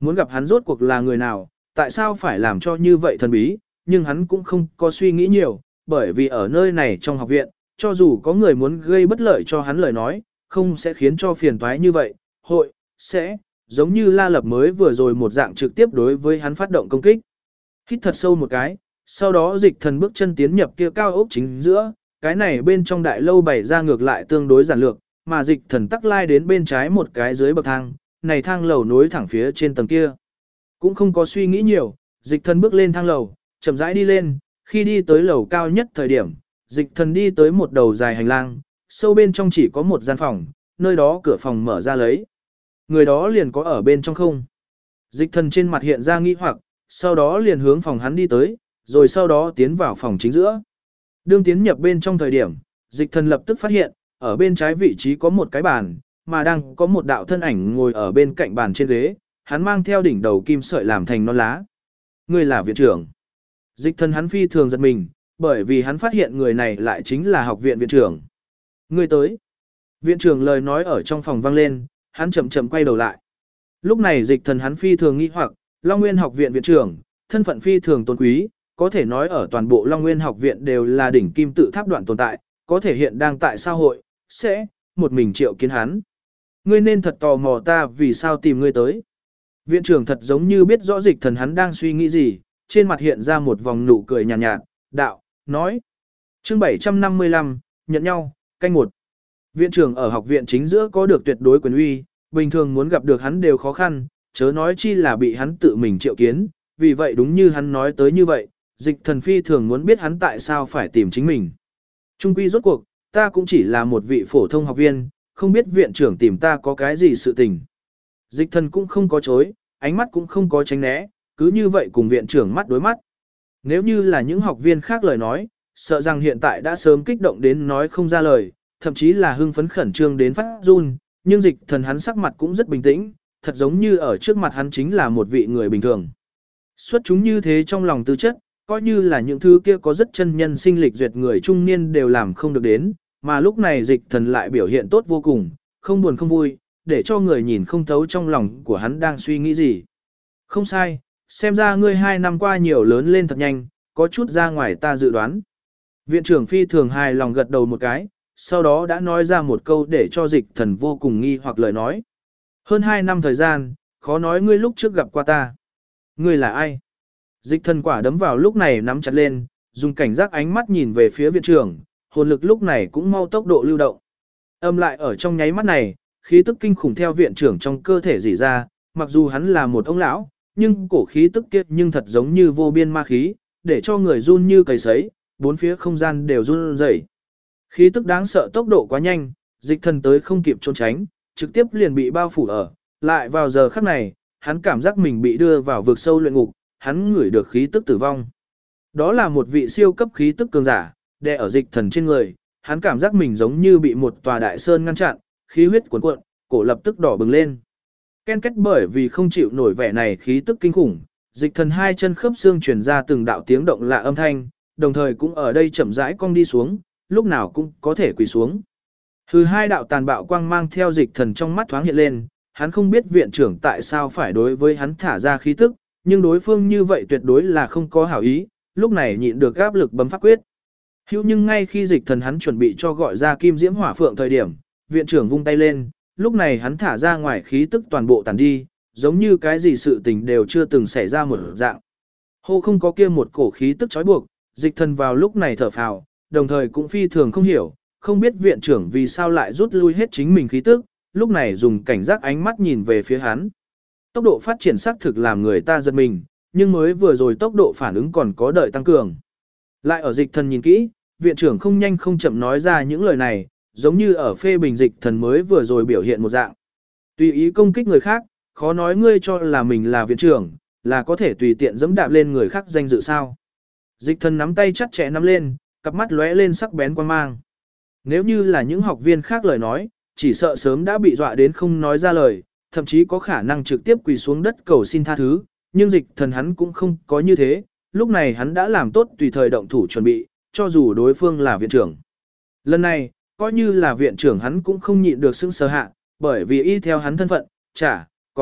muốn gặp hắn rốt cuộc là người nào, tại sao phải làm cho như vậy thần bí, nhưng hắn cũng không có suy nghĩ nhiều, bởi vì ở nơi này trong học viện, cho dù có người muốn gây bất lợi cho hắn lời nói, không sẽ khiến cho phiền toái như vậy, hội, sẽ, giống như La Lập mới vừa rồi một dạng trực tiếp đối với hắn phát động công kích. Hít thật sâu một cái, sau đó dịch thần bước chân tiến nhập kia cao ốc chính giữa, cái này bên trong đại lâu bày ra ngược lại tương đối giản lược, mà dịch thần tắc lai đến bên trái một cái dưới bậc thang, này thang lầu nối thẳng phía trên tầng kia. Cũng không có suy nghĩ nhiều, dịch thần bước lên thang lầu, chậm rãi đi lên, khi đi tới lầu cao nhất thời điểm, dịch thần đi tới một đầu dài hành lang, sâu bên trong chỉ có một gian phòng, nơi đó cửa phòng mở ra lấy. Người đó liền có ở bên trong không? Dịch thần trên mặt hiện ra nghi hoặc, sau đó liền hướng phòng hắn đi tới, rồi sau đó tiến vào phòng chính giữa. Đương tiến nhập bên trong thời điểm, dịch thần lập tức phát hiện, ở bên trái vị trí có một cái bàn, mà đang có một đạo thân ảnh ngồi ở bên cạnh bàn trên ghế, hắn mang theo đỉnh đầu kim sợi làm thành non lá. Người là viện trưởng. Dịch thần hắn phi thường giật mình, bởi vì hắn phát hiện người này lại chính là học viện viện trưởng. Người tới. Viện trưởng lời nói ở trong phòng vang lên, hắn chậm chậm quay đầu lại. Lúc này dịch thần hắn phi thường nghi hoặc, Long Nguyên học viện viện trưởng, thân phận phi thường tôn quý, có thể nói ở toàn bộ Long Nguyên học viện đều là đỉnh kim tự tháp đoạn tồn tại, có thể hiện đang tại xã hội, sẽ, một mình triệu kiến hắn. Ngươi nên thật tò mò ta vì sao tìm ngươi tới. Viện trưởng thật giống như biết rõ dịch thần hắn đang suy nghĩ gì, trên mặt hiện ra một vòng nụ cười nhàn nhạt, đạo, nói. Chương 755, nhận nhau, canh một. Viện trưởng ở học viện chính giữa có được tuyệt đối quyền uy, bình thường muốn gặp được hắn đều khó khăn, chớ nói chi là bị hắn tự mình triệu kiến, vì vậy đúng như hắn nói tới như vậy, dịch thần phi thường muốn biết hắn tại sao phải tìm chính mình. Trung quy rốt cuộc, ta cũng chỉ là một vị phổ thông học viên, không biết viện trưởng tìm ta có cái gì sự tình. Dịch thần cũng không có chối, ánh mắt cũng không có tránh né, cứ như vậy cùng viện trưởng mắt đối mắt. Nếu như là những học viên khác lời nói, sợ rằng hiện tại đã sớm kích động đến nói không ra lời, thậm chí là hưng phấn khẩn trương đến phát run, nhưng dịch thần hắn sắc mặt cũng rất bình tĩnh, thật giống như ở trước mặt hắn chính là một vị người bình thường. Xuất chúng như thế trong lòng tư chất, coi như là những thứ kia có rất chân nhân sinh lịch duyệt người trung niên đều làm không được đến, mà lúc này dịch thần lại biểu hiện tốt vô cùng, không buồn không vui, để cho người nhìn không thấu trong lòng của hắn đang suy nghĩ gì. Không sai, xem ra ngươi 2 năm qua nhiều lớn lên thật nhanh, có chút ra ngoài ta dự đoán. Viện trưởng phi thường hài lòng gật đầu một cái, sau đó đã nói ra một câu để cho dịch thần vô cùng nghi hoặc lời nói. Hơn 2 năm thời gian, khó nói ngươi lúc trước gặp qua ta. Ngươi là ai? Dịch thần quả đấm vào lúc này nắm chặt lên, dùng cảnh giác ánh mắt nhìn về phía viện trưởng, hồn lực lúc này cũng mau tốc độ lưu động. Âm lại ở trong nháy mắt này, khí tức kinh khủng theo viện trưởng trong cơ thể rỉ ra, mặc dù hắn là một ông lão, nhưng cổ khí tức kiệt nhưng thật giống như vô biên ma khí, để cho người run như cầy sấy, bốn phía không gian đều run rẩy. Khí tức đáng sợ tốc độ quá nhanh, dịch thần tới không kịp trốn tránh, trực tiếp liền bị bao phủ ở, lại vào giờ khắc này, hắn cảm giác mình bị đưa vào vực sâu luyện ngục, hắn ngửi được khí tức tử vong. Đó là một vị siêu cấp khí tức cường giả, đè ở dịch thần trên người, hắn cảm giác mình giống như bị một tòa đại sơn ngăn chặn, khí huyết cuồn cuộn, cổ lập tức đỏ bừng lên. Ken kết bởi vì không chịu nổi vẻ này khí tức kinh khủng, dịch thần hai chân khớp xương truyền ra từng đạo tiếng động lạ âm thanh, đồng thời cũng ở đây chậm rãi cong đi xuống, lúc nào cũng có thể quỳ xuống. Hừ, hai đạo tàn bạo quang mang theo dịch thần trong mắt thoáng hiện lên, hắn không biết viện trưởng tại sao phải đối với hắn thả ra khí tức, nhưng đối phương như vậy tuyệt đối là không có hảo ý, lúc này nhịn được áp lực bấm pháp quyết. Hữu nhưng ngay khi dịch thần hắn chuẩn bị cho gọi ra kim diễm hỏa phượng thời điểm, viện trưởng vung tay lên, lúc này hắn thả ra ngoài khí tức toàn bộ tàn đi, giống như cái gì sự tình đều chưa từng xảy ra một dạng. Hô không có kia một cổ khí tức trói buộc, dịch thần vào lúc này thở phào, đồng thời cũng phi thường không hiểu, không biết viện trưởng vì sao lại rút lui hết chính mình khí tức, lúc này dùng cảnh giác ánh mắt nhìn về phía hắn. Tốc độ phát triển xác thực làm người ta giật mình, nhưng mới vừa rồi tốc độ phản ứng còn có đợi tăng cường. Lại ở dịch thần nhìn kỹ, viện trưởng không nhanh không chậm nói ra những lời này, giống như ở phê bình dịch thần mới vừa rồi biểu hiện một dạng. Tùy ý công kích người khác, khó nói ngươi cho là mình là viện trưởng, là có thể tùy tiện dẫm đạp lên người khác danh dự sao. Dịch thần nắm tay chặt chẽ nắm lên, cặp mắt lóe lên sắc bén quan mang. Nếu như là những học viên khác lời nói, chỉ sợ sớm đã bị dọa đến không nói ra lời, thậm chí có khả năng trực tiếp quỳ xuống đất cầu xin tha thứ, nhưng dịch thần hắn cũng không có như thế, lúc này hắn đã làm tốt tùy thời động thủ chuẩn bị, cho dù đối phương là viện trưởng. Lần này, coi như là viện trưởng hắn cũng không nhịn được sững sờ hạ, bởi vì y theo hắn thân phận, còn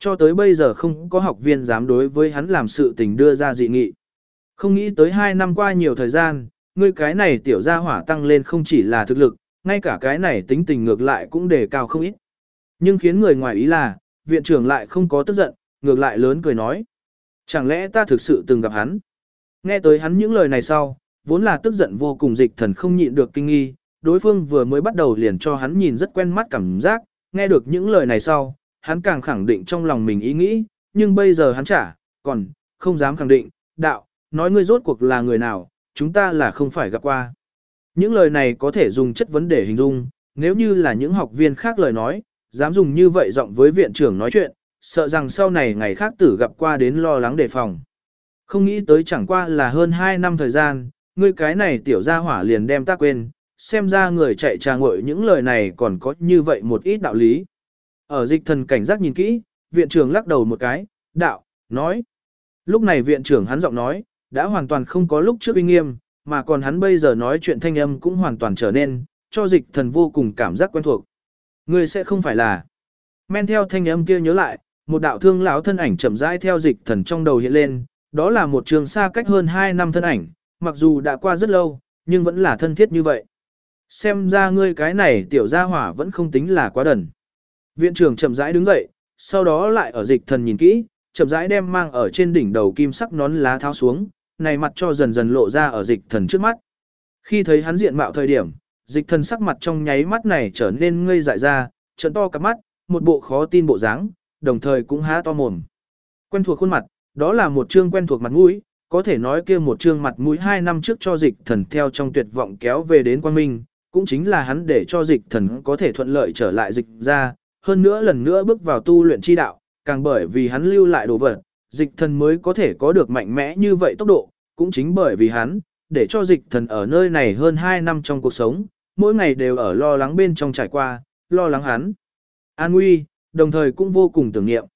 cho tới bây giờ không có học viên dám đối với hắn làm sự tình đưa ra dị nghị. Không nghĩ tới 2 năm qua nhiều thời gian, ngươi cái này tiểu gia hỏa tăng lên không chỉ là thực lực, ngay cả cái này tính tình ngược lại cũng đề cao không ít. Nhưng khiến người ngoài ý là, viện trưởng lại không có tức giận, ngược lại lớn cười nói. Chẳng lẽ ta thực sự từng gặp hắn? Nghe tới hắn những lời này sau, vốn là tức giận vô cùng Dịch Thần không nhịn được kinh nghi, đối phương vừa mới bắt đầu liền cho hắn nhìn rất quen mắt cảm giác, nghe được những lời này sau, hắn càng khẳng định trong lòng mình ý nghĩ, nhưng bây giờ hắn còn không dám khẳng định, đạo, nói ngươi rốt cuộc là người nào, chúng ta là không phải gặp qua. Những lời này có thể dùng chất vấn để hình dung, nếu như là những học viên khác lời nói, dám dùng như vậy giọng với viện trưởng nói chuyện, sợ rằng sau này ngày khác tử gặp qua đến lo lắng đề phòng. Không nghĩ tới chẳng qua là hơn 2 năm thời gian, ngươi cái này tiểu gia hỏa liền đem ta quên, xem ra người chạy trà ngội những lời này còn có như vậy một ít đạo lý. Ở Dịch Thần cảnh giác nhìn kỹ, viện trưởng lắc đầu một cái, đạo, nói. Lúc này viện trưởng hắn giọng nói, đã hoàn toàn không có lúc trước uy nghiêm, mà còn hắn bây giờ nói chuyện thanh âm cũng hoàn toàn trở nên, cho Dịch Thần vô cùng cảm giác quen thuộc. Ngươi sẽ không phải là. Men theo thanh âm kia nhớ lại, một đạo thương lão thân ảnh chậm rãi theo Dịch Thần trong đầu hiện lên, đó là một trường xa cách hơn 2 năm thân ảnh, mặc dù đã qua rất lâu, nhưng vẫn là thân thiết như vậy. Xem ra ngươi cái này tiểu gia hỏa vẫn không tính là quá đần. Viện trưởng chậm rãi đứng dậy, sau đó lại ở Dịch Thần nhìn kỹ, chậm rãi đem mang ở trên đỉnh đầu kim sắc nón lá tháo xuống, này mặt cho dần dần lộ ra ở Dịch Thần trước mắt. Khi thấy hắn diện mạo thời điểm, Dịch Thần sắc mặt trong nháy mắt này trở nên ngây dại ra, trợn to cả mắt, một bộ khó tin bộ dáng, đồng thời cũng há to mồm. Quen thuộc khuôn mặt, đó là một trương quen thuộc mặt mũi, có thể nói kia một trương mặt mũi 2 năm trước cho Dịch Thần theo trong tuyệt vọng kéo về đến Quang Minh, cũng chính là hắn để cho Dịch Thần có thể thuận lợi trở lại Dịch ra, hơn nữa lần nữa bước vào tu luyện chi đạo, càng bởi vì hắn lưu lại đồ vật, Dịch Thần mới có thể có được mạnh mẽ như vậy tốc độ, cũng chính bởi vì hắn, để cho Dịch Thần ở nơi này hơn 2 năm trong cuộc sống, mỗi ngày đều ở lo lắng bên trong trải qua, lo lắng hắn an nguy, đồng thời cũng vô cùng tưởng niệm.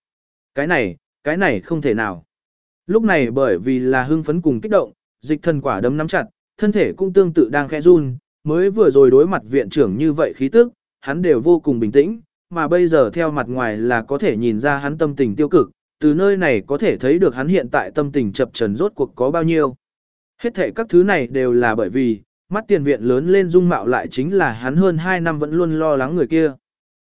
Cái này không thể nào. Lúc này bởi vì là hưng phấn cùng kích động, Dịch Thần quả đấm nắm chặt, thân thể cũng tương tự đang khẽ run, mới vừa rồi đối mặt viện trưởng như vậy khí tức, hắn đều vô cùng bình tĩnh, mà bây giờ theo mặt ngoài là có thể nhìn ra hắn tâm tình tiêu cực, từ nơi này có thể thấy được hắn hiện tại tâm tình chập chờn rốt cuộc có bao nhiêu. Hết thể các thứ này đều là bởi vì, mắt tiền viện lớn lên dung mạo lại chính là hắn hơn 2 năm vẫn luôn lo lắng người kia.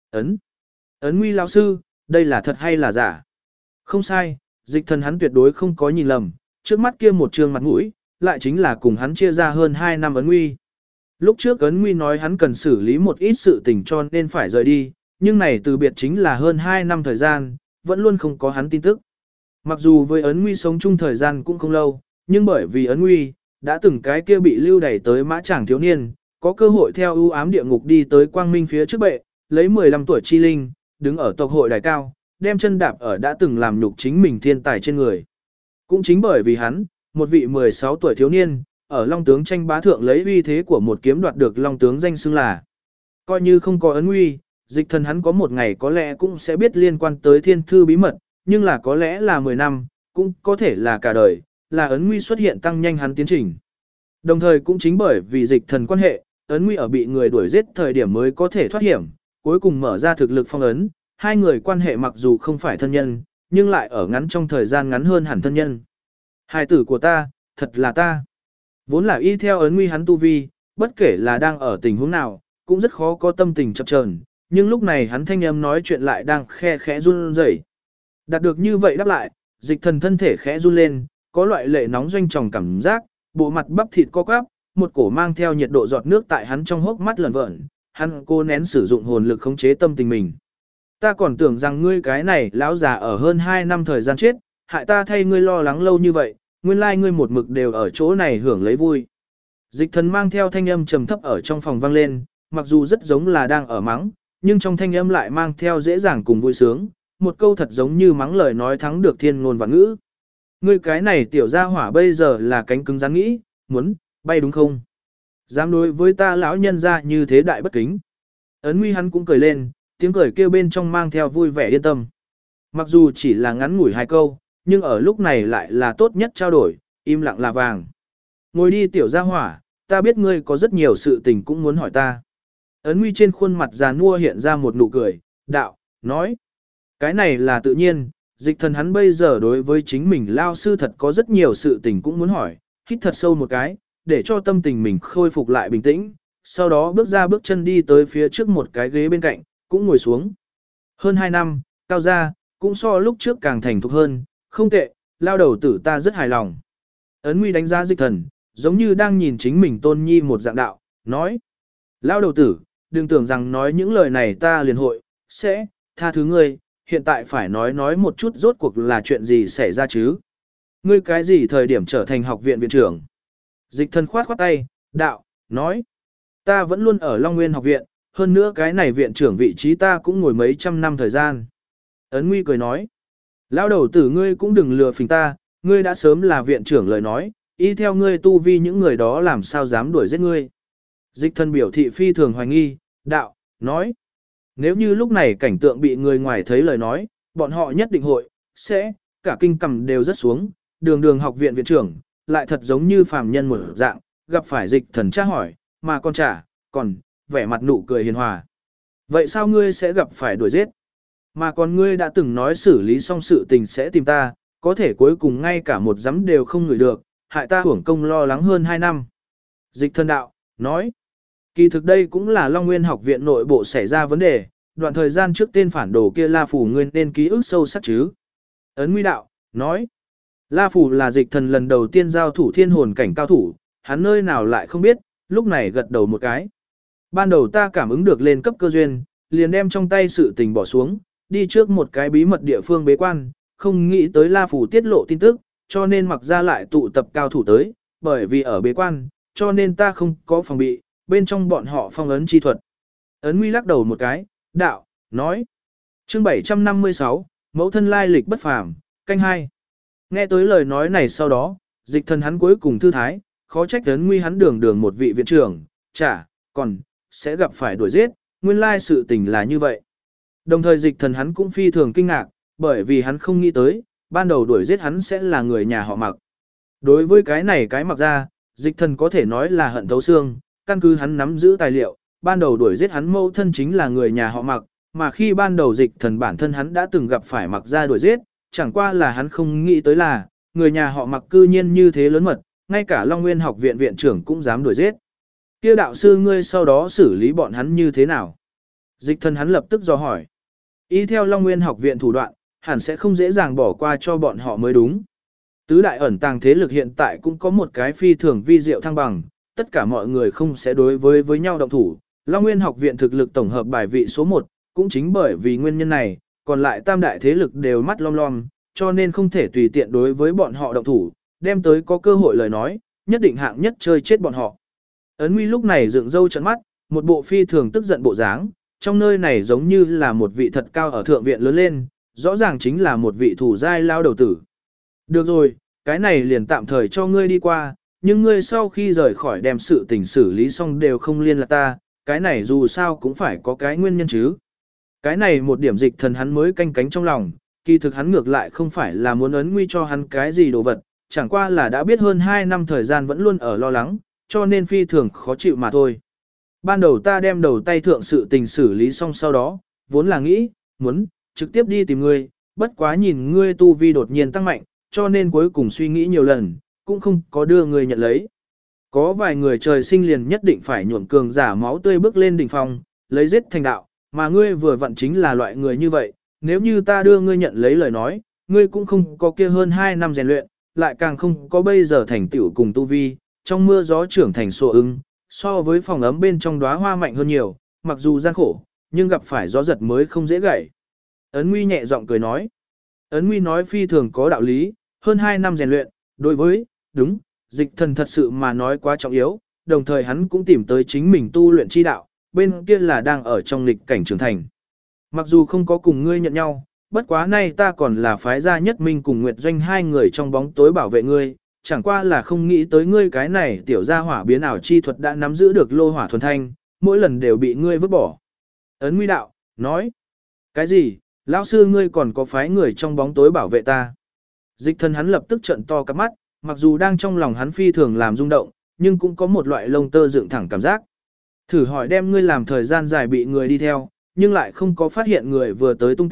Ấn Nguy lão sư, đây là thật hay là giả? Không sai, Dịch Thần hắn tuyệt đối không có nhìn lầm, trước mắt kia một trương mặt mũi, lại chính là cùng hắn chia ra hơn 2 năm Ấn Nguy. Lúc trước Ấn Nguy nói hắn cần xử lý một ít sự tình cho nên phải rời đi, nhưng này từ biệt chính là hơn 2 năm thời gian, vẫn luôn không có hắn tin tức. Mặc dù với Ấn Nguy sống chung thời gian cũng không lâu, nhưng bởi vì Ấn Nguy đã từng cái kia bị lưu đẩy tới mã chàng thiếu niên, có cơ hội theo ưu ám địa ngục đi tới quang minh phía trước bệ, lấy 15 tuổi chi linh, đứng ở tộc hội đài cao, đem chân đạp ở đã từng làm nhục chính mình thiên tài trên người. Cũng chính bởi vì hắn, một vị 16 tuổi thiếu niên, ở Long tướng tranh bá thượng lấy uy thế của một kiếm đoạt được Long tướng danh xưng là. Coi như không có Ấn Nguy, Dịch Thần hắn có một ngày có lẽ cũng sẽ biết liên quan tới thiên thư bí mật, nhưng là có lẽ là 10 năm, cũng có thể là cả đời, là Ấn Nguy xuất hiện tăng nhanh hắn tiến trình. Đồng thời cũng chính bởi vì Dịch Thần quan hệ, Ấn Nguy ở bị người đuổi giết thời điểm mới có thể thoát hiểm, cuối cùng mở ra thực lực phong ấn, hai người quan hệ mặc dù không phải thân nhân, nhưng lại ở ngắn trong thời gian ngắn hơn hẳn thân nhân. Hài tử của ta, thật là ta. Vốn là y theo Ấn Nguy hắn tu vi, bất kể là đang ở tình huống nào, cũng rất khó có tâm tình chập chờn, nhưng lúc này hắn thanh âm nói chuyện lại đang khe khẽ run rẩy. Đạt được như vậy đáp lại, Dịch Thần thân thể khẽ run lên, có loại lệ nóng doanh tròng cảm giác, bộ mặt bắp thịt co quắp, một cổ mang theo nhiệt độ giọt nước tại hắn trong hốc mắt lởn vởn, hắn cố nén sử dụng hồn lực khống chế tâm tình mình. Ta còn tưởng rằng ngươi cái này lão già ở hơn 2 năm thời gian chết, hại ta thay ngươi lo lắng lâu như vậy, nguyên lai ngươi một mực đều ở chỗ này hưởng lấy vui. Dịch Thần mang theo thanh âm trầm thấp ở trong phòng vang lên, mặc dù rất giống là đang ở mắng, nhưng trong thanh âm lại mang theo dễ dàng cùng vui sướng, một câu thật giống như mắng lời nói thắng được thiên ngôn vạn ngữ. Ngươi cái này tiểu gia hỏa bây giờ là cánh cứng rắn nghĩ, muốn bay đúng không? Dám đối với ta lão nhân ra như thế đại bất kính. Ấn Nguy hắn cũng cười lên, tiếng cười kêu bên trong mang theo vui vẻ yên tâm. Mặc dù chỉ là ngắn ngủi 2 câu, nhưng ở lúc này lại là tốt nhất trao đổi, im lặng là vàng. Ngồi đi tiểu gia hỏa, ta biết ngươi có rất nhiều sự tình cũng muốn hỏi ta. Ấn Nguy trên khuôn mặt già nua hiện ra một nụ cười, đạo, nói. Cái này là tự nhiên, dịch thần hắn bây giờ đối với chính mình lao sư thật có rất nhiều sự tình cũng muốn hỏi, hít thật sâu một cái, để cho tâm tình mình khôi phục lại bình tĩnh, sau đó bước ra bước chân đi tới phía trước một cái ghế bên cạnh, cũng ngồi xuống. Hơn 2 năm, Cao gia cũng so lúc trước càng thành thục hơn, không tệ, lao đầu tử ta rất hài lòng. Ấn Nguy đánh giá dịch thần, giống như đang nhìn chính mình tôn nhi một dạng đạo, nói. Lao đầu tử, đừng tưởng rằng nói những lời này ta liền hội, sẽ, tha thứ ngươi, hiện tại phải nói một chút rốt cuộc là chuyện gì xảy ra chứ. Ngươi cái gì thời điểm trở thành học viện viện trưởng? Dịch thần khoát khoát tay, đạo, nói. Ta vẫn luôn ở Long Nguyên học viện, hơn nữa cái này viện trưởng vị trí ta cũng ngồi mấy trăm năm thời gian. Ấn Nguy cười nói. Lao đầu tử ngươi cũng đừng lừa phình ta, ngươi đã sớm là viện trưởng lời nói, y theo ngươi tu vi những người đó làm sao dám đuổi giết ngươi. Dịch thần biểu thị phi thường hoài nghi, đạo, nói. Nếu như lúc này cảnh tượng bị người ngoài thấy lời nói, bọn họ nhất định hội, sẽ, cả kinh cầm đều rất xuống, đường học viện viện trưởng, lại thật giống như phàm nhân một dạng, gặp phải dịch thần tra hỏi, mà còn còn, vẻ mặt nụ cười hiền hòa. Vậy sao ngươi sẽ gặp phải đuổi giết? Mà còn ngươi đã từng nói xử lý xong sự tình sẽ tìm ta, có thể cuối cùng ngay cả một giấm đều không ngửi được, hại ta hưởng công lo lắng hơn 2 năm. Dịch thần đạo, nói. Kỳ thực đây cũng là Long Nguyên học viện nội bộ xảy ra vấn đề, đoạn thời gian trước tên phản đồ kia La Phủ ngươi nên ký ức sâu sắc chứ. Ấn Nguy đạo, nói. La Phủ là dịch thần lần đầu tiên giao thủ thiên hồn cảnh cao thủ, hắn nơi nào lại không biết, lúc này gật đầu một cái. Ban đầu ta cảm ứng được lên cấp cơ duyên, liền đem trong tay sự tình bỏ xuống, đi trước một cái bí mật địa phương bế quan, không nghĩ tới La Phủ tiết lộ tin tức, cho nên mặc ra lại tụ tập cao thủ tới, bởi vì ở bế quan, cho nên ta không có phòng bị, bên trong bọn họ phong ấn chi thuật. Ấn Nguy lắc đầu một cái, đạo, nói. Chương 756, mẫu thân lai lịch bất phàm, canh 2. Nghe tới lời nói này sau đó, dịch thần hắn cuối cùng thư thái, khó trách Ấn Nguy hắn đường một vị viện trưởng, còn, sẽ gặp phải đuổi giết, nguyên lai sự tình là như vậy. Đồng thời dịch thần hắn cũng phi thường kinh ngạc, bởi vì hắn không nghĩ tới, ban đầu đuổi giết hắn sẽ là người nhà họ Mặc. Đối với cái này cái Mặc ra, dịch thần có thể nói là hận thấu xương, căn cứ hắn nắm giữ tài liệu, ban đầu đuổi giết hắn mẫu thân chính là người nhà họ Mặc, mà khi ban đầu dịch thần bản thân hắn đã từng gặp phải Mặc ra đuổi giết, chẳng qua là hắn không nghĩ tới là, người nhà họ Mặc cư nhiên như thế lớn mật, ngay cả Long Nguyên học viện viện trưởng cũng dám đuổi giết. Kia đạo sư ngươi sau đó xử lý bọn hắn như thế nào? Dịch thần hắn lập tức dò hỏi. Y theo Long Nguyên học viện thủ đoạn, hẳn sẽ không dễ dàng bỏ qua cho bọn họ mới đúng. Tứ đại ẩn tàng thế lực hiện tại cũng có một cái phi thường vi diệu thăng bằng, tất cả mọi người không sẽ đối với nhau động thủ. Long Nguyên học viện thực lực tổng hợp bài vị số 1, cũng chính bởi vì nguyên nhân này, còn lại tam đại thế lực đều mắt lom lom, cho nên không thể tùy tiện đối với bọn họ động thủ, đem tới có cơ hội lời nói, nhất định hạng nhất chơi chết bọn họ. Ấn Nguy lúc này dựng râu trợn mắt, một bộ phi thường tức giận bộ dáng, trong nơi này giống như là một vị thật cao ở thượng viện lớn lên, rõ ràng chính là một vị thủ giai lao đầu tử. Được rồi, cái này liền tạm thời cho ngươi đi qua, nhưng ngươi sau khi rời khỏi đem sự tình xử lý xong đều không liên lạc ta, cái này dù sao cũng phải có cái nguyên nhân chứ. Cái này một điểm dịch thần hắn mới canh cánh trong lòng, kỳ thực hắn ngược lại không phải là muốn Ấn Nguy cho hắn cái gì đồ vật, chẳng qua là đã biết hơn 2 năm thời gian vẫn luôn ở lo lắng, cho nên phi thường khó chịu mà thôi. Ban đầu ta đem đầu tay thượng sự tình xử lý xong sau đó, vốn là nghĩ, muốn, trực tiếp đi tìm ngươi, bất quá nhìn ngươi tu vi đột nhiên tăng mạnh, cho nên cuối cùng suy nghĩ nhiều lần, cũng không có đưa ngươi nhận lấy. Có vài người trời sinh liền nhất định phải nhuộm cường giả máu tươi bước lên đỉnh phong, lấy giết thành đạo, mà ngươi vừa vặn chính là loại người như vậy, nếu như ta đưa ngươi nhận lấy lời nói, ngươi cũng không có kia hơn 2 năm rèn luyện, lại càng không có bây giờ thành tựu cùng tu vi, trong mưa gió trưởng thành sổ ưng, so với phòng ấm bên trong đóa hoa mạnh hơn nhiều, mặc dù gian khổ, nhưng gặp phải gió giật mới không dễ gãy. Ấn Nguy nhẹ giọng cười nói. Ấn Nguy nói phi thường có đạo lý, hơn 2 năm rèn luyện, đối với, đúng, dịch thần thật sự mà nói quá trọng yếu, đồng thời hắn cũng tìm tới chính mình tu luyện chi đạo, bên kia là đang ở trong lịch cảnh trưởng thành. Mặc dù không có cùng ngươi nhận nhau, bất quá nay ta còn là phái gia nhất minh cùng Nguyệt Doanh hai người trong bóng tối bảo vệ ngươi, chẳng qua là không nghĩ tới ngươi cái này tiểu gia hỏa biến ảo chi thuật đã nắm giữ được lô hỏa thuần thanh, mỗi lần đều bị ngươi vứt bỏ. Ấn Nguy đạo, nói, cái gì, lão sư ngươi còn có phái người trong bóng tối bảo vệ ta. Dịch thần hắn lập tức trợn to cặp mắt, mặc dù đang trong lòng hắn phi thường làm rung động, nhưng cũng có một loại lông tơ dựng thẳng cảm giác. Thử hỏi đem ngươi làm thời gian dài bị người đi theo, nhưng lại không có phát hiện người vừa tới tung tích,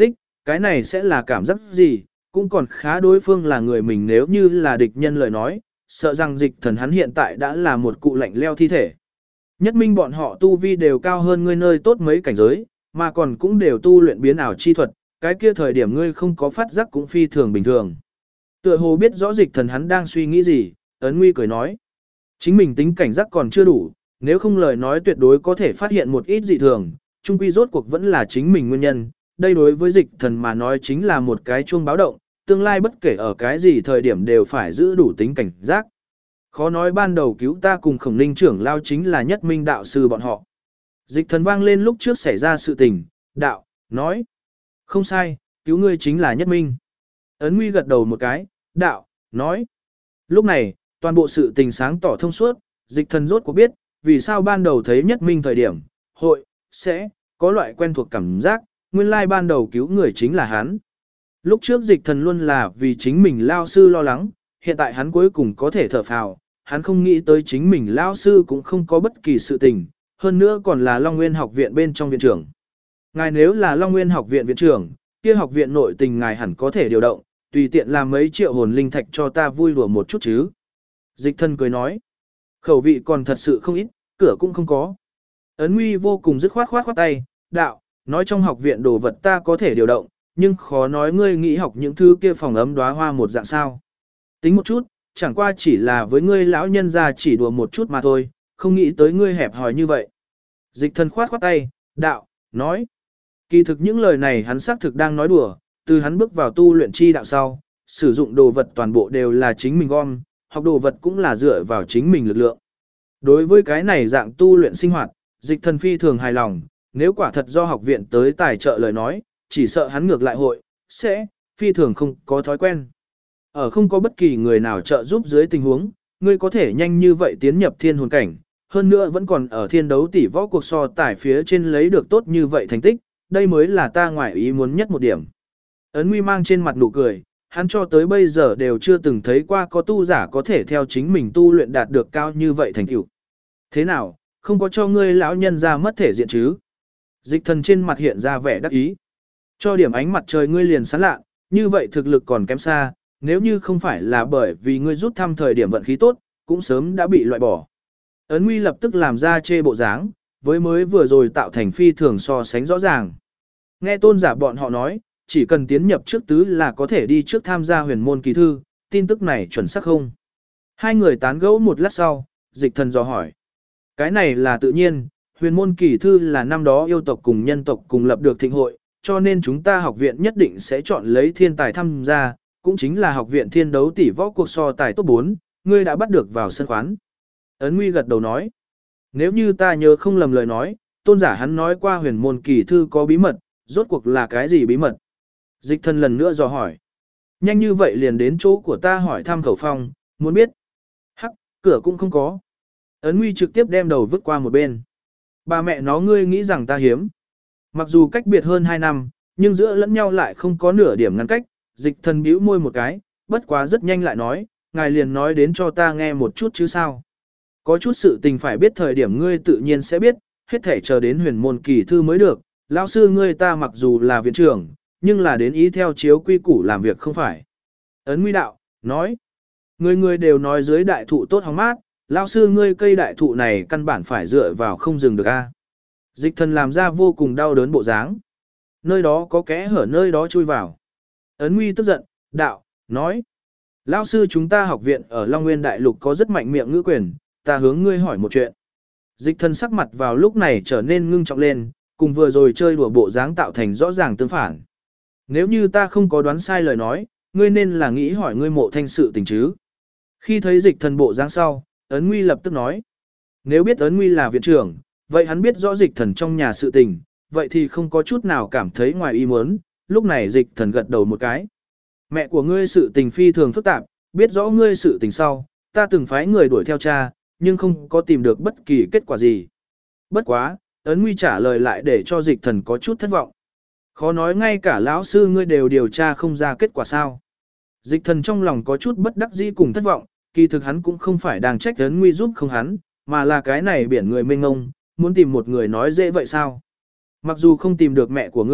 cái này sẽ là cảm giác gì, cũng còn khá đối phương là người mình nếu như là địch nhân lời nói, sợ rằng dịch thần hắn hiện tại đã là một cụ lạnh leo thi thể. Nhất minh bọn họ tu vi đều cao hơn ngươi nơi tốt mấy cảnh giới, mà còn cũng đều tu luyện biến ảo chi thuật, cái kia thời điểm ngươi không có phát giác cũng phi thường bình thường. Tựa hồ biết rõ dịch thần hắn đang suy nghĩ gì, Ấn Nguy cười nói. Chính mình tính cảnh giác còn chưa đủ, nếu không lời nói tuyệt đối có thể phát hiện một ít dị thường, chung quy rốt cuộc vẫn là chính mình nguyên nhân. Đây đối với dịch thần mà nói chính là một cái chuông báo động, tương lai bất kể ở cái gì thời điểm đều phải giữ đủ tính cảnh giác. Khó nói ban đầu cứu ta cùng Khổng Ninh trưởng lao chính là Nhất Minh đạo sư bọn họ. Dịch thần vang lên lúc trước xảy ra sự tình, đạo, nói. Không sai, cứu ngươi chính là Nhất Minh. Ấn Nguy gật đầu một cái, đạo, nói. Lúc này, toàn bộ sự tình sáng tỏ thông suốt, dịch thần rốt cuộc biết, vì sao ban đầu thấy Nhất Minh thời điểm, hội, sẽ, có loại quen thuộc cảm giác, nguyên lai ban đầu cứu người chính là hắn. Lúc trước dịch thần luôn là vì chính mình lao sư lo lắng, hiện tại hắn cuối cùng có thể thở phào, hắn không nghĩ tới chính mình lao sư cũng không có bất kỳ sự tình, hơn nữa còn là Long Nguyên học viện bên trong viện trưởng. Ngài nếu là Long Nguyên học viện viện trưởng, kia học viện nội tình ngài hẳn có thể điều động, tùy tiện làm mấy triệu hồn linh thạch cho ta vui đùa một chút chứ. Dịch thần cười nói, khẩu vị còn thật sự không ít, cửa cũng không có. Ấn Nguy vô cùng dứt khoát khoát tay, đạo, nói trong học viện đồ vật ta có thể điều động, nhưng khó nói ngươi nghĩ học những thứ kia phòng ấm đóa hoa một dạng sao. Tính một chút, chẳng qua chỉ là với ngươi lão nhân ra chỉ đùa một chút mà thôi, không nghĩ tới ngươi hẹp hòi như vậy. Dịch thần khoát khoát tay, đạo, nói. Kỳ thực những lời này hắn xác thực đang nói đùa, từ hắn bước vào tu luyện chi đạo sau, sử dụng đồ vật toàn bộ đều là chính mình gom, học đồ vật cũng là dựa vào chính mình lực lượng. Đối với cái này dạng tu luyện sinh hoạt, dịch thần phi thường hài lòng, nếu quả thật do học viện tới tài trợ lời nói, chỉ sợ hắn ngược lại hội, sẽ, phi thường không có thói quen. Ở không có bất kỳ người nào trợ giúp dưới tình huống, ngươi có thể nhanh như vậy tiến nhập thiên hồn cảnh, hơn nữa vẫn còn ở thiên đấu tỷ võ cuộc so tài phía trên lấy được tốt như vậy thành tích, đây mới là ta ngoài ý muốn nhất một điểm. Ấn Nguy mang trên mặt nụ cười, hắn cho tới bây giờ đều chưa từng thấy qua có tu giả có thể theo chính mình tu luyện đạt được cao như vậy thành tựu. Thế nào, không có cho ngươi lão nhân ra mất thể diện chứ? Dịch thần trên mặt hiện ra vẻ đắc ý. Cho điểm ánh mặt trời ngươi liền sáng lạ, như vậy thực lực còn kém xa, nếu như không phải là bởi vì ngươi rút thăm thời điểm vận khí tốt, cũng sớm đã bị loại bỏ. Ấn Nguy lập tức làm ra chê bộ dáng, với mới vừa rồi tạo thành phi thường so sánh rõ ràng. Nghe tôn giả bọn họ nói, chỉ cần tiến nhập trước tứ là có thể đi trước tham gia huyền môn kỳ thư, tin tức này chuẩn xác không? Hai người tán gẫu một lát sau, dịch thần dò hỏi. Cái này là tự nhiên, huyền môn kỳ thư là năm đó yêu tộc cùng nhân tộc cùng lập được thịnh hội, cho nên chúng ta học viện nhất định sẽ chọn lấy thiên tài tham gia, cũng chính là học viện thiên đấu tỷ võ cuộc so tài top 4, ngươi đã bắt được vào sân khoán. Ấn Nguy gật đầu nói, nếu như ta nhớ không lầm lời nói, tôn giả hắn nói qua huyền môn kỳ thư có bí mật, rốt cuộc là cái gì bí mật? Dịch thần lần nữa dò hỏi. Nhanh như vậy liền đến chỗ của ta hỏi thăm khẩu phong, muốn biết. Hắc, cửa cũng không có. Ấn Nguy trực tiếp đem đầu vứt qua một bên. Bà mẹ nó ngươi nghĩ rằng ta hiếm. Mặc dù cách biệt hơn 2 năm, nhưng giữa lẫn nhau lại không có nửa điểm ngăn cách. Dịch thần bĩu môi một cái, bất quá rất nhanh lại nói, ngài liền nói đến cho ta nghe một chút chứ sao. Có chút sự tình phải biết thời điểm ngươi tự nhiên sẽ biết, hết thể chờ đến huyền môn kỳ thư mới được. Lão sư ngươi ta mặc dù là viện trưởng, nhưng là đến ý theo chiếu quy củ làm việc không phải. Ấn Nguy đạo, nói, người người đều nói dưới đại thụ tốt hóng mát, lão sư ngươi cây đại thụ này căn bản phải dựa vào không dừng được a. Dịch thần làm ra vô cùng đau đớn bộ dáng. Nơi đó có kẽ hở nơi đó chui vào. Ấn Nguy tức giận, đạo, nói, lão sư chúng ta học viện ở Long Nguyên Đại Lục có rất mạnh miệng ngữ quyền, ta hướng ngươi hỏi một chuyện. Dịch thần sắc mặt vào lúc này trở nên ngưng trọng lên, cùng vừa rồi chơi đùa bộ dáng tạo thành rõ ràng tương phản. Nếu như ta không có đoán sai lời nói, ngươi nên là nghĩ hỏi ngươi Mộ Thanh sự tình chứ. Khi thấy dịch thần bộ dáng sau, Ấn Nguy lập tức nói. Nếu biết Ấn Nguy là viện trưởng, vậy hắn biết rõ dịch thần trong nhà sự tình, vậy thì không có chút nào cảm thấy ngoài ý muốn. Lúc này dịch thần gật đầu một cái. Mẹ của ngươi sự tình phi thường phức tạp, biết rõ ngươi sự tình sau, ta từng phái người đuổi theo cha, nhưng không có tìm được bất kỳ kết quả gì. Bất quá, Ấn Nguy trả lời lại để cho dịch thần có chút thất vọng. Khó nói ngay cả lão sư ngươi đều điều tra không ra kết quả sao. Dịch thần trong lòng có chút bất đắc dĩ cùng thất vọng, kỳ thực hắn cũng không phải đang trách Ấn Nguy giúp không hắn, mà là cái này biển người mênh ngông, muốn tìm một người nói dễ vậy sao. Mặc dù không tìm được mẹ của ngươi,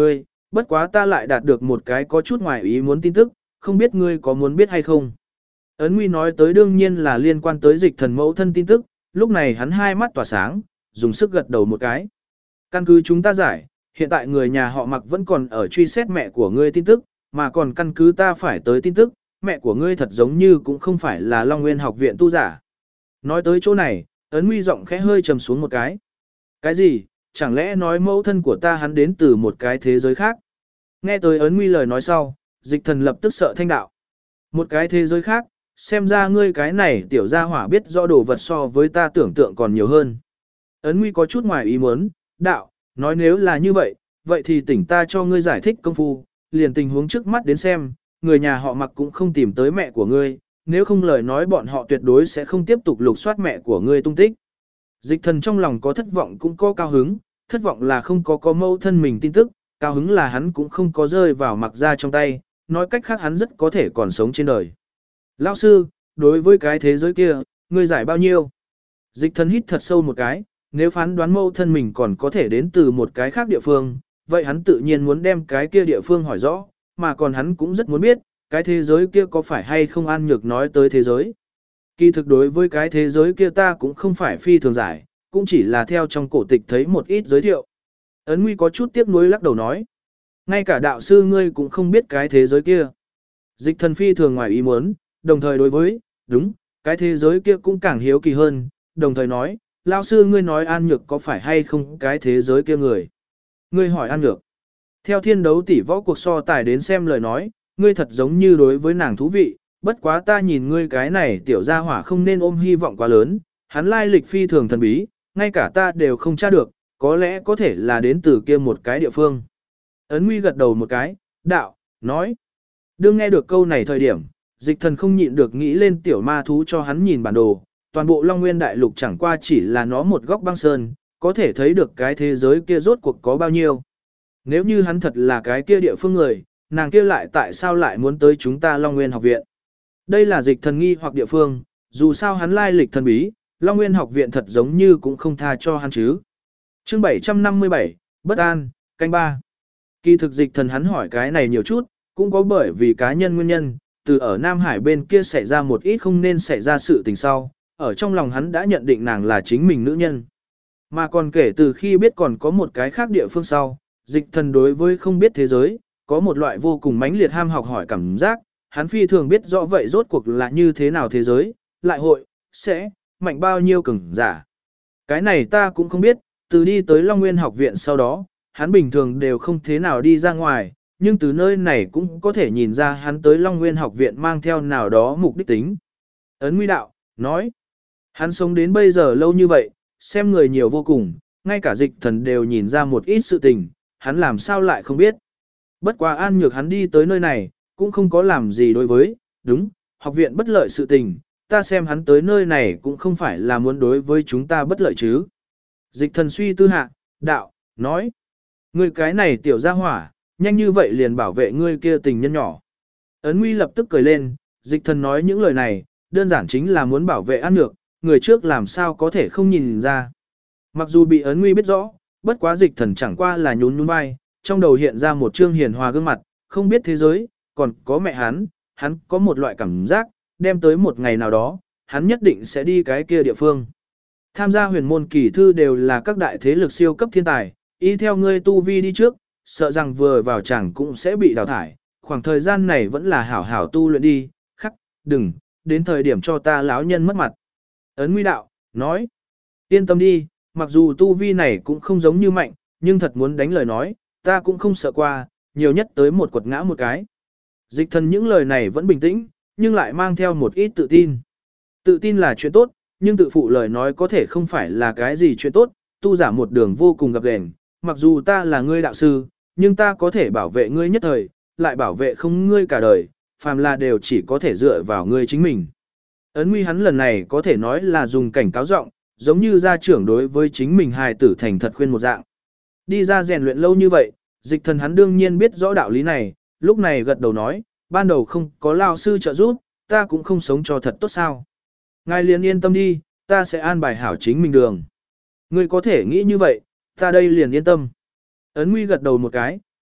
bất quá ta lại đạt được một cái có chút ngoài ý muốn tin tức, không biết ngươi có muốn biết hay không. Ấn Nguy nói tới đương nhiên là liên quan tới dịch thần mẫu thân tin tức, lúc này hắn hai mắt tỏa sáng, dùng sức gật đầu một cái. Căn cứ chúng ta giải, hiện tại người nhà họ Mặc vẫn còn ở truy xét mẹ của ngươi tin tức, mà còn căn cứ ta phải tới tin tức, mẹ của ngươi thật giống như cũng không phải là Long Nguyên học viện tu giả. Nói tới chỗ này, Ấn Nguy giọng khẽ hơi trầm xuống một cái. Cái gì, chẳng lẽ nói mẫu thân của ta hắn đến từ một cái thế giới khác? Nghe tới Ấn Nguy lời nói sau, dịch thần lập tức sợ thanh đạo. Một cái thế giới khác, xem ra ngươi cái này tiểu gia hỏa biết rõ đồ vật so với ta tưởng tượng còn nhiều hơn. Ấn Nguy có chút ngoài ý muốn, đạo, nói nếu là như vậy, vậy thì tỉnh ta cho ngươi giải thích công phu, liền tình huống trước mắt đến xem, người nhà họ Mặc cũng không tìm tới mẹ của ngươi, nếu không lời nói bọn họ tuyệt đối sẽ không tiếp tục lục soát mẹ của ngươi tung tích. Dịch thần trong lòng có thất vọng cũng có cao hứng, thất vọng là không có mâu thân mình tin tức, cao hứng là hắn cũng không có rơi vào Mặc ra trong tay, nói cách khác hắn rất có thể còn sống trên đời. Lão sư, đối với cái thế giới kia, ngươi giải bao nhiêu? Dịch thần hít thật sâu một cái, nếu phán đoán mâu thân mình còn có thể đến từ một cái khác địa phương, vậy hắn tự nhiên muốn đem cái kia địa phương hỏi rõ, mà còn hắn cũng rất muốn biết, cái thế giới kia có phải hay không An Nhược nói tới thế giới. Kỳ thực đối với cái thế giới kia ta cũng không phải phi thường giải, cũng chỉ là theo trong cổ tịch thấy một ít giới thiệu. Ấn Nguy có chút tiếc nuối lắc đầu nói. Ngay cả đạo sư ngươi cũng không biết cái thế giới kia. Dịch thần phi thường ngoài ý muốn, đồng thời đối với, đúng, cái thế giới kia cũng càng hiếu kỳ hơn, đồng thời nói, lao sư ngươi nói An Nhược có phải hay không cái thế giới kia người. Ngươi hỏi An Nhược. Theo thiên đấu tỷ võ cuộc so tài đến xem lời nói, ngươi thật giống như đối với nàng thú vị, bất quá ta nhìn ngươi cái này tiểu gia hỏa không nên ôm hy vọng quá lớn, hắn lai lịch phi thường thần bí, ngay cả ta đều không tra được, có lẽ có thể là đến từ kia một cái địa phương. Ấn Nguy gật đầu một cái, đạo, nói. Đương nghe được câu này thời điểm, dịch thần không nhịn được nghĩ lên tiểu ma thú cho hắn nhìn bản đồ, toàn bộ Long Nguyên Đại Lục chẳng qua chỉ là nó một góc băng sơn, có thể thấy được cái thế giới kia rốt cuộc có bao nhiêu. Nếu như hắn thật là cái kia địa phương người, nàng kia lại tại sao lại muốn tới chúng ta Long Nguyên học viện? Đây là dịch thần nghi hoặc địa phương, dù sao hắn lai lịch thần bí, Long Nguyên học viện thật giống như cũng không tha cho hắn chứ. Chương 757, Bất An, canh 3. Kỳ thực dịch thần hắn hỏi cái này nhiều chút, cũng có bởi vì cá nhân nguyên nhân, từ ở Nam Hải bên kia xảy ra một ít không nên xảy ra sự tình sau, ở trong lòng hắn đã nhận định nàng là chính mình nữ nhân. Mà còn kể từ khi biết còn có một cái khác địa phương sau, dịch thần đối với không biết thế giới, có một loại vô cùng mãnh liệt ham học hỏi cảm giác, hắn phi thường biết rõ vậy rốt cuộc là như thế nào thế giới, lại hội, sẽ, mạnh bao nhiêu cường giả. Cái này ta cũng không biết, từ đi tới Long Nguyên học viện sau đó, hắn bình thường đều không thế nào đi ra ngoài, nhưng từ nơi này cũng có thể nhìn ra hắn tới Long Nguyên học viện mang theo nào đó mục đích tính. Ấn Nguy đạo, nói, hắn sống đến bây giờ lâu như vậy, xem người nhiều vô cùng, ngay cả dịch thần đều nhìn ra một ít sự tình, hắn làm sao lại không biết. Bất quá An Nhược hắn đi tới nơi này, cũng không có làm gì đối với, đúng, học viện bất lợi sự tình, ta xem hắn tới nơi này cũng không phải là muốn đối với chúng ta bất lợi chứ. Dịch thần suy tư hạ, đạo, nói, ngươi cái này tiểu gia hỏa, nhanh như vậy liền bảo vệ ngươi kia tình nhân nhỏ. Ấn Nguy lập tức cười lên, dịch thần nói những lời này, đơn giản chính là muốn bảo vệ An Nhược, người trước làm sao có thể không nhìn ra. Mặc dù bị Ấn Nguy biết rõ, bất quá dịch thần chẳng qua là nhún nhún vai, trong đầu hiện ra một trương hiền hòa gương mặt, không biết thế giới, còn có mẹ hắn có một loại cảm giác, đem tới một ngày nào đó, hắn nhất định sẽ đi cái kia địa phương. Tham gia huyền môn kỳ thư đều là các đại thế lực siêu cấp thiên tài, y theo ngươi tu vi đi trước, sợ rằng vừa vào chẳng cũng sẽ bị đào thải, khoảng thời gian này vẫn là hảo hảo tu luyện đi, khắc, đừng, đến thời điểm cho ta lão nhân mất mặt. Ấn Nguy đạo, nói, yên tâm đi, mặc dù tu vi này cũng không giống như mạnh, nhưng thật muốn đánh lời nói, ta cũng không sợ qua, nhiều nhất tới một quật ngã một cái. Dịch thần những lời này vẫn bình tĩnh, nhưng lại mang theo một ít tự tin. Tự tin là chuyện tốt, nhưng tự phụ lời nói có thể không phải là cái gì chuyện tốt, tu giả một đường vô cùng gập ghềnh, mặc dù ta là ngươi đạo sư, nhưng ta có thể bảo vệ ngươi nhất thời, lại bảo vệ không ngươi cả đời, phàm là đều chỉ có thể dựa vào ngươi chính mình. Ấn Nguy hắn lần này có thể nói là dùng cảnh cáo giọng, giống như gia trưởng đối với chính mình hài tử thành thật khuyên một dạng. Đi ra rèn luyện lâu như vậy, dịch thần hắn đương nhiên biết rõ đạo lý này, lúc này gật đầu nói, ban đầu không có lao sư trợ giúp, ta cũng không sống cho thật tốt sao. Ngài liền yên tâm đi, ta sẽ an bài hảo chính mình đường. Ngươi có thể nghĩ như vậy, ta đây liền yên tâm. Ấn Nguy gật đầu một cái,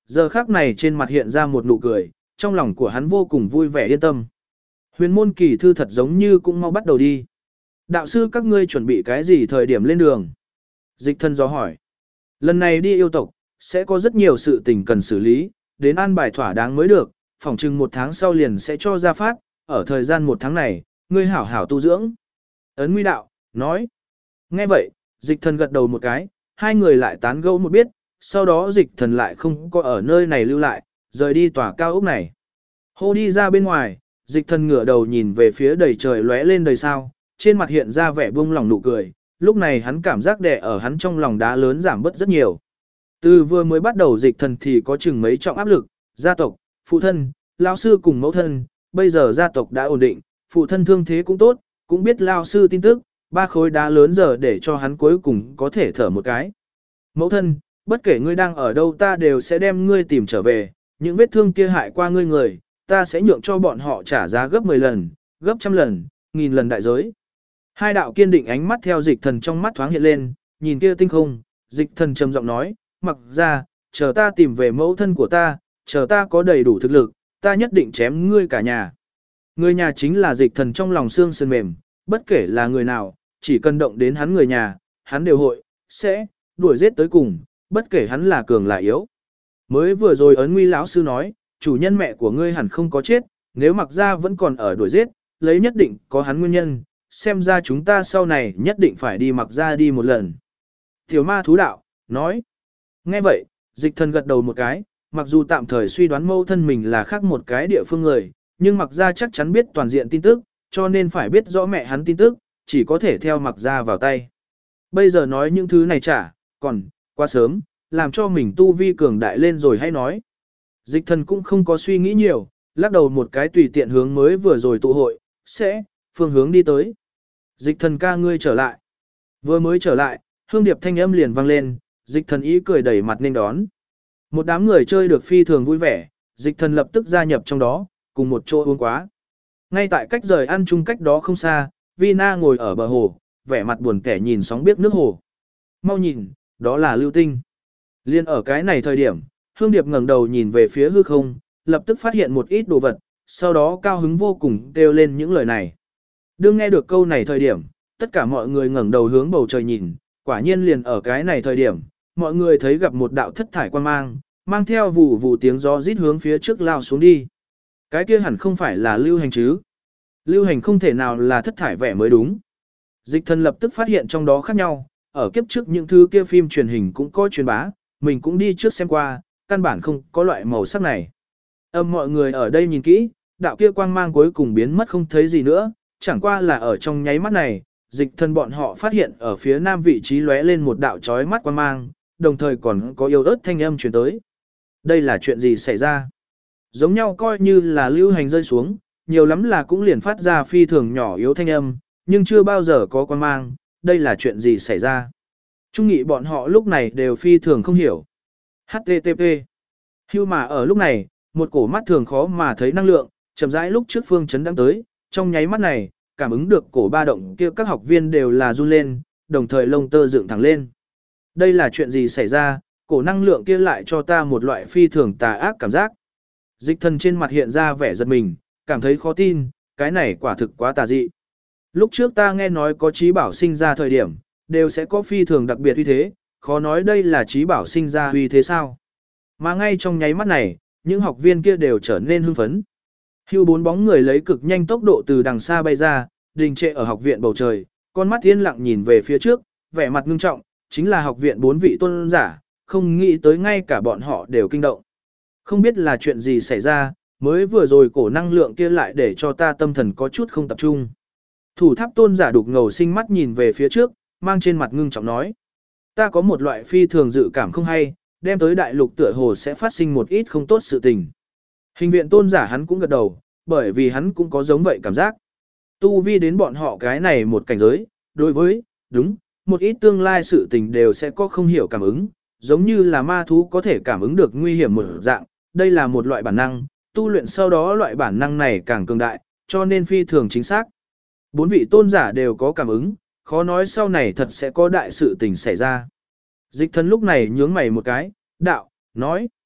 Giờ khắc này trên mặt hiện ra một nụ cười, trong lòng của hắn vô cùng vui vẻ yên tâm. Huyền môn kỳ thư thật giống như cũng mau bắt đầu đi. Đạo sư các ngươi chuẩn bị cái gì thời điểm lên đường? Dịch thân do hỏi. Lần này đi yêu tộc, sẽ có rất nhiều sự tình cần xử lý, đến an bài thỏa đáng mới được, phỏng chừng 1 tháng sau liền sẽ cho ra phát, ở thời gian 1 tháng này, ngươi hảo hảo tu dưỡng. Ấn Nguy đạo, nói. Nghe vậy, dịch thần gật đầu một cái, hai người lại tán gẫu một biết, sau đó dịch thần lại không có ở nơi này lưu lại, rời đi tòa cao ốc này. Hô đi ra bên ngoài, dịch thần ngửa đầu nhìn về phía đầy trời lóe lên đầy sao, trên mặt hiện ra vẻ buông lỏng nụ cười, lúc này hắn cảm giác đè ở hắn trong lòng đá lớn giảm bớt rất nhiều. Từ vừa mới bắt đầu dịch thần thì có chừng mấy trọng áp lực, gia tộc, phụ thân, lao sư cùng mẫu thân, bây giờ gia tộc đã ổn định, phụ thân thương thế cũng tốt, cũng biết lao sư tin tức, 3 khối đá lớn giờ để cho hắn cuối cùng có thể thở một cái. Mẫu thân, bất kể ngươi đang ở đâu ta đều sẽ đem ngươi tìm trở về, những vết thương kia hại qua ngươi người, ta sẽ nhượng cho bọn họ trả giá gấp 10 lần, gấp 100 lần, 1000 lần đại giới. Hai đạo kiên định ánh mắt theo dịch thần trong mắt thoáng hiện lên, nhìn kia tinh không, dịch thần trầm giọng nói, mặc ra, chờ ta tìm về mẫu thân của ta, chờ ta có đầy đủ thực lực, ta nhất định chém ngươi cả nhà. Người nhà chính là dịch thần trong lòng xương sườn mềm, bất kể là người nào, chỉ cần động đến hắn người nhà, hắn đều hội, sẽ, đuổi giết tới cùng, bất kể hắn là cường là yếu. Mới vừa rồi Ấn Nguy lão sư nói, chủ nhân mẹ của ngươi hẳn không có chết, nếu mặc ra vẫn còn ở đuổi giết, lấy nhất định có hắn nguyên nhân, xem ra chúng ta sau này nhất định phải đi mặc ra đi một lần. Tiểu ma thú đạo, nói. Nghe vậy, dịch thần gật đầu một cái, mặc dù tạm thời suy đoán mâu thân mình là khác một cái địa phương người, nhưng mặc ra chắc chắn biết toàn diện tin tức, cho nên phải biết rõ mẹ hắn tin tức, chỉ có thể theo mặc ra vào tay. Bây giờ nói những thứ này chả, còn, quá sớm, làm cho mình tu vi cường đại lên rồi hay nói. Dịch thần cũng không có suy nghĩ nhiều, lắc đầu một cái tùy tiện hướng mới vừa rồi tụ hội, sẽ, phương hướng đi tới. Dịch thần ca ngươi trở lại. Vừa mới trở lại, hương điệp thanh âm liền vang lên, dịch thần ý cười đẩy mặt nên đón. Một đám người chơi được phi thường vui vẻ, dịch thần lập tức gia nhập trong đó, cùng một chỗ uống quá. Ngay tại cách rời ăn chung cách đó không xa, Vina ngồi ở bờ hồ, vẻ mặt buồn kẻ nhìn sóng biếc nước hồ. Mau nhìn, đó là lưu tinh. Liên ở cái này thời điểm, hương điệp ngẩng đầu nhìn về phía hư không, lập tức phát hiện một ít đồ vật, sau đó cao hứng vô cùng kêu lên những lời này. Đương nghe được câu này thời điểm, tất cả mọi người ngẩng đầu hướng bầu trời nhìn, quả nhiên liền ở cái này thời điểm, mọi người thấy gặp một đạo thất thải quan mang, mang theo vù vù tiếng gió rít hướng phía trước lao xuống đi. Cái kia hẳn không phải là lưu hành chứ. Lưu hành không thể nào là thất thải vẻ mới đúng. Dịch thần lập tức phát hiện trong đó khác nhau, ở kiếp trước những thứ kia phim truyền hình cũng có truyền bá, mình cũng đi trước xem qua, căn bản không có loại màu sắc này. Mọi người ở đây nhìn kỹ, đạo kia quang mang cuối cùng biến mất không thấy gì nữa, chẳng qua là ở trong nháy mắt này, dịch thần bọn họ phát hiện ở phía nam vị trí lóe lên một đạo chói mắt quang mang, đồng thời còn có yếu ớt thanh âm truyền tới. Đây là chuyện gì xảy ra? Giống nhau coi như là lưu hành rơi xuống, nhiều lắm là cũng liền phát ra phi thường nhỏ yếu thanh âm, nhưng chưa bao giờ có quang mang, đây là chuyện gì xảy ra? Trung nghị bọn họ lúc này đều phi thường không hiểu. HTTP. Hưu mà ở lúc này, một cổ mắt thường khó mà thấy năng lượng, chậm rãi lúc trước phương chấn đang tới, trong nháy mắt này, cảm ứng được cổ ba động kia các học viên đều là run lên, đồng thời lông tơ dựng thẳng lên. Đây là chuyện gì xảy ra, cổ năng lượng kia lại cho ta một loại phi thường tà ác cảm giác. Dịch thần trên mặt hiện ra vẻ giật mình, cảm thấy khó tin, cái này quả thực quá tà dị. Lúc trước ta nghe nói có trí bảo sinh ra thời điểm, đều sẽ có phi thường đặc biệt uy thế, khó nói đây là trí bảo sinh ra uy thế sao. Mà ngay trong nháy mắt này, những học viên kia đều trở nên hưng phấn. Hưu 4 bóng người lấy cực nhanh tốc độ từ đằng xa bay ra, đình trệ ở học viện bầu trời, con mắt yên lặng nhìn về phía trước, vẻ mặt ngưng trọng, chính là học viện 4 vị tôn giả, không nghĩ tới ngay cả bọn họ đều kinh động. Không biết là chuyện gì xảy ra, mới vừa rồi cổ năng lượng kia lại để cho ta tâm thần có chút không tập trung. Thủ tháp tôn giả đục ngầu sinh mắt nhìn về phía trước, mang trên mặt ngưng trọng nói. Ta có một loại phi thường dự cảm không hay, đem tới đại lục tựa hồ sẽ phát sinh một ít không tốt sự tình. Hình viện tôn giả hắn cũng gật đầu, bởi vì hắn cũng có giống vậy cảm giác. Tu vi đến bọn họ cái này một cảnh giới, đối với, đúng, một ít tương lai sự tình đều sẽ có không hiểu cảm ứng, giống như là ma thú có thể cảm ứng được nguy hiểm một dạng, đây là một loại bản năng, tu luyện sau đó loại bản năng này càng cường đại, cho nên phi thường chính xác. 4 vị tôn giả đều có cảm ứng, khó nói sau này thật sẽ có đại sự tình xảy ra. Dịch thần lúc này nhướng mày một cái, đạo, nói.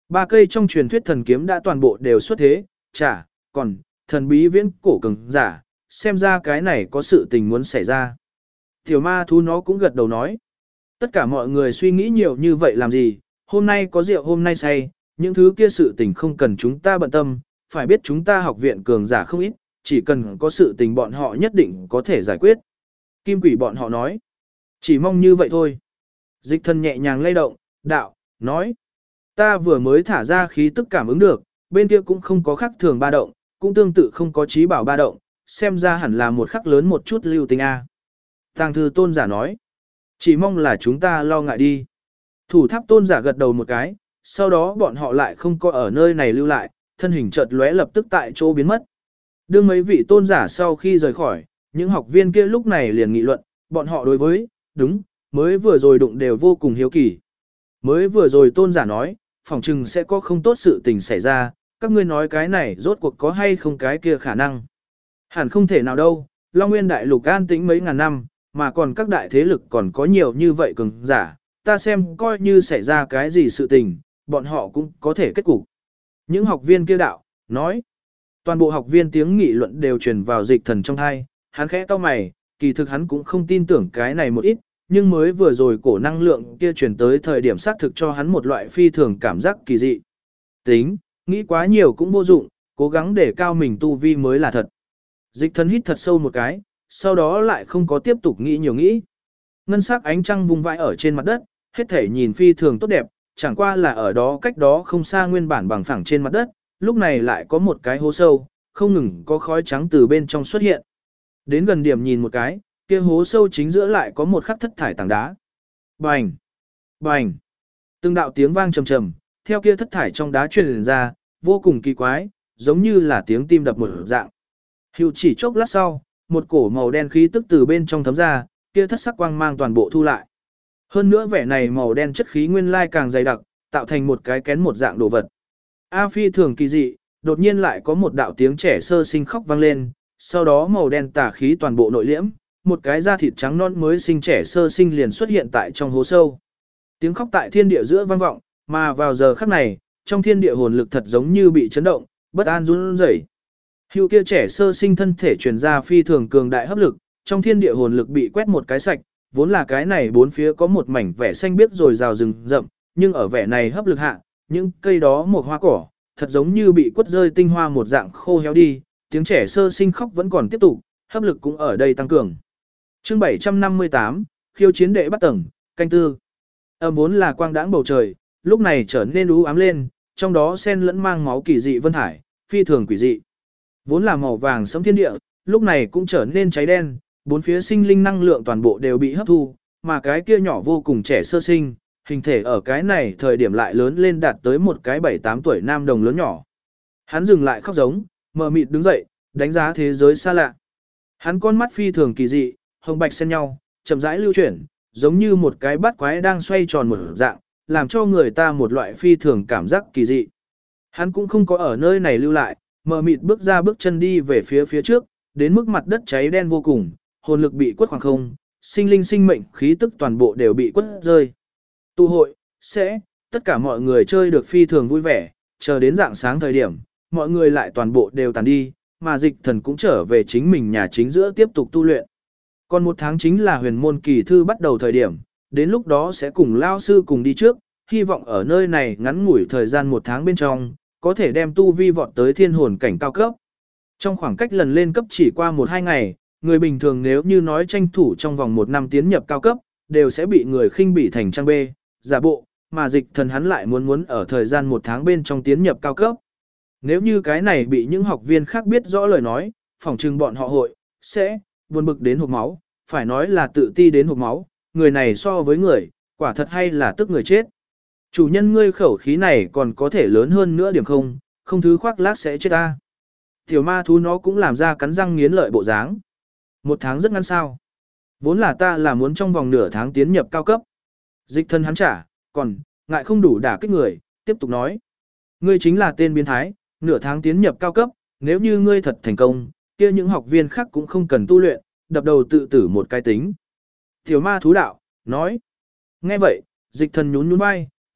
Ba cây trong truyền thuyết thần kiếm đã toàn bộ đều xuất thế, còn, thần bí viễn cổ cường giả, xem ra cái này có sự tình muốn xảy ra. Tiểu ma thú nó cũng gật đầu nói. Tất cả mọi người suy nghĩ nhiều như vậy làm gì, hôm nay có rượu hôm nay say, những thứ kia sự tình không cần chúng ta bận tâm, phải biết chúng ta học viện cường giả không ít, chỉ cần có sự tình bọn họ nhất định có thể giải quyết. Kim quỷ bọn họ nói. Chỉ mong như vậy thôi. Dịch thần nhẹ nhàng lay động, đạo, nói. Ta vừa mới thả ra khí tức cảm ứng được, bên kia cũng không có khắc thường ba động, cũng tương tự không có trí bảo ba động, xem ra hẳn là một khắc lớn một chút lưu tình A. Tàng thư tôn giả nói. Chỉ mong là chúng ta lo ngại đi. Thủ tháp tôn giả gật đầu một cái, sau đó bọn họ lại không có ở nơi này lưu lại, thân hình chợt lóe lập tức tại chỗ biến mất. Đương mấy vị tôn giả sau khi rời khỏi, những học viên kia lúc này liền nghị luận, bọn họ đối với, đúng, mới vừa rồi đụng đều vô cùng hiếu kỳ. Mới vừa rồi tôn giả nói, phỏng chừng sẽ có không tốt sự tình xảy ra, các ngươi nói cái này rốt cuộc có hay không cái kia khả năng. Hẳn không thể nào đâu, Long Nguyên Đại Lục an tĩnh mấy ngàn năm, mà còn các đại thế lực còn có nhiều như vậy cường giả, ta xem coi như xảy ra cái gì sự tình, bọn họ cũng có thể kết cục. Những học viên kia đạo, nói, toàn bộ học viên tiếng nghị luận đều truyền vào dịch thần trong thai, hắn khẽ cau mày, kỳ thực hắn cũng không tin tưởng cái này một ít, nhưng mới vừa rồi cổ năng lượng kia truyền tới thời điểm xác thực cho hắn một loại phi thường cảm giác kỳ dị. Tính, nghĩ quá nhiều cũng vô dụng, cố gắng để cao mình tu vi mới là thật. Dịch thần hít thật sâu một cái, sau đó lại không có tiếp tục nghĩ nhiều nghĩ. Ngân sắc ánh trăng vùng vãi ở trên mặt đất, hết thể nhìn phi thường tốt đẹp, chẳng qua là ở đó cách đó không xa nguyên bản bằng phẳng trên mặt đất, lúc này lại có một cái hố sâu, không ngừng có khói trắng từ bên trong xuất hiện. Đến gần điểm nhìn một cái, kia hố sâu chính giữa lại có một khắc thất thải tảng đá. Bành! Bành! Từng đạo tiếng vang trầm trầm, theo kia thất thải trong đá truyền ra, vô cùng kỳ quái, giống như là tiếng tim đập một dạng. Hữu chỉ chốc lát sau, một cổ màu đen khí tức từ bên trong thấm ra, kia thất sắc quang mang toàn bộ thu lại. Hơn nữa vẻ này màu đen chất khí nguyên lai càng dày đặc, tạo thành một cái kén một dạng đồ vật. A phi thường kỳ dị, đột nhiên lại có một đạo tiếng trẻ sơ sinh khóc vang lên, sau đó màu đen tà khí toàn bộ nội liễm, một cái da thịt trắng non mới sinh trẻ sơ sinh liền xuất hiện tại trong hố sâu. Tiếng khóc tại thiên địa giữa vang vọng, mà vào giờ khắc này, trong thiên địa hồn lực thật giống như bị chấn động, bất an run rẩy. Hưu kia trẻ sơ sinh thân thể truyền ra phi thường cường đại hấp lực, trong thiên địa hồn lực bị quét một cái sạch, vốn là cái này bốn phía có một mảnh vẻ xanh biếc rồi rào rừng rậm, nhưng ở vẻ này hấp lực hạ, những cây đó một hoa cỏ, thật giống như bị quất rơi tinh hoa một dạng khô héo đi, tiếng trẻ sơ sinh khóc vẫn còn tiếp tục, hấp lực cũng ở đây tăng cường. Chương 758, khiêu chiến đệ bắt tầng, canh tư. Âm vốn là quang đãng bầu trời, lúc này trở nên u ám lên, trong đó xen lẫn mang máu kỳ dị vân thải, phi thường quỷ dị. Vốn là màu vàng sẫm thiên địa, lúc này cũng trở nên cháy đen, bốn phía sinh linh năng lượng toàn bộ đều bị hấp thu, mà cái kia nhỏ vô cùng trẻ sơ sinh, hình thể ở cái này thời điểm lại lớn lên đạt tới một cái 7-8 tuổi nam đồng lớn nhỏ. Hắn dừng lại khóc giống, mờ mịt đứng dậy, đánh giá thế giới xa lạ. Hắn con mắt phi thường kỳ dị, hồng bạch xen nhau, chậm rãi lưu chuyển, giống như một cái bát quái đang xoay tròn một dạng, làm cho người ta một loại phi thường cảm giác kỳ dị. Hắn cũng không có ở nơi này lưu lại, mờ mịt bước ra bước chân đi về phía trước, đến mức mặt đất cháy đen vô cùng, hồn lực bị quất khoảng không, sinh linh sinh mệnh khí tức toàn bộ đều bị quất rơi. Tụ hội, tất cả mọi người chơi được phi thường vui vẻ, chờ đến rạng sáng thời điểm, mọi người lại toàn bộ đều tàn đi, mà dịch thần cũng trở về chính mình nhà chính giữa tiếp tục tu luyện. Còn một tháng chính là huyền môn kỳ thư bắt đầu thời điểm, đến lúc đó sẽ cùng lao sư cùng đi trước, hy vọng ở nơi này ngắn ngủi thời gian một tháng bên trong, có thể đem tu vi vọt tới thiên hồn cảnh cao cấp. Trong khoảng cách lần lên cấp chỉ qua 1-2 ngày, người bình thường nếu như nói tranh thủ trong vòng 1 năm tiến nhập cao cấp, đều sẽ bị người khinh bỉ thành trang bê, giả bộ, mà dịch thần hắn lại muốn ở thời gian 1 tháng bên trong tiến nhập cao cấp. Nếu như cái này bị những học viên khác biết rõ lời nói, phỏng chừng bọn họ hội, sẽ, buồn bực đến hộc máu, phải nói là tự ti đến hộc máu, người này so với người, quả thật hay là tức người chết. Chủ nhân ngươi khẩu khí này còn có thể lớn hơn nữa điểm không thứ khoác lác sẽ chết ta. Tiểu ma thú nó cũng làm ra cắn răng nghiến lợi bộ dáng. 1 tháng rất ngắn sao. Vốn là ta là muốn trong vòng nửa tháng tiến nhập cao cấp. Dịch thân hắn trả, còn, ngại không đủ đả kích người, tiếp tục nói. Ngươi chính là tên biến thái, nửa tháng tiến nhập cao cấp, nếu như ngươi thật thành công, kia những học viên khác cũng không cần tu luyện, đập đầu tự tử một cái tính. Tiểu ma thú đạo, nói. Nghe vậy, dịch thần nhún nhún vai,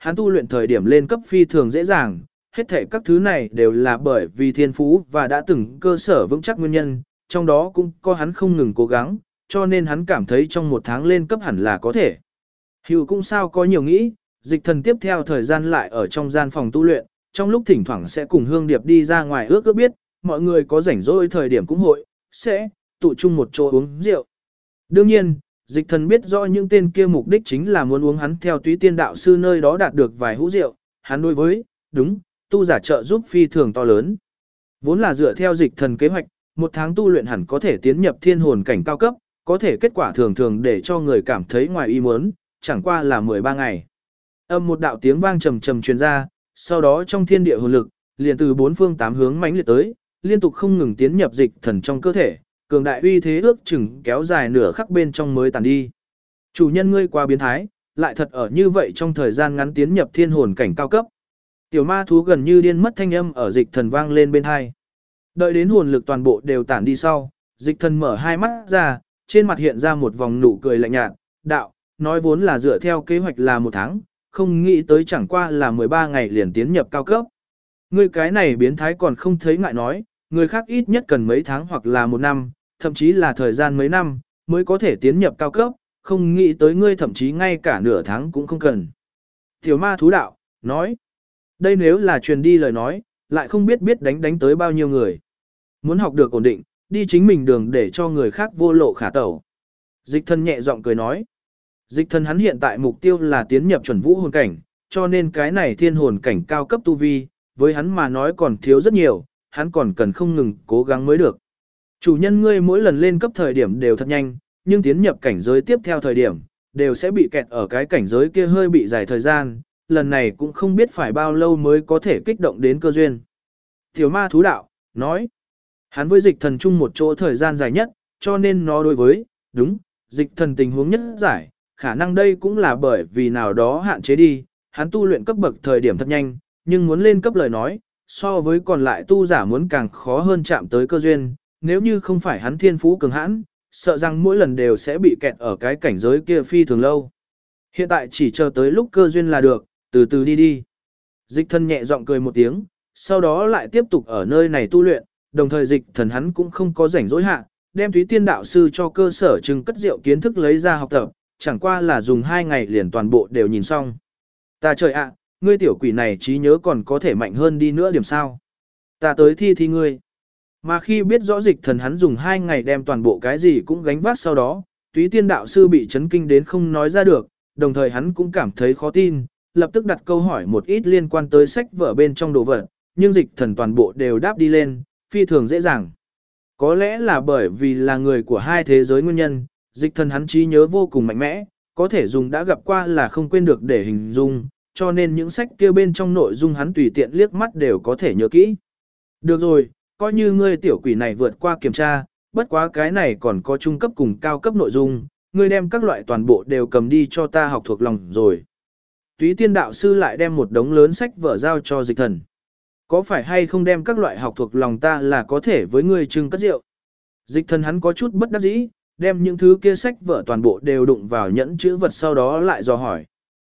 hắn tu luyện thời điểm lên cấp phi thường dễ dàng, hết thể các thứ này đều là bởi vì thiên phú và đã từng cơ sở vững chắc nguyên nhân, trong đó cũng có hắn không ngừng cố gắng, cho nên hắn cảm thấy trong 1 tháng lên cấp hẳn là có thể. Hữu cũng sao có nhiều nghĩ, dịch thần tiếp theo thời gian lại ở trong gian phòng tu luyện, trong lúc thỉnh thoảng sẽ cùng Hương Điệp đi ra ngoài ước biết, mọi người có rảnh rỗi thời điểm cũng hội, sẽ tụ chung một chỗ uống rượu. Đương nhiên, dịch thần biết rõ những tên kia mục đích chính là muốn uống hắn theo túy tiên đạo sư nơi đó đạt được vài hũ rượu, hắn đối với, đúng, tu giả trợ giúp phi thường to lớn. Vốn là dựa theo dịch thần kế hoạch, 1 tháng tu luyện hẳn có thể tiến nhập thiên hồn cảnh cao cấp, có thể kết quả thường thường để cho người cảm thấy ngoài ý muốn, chẳng qua là 13 ngày. Một đạo tiếng vang trầm trầm truyền ra, sau đó trong thiên địa hồn lực, liền từ 4 phương 8 hướng mãnh liệt tới, liên tục không ngừng tiến nhập dịch thần trong cơ thể, cường đại uy thế ước chừng kéo dài nửa khắc bên trong mới tàn đi. Chủ nhân ngươi quá biến thái, lại thật ở như vậy trong thời gian ngắn tiến nhập thiên hồn cảnh cao cấp. Tiểu ma thú gần như điên mất thanh âm ở dịch thần vang lên bên hai. Đợi đến hồn lực toàn bộ đều tản đi sau, dịch thần mở hai mắt ra, trên mặt hiện ra một vòng nụ cười lạnh nhạt, đạo, nói vốn là dựa theo kế hoạch là 1 tháng, không nghĩ tới chẳng qua là 13 ngày liền tiến nhập cao cấp. Ngươi cái này biến thái còn không thấy ngại nói, người khác ít nhất cần mấy tháng hoặc là 1 năm, thậm chí là thời gian mấy năm, mới có thể tiến nhập cao cấp, không nghĩ tới ngươi thậm chí ngay cả nửa tháng cũng không cần. Tiểu ma thú đạo, nói, đây nếu là truyền đi lời nói, lại không biết biết đánh tới bao nhiêu người. Muốn học được ổn định, đi chính mình đường để cho người khác vô lộ khả tẩu. Dịch thần nhẹ giọng cười nói, dịch thần hắn hiện tại mục tiêu là tiến nhập chuẩn vũ hồn cảnh, cho nên cái này thiên hồn cảnh cao cấp tu vi, với hắn mà nói còn thiếu rất nhiều, hắn còn cần không ngừng cố gắng mới được. Chủ nhân ngươi mỗi lần lên cấp thời điểm đều thật nhanh, nhưng tiến nhập cảnh giới tiếp theo thời điểm, đều sẽ bị kẹt ở cái cảnh giới kia hơi bị dài thời gian, lần này cũng không biết phải bao lâu mới có thể kích động đến cơ duyên. Tiểu ma thú đạo, nói, hắn với dịch thần chung một chỗ thời gian dài nhất, cho nên nó đối với, đúng, dịch thần tình huống nhất giải, khả năng đây cũng là bởi vì nào đó hạn chế đi, hắn tu luyện cấp bậc thời điểm thật nhanh, nhưng muốn lên cấp lời nói, so với còn lại tu giả muốn càng khó hơn chạm tới cơ duyên, nếu như không phải hắn thiên phú cường hãn, sợ rằng mỗi lần đều sẽ bị kẹt ở cái cảnh giới kia phi thường lâu. Hiện tại chỉ chờ tới lúc cơ duyên là được, từ từ đi đi. Dịch thần nhẹ giọng cười một tiếng, sau đó lại tiếp tục ở nơi này tu luyện, đồng thời dịch thần hắn cũng không có rảnh rỗi hạ, đem Thúy Tiên đạo sư cho cơ sở trưng cất rượu kiến thức lấy ra học tập, chẳng qua là dùng 2 ngày liền toàn bộ đều nhìn xong. Ta trời ạ, ngươi tiểu quỷ này trí nhớ còn có thể mạnh hơn đi nữa điểm sao? Ta tới thi ngươi. Mà khi biết rõ dịch thần hắn dùng 2 ngày đem toàn bộ cái gì cũng gánh vác sau đó, Thúy Tiên đạo sư bị chấn kinh đến không nói ra được, đồng thời hắn cũng cảm thấy khó tin, lập tức đặt câu hỏi một ít liên quan tới sách vở bên trong đồ vật, nhưng dịch thần toàn bộ đều đáp đi lên, phi thường dễ dàng. Có lẽ là bởi vì là người của hai thế giới nguyên nhân, dịch thần hắn trí nhớ vô cùng mạnh mẽ, có thể dùng đã gặp qua là không quên được để hình dung, cho nên những sách kia bên trong nội dung hắn tùy tiện liếc mắt đều có thể nhớ kỹ. Được rồi, coi như ngươi tiểu quỷ này vượt qua kiểm tra, bất quá cái này còn có trung cấp cùng cao cấp nội dung, ngươi đem các loại toàn bộ đều cầm đi cho ta học thuộc lòng rồi. Túy Tiên đạo sư lại đem một đống lớn sách vở giao cho dịch thần. Có phải hay không đem các loại học thuộc lòng ta là có thể với ngươi trưng cất rượu? Dịch thần hắn có chút bất đắc dĩ, đem những thứ kia sách vở toàn bộ đều đụng vào nhẫn chữ vật sau đó lại dò hỏi.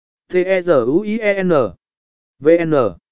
T-E-Z-U-I-E-N V-N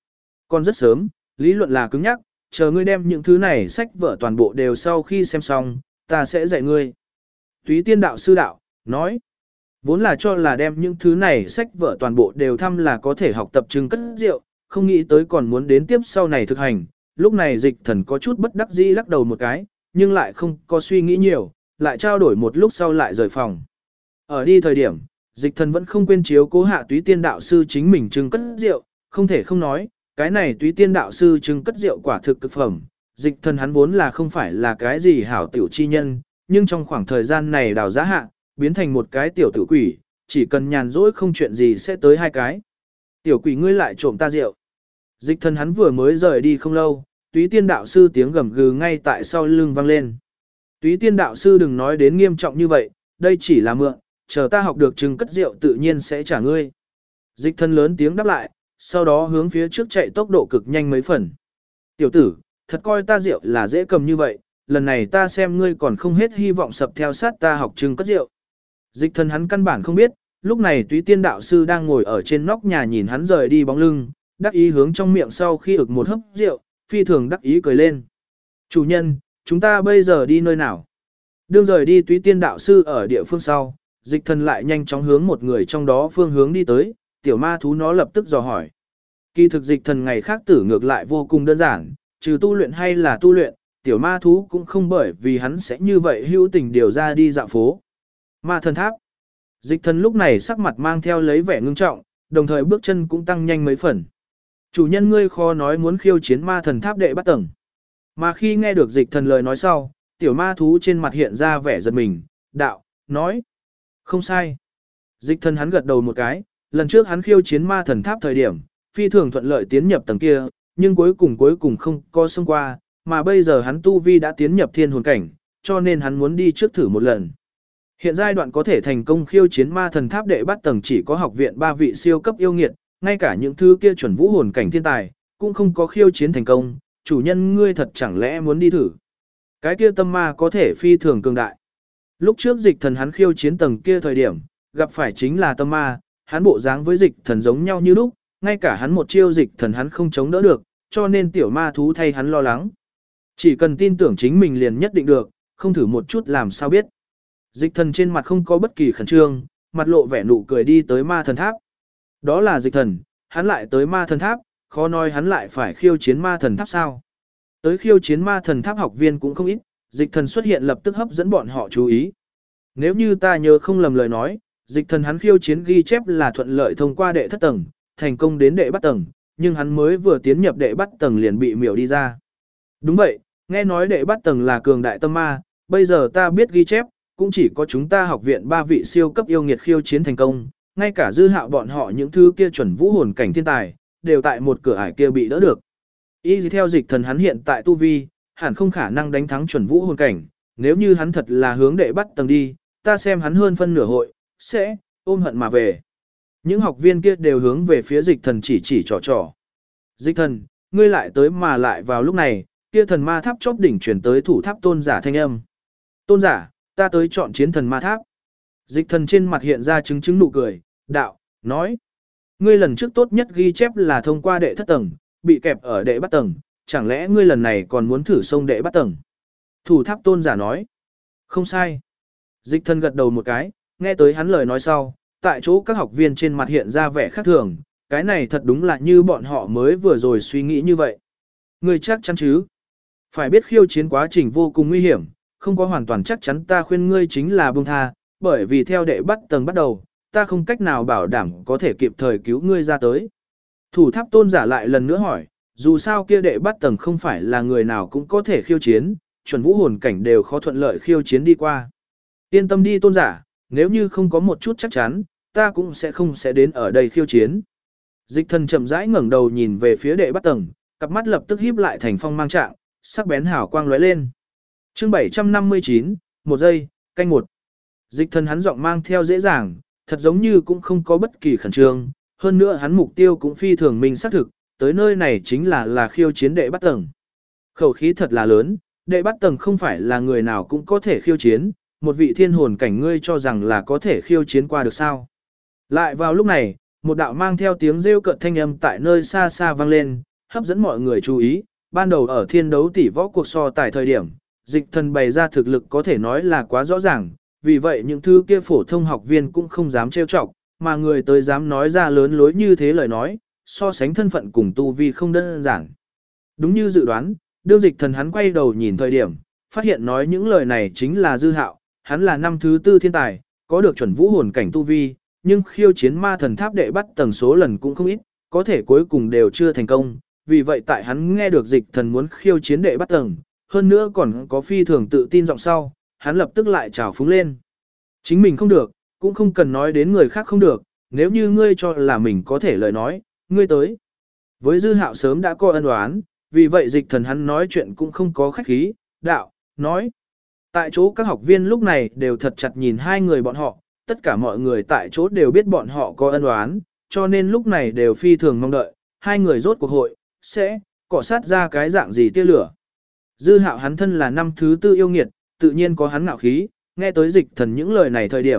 Còn rất sớm, lý luận là cứng nhắc, chờ ngươi đem những thứ này sách vở toàn bộ đều sau khi xem xong, ta sẽ dạy ngươi. Túy Tiên đạo sư đạo, nói. Vốn là cho là đem những thứ này sách vở toàn bộ đều thăm là có thể học tập trưng cất rượu, không nghĩ tới còn muốn đến tiếp sau này thực hành. Lúc này dịch thần có chút bất đắc dĩ lắc đầu một cái, nhưng lại không có suy nghĩ nhiều, lại trao đổi một lúc sau lại rời phòng. Ở đi thời điểm, dịch thần vẫn không quên chiếu cố hạ Túy Tiên đạo sư chính mình trưng cất rượu, không thể không nói, cái này Túy Tiên đạo sư trưng cất rượu quả thực cực phẩm. Dịch thần hắn vốn là không phải là cái gì hảo tiểu chi nhân, nhưng trong khoảng thời gian này đào giá hạ, biến thành một cái tiểu tử quỷ, chỉ cần nhàn rỗi không chuyện gì sẽ tới 2 cái. Tiểu quỷ ngươi lại trộm ta rượu. Dịch thần hắn vừa mới rời đi không lâu, Túy Tiên đạo sư tiếng gầm gừ ngay tại sau lưng vang lên. Túy Tiên đạo sư đừng nói đến nghiêm trọng như vậy, đây chỉ là mượn, chờ ta học được trưng cất rượu tự nhiên sẽ trả ngươi. Dịch thần lớn tiếng đáp lại, sau đó hướng phía trước chạy tốc độ cực nhanh mấy phần. Tiểu tử, thật coi ta rượu là dễ cầm như vậy, lần này ta xem ngươi còn không hết hy vọng sập theo sát ta học trưng cất rượu. Dịch thần hắn căn bản không biết, Lúc này Túy Tiên đạo sư đang ngồi ở trên nóc nhà nhìn hắn rời đi bóng lưng, đắc ý hướng trong miệng sau khi ực một hớp rượu, phi thường đắc ý cười lên. Chủ nhân, chúng ta bây giờ đi nơi nào? Đương rời đi Túy Tiên đạo sư ở địa phương sau, Dịch Thần lại nhanh chóng hướng một người trong đó phương hướng đi tới, tiểu ma thú nó lập tức dò hỏi. Kỳ thực Dịch Thần ngày khác tử ngược lại vô cùng đơn giản, trừ tu luyện hay là tu luyện, tiểu ma thú cũng không bởi vì hắn sẽ như vậy hữu tình điều ra đi dạo phố. Ma thần tháp. Dịch Thần lúc này sắc mặt mang theo lấy vẻ ngưng trọng, đồng thời bước chân cũng tăng nhanh mấy phần. Chủ nhân ngươi khó nói muốn khiêu chiến ma thần tháp đệ bắt tầng. Mà khi nghe được Dịch Thần lời nói sau, tiểu ma thú trên mặt hiện ra vẻ giật mình, đạo, nói. Không sai. Dịch Thần hắn gật đầu một cái, lần trước hắn khiêu chiến ma thần tháp thời điểm, phi thường thuận lợi tiến nhập tầng kia, nhưng cuối cùng không có xông qua, mà bây giờ hắn tu vi đã tiến nhập thiên hồn cảnh, cho nên hắn muốn đi trước thử một lần. Hiện giai đoạn có thể thành công khiêu chiến ma thần tháp đệ bắt tầng chỉ có học viện 3 vị siêu cấp yêu nghiệt, ngay cả những thứ kia chuẩn vũ hồn cảnh thiên tài, cũng không có khiêu chiến thành công, chủ nhân ngươi thật chẳng lẽ muốn đi thử. Cái kia tâm ma có thể phi thường cường đại. Lúc trước Dịch Thần hắn khiêu chiến tầng kia thời điểm, gặp phải chính là tâm ma, hắn bộ dáng với Dịch Thần giống nhau như lúc, ngay cả hắn một chiêu Dịch Thần hắn không chống đỡ được, cho nên tiểu ma thú thay hắn lo lắng. Chỉ cần tin tưởng chính mình liền nhất định được, không thử một chút làm sao biết. Dịch Thần trên mặt không có bất kỳ khẩn trương, mặt lộ vẻ nụ cười đi tới ma thần tháp. Đó là Dịch Thần, hắn lại tới ma thần tháp, khó nói hắn lại phải khiêu chiến ma thần tháp sao. Tới khiêu chiến ma thần tháp học viên cũng không ít, Dịch Thần xuất hiện lập tức hấp dẫn bọn họ chú ý. Nếu như ta nhớ không lầm lời nói, Dịch Thần hắn khiêu chiến ghi chép là thuận lợi thông qua đệ thất tầng, thành công đến đệ bắt tầng, nhưng hắn mới vừa tiến nhập đệ bắt tầng liền bị miểu đi ra. Đúng vậy, nghe nói đệ bắt tầng là cường đại tâm ma, bây giờ ta biết ghi chép, cũng chỉ có chúng ta học viện 3 vị siêu cấp yêu nghiệt khiêu chiến thành công, ngay cả Dư Hạo bọn họ những thứ kia chuẩn vũ hồn cảnh thiên tài, đều tại một cửa ải kia bị đỡ được. Y theo Dịch Thần hắn hiện tại tu vi, hẳn không khả năng đánh thắng chuẩn vũ hồn cảnh, nếu như hắn thật là hướng đệ bắt tầng đi, ta xem hắn hơn phân nửa hội, sẽ ôm hận mà về. Những học viên kia đều hướng về phía Dịch Thần chỉ trò trò. Dịch Thần, ngươi lại tới mà lại vào lúc này, kia thần ma tháp chóp đỉnh chuyển tới thủ tháp tôn giả thanh âm. Tôn giả, ta tới chọn chiến thần ma tháp. Dịch Thần trên mặt hiện ra chứng nụ cười, đạo, nói. Ngươi lần trước tốt nhất ghi chép là thông qua đệ thất tầng, bị kẹp ở đệ bắt tầng, chẳng lẽ ngươi lần này còn muốn thử xông đệ bắt tầng? Thủ tháp tôn giả nói. Không sai. Dịch Thần gật đầu một cái, nghe tới hắn lời nói sau, tại chỗ các học viên trên mặt hiện ra vẻ khác thường, cái này thật đúng là như bọn họ mới vừa rồi suy nghĩ như vậy. Ngươi chắc chắn chứ? Phải biết khiêu chiến quá trình vô cùng nguy hiểm, không có hoàn toàn chắc chắn ta khuyên ngươi chính là buông tha, bởi vì theo đệ bắt tầng bắt đầu, ta không cách nào bảo đảm có thể kịp thời cứu ngươi ra tới. Thủ tháp tôn giả lại lần nữa hỏi, dù sao kia đệ bắt tầng không phải là người nào cũng có thể khiêu chiến, chuẩn vũ hồn cảnh đều khó thuận lợi khiêu chiến đi qua. Yên tâm đi tôn giả, nếu như không có một chút chắc chắn, ta cũng sẽ đến ở đây khiêu chiến. Dịch Thần chậm rãi ngẩng đầu nhìn về phía đệ bắt tầng, cặp mắt lập tức híp lại thành phong mang trạng, sắc bén hào quang lóe lên. Chương 759, 1 giây, canh 1. Dịch Thần hắn giọng mang theo dễ dàng, thật giống như cũng không có bất kỳ khẩn trương, hơn nữa hắn mục tiêu cũng phi thường mình xác thực, tới nơi này chính là khiêu chiến đệ bắt tầng. Khẩu khí thật là lớn, đệ bắt tầng không phải là người nào cũng có thể khiêu chiến, một vị thiên hồn cảnh ngươi cho rằng là có thể khiêu chiến qua được sao. Lại vào lúc này, một đạo mang theo tiếng rêu cợt thanh âm tại nơi xa xa vang lên, hấp dẫn mọi người chú ý, ban đầu ở thiên đấu tỷ võ cuộc so tại thời điểm, Dịch Thần bày ra thực lực có thể nói là quá rõ ràng, vì vậy những thứ kia phổ thông học viên cũng không dám trêu chọc, mà người tới dám nói ra lớn lối như thế lời nói, so sánh thân phận cùng tu vi không đơn giản. Đúng như dự đoán, đương Dịch Thần hắn quay đầu nhìn thời điểm, phát hiện nói những lời này chính là Dư Hạo, hắn là năm thứ 4 thiên tài, có được chuẩn vũ hồn cảnh tu vi, nhưng khiêu chiến ma thần tháp đệ bắt tầng số lần cũng không ít, có thể cuối cùng đều chưa thành công, vì vậy tại hắn nghe được Dịch Thần muốn khiêu chiến đệ bắt tầng, hơn nữa còn có phi thường tự tin giọng sau, hắn lập tức lại trào phúng lên. Chính mình không được, cũng không cần nói đến người khác không được, nếu như ngươi cho là mình có thể lời nói, ngươi tới. Với Dư Hạo sớm đã có ân oán, vì vậy Dịch Thần hắn nói chuyện cũng không có khách khí, đạo, nói. Tại chỗ các học viên lúc này đều thật chặt nhìn hai người bọn họ, tất cả mọi người tại chỗ đều biết bọn họ có ân oán, cho nên lúc này đều phi thường mong đợi, hai người rốt cuộc hội, sẽ cọ sát ra cái dạng gì tia lửa. Dư Hạo hắn thân là năm thứ 4 yêu nghiệt, tự nhiên có hắn ngạo khí, nghe tới Dịch Thần những lời này thời điểm,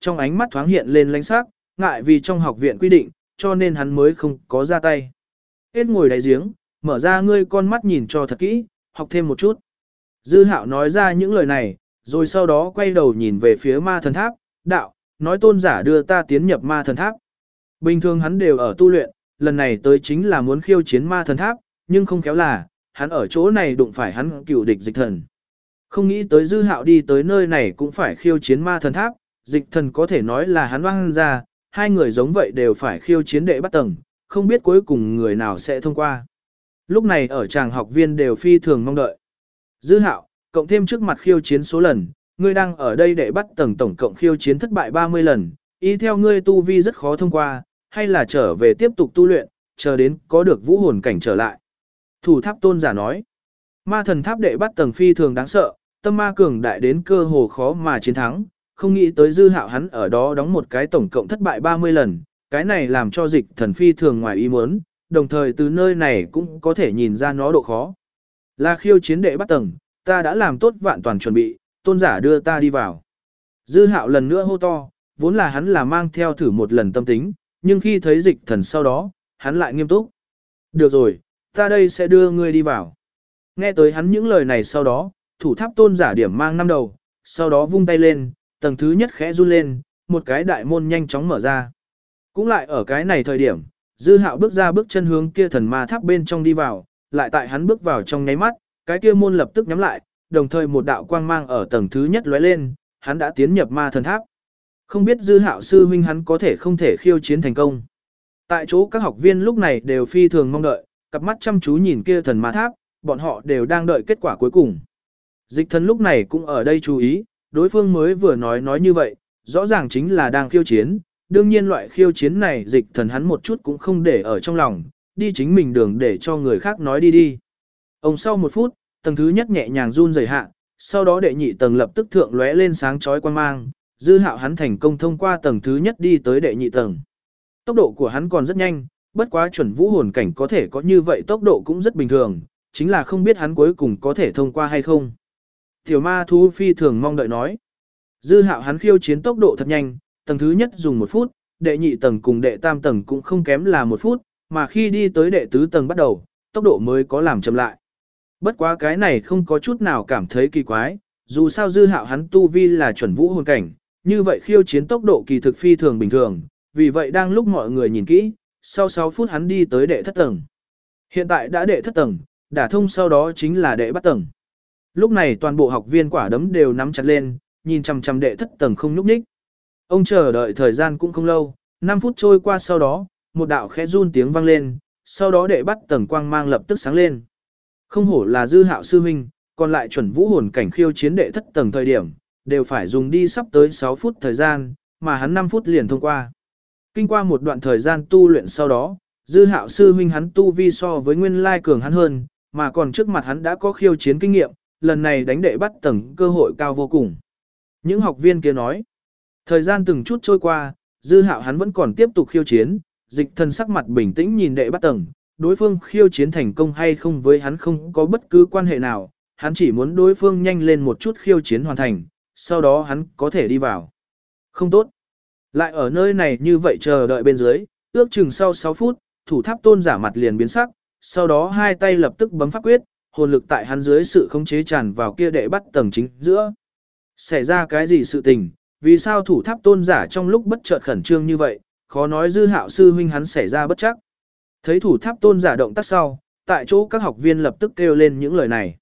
trong ánh mắt thoáng hiện lên lãnh sắc, ngại vì trong học viện quy định, cho nên hắn mới không có ra tay. Hết ngồi đáy giếng, mở ra ngươi con mắt nhìn cho thật kỹ, học thêm một chút. Dư Hạo nói ra những lời này, rồi sau đó quay đầu nhìn về phía ma thần tháp, đạo, nói tôn giả đưa ta tiến nhập ma thần tháp. Bình thường hắn đều ở tu luyện, lần này tới chính là muốn khiêu chiến ma thần tháp, nhưng không khéo là, hắn ở chỗ này đụng phải hắn cựu địch dịch thần. Không nghĩ tới Dư Hạo đi tới nơi này cũng phải khiêu chiến ma thần tháp, dịch thần có thể nói là hắn oan ra, hai người giống vậy đều phải khiêu chiến đệ bắt tầng, không biết cuối cùng người nào sẽ thông qua. Lúc này ở tràng học viên đều phi thường mong đợi. Dư Hạo, cộng thêm trước mặt khiêu chiến số lần, ngươi đang ở đây đệ bắt tầng tổng cộng khiêu chiến thất bại 30 lần, ý theo ngươi tu vi rất khó thông qua, hay là trở về tiếp tục tu luyện, chờ đến có được vũ hồn cảnh trở lại. Thủ tháp tôn giả nói, ma thần tháp đệ bắt tầng phi thường đáng sợ, tâm ma cường đại đến cơ hồ khó mà chiến thắng, không nghĩ tới Dư Hạo hắn ở đó đóng một cái tổng cộng thất bại 30 lần, cái này làm cho dịch thần phi thường ngoài ý muốn, đồng thời từ nơi này cũng có thể nhìn ra nó độ khó. Là khiêu chiến đệ bắt tầng, ta đã làm tốt vạn toàn chuẩn bị, tôn giả đưa ta đi vào. Dư Hạo lần nữa hô to, vốn là hắn là mang theo thử một lần tâm tính, nhưng khi thấy dịch thần sau đó, hắn lại nghiêm túc. Được rồi, ta đây sẽ đưa ngươi đi vào. Nghe tới hắn những lời này sau đó, thủ tháp tôn giả điểm mang năm đầu, sau đó vung tay lên, tầng thứ nhất khẽ run lên, một cái đại môn nhanh chóng mở ra. Cũng lại ở cái này thời điểm, Dư Hạo bước ra bước chân hướng kia thần ma tháp bên trong đi vào, lại tại hắn bước vào trong nháy mắt, cái kia môn lập tức nhắm lại, đồng thời một đạo quang mang ở tầng thứ nhất lóe lên, hắn đã tiến nhập ma thần tháp. Không biết Dư Hạo sư huynh hắn có thể không thể khiêu chiến thành công. Tại chỗ các học viên lúc này đều phi thường mong đợi, cặp mắt chăm chú nhìn kia thần ma tháp, bọn họ đều đang đợi kết quả cuối cùng. Dịch thần lúc này cũng ở đây chú ý, đối phương mới vừa nói như vậy, rõ ràng chính là đang khiêu chiến, đương nhiên loại khiêu chiến này dịch thần hắn một chút cũng không để ở trong lòng, đi chính mình đường để cho người khác nói đi đi. Ông sau một phút, tầng thứ nhất nhẹ nhàng run rẩy hạ, sau đó đệ nhị tầng lập tức thượng lóe lên sáng chói quang mang, Dư Hạo hắn thành công thông qua tầng thứ nhất đi tới đệ nhị tầng. Tốc độ của hắn còn rất nhanh, bất quá chuẩn vũ hồn cảnh có thể có như vậy tốc độ cũng rất bình thường, chính là không biết hắn cuối cùng có thể thông qua hay không. Tiểu ma thú phi thường mong đợi nói. Dư Hạo hắn khiêu chiến tốc độ thật nhanh, tầng thứ nhất dùng 1 phút, đệ nhị tầng cùng đệ tam tầng cũng không kém là 1 phút, mà khi đi tới đệ tứ tầng bắt đầu, tốc độ mới có làm chậm lại. Bất quá cái này không có chút nào cảm thấy kỳ quái, dù sao Dư Hạo hắn tu vi là chuẩn vũ hồn cảnh, như vậy khiêu chiến tốc độ kỳ thực phi thường bình thường, vì vậy đang lúc mọi người nhìn kỹ, sau 6 phút hắn đi tới đệ thất tầng. Hiện tại đã đệ thất tầng, đả thông sau đó chính là đệ bát tầng. Lúc này toàn bộ học viên quả đấm đều nắm chặt lên, nhìn chằm chằm đệ thất tầng không nhúc nhích. Ông chờ đợi thời gian cũng không lâu, 5 phút trôi qua sau đó, một đạo khẽ run tiếng vang lên, sau đó đệ bát tầng quang mang lập tức sáng lên. Không hổ là Dư Hạo sư huynh, còn lại chuẩn vũ hồn cảnh khiêu chiến đệ thất tầng thời điểm, đều phải dùng đi sắp tới 6 phút thời gian, mà hắn 5 phút liền thông qua. Kinh qua một đoạn thời gian tu luyện sau đó, Dư Hạo sư huynh hắn tu vi so với nguyên lai cường hắn hơn, mà còn trước mặt hắn đã có khiêu chiến kinh nghiệm, lần này đánh đệ bắt tầng cơ hội cao vô cùng. Những học viên kia nói, thời gian từng chút trôi qua, Dư Hạo hắn vẫn còn tiếp tục khiêu chiến, dịch thần sắc mặt bình tĩnh nhìn đệ bắt tầng, đối phương khiêu chiến thành công hay không với hắn không có bất cứ quan hệ nào, hắn chỉ muốn đối phương nhanh lên một chút khiêu chiến hoàn thành, sau đó hắn có thể đi vào. Không tốt. Lại ở nơi này như vậy chờ đợi bên dưới, ước chừng sau 6 phút, thủ tháp tôn giả mặt liền biến sắc, sau đó hai tay lập tức bấm pháp quyết, hồn lực tại hắn dưới sự khống chế tràn vào kia đệ bắt tầng chính giữa. Xảy ra cái gì sự tình, vì sao thủ tháp tôn giả trong lúc bất chợt khẩn trương như vậy, khó nói Dư Hạo sư huynh hắn xảy ra bất chắc. Thấy thủ tháp tôn giả động tác sau, tại chỗ các học viên lập tức kêu lên những lời này.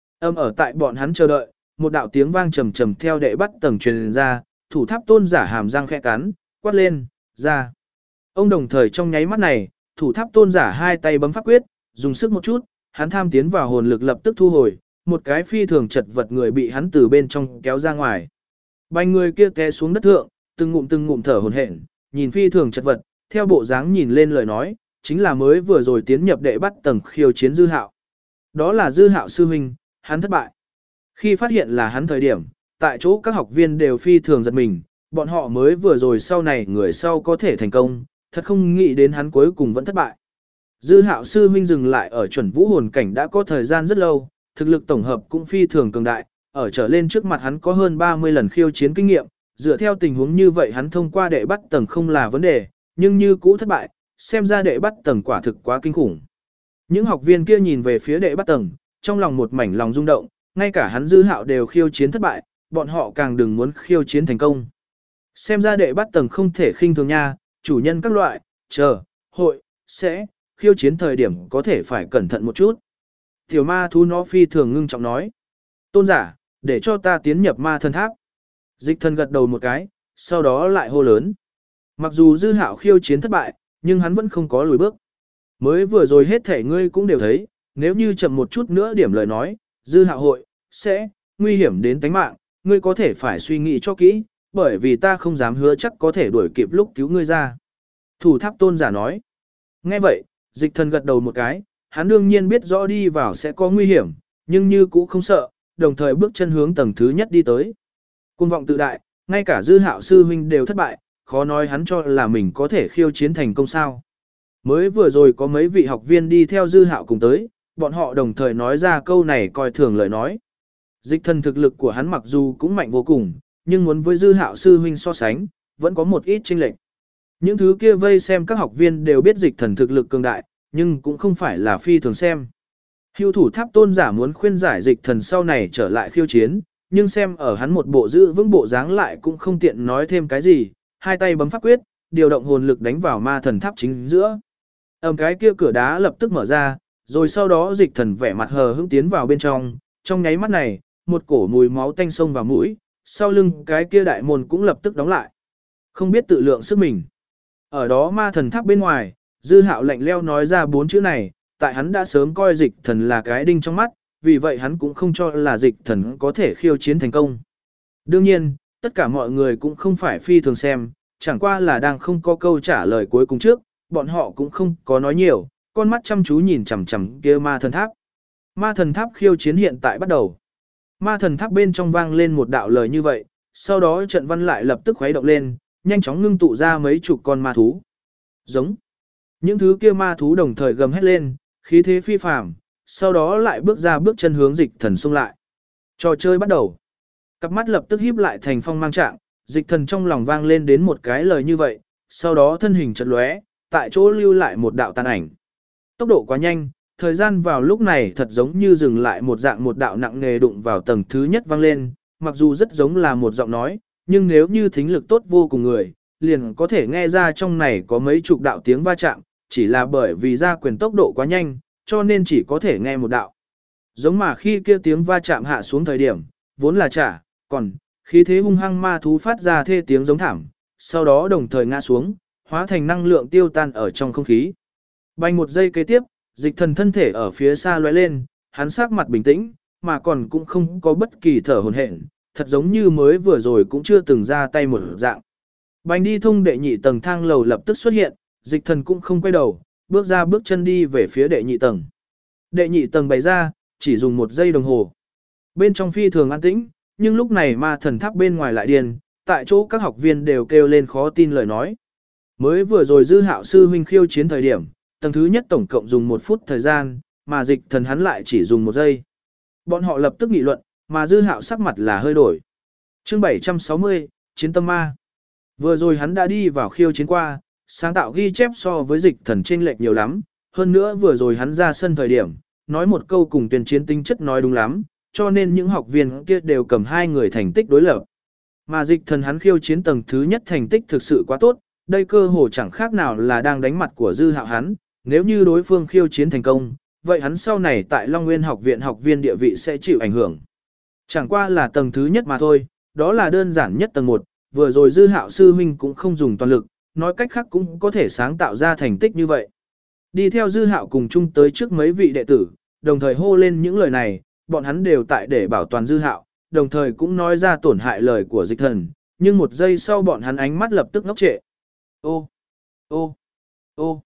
Ở tại bọn hắn chờ đợi, một đạo tiếng vang trầm trầm theo đệ bắt tầng truyền ra, thủ tháp tôn giả hàm răng khẽ cắn, quát lên, ra. Ông đồng thời trong nháy mắt này, thủ tháp tôn giả hai tay bấm pháp quyết, dùng sức một chút, hắn tham tiến vào hồn lực lập tức thu hồi, một cái phi thường chật vật người bị hắn từ bên trong kéo ra ngoài. Bành người kia té xuống đất thượng, từng ngụm thở hổn hển, nhìn phi thường chật vật, theo bộ dáng nhìn lên lời nói, chính là mới vừa rồi tiến nhập đệ bắt tầng khiêu chiến Dư Hạo. Đó là Dư Hạo sư huynh, hắn thất bại. Khi phát hiện là hắn thời điểm, tại chỗ các học viên đều phi thường giật mình, bọn họ mới vừa rồi sau này người sau có thể thành công, thật không nghĩ đến hắn cuối cùng vẫn thất bại. Dư Hạo sư huynh dừng lại ở chuẩn vũ hồn cảnh đã có thời gian rất lâu, thực lực tổng hợp cũng phi thường cường đại, ở trở lên trước mặt hắn có hơn 30 lần khiêu chiến kinh nghiệm, dựa theo tình huống như vậy hắn thông qua đệ bắt tầng không là vấn đề, nhưng như cũ thất bại, xem ra đệ bắt tầng quả thực quá kinh khủng. Những học viên kia nhìn về phía đệ bắt tầng, trong lòng một mảnh lòng rung động, ngay cả hắn Dư Hạo đều khiêu chiến thất bại, bọn họ càng đừng muốn khiêu chiến thành công. Xem ra đệ bắt tầng không thể khinh thường nha, chủ nhân các loại, hội, sẽ, khiêu chiến thời điểm có thể phải cẩn thận một chút. Tiểu ma thú nó phi thường ngưng trọng nói. Tôn giả, để cho ta tiến nhập ma thần tháp. Dịch thần gật đầu một cái, sau đó lại hô lớn. Mặc dù Dư Hạo khiêu chiến thất bại, nhưng hắn vẫn không có lùi bước. Mới vừa rồi hết thể ngươi cũng đều thấy, nếu như chậm một chút nữa điểm lời nói, Dư Hạo hội, sẽ, nguy hiểm đến tánh mạng, ngươi có thể phải suy nghĩ cho kỹ, bởi vì ta không dám hứa chắc có thể đuổi kịp lúc cứu ngươi ra. Thủ tháp tôn giả nói. Nghe vậy, dịch thần gật đầu một cái, hắn đương nhiên biết rõ đi vào sẽ có nguy hiểm, nhưng như cũ không sợ, đồng thời bước chân hướng tầng thứ nhất đi tới. Cuồng vọng tự đại, ngay cả Dư Hạo sư huynh đều thất bại, khó nói hắn cho là mình có thể khiêu chiến thành công sao. Mới vừa rồi có mấy vị học viên đi theo Dư Hạo cùng tới, bọn họ đồng thời nói ra câu này coi thường lời nói. Dịch thần thực lực của hắn mặc dù cũng mạnh vô cùng, nhưng muốn với Dư Hạo sư huynh so sánh, vẫn có một ít chênh lệch. Những thứ kia vây xem các học viên đều biết dịch thần thực lực cường đại, nhưng cũng không phải là phi thường xem. Hưu thủ tháp tôn giả muốn khuyên giải dịch thần sau này trở lại khiêu chiến, nhưng xem ở hắn một bộ giữ vững bộ dáng lại cũng không tiện nói thêm cái gì, hai tay bấm pháp quyết, điều động hồn lực đánh vào ma thần tháp chính giữa. Cái kia cửa đá lập tức mở ra, rồi sau đó dịch thần vẻ mặt hờ hững tiến vào bên trong nháy mắt này, một cổ mùi máu tanh xông vào mũi, sau lưng cái kia đại môn cũng lập tức đóng lại. Không biết tự lượng sức mình. Ở đó ma thần tháp bên ngoài, Dư Hạo lạnh leo nói ra 4 chữ này, tại hắn đã sớm coi dịch thần là cái đinh trong mắt, vì vậy hắn cũng không cho là dịch thần có thể khiêu chiến thành công. Đương nhiên, tất cả mọi người cũng không phải phi thường xem, chẳng qua là đang không có câu trả lời cuối cùng trước, bọn họ cũng không có nói nhiều, con mắt chăm chú nhìn chằm chằm kia ma thần tháp. Ma thần tháp khiêu chiến hiện tại bắt đầu. Ma thần tháp bên trong vang lên một đạo lời như vậy, sau đó trận văn lại lập tức khuấy động lên, nhanh chóng ngưng tụ ra mấy chục con ma thú. Giống. Những thứ kia ma thú đồng thời gầm hét lên, khí thế phi phàm, sau đó lại bước ra bước chân hướng dịch thần xông lại. Trò chơi bắt đầu. Cặp mắt lập tức híp lại thành phong mang trạng, dịch thần trong lòng vang lên đến một cái lời như vậy, sau đó thân hình chợt lóe, tại chỗ lưu lại một đạo tàn ảnh. Tốc độ quá nhanh, thời gian vào lúc này thật giống như dừng lại một đạo nặng nề đụng vào tầng thứ nhất vang lên, mặc dù rất giống là một giọng nói, nhưng nếu như thính lực tốt vô cùng người, liền có thể nghe ra trong này có mấy chục đạo tiếng va chạm, chỉ là bởi vì ra quyền tốc độ quá nhanh, cho nên chỉ có thể nghe một đạo. Giống mà khi kia tiếng va chạm hạ xuống thời điểm, vốn là còn khí thế hung hăng ma thú phát ra thê tiếng giống thảm, sau đó đồng thời ngã xuống, hóa thành năng lượng tiêu tan ở trong không khí. Bành một giây kế tiếp, dịch thần thân thể ở phía xa lóe lên, hắn sắc mặt bình tĩnh, mà còn cũng không có bất kỳ thở hổn hển, thật giống như mới vừa rồi cũng chưa từng ra tay một dạng. Bành đi thông đệ nhị tầng thang lầu lập tức xuất hiện, dịch thần cũng không quay đầu, bước ra bước chân đi về phía đệ nhị tầng. Đệ nhị tầng bày ra, chỉ dùng 1 giây đồng hồ. Bên trong phi thường an tĩnh, nhưng lúc này ma thần tháp bên ngoài lại điên, tại chỗ các học viên đều kêu lên khó tin lời nói. Mới vừa rồi Dư Hạo sư huynh khiêu chiến thời điểm, tầng thứ nhất tổng cộng dùng 1 phút thời gian, mà dịch thần hắn lại chỉ dùng 1 giây. Bọn họ lập tức nghị luận, mà Dư Hạo sắc mặt là hơi đổi. Chương 760, Chiến tâm ma. Vừa rồi hắn đã đi vào khiêu chiến qua, sáng tạo ghi chép so với dịch thần chênh lệch nhiều lắm, hơn nữa vừa rồi hắn ra sân thời điểm, nói một câu cùng tuyên chiến tính chất nói đúng lắm, cho nên những học viên kia đều cầm 2 người thành tích đối lập. Mà dịch thần hắn khiêu chiến tầng thứ nhất thành tích thực sự quá tốt, đây cơ hồ chẳng khác nào là đang đánh mặt của Dư Hạo hắn, nếu như đối phương khiêu chiến thành công, vậy hắn sau này tại Long Nguyên học viện học viên địa vị sẽ chịu ảnh hưởng. Chẳng qua là tầng thứ nhất mà thôi, đó là đơn giản nhất tầng 1, vừa rồi Dư Hạo sư huynh cũng không dùng toàn lực, nói cách khác cũng có thể sáng tạo ra thành tích như vậy. Đi theo Dư Hạo cùng chung tới trước mấy vị đệ tử, đồng thời hô lên những lời này, bọn hắn đều tại để bảo toàn Dư Hạo, đồng thời cũng nói ra tổn hại lời của dịch thần, nhưng 1 giây sau bọn hắn ánh mắt lập tức ngốc trệ. Ô, ô, ô.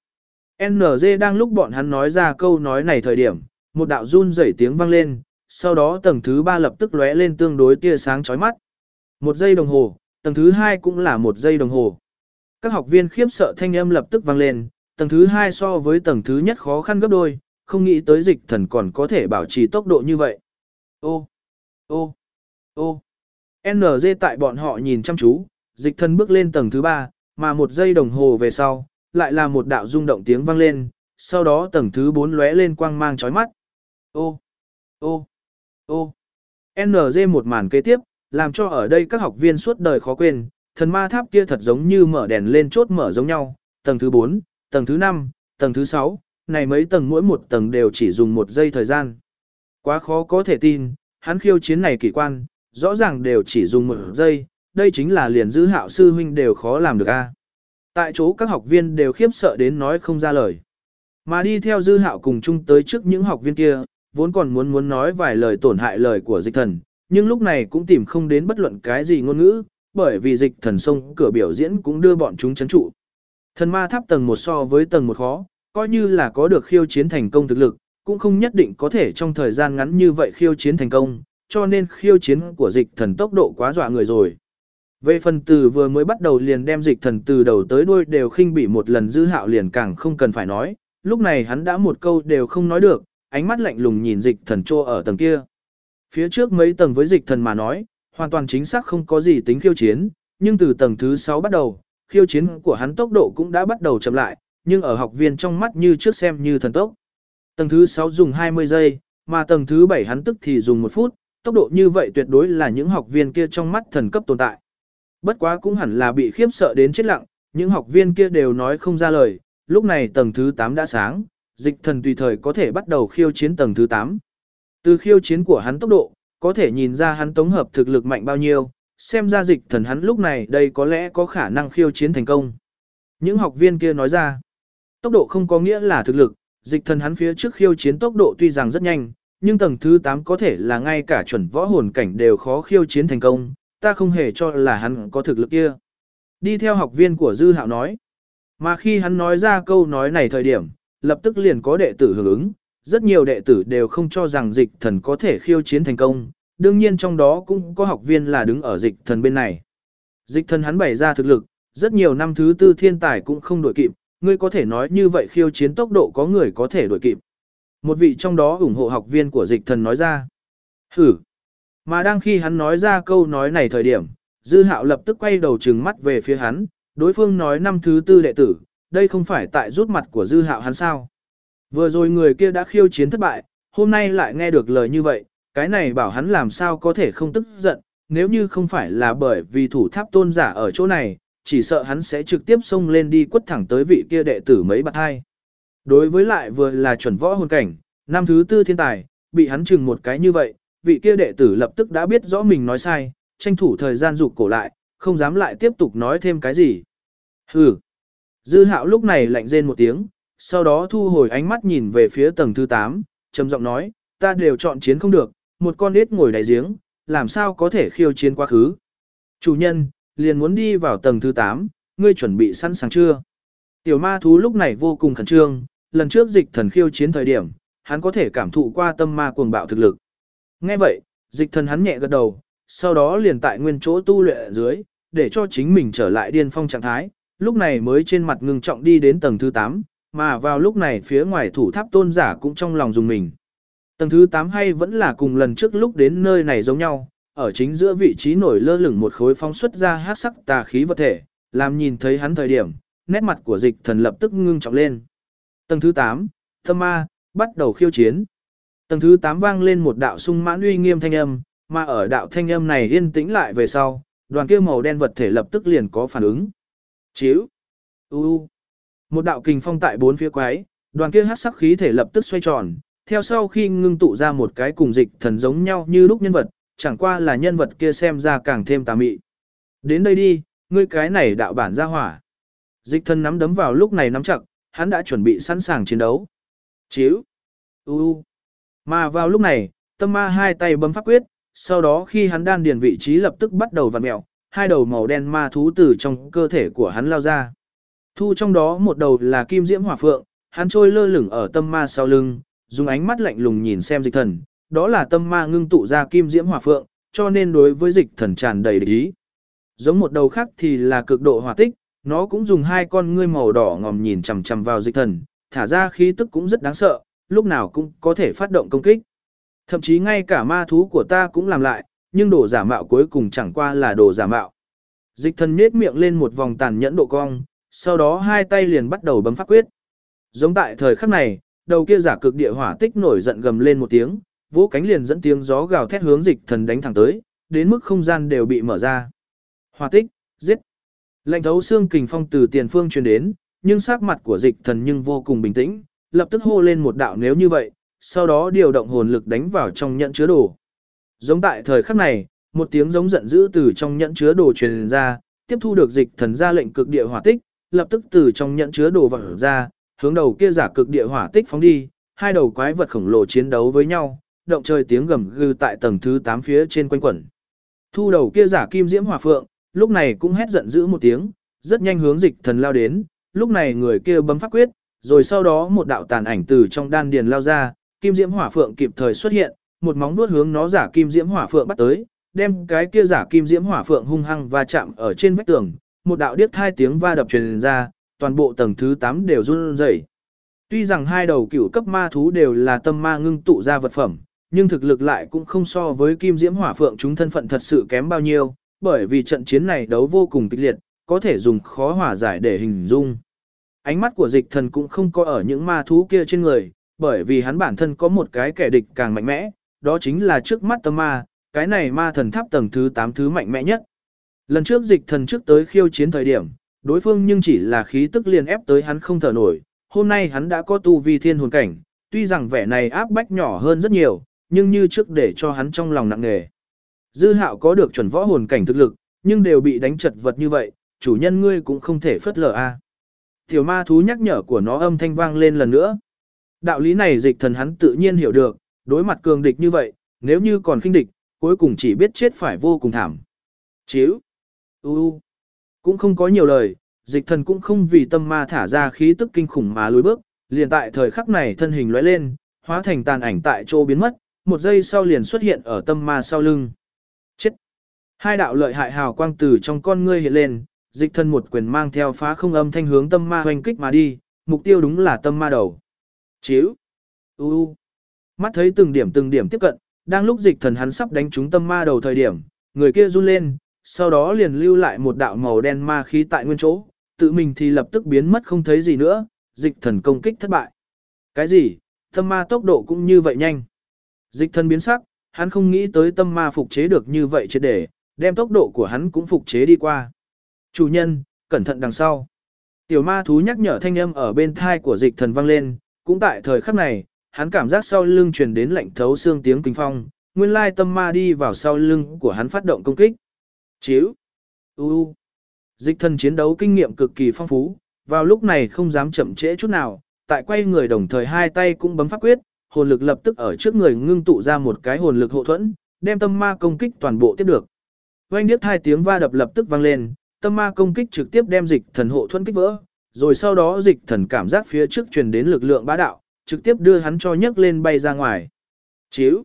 NG đang lúc bọn hắn nói ra câu nói này thời điểm, một đạo run rẩy tiếng vang lên, sau đó tầng thứ 3 lập tức lóe lên tương đối tia sáng chói mắt. 1 giây đồng hồ, tầng thứ 2 cũng là 1 giây đồng hồ. Các học viên khiếp sợ thanh âm lập tức vang lên, tầng thứ 2 so với tầng thứ nhất khó khăn gấp đôi, không nghĩ tới dịch thần còn có thể bảo trì tốc độ như vậy. Ô, ô, ô. NG tại bọn họ nhìn chăm chú, dịch thần bước lên tầng thứ 3, mà 1 giây đồng hồ về sau, lại là một đạo rung động tiếng vang lên, sau đó tầng thứ 4 lóe lên quang mang chói mắt. Ô, ô, ô. NG một màn kế tiếp, làm cho ở đây các học viên suốt đời khó quên, thần ma tháp kia thật giống như mở đèn lên chốt mở giống nhau, tầng thứ 4, tầng thứ 5, tầng thứ 6, này mấy tầng mỗi một tầng đều chỉ dùng 1 giây thời gian. Quá khó có thể tin, hắn khiêu chiến này kỳ quan, rõ ràng đều chỉ dùng 1 giây, đây chính là liền Dư Hạo sư huynh đều khó làm được a. Tại chỗ các học viên đều khiếp sợ đến nói không ra lời. Mà đi theo Dư Hạo cùng chung tới trước những học viên kia, vốn còn muốn nói vài lời tổn hại lời của dịch thần, nhưng lúc này cũng tìm không đến bất luận cái gì ngôn ngữ, bởi vì dịch thần xông cửa biểu diễn cũng đưa bọn chúng chấn trụ. Thần ma tháp tầng 1 so với tầng 1 khó, coi như là có được khiêu chiến thành công thực lực, cũng không nhất định có thể trong thời gian ngắn như vậy khiêu chiến thành công, cho nên khiêu chiến của dịch thần tốc độ quá dọa người rồi. Về phần từ vừa mới bắt đầu liền đem dịch thần từ đầu tới đuôi đều khinh bỉ một lần Dư Hạo liền càng không cần phải nói, lúc này hắn đã một câu đều không nói được, ánh mắt lạnh lùng nhìn dịch thần trô ở tầng kia. Phía trước mấy tầng với dịch thần mà nói, hoàn toàn chính xác không có gì tính khiêu chiến, nhưng từ tầng thứ 6 bắt đầu, khiêu chiến của hắn tốc độ cũng đã bắt đầu chậm lại, nhưng ở học viên trong mắt như trước xem như thần tốc. Tầng thứ 6 dùng 20 giây, mà tầng thứ 7 hắn tức thì dùng 1 phút, tốc độ như vậy tuyệt đối là những học viên kia trong mắt thần cấp tồn tại. Bất quá cũng hẳn là bị khiếp sợ đến chết lặng, những học viên kia đều nói không ra lời, lúc này tầng thứ 8 đã sáng, dịch thần tùy thời có thể bắt đầu khiêu chiến tầng thứ 8. Từ khiêu chiến của hắn tốc độ, có thể nhìn ra hắn tổng hợp thực lực mạnh bao nhiêu, xem ra dịch thần hắn lúc này đây có lẽ có khả năng khiêu chiến thành công. Những học viên kia nói ra, tốc độ không có nghĩa là thực lực, dịch thần hắn phía trước khiêu chiến tốc độ tuy rằng rất nhanh, nhưng tầng thứ 8 có thể là ngay cả chuẩn võ hồn cảnh đều khó khiêu chiến thành công, ta không hề cho là hắn có thực lực kia. Đi theo học viên của Dư Hạo nói, mà khi hắn nói ra câu nói này thời điểm, lập tức liền có đệ tử hưởng ứng, rất nhiều đệ tử đều không cho rằng dịch thần có thể khiêu chiến thành công, đương nhiên trong đó cũng có học viên là đứng ở dịch thần bên này. Dịch thần hắn bày ra thực lực, rất nhiều năm thứ 4 thiên tài cũng không đuổi kịp, ngươi có thể nói như vậy khiêu chiến tốc độ có người có thể đuổi kịp. Một vị trong đó ủng hộ học viên của dịch thần nói ra. Hử. Mà đang khi hắn nói ra câu nói này thời điểm, Dư Hạo lập tức quay đầu trừng mắt về phía hắn, đối phương nói năm thứ 4 đệ tử, đây không phải tại rút mặt của Dư Hạo hắn sao. Vừa rồi người kia đã khiêu chiến thất bại, hôm nay lại nghe được lời như vậy, cái này bảo hắn làm sao có thể không tức giận, nếu như không phải là bởi vì thủ tháp tôn giả ở chỗ này, chỉ sợ hắn sẽ trực tiếp xông lên đi quất thẳng tới vị kia đệ tử mấy bạt hai. Đối với lại vừa là chuẩn võ hồn cảnh, năm thứ 4 thiên tài, bị hắn chừng một cái như vậy, vị kia đệ tử lập tức đã biết rõ mình nói sai, tranh thủ thời gian rụt cổ lại, không dám lại tiếp tục nói thêm cái gì. Hừ. Dư Hạo lúc này lạnh rên một tiếng, sau đó thu hồi ánh mắt nhìn về phía tầng thứ 8, trầm giọng nói, ta đều chọn chiến không được, một con ếch ngồi đáy giếng, làm sao có thể khiêu chiến quá khứ. Chủ nhân, liền muốn đi vào tầng thứ 8, ngươi chuẩn bị sẵn sàng chưa? Tiểu ma thú lúc này vô cùng khẩn trương, lần trước dịch thần khiêu chiến thời điểm, hắn có thể cảm thụ qua tâm ma cuồng bạo thực lực. Nghe vậy, dịch thần hắn nhẹ gật đầu, sau đó liền tại nguyên chỗ tu luyện ở dưới, để cho chính mình trở lại điên phong trạng thái, lúc này mới trên mặt ngưng trọng đi đến tầng thứ 8, mà vào lúc này phía ngoài thủ tháp tôn giả cũng trong lòng dùng mình. Tầng thứ 8 hay vẫn là cùng lần trước lúc đến nơi này giống nhau, ở chính giữa vị trí nổi lơ lửng một khối phóng xuất ra hắc sắc tà khí vật thể, làm nhìn thấy hắn thời điểm, nét mặt của dịch thần lập tức ngưng trọng lên. Tầng thứ 8, tâm ma, bắt đầu khiêu chiến. Tầng thứ 8 vang lên một đạo sung mãn uy nghiêm thanh âm, mà ở đạo thanh âm này yên tĩnh lại về sau, đoàn kia màu đen vật thể lập tức liền có phản ứng. Chíu. Một đạo kình phong tại bốn phía quái, đoàn kia hắc sắc khí thể lập tức xoay tròn, theo sau khi ngưng tụ ra một cái cùng dịch thần giống nhau như lúc nhân vật, chẳng qua là nhân vật kia xem ra càng thêm tà mị. Đến đây đi, ngươi cái này đạo bản ra hỏa. Dịch thần nắm đấm vào lúc này nắm chặt, hắn đã chuẩn bị sẵn sàng chiến đấu. Chíu. Mà vào lúc này, tâm ma hai tay bấm pháp quyết, sau đó khi hắn đan điền vị trí lập tức bắt đầu vặn mèo, hai đầu màu đen ma thú từ trong cơ thể của hắn lao ra. Thu trong đó một đầu là kim diễm hỏa phượng, hắn trôi lơ lửng ở tâm ma sau lưng, dùng ánh mắt lạnh lùng nhìn xem dịch thần, đó là tâm ma ngưng tụ ra kim diễm hỏa phượng, cho nên đối với dịch thần tràn đầy địch ý. Giống một đầu khác thì là cực độ hỏa tích, nó cũng dùng hai con ngươi màu đỏ ngòm nhìn chằm chằm vào dịch thần, thả ra khí tức cũng rất đáng sợ, lúc nào cũng có thể phát động công kích. Thậm chí ngay cả ma thú của ta cũng làm lại, nhưng đồ giả mạo cuối cùng chẳng qua là đồ giả mạo. Dịch thần nhếch miệng lên một vòng tàn nhẫn độ cong, sau đó hai tay liền bắt đầu bấm pháp quyết. Giống tại thời khắc này, đầu kia giả cực địa hỏa tích nổi giận gầm lên một tiếng, vỗ cánh liền dẫn tiếng gió gào thét hướng dịch thần đánh thẳng tới, đến mức không gian đều bị mở ra. Hỏa tích, giết. Lạnh thấu xương kình phong từ tiền phương truyền đến, nhưng sắc mặt của dịch thần nhưng vô cùng bình tĩnh, lập tức hô lên một đạo nếu như vậy, sau đó điều động hồn lực đánh vào trong nhẫn chứa đồ. Giống tại thời khắc này, một tiếng giống giận dữ từ trong nhẫn chứa đồ truyền ra, tiếp thu được dịch thần ra lệnh cực địa hỏa tích, lập tức từ trong nhẫn chứa đồ vọt ra, hướng đầu kia giả cực địa hỏa tích phóng đi, hai đầu quái vật khổng lồ chiến đấu với nhau, động trời tiếng gầm gừ tại tầng thứ 8 phía trên quanh quẩn. Thu đầu kia giả kim diễm hỏa phượng, lúc này cũng hét giận dữ một tiếng, rất nhanh hướng dịch thần lao đến, lúc này người kia bấm pháp quyết, rồi sau đó một đạo tàn ảnh từ trong đan điền lao ra, kim diễm hỏa phượng kịp thời xuất hiện, một móng vuốt hướng nó giả kim diễm hỏa phượng bắt tới, đem cái kia giả kim diễm hỏa phượng hung hăng va chạm ở trên vách tường, một đạo điếc hai tiếng va đập truyền ra, toàn bộ tầng thứ 8 đều run rẩy. Tuy rằng hai đầu cửu cấp ma thú đều là tâm ma ngưng tụ ra vật phẩm, nhưng thực lực lại cũng không so với kim diễm hỏa phượng chúng thân phận thật sự kém bao nhiêu, bởi vì trận chiến này đấu vô cùng kịch liệt, có thể dùng khó hòa giải để hình dung. Ánh mắt của dịch thần cũng không có ở những ma thú kia trên người, bởi vì hắn bản thân có một cái kẻ địch càng mạnh mẽ, đó chính là trước mắt tâm ma, cái này ma thần tháp tầng thứ 8 thứ mạnh mẽ nhất. Lần trước dịch thần trước tới khiêu chiến thời điểm, đối phương nhưng chỉ là khí tức liền ép tới hắn không thở nổi, hôm nay hắn đã có tu vi thiên hồn cảnh, tuy rằng vẻ này áp bách nhỏ hơn rất nhiều, nhưng như trước để cho hắn trong lòng nặng nề. Dư Hạo có được chuẩn võ hồn cảnh thực lực, nhưng đều bị đánh chật vật như vậy, chủ nhân ngươi cũng không thể phớt lờ a. Tiểu ma thú nhắc nhở của nó âm thanh vang lên lần nữa. Đạo lý này dịch thần hắn tự nhiên hiểu được, đối mặt cường địch như vậy, nếu như còn khinh địch, cuối cùng chỉ biết chết phải vô cùng thảm. Chíu. Cũng không có nhiều lời, dịch thần cũng không vì tâm ma thả ra khí tức kinh khủng mà lùi bước, liền tại thời khắc này thân hình lóe lên, hóa thành tàn ảnh tại chỗ biến mất, một giây sau liền xuất hiện ở tâm ma sau lưng. Chết! Hai đạo lợi hại hào quang từ trong con ngươi hiện lên, dịch thần một quyền mang theo phá không âm thanh hướng tâm ma hoành kích mà đi, mục tiêu đúng là tâm ma đầu. Chíu! Mắt thấy từng điểm tiếp cận, đang lúc dịch thần hắn sắp đánh trúng tâm ma đầu thời điểm, người kia run lên, sau đó liền lưu lại một đạo màu đen ma khí tại nguyên chỗ, tự mình thì lập tức biến mất không thấy gì nữa, dịch thần công kích thất bại. Cái gì? Tâm ma tốc độ cũng như vậy nhanh. Dịch thần biến sắc, hắn không nghĩ tới tâm ma phục chế được như vậy triệt để, đem tốc độ của hắn cũng phục chế đi qua. Chủ nhân, cẩn thận đằng sau. Tiểu ma thú nhắc nhở thanh âm ở bên thai của dịch thần vang lên, cũng tại thời khắc này, hắn cảm giác sau lưng truyền đến lạnh thấu xương tiếng kinh phong, nguyên lai tâm ma đi vào sau lưng của hắn phát động công kích. Chíu. Dịch thần chiến đấu kinh nghiệm cực kỳ phong phú, vào lúc này không dám chậm trễ chút nào, tại quay người đồng thời hai tay cũng bấm pháp quyết, hồn lực lập tức ở trước người ngưng tụ ra một cái hồn lực hộ thuẫn, đem tâm ma công kích toàn bộ tiếp được. Oanh điếc hai tiếng va đập lập tức vang lên, tâm ma công kích trực tiếp đem dịch thần hộ thuẫn kích vỡ, rồi sau đó dịch thần cảm giác phía trước truyền đến lực lượng bá đạo, trực tiếp đưa hắn cho nhấc lên bay ra ngoài. Chíu.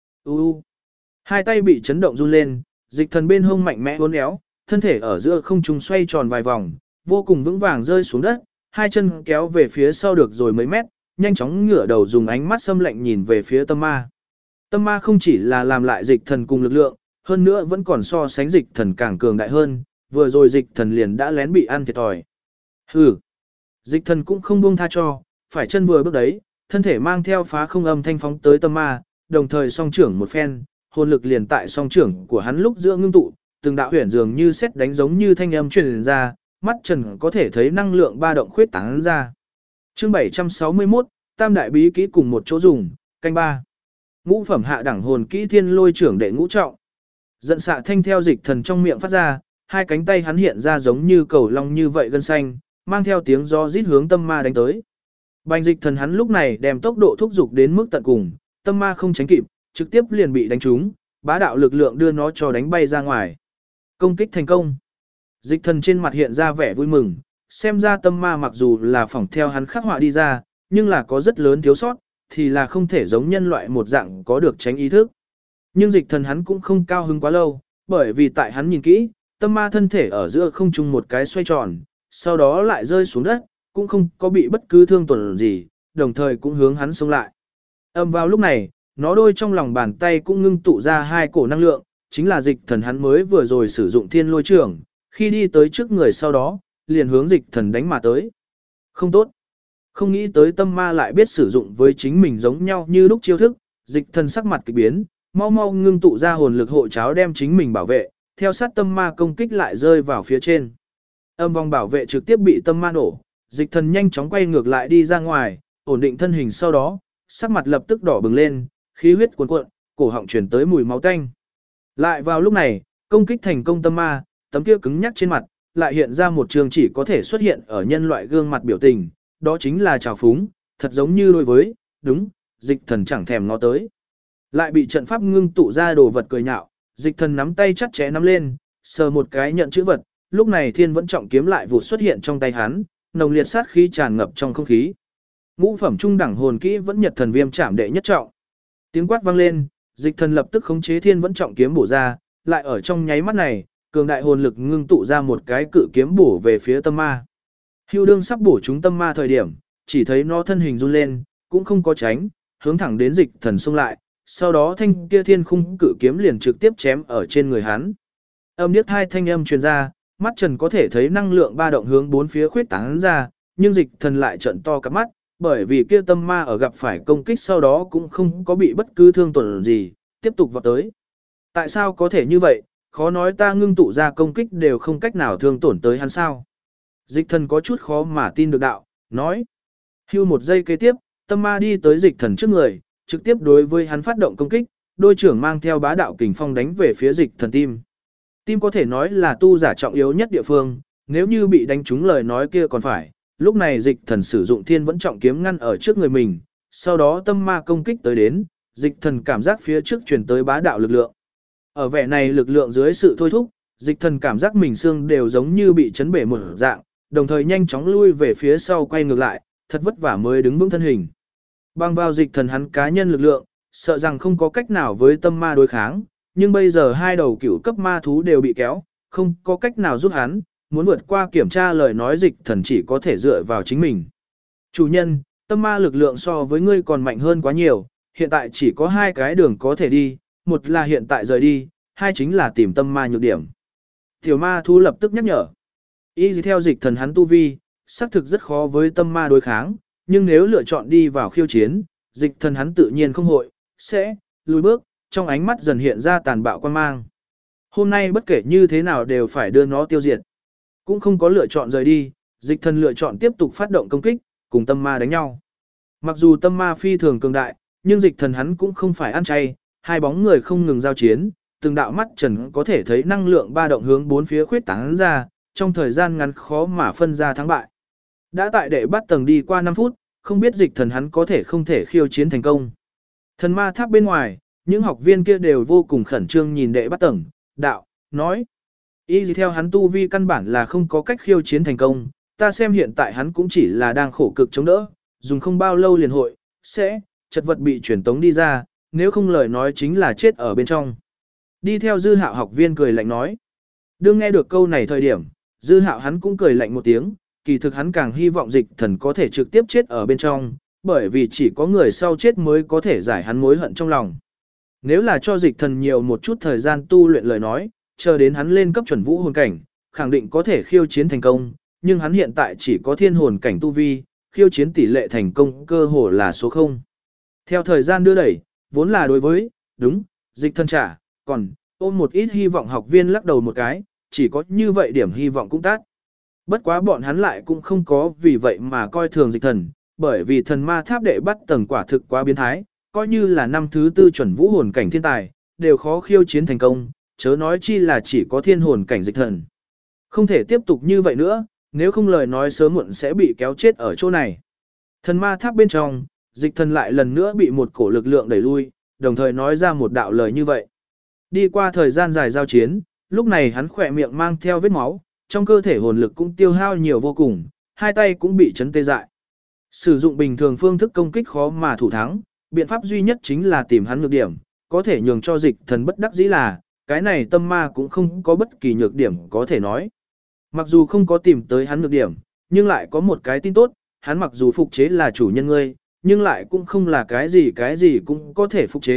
Hai tay bị chấn động run lên, dịch thần bên hông mạnh mẽ uốn éo, thân thể ở giữa không trung xoay tròn vài vòng, vô cùng vững vàng rơi xuống đất, hai chân kéo về phía sau được rồi mấy mét, nhanh chóng ngửa đầu dùng ánh mắt xâm lạnh nhìn về phía tâm ma. Tâm ma không chỉ là làm lại dịch thần cùng lực lượng, hơn nữa vẫn còn so sánh dịch thần càng cường đại hơn, vừa rồi dịch thần liền đã lén bị ăn thiệt thòi. Hừ. Dịch thần cũng không buông tha cho, phải chân vừa bước đấy, thân thể mang theo phá không âm thanh phóng tới tâm ma, đồng thời song trưởng một phen, hồn lực liền tại song trưởng của hắn lúc giữa ngưng tụ, từng đạo huyền dường như sét đánh giống như thanh âm truyền ra, mắt trần có thể thấy năng lượng ba động khuyết tán ra. Chương 761, Tam đại bí kỹ cùng một chỗ dùng, canh ba. Ngũ phẩm hạ đẳng hồn kỹ Thiên Lôi trưởng đệ ngũ trọng. Giận xạ thanh theo dịch thần trong miệng phát ra, hai cánh tay hắn hiện ra giống như cầu long như vậy gân xanh, mang theo tiếng gió rít hướng tâm ma đánh tới. Bành dịch thần hắn lúc này đem tốc độ thúc dục đến mức tận cùng, tâm ma không tránh kịp, trực tiếp liền bị đánh trúng, bá đạo lực lượng đưa nó cho đánh bay ra ngoài. Công kích thành công. Dịch thần trên mặt hiện ra vẻ vui mừng, xem ra tâm ma mặc dù là phỏng theo hắn khắc họa đi ra, nhưng là có rất lớn thiếu sót, thì là không thể giống nhân loại một dạng có được tránh ý thức. Nhưng dịch thần hắn cũng không cao hứng quá lâu, bởi vì tại hắn nhìn kỹ, tâm ma thân thể ở giữa không trung một cái xoay tròn, sau đó lại rơi xuống đất, cũng không có bị bất cứ thương tổn gì, đồng thời cũng hướng hắn xông lại. Vào lúc này, nó đôi trong lòng bàn tay cũng ngưng tụ ra hai cổ năng lượng, chính là dịch thần hắn mới vừa rồi sử dụng thiên lôi trưởng, khi đi tới trước người sau đó, liền hướng dịch thần đánh mà tới. Không tốt. Không nghĩ tới tâm ma lại biết sử dụng với chính mình giống nhau như lúc chiêu thức, dịch thần sắc mặt kỳ biến, mau mau ngưng tụ ra hồn lực hộ cháo đem chính mình bảo vệ, theo sát tâm ma công kích lại rơi vào phía trên. Âm vòng bảo vệ trực tiếp bị tâm ma nổ, dịch thần nhanh chóng quay ngược lại đi ra ngoài, ổn định thân hình sau đó, sắc mặt lập tức đỏ bừng lên, khí huyết cuồn cuộn, cổ họng truyền tới mùi máu tanh. Lại vào lúc này, công kích thành công tâm ma, tấm kia cứng nhắc trên mặt, lại hiện ra một trường chỉ có thể xuất hiện ở nhân loại gương mặt biểu tình, đó chính là trào phúng, thật giống như đối với, đúng, dịch thần chẳng thèm ngó tới. Lại bị trận pháp ngưng tụ ra đồ vật cười nhạo, dịch thần nắm tay chặt chẽ nắm lên, sờ một cái nhận chữ vật, lúc này thiên vẫn trọng kiếm lại vụt xuất hiện trong tay hắn, nồng liệt sát khí tràn ngập trong không khí. Ngũ phẩm trung đẳng hồn kỹ vẫn nhật thần viêm chạm đệ nhất trọng. Tiếng quát vang lên, dịch thần lập tức khống chế thiên vẫn trọng kiếm bổ ra, lại ở trong nháy mắt này, cường đại hồn lực ngưng tụ ra một cái cự kiếm bổ về phía tâm ma. Hưu đương sắp bổ trúng tâm ma thời điểm, chỉ thấy nó thân hình run lên, cũng không có tránh, hướng thẳng đến dịch thần xông lại, sau đó thanh kia thiên khung cự kiếm liền trực tiếp chém ở trên người hắn. Âm điếc hai thanh âm truyền ra, mắt Trần có thể thấy năng lượng ba động hướng bốn phía khuyết tán ra, nhưng dịch thần lại trợn to cả mắt, bởi vì kia tâm ma ở gặp phải công kích sau đó cũng không có bị bất cứ thương tổn gì, tiếp tục vào tới. Tại sao có thể như vậy, khó nói ta ngưng tụ ra công kích đều không cách nào thương tổn tới hắn sao. Dịch thần có chút khó mà tin được đạo, nói. Hưu một giây kế tiếp, tâm ma đi tới dịch thần trước người, trực tiếp đối với hắn phát động công kích, đôi trưởng mang theo bá đạo kình phong đánh về phía dịch thần tim. Tim có thể nói là tu giả trọng yếu nhất địa phương, nếu như bị đánh trúng lời nói kia còn phải, lúc này dịch thần sử dụng thiên vẫn trọng kiếm ngăn ở trước người mình, sau đó tâm ma công kích tới đến, dịch thần cảm giác phía trước truyền tới bá đạo lực lượng. Ở vẻ này lực lượng dưới sự thôi thúc, dịch thần cảm giác mình xương đều giống như bị chấn bể một dạng, đồng thời nhanh chóng lui về phía sau quay ngược lại, thật vất vả mới đứng vững thân hình. Bằng vào dịch thần hắn cá nhân lực lượng, sợ rằng không có cách nào với tâm ma đối kháng, nhưng bây giờ hai đầu cửu cấp ma thú đều bị kéo, không có cách nào giúp hắn, muốn vượt qua kiểm tra lời nói dịch thần chỉ có thể dựa vào chính mình. Chủ nhân, tâm ma lực lượng so với ngươi còn mạnh hơn quá nhiều, hiện tại chỉ có hai cái đường có thể đi, một là hiện tại rời đi, hai chính là tìm tâm ma nhược điểm. Tiểu ma thú lập tức nhắc nhở. Y theo dịch thần hắn tu vi, xác thực rất khó với tâm ma đối kháng, nhưng nếu lựa chọn đi vào khiêu chiến, dịch thần hắn tự nhiên không hội, sẽ lùi bước, trong ánh mắt dần hiện ra tàn bạo quan mang. Hôm nay bất kể như thế nào đều phải đưa nó tiêu diệt. Cũng không có lựa chọn rời đi, dịch thần lựa chọn tiếp tục phát động công kích, cùng tâm ma đánh nhau. Mặc dù tâm ma phi thường cường đại, nhưng dịch thần hắn cũng không phải ăn chay, hai bóng người không ngừng giao chiến, từng đạo mắt Trần có thể thấy năng lượng ba động hướng bốn phía khuyết tán ra, trong thời gian ngắn khó mà phân ra thắng bại. Đã tại đệ bắt tầng đi qua 5 phút, không biết dịch thần hắn có thể không thể khiêu chiến thành công. Thần ma tháp bên ngoài, những học viên kia đều vô cùng khẩn trương nhìn đệ bắt tầng, đạo, nói. Y gì theo hắn tu vi căn bản là không có cách khiêu chiến thành công, ta xem hiện tại hắn cũng chỉ là đang khổ cực chống đỡ, dùng không bao lâu liền hội, sẽ, chật vật bị chuyển tống đi ra, nếu không lời nói chính là chết ở bên trong. Đi theo dư hạo học viên cười lạnh nói. Đương nghe được câu này thời điểm, dư hạo hắn cũng cười lạnh một tiếng, kỳ thực hắn càng hy vọng dịch thần có thể trực tiếp chết ở bên trong, bởi vì chỉ có người sau chết mới có thể giải hắn mối hận trong lòng. Nếu là cho dịch thần nhiều một chút thời gian tu luyện lời nói, chờ đến hắn lên cấp chuẩn vũ hồn cảnh, khẳng định có thể khiêu chiến thành công, nhưng hắn hiện tại chỉ có thiên hồn cảnh tu vi, khiêu chiến tỷ lệ thành công cơ hồ là số 0. Theo thời gian đưa đẩy, vốn là đối với, đúng, dịch thần trả, còn, ôm một ít hy vọng học viên lắc đầu một cái, chỉ có như vậy điểm hy vọng cũng tát. Bất quá bọn hắn lại cũng không có vì vậy mà coi thường dịch thần, bởi vì thần ma tháp đệ bắt tầng quả thực quá biến thái, coi như là năm thứ 4 chuẩn vũ hồn cảnh thiên tài, đều khó khiêu chiến thành công, chớ nói chi là chỉ có thiên hồn cảnh dịch thần. Không thể tiếp tục như vậy nữa, nếu không lời nói sớm muộn sẽ bị kéo chết ở chỗ này. Thần ma tháp bên trong, dịch thần lại lần nữa bị một cổ lực lượng đẩy lui, đồng thời nói ra một đạo lời như vậy. Đi qua thời gian dài giao chiến, lúc này hắn khỏe miệng mang theo vết máu, trong cơ thể hồn lực cũng tiêu hao nhiều vô cùng, hai tay cũng bị chấn tê dại. Sử dụng bình thường phương thức công kích khó mà thủ thắng, biện pháp duy nhất chính là tìm hắn nhược điểm, có thể nhường cho dịch thần bất đắc dĩ là, cái này tâm ma cũng không có bất kỳ nhược điểm có thể nói. Mặc dù không có tìm tới hắn nhược điểm, nhưng lại có một cái tin tốt, hắn mặc dù phục chế là chủ nhân ngươi, nhưng lại cũng không là cái gì cũng có thể phục chế,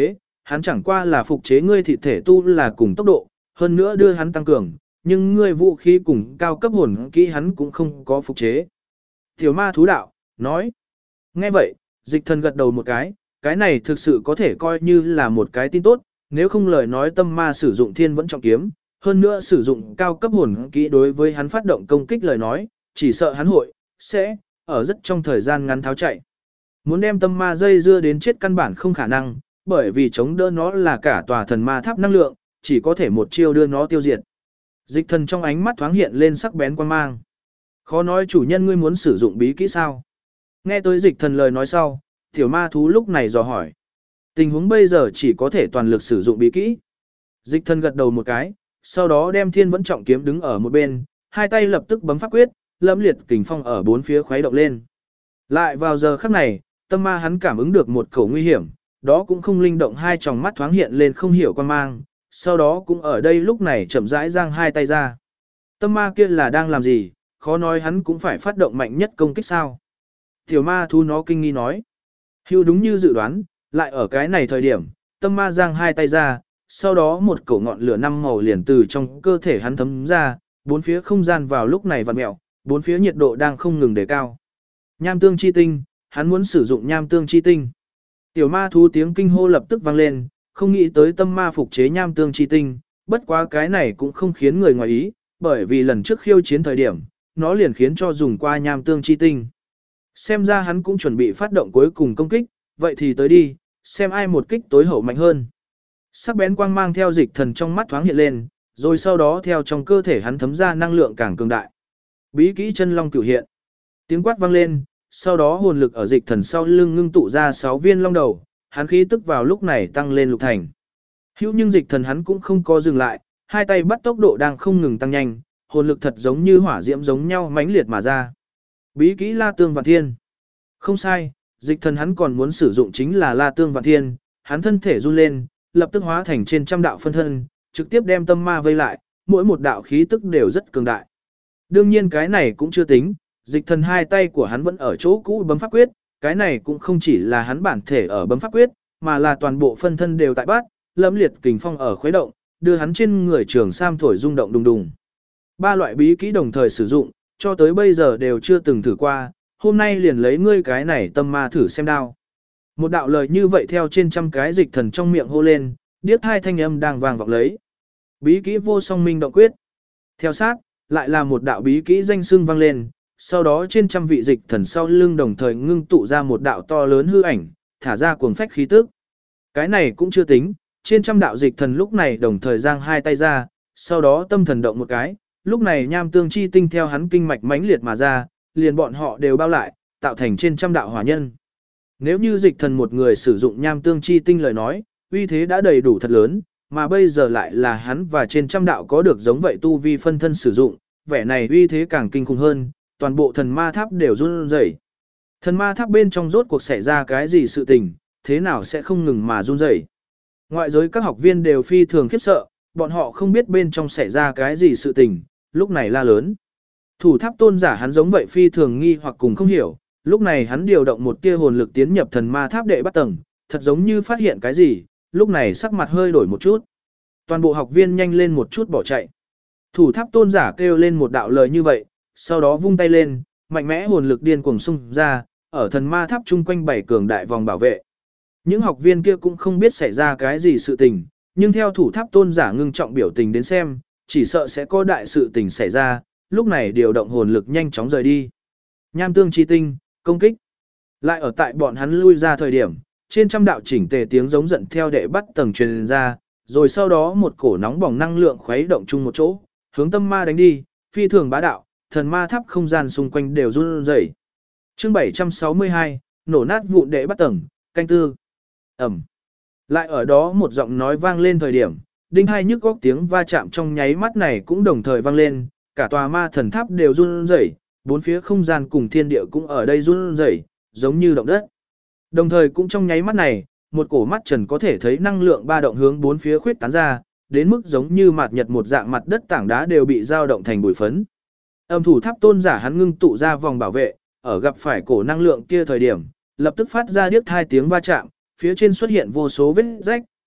hắn chẳng qua là phục chế ngươi thị thể tu là cùng tốc độ, hơn nữa đưa hắn tăng cường, nhưng ngươi vũ khí cùng cao cấp hồn kỹ hắn cũng không có phục chế. Tiểu ma thú đạo, nói. Nghe vậy, dịch thần gật đầu một cái này thực sự có thể coi như là một cái tin tốt, nếu không lời nói tâm ma sử dụng thiên vẫn trọng kiếm, hơn nữa sử dụng cao cấp hồn kỹ đối với hắn phát động công kích lời nói, chỉ sợ hắn sẽ ở rất trong thời gian ngắn tháo chạy. Muốn đem tâm ma dây dưa đến chết căn bản không khả năng, bởi vì chống đỡ nó là cả tòa thần ma tháp năng lượng, chỉ có thể một chiêu đưa nó tiêu diệt. Dịch thần trong ánh mắt thoáng hiện lên sắc bén quan mang. Khó nói chủ nhân ngươi muốn sử dụng bí kỹ sao? Nghe tới dịch thần lời nói sau, tiểu ma thú lúc này dò hỏi. Tình huống bây giờ chỉ có thể toàn lực sử dụng bí kỹ. Dịch thần gật đầu một cái, sau đó đem thiên vẫn trọng kiếm đứng ở một bên, hai tay lập tức bấm pháp quyết, lâm liệt kình phong ở bốn phía khuấy động lên. Lại vào giờ khắc này, tâm ma hắn cảm ứng được một khẩu nguy hiểm, đó cũng không linh động hai tròng mắt thoáng hiện lên không hiểu quan mang, sau đó cũng ở đây lúc này chậm rãi giang hai tay ra. Tâm ma kia là đang làm gì, khó nói hắn cũng phải phát động mạnh nhất công kích sao. Tiểu ma thú nó kinh nghi nói. Hưu đúng như dự đoán, lại ở cái này thời điểm, tâm ma giang hai tay ra, sau đó một cổ ngọn lửa năm màu liền từ trong cơ thể hắn thấm ra, bốn phía không gian vào lúc này vặn mẹo, bốn phía nhiệt độ đang không ngừng đề cao. Nham tương chi tinh, hắn muốn sử dụng nham tương chi tinh. Tiểu ma thú tiếng kinh hô lập tức vang lên, không nghĩ tới tâm ma phục chế nham tương chi tinh, bất quá cái này cũng không khiến người ngoài ý, bởi vì lần trước khiêu chiến thời điểm, nó liền khiến cho dùng qua nham tương chi tinh. Xem ra hắn cũng chuẩn bị phát động cuối cùng công kích, vậy thì tới đi, xem ai một kích tối hậu mạnh hơn. Sắc bén quang mang theo dịch thần trong mắt thoáng hiện lên, rồi sau đó theo trong cơ thể hắn thấm ra năng lượng càng cường đại. Bí kỹ chân long cửu hiện. Tiếng quát vang lên, sau đó hồn lực ở dịch thần sau lưng ngưng tụ ra 6 viên long đầu, hắn khí tức vào lúc này tăng lên lục thành. Hữu nhưng dịch thần hắn cũng không có dừng lại, hai tay bắt tốc độ đang không ngừng tăng nhanh, hồn lực thật giống như hỏa diễm giống nhau mãnh liệt mà ra. Bí kỹ La Tương Vạn Thiên. Không sai, dịch thần hắn còn muốn sử dụng chính là La Tương Vạn Thiên, hắn thân thể run lên, lập tức hóa thành trên trăm đạo phân thân, trực tiếp đem tâm ma vây lại, mỗi một đạo khí tức đều rất cường đại. Đương nhiên cái này cũng chưa tính, dịch thần hai tay của hắn vẫn ở chỗ cũ bấm pháp quyết, cái này cũng không chỉ là hắn bản thể ở bấm pháp quyết, mà là toàn bộ phân thân đều tại bát, lẫm liệt kình phong ở khuấy động, đưa hắn trên người trường sam thổi rung động đùng đùng. Ba loại bí kỹ đồng thời sử dụng, cho tới bây giờ đều chưa từng thử qua, hôm nay liền lấy ngươi cái này tâm ma thử xem đao. Một đạo lời như vậy theo trên trăm cái dịch thần trong miệng hô lên, điếc hai thanh âm đang vang vọng lấy. Bí kỹ vô song minh động quyết. Theo sát, lại là một đạo bí kỹ danh xưng vang lên, sau đó trên trăm vị dịch thần sau lưng đồng thời ngưng tụ ra một đạo to lớn hư ảnh, thả ra cuồng phách khí tức. Cái này cũng chưa tính, trên trăm đạo dịch thần lúc này đồng thời giang hai tay ra, sau đó tâm thần động một cái, lúc này nham tương chi tinh theo hắn kinh mạch mãnh liệt mà ra, liền bọn họ đều bao lại, tạo thành trên trăm đạo hỏa nhân. Nếu như dịch thần một người sử dụng nham tương chi tinh lời nói, uy thế đã đầy đủ thật lớn, mà bây giờ lại là hắn và trên trăm đạo có được giống vậy tu vi phân thân sử dụng, vẻ này uy thế càng kinh khủng hơn, toàn bộ thần ma tháp đều run rẩy. Thần ma tháp bên trong rốt cuộc xảy ra cái gì sự tình, thế nào sẽ không ngừng mà run rẩy. Ngoại giới các học viên đều phi thường khiếp sợ, bọn họ không biết bên trong xảy ra cái gì sự tình, lúc này la lớn. Thủ tháp tôn giả hắn giống vậy phi thường nghi hoặc cùng không hiểu, lúc này hắn điều động một tia hồn lực tiến nhập thần ma tháp đệ bắt tầng, thật giống như phát hiện cái gì, lúc này sắc mặt hơi đổi một chút. Toàn bộ học viên nhanh lên một chút bỏ chạy. Thủ tháp tôn giả kêu lên một đạo lời như vậy, sau đó vung tay lên, mạnh mẽ hồn lực điên cuồng xung ra, ở thần ma tháp chung quanh bảy cường đại vòng bảo vệ. Những học viên kia cũng không biết xảy ra cái gì sự tình, nhưng theo thủ tháp tôn giả ngưng trọng biểu tình đến xem, chỉ sợ sẽ có đại sự tình xảy ra, lúc này điều động hồn lực nhanh chóng rời đi. Nham tương chi tinh, công kích. Lại ở tại bọn hắn lui ra thời điểm, trên trăm đạo chỉnh tề tiếng giống giận theo đệ bắt tầng truyền ra, rồi sau đó một cổ nóng bỏng năng lượng khuấy động chung một chỗ, hướng tâm ma đánh đi, phi thường bá đạo, thần ma tháp không gian xung quanh đều run rẩy. Chương 762, nổ nát vụn đệ bắt tầng, canh tư. Ẩm. Lại ở đó một giọng nói vang lên thời điểm, đinh hai nhức góc tiếng va chạm trong nháy mắt này cũng đồng thời vang lên, cả tòa ma thần tháp đều run rẩy, bốn phía không gian cùng thiên địa cũng ở đây run rẩy, giống như động đất. Đồng thời cũng trong nháy mắt này, một cổ mắt trần có thể thấy năng lượng ba động hướng bốn phía khuyết tán ra, đến mức giống như mạt nhật một dạng mặt đất tảng đá đều bị dao động thành bụi phấn. Âm thủ tháp tôn giả hắn ngưng tụ ra vòng bảo vệ, ở gặp phải cổ năng lượng kia thời điểm, lập tức phát ra điếc hai tiếng va chạm, phía trên xuất hiện vô số vết rách,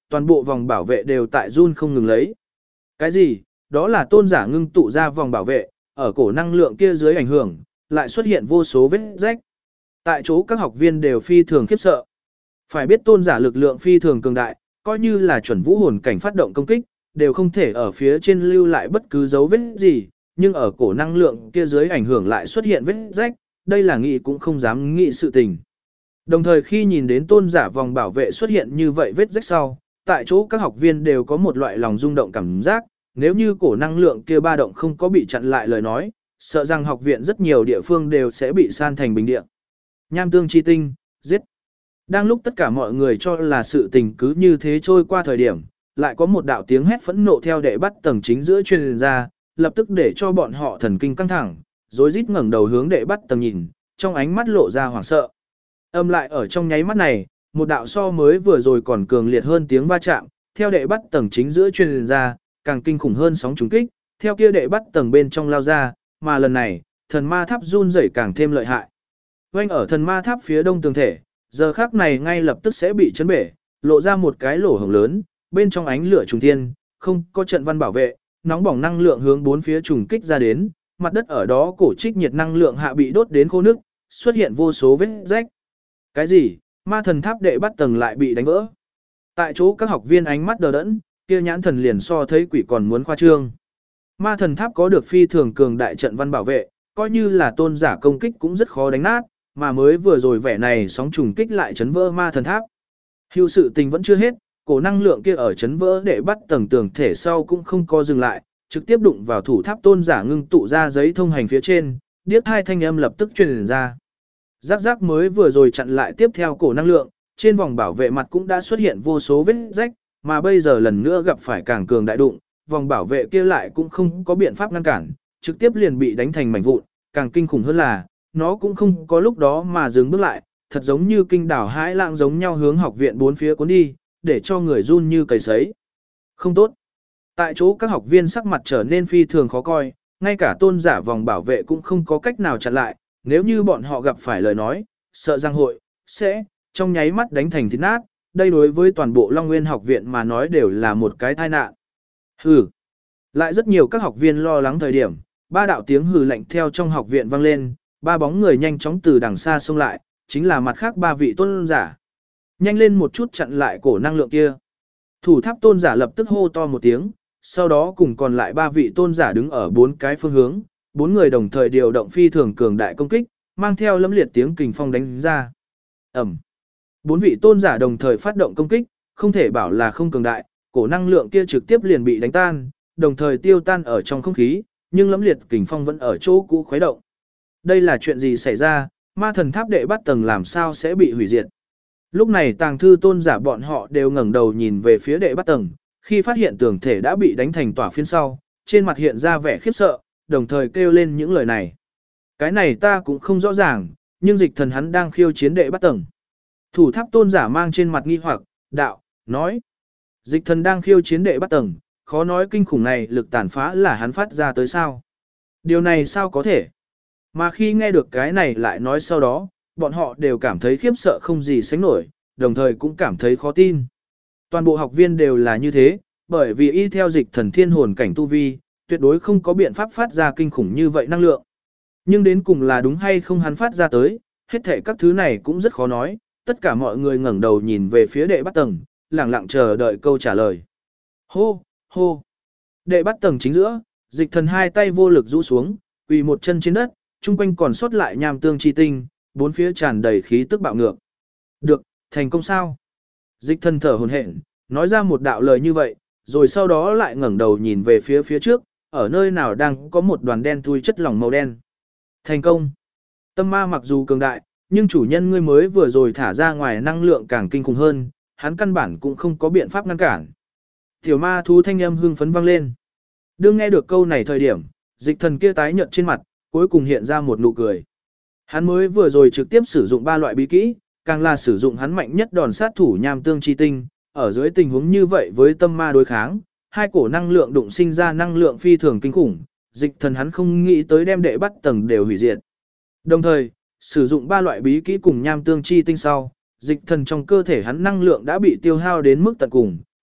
toàn bộ vòng bảo vệ đều tại run không ngừng lấy. Cái gì? Đó là tôn giả ngưng tụ ra vòng bảo vệ, ở cổ năng lượng kia dưới ảnh hưởng, lại xuất hiện vô số vết rách. Tại chỗ các học viên đều phi thường khiếp sợ. Phải biết tôn giả lực lượng phi thường cường đại, coi như là chuẩn vũ hồn cảnh phát động công kích, đều không thể ở phía trên lưu lại bất cứ dấu vết gì, nhưng ở cổ năng lượng kia dưới ảnh hưởng lại xuất hiện vết rách, đây là nghĩ cũng không dám nghĩ sự tình. Đồng thời khi nhìn đến tôn giả vòng bảo vệ xuất hiện như vậy vết rách sau, tại chỗ các học viên đều có một loại lòng rung động cảm giác, nếu như cổ năng lượng kia ba động không có bị chặn lại lời nói, sợ rằng học viện rất nhiều địa phương đều sẽ bị san thành bình địa. Nham tương chi tinh, giết. Đang lúc tất cả mọi người cho là sự tình cứ như thế trôi qua thời điểm, lại có một đạo tiếng hét phẫn nộ theo đệ bắt tầng chính giữa truyền ra, lập tức để cho bọn họ thần kinh căng thẳng, rối rít ngẩng đầu hướng đệ bắt tầng nhìn, trong ánh mắt lộ ra hoảng sợ. Âm lại ở trong nháy mắt này, một đạo so mới vừa rồi còn cường liệt hơn tiếng va chạm, theo đệ bắt tầng chính giữa truyền ra, càng kinh khủng hơn sóng trùng kích, theo kia đệ bắt tầng bên trong lao ra, mà lần này, thần ma tháp run rẩy càng thêm lợi hại. Oanh ở thần ma tháp phía đông tường thể, giờ khắc này ngay lập tức sẽ bị chấn bể, lộ ra một cái lỗ hổng lớn, bên trong ánh lửa trùng thiên, không có trận văn bảo vệ, nóng bỏng năng lượng hướng bốn phía trùng kích ra đến, mặt đất ở đó cổ trích nhiệt năng lượng hạ bị đốt đến khô nước, xuất hiện vô số vết rách. Cái gì? Ma thần tháp đệ bắt tầng lại bị đánh vỡ. Tại chỗ các học viên ánh mắt đờ đẫn, kia nhãn thần liền so thấy quỷ còn muốn khoa trương. Ma thần tháp có được phi thường cường đại trận văn bảo vệ, coi như là tôn giả công kích cũng rất khó đánh nát, mà mới vừa rồi vẻ này sóng trùng kích lại chấn vỡ ma thần tháp. Hưu sự tình vẫn chưa hết, cổ năng lượng kia ở chấn vỡ để bắt tầng tường thể sau cũng không có dừng lại, trực tiếp đụng vào thủ tháp tôn giả ngưng tụ ra giấy thông hành phía trên, điếc hai thanh âm lập tức truyền ra. Rắc rắc mới vừa rồi chặn lại tiếp theo cổ năng lượng, trên vòng bảo vệ mặt cũng đã xuất hiện vô số vết rách, mà bây giờ lần nữa gặp phải càng cường đại đụng, vòng bảo vệ kia lại cũng không có biện pháp ngăn cản, trực tiếp liền bị đánh thành mảnh vụn, càng kinh khủng hơn là, nó cũng không có lúc đó mà dừng bước lại, thật giống như kinh đảo hãi lãng giống nhau hướng học viện bốn phía cuốn đi, để cho người run như cầy sấy. Không tốt. Tại chỗ các học viên sắc mặt trở nên phi thường khó coi, ngay cả tôn giả vòng bảo vệ cũng không có cách nào chặn lại, nếu như bọn họ gặp phải lời nói, sợ rằng hội, sẽ, trong nháy mắt đánh thành thịt nát, đây đối với toàn bộ Long Nguyên học viện mà nói đều là một cái tai nạn. Hừ. Lại rất nhiều các học viên lo lắng thời điểm, ba đạo tiếng hừ lạnh theo trong học viện vang lên, ba bóng người nhanh chóng từ đằng xa xông lại, chính là mặt khác ba vị tôn giả. Nhanh lên một chút chặn lại cổ năng lượng kia. Thủ tháp tôn giả lập tức hô to một tiếng, sau đó cùng còn lại ba vị tôn giả đứng ở bốn cái phương hướng, bốn người đồng thời điều động phi thường cường đại công kích, mang theo lẫm liệt tiếng kình phong đánh ra. Ầm. Bốn vị tôn giả đồng thời phát động công kích, không thể bảo là không cường đại, cổ năng lượng kia trực tiếp liền bị đánh tan, đồng thời tiêu tan ở trong không khí, nhưng lẫm liệt kình phong vẫn ở chỗ cũ khuấy động. Đây là chuyện gì xảy ra, ma thần tháp đệ bắt tầng làm sao sẽ bị hủy diệt? Lúc này tàng thư tôn giả bọn họ đều ngẩng đầu nhìn về phía đệ bắt tầng, khi phát hiện tường thể đã bị đánh thành tỏa phiến sau, trên mặt hiện ra vẻ khiếp sợ, đồng thời kêu lên những lời này. Cái này ta cũng không rõ ràng, nhưng dịch thần hắn đang khiêu chiến đệ bắt tầng. Thủ tháp tôn giả mang trên mặt nghi hoặc, đạo, nói. Dịch thần đang khiêu chiến đệ bắt tầng, khó nói kinh khủng này lực tàn phá là hắn phát ra tới sao. Điều này sao có thể? Mà khi nghe được cái này lại nói sau đó, bọn họ đều cảm thấy khiếp sợ không gì sánh nổi, đồng thời cũng cảm thấy khó tin. Toàn bộ học viên đều là như thế, bởi vì y theo dịch thần thiên hồn cảnh tu vi, tuyệt đối không có biện pháp phát ra kinh khủng như vậy năng lượng. Nhưng đến cùng là đúng hay không hắn phát ra tới, hết thảy các thứ này cũng rất khó nói, tất cả mọi người ngẩng đầu nhìn về phía đệ bắt tầng, lặng lặng chờ đợi câu trả lời. Hô, hô. Đệ bắt tầng chính giữa, dịch thần hai tay vô lực rũ xuống, quỳ một chân trên đất, chung quanh còn sót lại nham tương chi tinh, bốn phía tràn đầy khí tức bạo ngược. Được, thành công sao? Dịch thần thở hổn hển, nói ra một đạo lời như vậy, rồi sau đó lại ngẩng đầu nhìn về phía trước, ở nơi nào đang có một đoàn đen thui chất lỏng màu đen. Thành công. Tâm ma mặc dù cường đại, nhưng chủ nhân ngươi mới vừa rồi thả ra ngoài năng lượng càng kinh khủng hơn, hắn căn bản cũng không có biện pháp ngăn cản. Tiểu ma thú thanh âm hưng phấn vang lên. Đương nghe được câu này thời điểm, dịch thần kia tái nhợt trên mặt, cuối cùng hiện ra một nụ cười. Hắn mới vừa rồi trực tiếp sử dụng ba loại bí kỹ, càng là sử dụng hắn mạnh nhất đòn sát thủ nham tương chi tinh, ở dưới tình huống như vậy với tâm ma đối kháng, hai cổ năng lượng đụng sinh ra năng lượng phi thường kinh khủng, dịch thần hắn không nghĩ tới đem đệ bắt tầng đều hủy diệt. Đồng thời, sử dụng ba loại bí kỹ cùng nham tương chi tinh sau, dịch thần trong cơ thể hắn năng lượng đã bị tiêu hao đến mức tận cùng,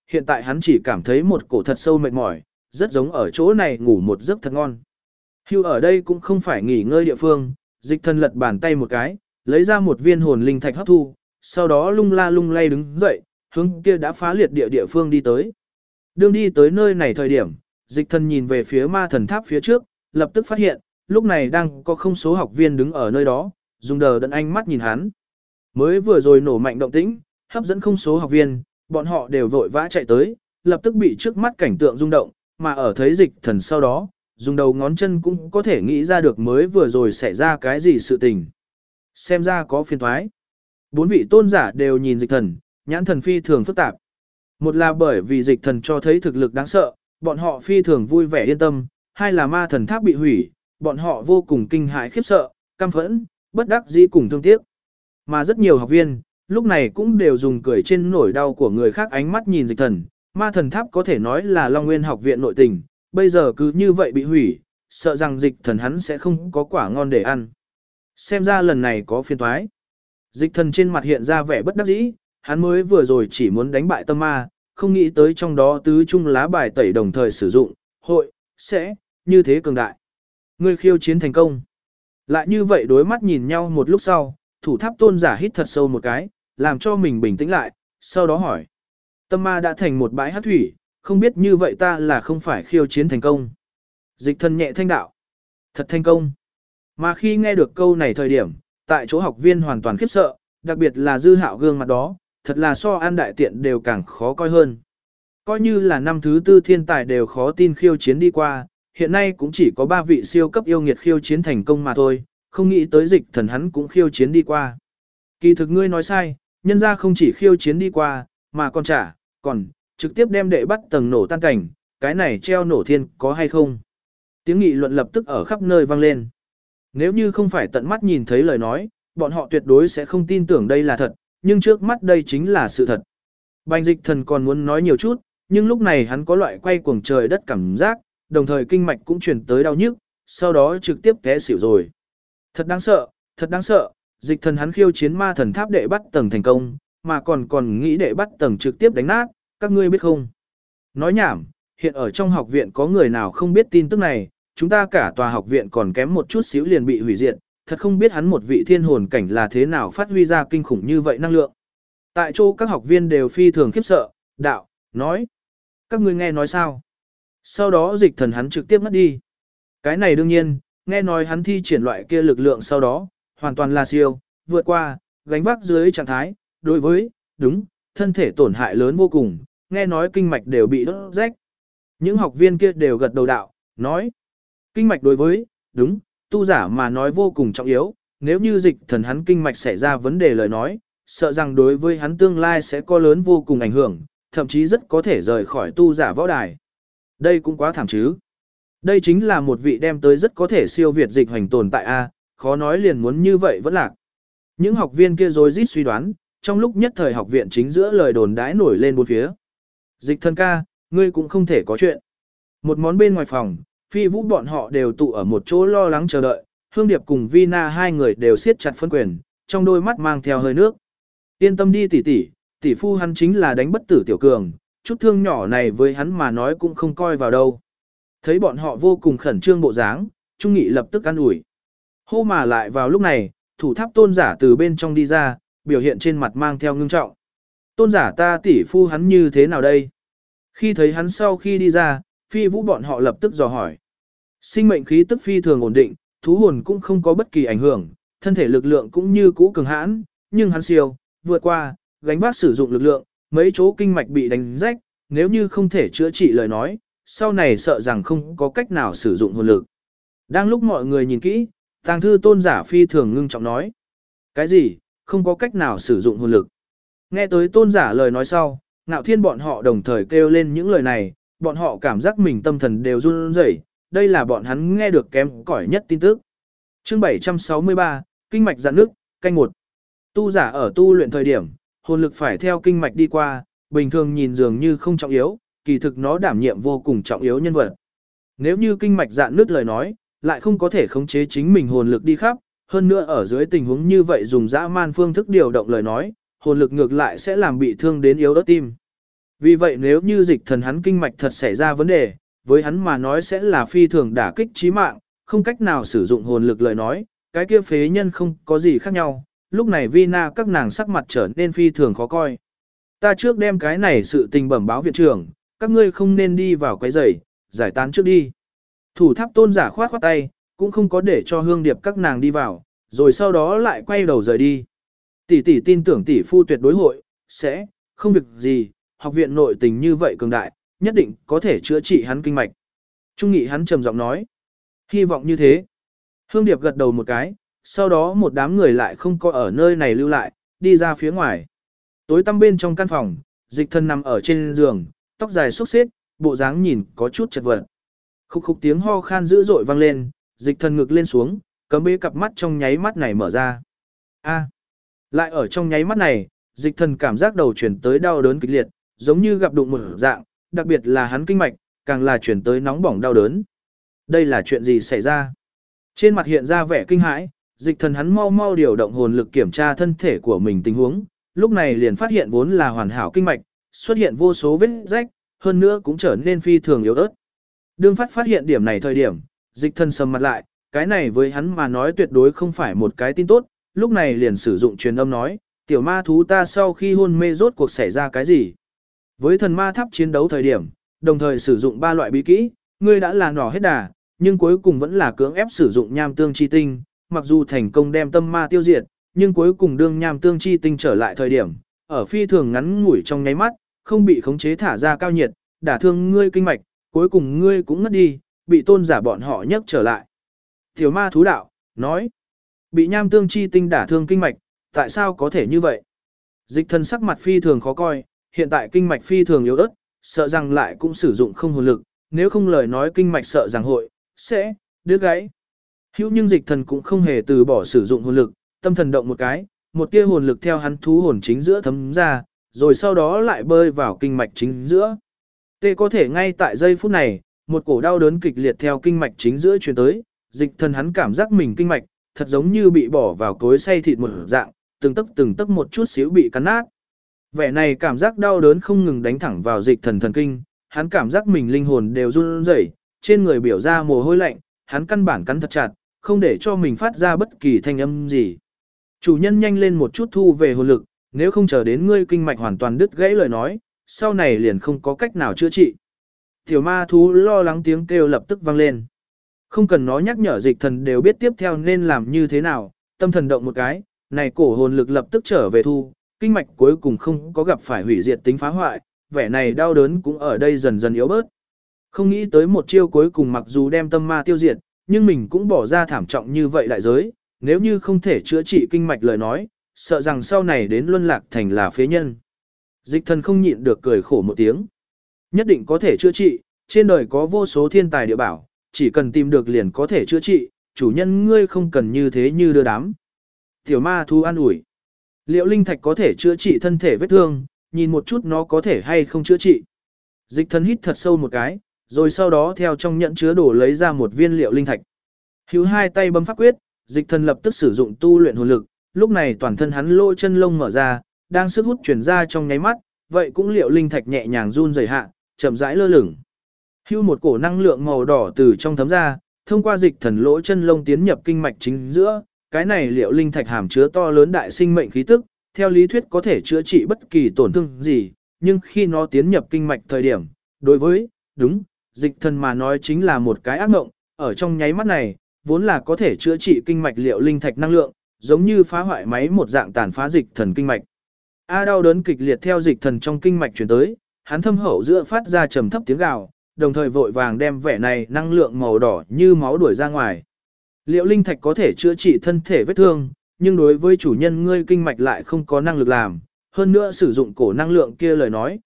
hiện tại hắn chỉ cảm thấy một cổ thật sâu mệt mỏi, rất giống ở chỗ này ngủ một giấc thật ngon. Hưu ở đây cũng không phải nghỉ ngơi địa phương, dịch thần lật bàn tay một cái, lấy ra một viên hồn linh thạch hấp thu, sau đó lung la lung lay đứng dậy, hướng kia đã phá liệt địa phương đi tới. Đương đi tới nơi này thời điểm, dịch thần nhìn về phía ma thần tháp phía trước, lập tức phát hiện, lúc này đang có không số học viên đứng ở nơi đó, dùng đờ đẫn ánh mắt nhìn hắn. Mới vừa rồi nổ mạnh động tĩnh, hấp dẫn không số học viên, bọn họ đều vội vã chạy tới, lập tức bị trước mắt cảnh tượng rung động, mà ở thấy dịch thần sau đó, dùng đầu ngón chân cũng có thể nghĩ ra được mới vừa rồi xảy ra cái gì sự tình. Xem ra có phiền thoái. 4 vị tôn giả đều nhìn dịch thần, nhãn thần phi thường phức tạp. Một là bởi vì dịch thần cho thấy thực lực đáng sợ, bọn họ phi thường vui vẻ yên tâm, hai là ma thần tháp bị hủy, bọn họ vô cùng kinh hãi khiếp sợ, căm phẫn, bất đắc dĩ cùng thương tiếc. Mà rất nhiều học viên, lúc này cũng đều dùng cười trên nỗi đau của người khác ánh mắt nhìn dịch thần, ma thần tháp có thể nói là Long Nguyên học viện nội tình, bây giờ cứ như vậy bị hủy, sợ rằng dịch thần hắn sẽ không có quả ngon để ăn. Xem ra lần này có phiền toái. Dịch thần trên mặt hiện ra vẻ bất đắc dĩ, hắn mới vừa rồi chỉ muốn đánh bại tâm ma, không nghĩ tới trong đó tứ trung lá bài tẩy đồng thời sử dụng, hội, sẽ, như thế cường đại. Ngươi khiêu chiến thành công. Lại như vậy đối mắt nhìn nhau một lúc sau, thủ tháp tôn giả hít thật sâu một cái, làm cho mình bình tĩnh lại, sau đó hỏi. Tâm ma đã thành một bãi hát thủy, không biết như vậy ta là không phải khiêu chiến thành công. Dịch thần nhẹ thanh đạo. Thật thành công. Mà khi nghe được câu này thời điểm, tại chỗ học viên hoàn toàn khiếp sợ, đặc biệt là dư hạo gương mặt đó, thật là so an đại tiện đều càng khó coi hơn. Coi như là năm thứ tư thiên tài đều khó tin khiêu chiến đi qua, hiện nay cũng chỉ có 3 vị siêu cấp yêu nghiệt khiêu chiến thành công mà thôi, không nghĩ tới dịch thần hắn cũng khiêu chiến đi qua. Kỳ thực ngươi nói sai, nhân ra không chỉ khiêu chiến đi qua, mà còn trực tiếp đem đệ bắt tầng nổ tan cảnh, cái này treo nổ thiên có hay không? Tiếng nghị luận lập tức ở khắp nơi vang lên. Nếu như không phải tận mắt nhìn thấy lời nói, bọn họ tuyệt đối sẽ không tin tưởng đây là thật, nhưng trước mắt đây chính là sự thật. Bành dịch thần còn muốn nói nhiều chút, nhưng lúc này hắn có loại quay cuồng trời đất cảm giác, đồng thời kinh mạch cũng chuyển tới đau nhức, sau đó trực tiếp té xỉu rồi. Thật đáng sợ, dịch thần hắn khiêu chiến ma thần tháp đệ bắt tầng thành công, mà còn nghĩ đệ bắt tầng trực tiếp đánh nát, các ngươi biết không? Nói nhảm, hiện ở trong học viện có người nào không biết tin tức này, chúng ta cả tòa học viện còn kém một chút xíu liền bị hủy diệt, thật không biết hắn một vị thiên hồn cảnh là thế nào phát huy ra kinh khủng như vậy năng lượng. Tại chỗ các học viên đều phi thường khiếp sợ, đạo, nói. Các ngươi nghe nói sao? Sau đó dịch thần hắn trực tiếp ngất đi. Cái này đương nhiên, nghe nói hắn thi triển loại kia lực lượng sau đó, hoàn toàn là siêu, vượt qua, gánh vác dưới trạng thái, đối với, đúng, thân thể tổn hại lớn vô cùng, nghe nói kinh mạch đều bị đốt rách. Những học viên kia đều gật đầu đạo, nói. Kinh mạch đối với, đúng, tu giả mà nói vô cùng trọng yếu, nếu như dịch thần hắn kinh mạch xảy ra vấn đề lời nói, sợ rằng đối với hắn tương lai sẽ có lớn vô cùng ảnh hưởng, thậm chí rất có thể rời khỏi tu giả võ đài. Đây cũng quá thảm chứ. Đây chính là một vị đem tới rất có thể siêu việt dịch hoành tồn tại A, khó nói liền muốn như vậy vẫn lạc. Những học viên kia rối rít suy đoán, trong lúc nhất thời học viện chính giữa lời đồn đãi nổi lên bốn phía. Dịch thần ca, ngươi cũng không thể có chuyện. Một món bên ngoài phòng, Phi Vũ bọn họ đều tụ ở một chỗ lo lắng chờ đợi, Hương Điệp cùng Vina hai người đều siết chặt phân quyền, trong đôi mắt mang theo hơi nước. Yên tâm đi tỷ, tỷ phu hắn chính là đánh bất tử tiểu cường, chút thương nhỏ này với hắn mà nói cũng không coi vào đâu. Thấy bọn họ vô cùng khẩn trương bộ dáng, Trung Nghị lập tức an ủi. Hô mà lại vào lúc này, thủ tháp tôn giả từ bên trong đi ra, biểu hiện trên mặt mang theo ngưng trọng. Tôn giả ta tỷ phu hắn như thế nào đây? Khi thấy hắn sau khi đi ra, Phi Vũ bọn họ lập tức dò hỏi. Sinh mệnh khí tức phi thường ổn định, thú hồn cũng không có bất kỳ ảnh hưởng, thân thể lực lượng cũng như cũ cường hãn, nhưng hắn siêu, vượt qua, gánh vác sử dụng lực lượng, mấy chỗ kinh mạch bị đánh rách, nếu như không thể chữa trị lời nói, sau này sợ rằng không có cách nào sử dụng hồn lực. Đang lúc mọi người nhìn kỹ, Tàng thư tôn giả phi thường ngưng trọng nói. Cái gì, không có cách nào sử dụng hồn lực? Nghe tới tôn giả lời nói sau, Ngạo Thiên bọn họ đồng thời kêu lên những lời này, bọn họ cảm giác mình tâm thần đều run rẩy, đây là bọn hắn nghe được kém cỏi nhất tin tức. Chương 763, Kinh mạch giãn nước, canh 1. Tu giả ở tu luyện thời điểm, hồn lực phải theo kinh mạch đi qua, bình thường nhìn dường như không trọng yếu, kỳ thực nó đảm nhiệm vô cùng trọng yếu nhân vật. Nếu như kinh mạch giãn nứt lời nói, lại không có thể khống chế chính mình hồn lực đi khắp, hơn nữa ở dưới tình huống như vậy dùng dã man phương thức điều động lời nói, hồn lực ngược lại sẽ làm bị thương đến yếu ớt tim. Vì vậy nếu như dịch thần hắn kinh mạch thật xảy ra vấn đề, với hắn mà nói sẽ là phi thường đả kích chí mạng, không cách nào sử dụng hồn lực lời nói, cái kia phế nhân không có gì khác nhau, lúc này Vina các nàng sắc mặt trở nên phi thường khó coi. Ta trước đem cái này sự tình bẩm báo viện trưởng, các ngươi không nên đi vào quấy rầy, giải tán trước đi. Thủ tháp tôn giả khoát khoát tay, cũng không có để cho hương điệp các nàng đi vào, rồi sau đó lại quay đầu rời đi. Tỷ tỷ tin tưởng tỷ phu tuyệt đối hội, sẽ, không việc gì, học viện nội tình như vậy cường đại, nhất định có thể chữa trị hắn kinh mạch. Trung nghị hắn trầm giọng nói. Hy vọng như thế. Hương điệp gật đầu một cái, sau đó một đám người lại không có ở nơi này lưu lại, đi ra phía ngoài. Tối tăm bên trong căn phòng, dịch thần nằm ở trên giường, tóc dài xốc xếp, bộ dáng nhìn có chút chật vật. Khúc khúc tiếng ho khan dữ dội vang lên, dịch thần ngực lên xuống, cấm bế cặp mắt trong nháy mắt này mở ra. Lại ở trong nháy mắt này, dịch thần cảm giác đầu chuyển tới đau đớn kịch liệt, giống như gặp đụng một dạng, đặc biệt là hắn kinh mạch, càng là chuyển tới nóng bỏng đau đớn. Đây là chuyện gì xảy ra? Trên mặt hiện ra vẻ kinh hãi, dịch thần hắn mau mau điều động hồn lực kiểm tra thân thể của mình tình huống, lúc này liền phát hiện vốn là hoàn hảo kinh mạch, xuất hiện vô số vết rách, hơn nữa cũng trở nên phi thường yếu ớt. Đương phát hiện điểm này thời điểm, dịch thần sầm mặt lại, cái này với hắn mà nói tuyệt đối không phải một cái tin tốt, lúc này liền sử dụng truyền âm nói, tiểu ma thú ta sau khi hôn mê rốt cuộc xảy ra cái gì? Với thần ma tháp chiến đấu thời điểm, đồng thời sử dụng 3 loại bí kỹ, ngươi đã là nỏ hết đà, nhưng cuối cùng vẫn là cưỡng ép sử dụng nham tương chi tinh, mặc dù thành công đem tâm ma tiêu diệt, nhưng cuối cùng đương nham tương chi tinh trở lại thời điểm, ở phi thường ngắn ngủi trong nháy mắt, không bị khống chế thả ra cao nhiệt, đả thương ngươi kinh mạch, cuối cùng ngươi cũng ngất đi, bị tôn giả bọn họ nhấc trở lại. Tiểu ma thú đạo, nói, bị nham tương chi tinh đả thương kinh mạch, tại sao có thể như vậy? Dịch thần sắc mặt phi thường khó coi, hiện tại kinh mạch phi thường yếu ớt, sợ rằng lại cũng sử dụng không hồn lực, nếu không lời nói kinh mạch sợ rằng hội, sẽ, đứt gãy. Hữu nhưng dịch thần cũng không hề từ bỏ sử dụng hồn lực, tâm thần động một cái, một tia hồn lực theo hắn thú hồn chính giữa thấm ra, rồi sau đó lại bơi vào kinh mạch chính giữa. Tê có thể ngay tại giây phút này, một cổ đau đớn kịch liệt theo kinh mạch chính giữa truyền tới, dịch thần hắn cảm giác mình kinh mạch, thật giống như bị bỏ vào cối xay thịt một dạng, từng tấc một chút xíu bị cắn nát. Vẻ này cảm giác đau đớn không ngừng đánh thẳng vào dịch thần thần kinh, hắn cảm giác mình linh hồn đều run rẩy, trên người biểu ra mồ hôi lạnh, hắn căn bản cắn thật chặt, không để cho mình phát ra bất kỳ thanh âm gì. Chủ nhân nhanh lên một chút thu về hồn lực, nếu không chờ đến ngươi kinh mạch hoàn toàn đứt gãy lời nói, sau này liền không có cách nào chữa trị. Tiểu ma thú lo lắng tiếng kêu lập tức vang lên. Không cần nó nhắc nhở dịch thần đều biết tiếp theo nên làm như thế nào, tâm thần động một cái, này cổ hồn lực lập tức trở về thu, kinh mạch cuối cùng không có gặp phải hủy diệt tính phá hoại, vẻ này đau đớn cũng ở đây dần dần yếu bớt. Không nghĩ tới một chiêu cuối cùng mặc dù đem tâm ma tiêu diệt, nhưng mình cũng bỏ ra thảm trọng như vậy đại giới, nếu như không thể chữa trị kinh mạch lời nói, sợ rằng sau này đến luân lạc thành là phế nhân. Dịch thần không nhịn được cười khổ một tiếng. Nhất định có thể chữa trị, trên đời có vô số thiên tài địa bảo, chỉ cần tìm được liền có thể chữa trị, chủ nhân ngươi không cần như thế như đưa đám. Tiểu ma thú an ủi. Liệu linh thạch có thể chữa trị thân thể vết thương, nhìn một chút nó có thể hay không chữa trị. Dịch thần hít thật sâu một cái, rồi sau đó theo trong nhẫn chứa đồ lấy ra một viên liệu linh thạch. Hữu hai tay bấm pháp quyết, dịch thần lập tức sử dụng tu luyện hồn lực, lúc này toàn thân hắn lỗ chân lông mở ra, đang sức hút chuyển ra trong nháy mắt, vậy cũng liệu linh thạch nhẹ nhàng run rẩy hạ, chậm rãi lơ lửng. Hữu một cổ năng lượng màu đỏ từ trong thấm ra, thông qua dịch thần lỗ chân lông tiến nhập kinh mạch chính giữa, cái này liệu linh thạch hàm chứa to lớn đại sinh mệnh khí tức, theo lý thuyết có thể chữa trị bất kỳ tổn thương gì, nhưng khi nó tiến nhập kinh mạch thời điểm, đối với, dịch thần mà nói chính là một cái ác mộng, ở trong nháy mắt này, vốn là có thể chữa trị kinh mạch liệu linh thạch năng lượng, giống như phá hoại máy một dạng tàn phá dịch thần kinh mạch. Đau đớn kịch liệt theo dịch thần trong kinh mạch truyền tới, hắn thâm hậu giữa phát ra trầm thấp tiếng gào, đồng thời vội vàng đem vẻ này năng lượng màu đỏ như máu đuổi ra ngoài. Liệu linh thạch có thể chữa trị thân thể vết thương, nhưng đối với chủ nhân ngươi kinh mạch lại không có năng lực làm, hơn nữa sử dụng cổ năng lượng kia lời nói,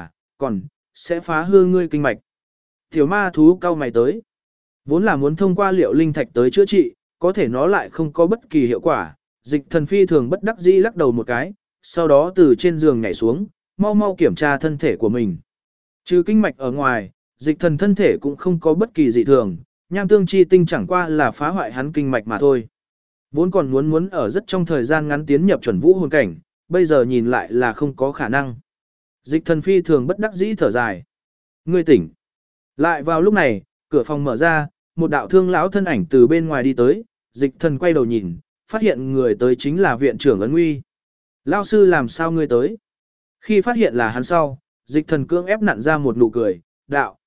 còn sẽ phá hư ngươi kinh mạch. Tiểu ma thú cao mày tới, vốn là muốn thông qua liệu linh thạch tới chữa trị, có thể nó lại không có bất kỳ hiệu quả, dịch thần phi thường bất đắc dĩ lắc đầu một cái, sau đó từ trên giường nhảy xuống, mau mau kiểm tra thân thể của mình. Trừ kinh mạch ở ngoài, dịch thần thân thể cũng không có bất kỳ dị thường, nham tương chi tinh chẳng qua là phá hoại hắn kinh mạch mà thôi. Vốn còn muốn ở rất trong thời gian ngắn tiến nhập chuẩn vũ hồn cảnh, bây giờ nhìn lại là không có khả năng. Dịch thần phi thường bất đắc dĩ thở dài. Ngươi tỉnh. Lại vào lúc này, cửa phòng mở ra, một đạo thương lão thân ảnh từ bên ngoài đi tới, dịch thần quay đầu nhìn, phát hiện người tới chính là viện trưởng Ấn Nguy. Lão sư làm sao ngươi tới? Khi phát hiện là hắn sau, dịch thần cưỡng ép nặn ra một nụ cười, đạo,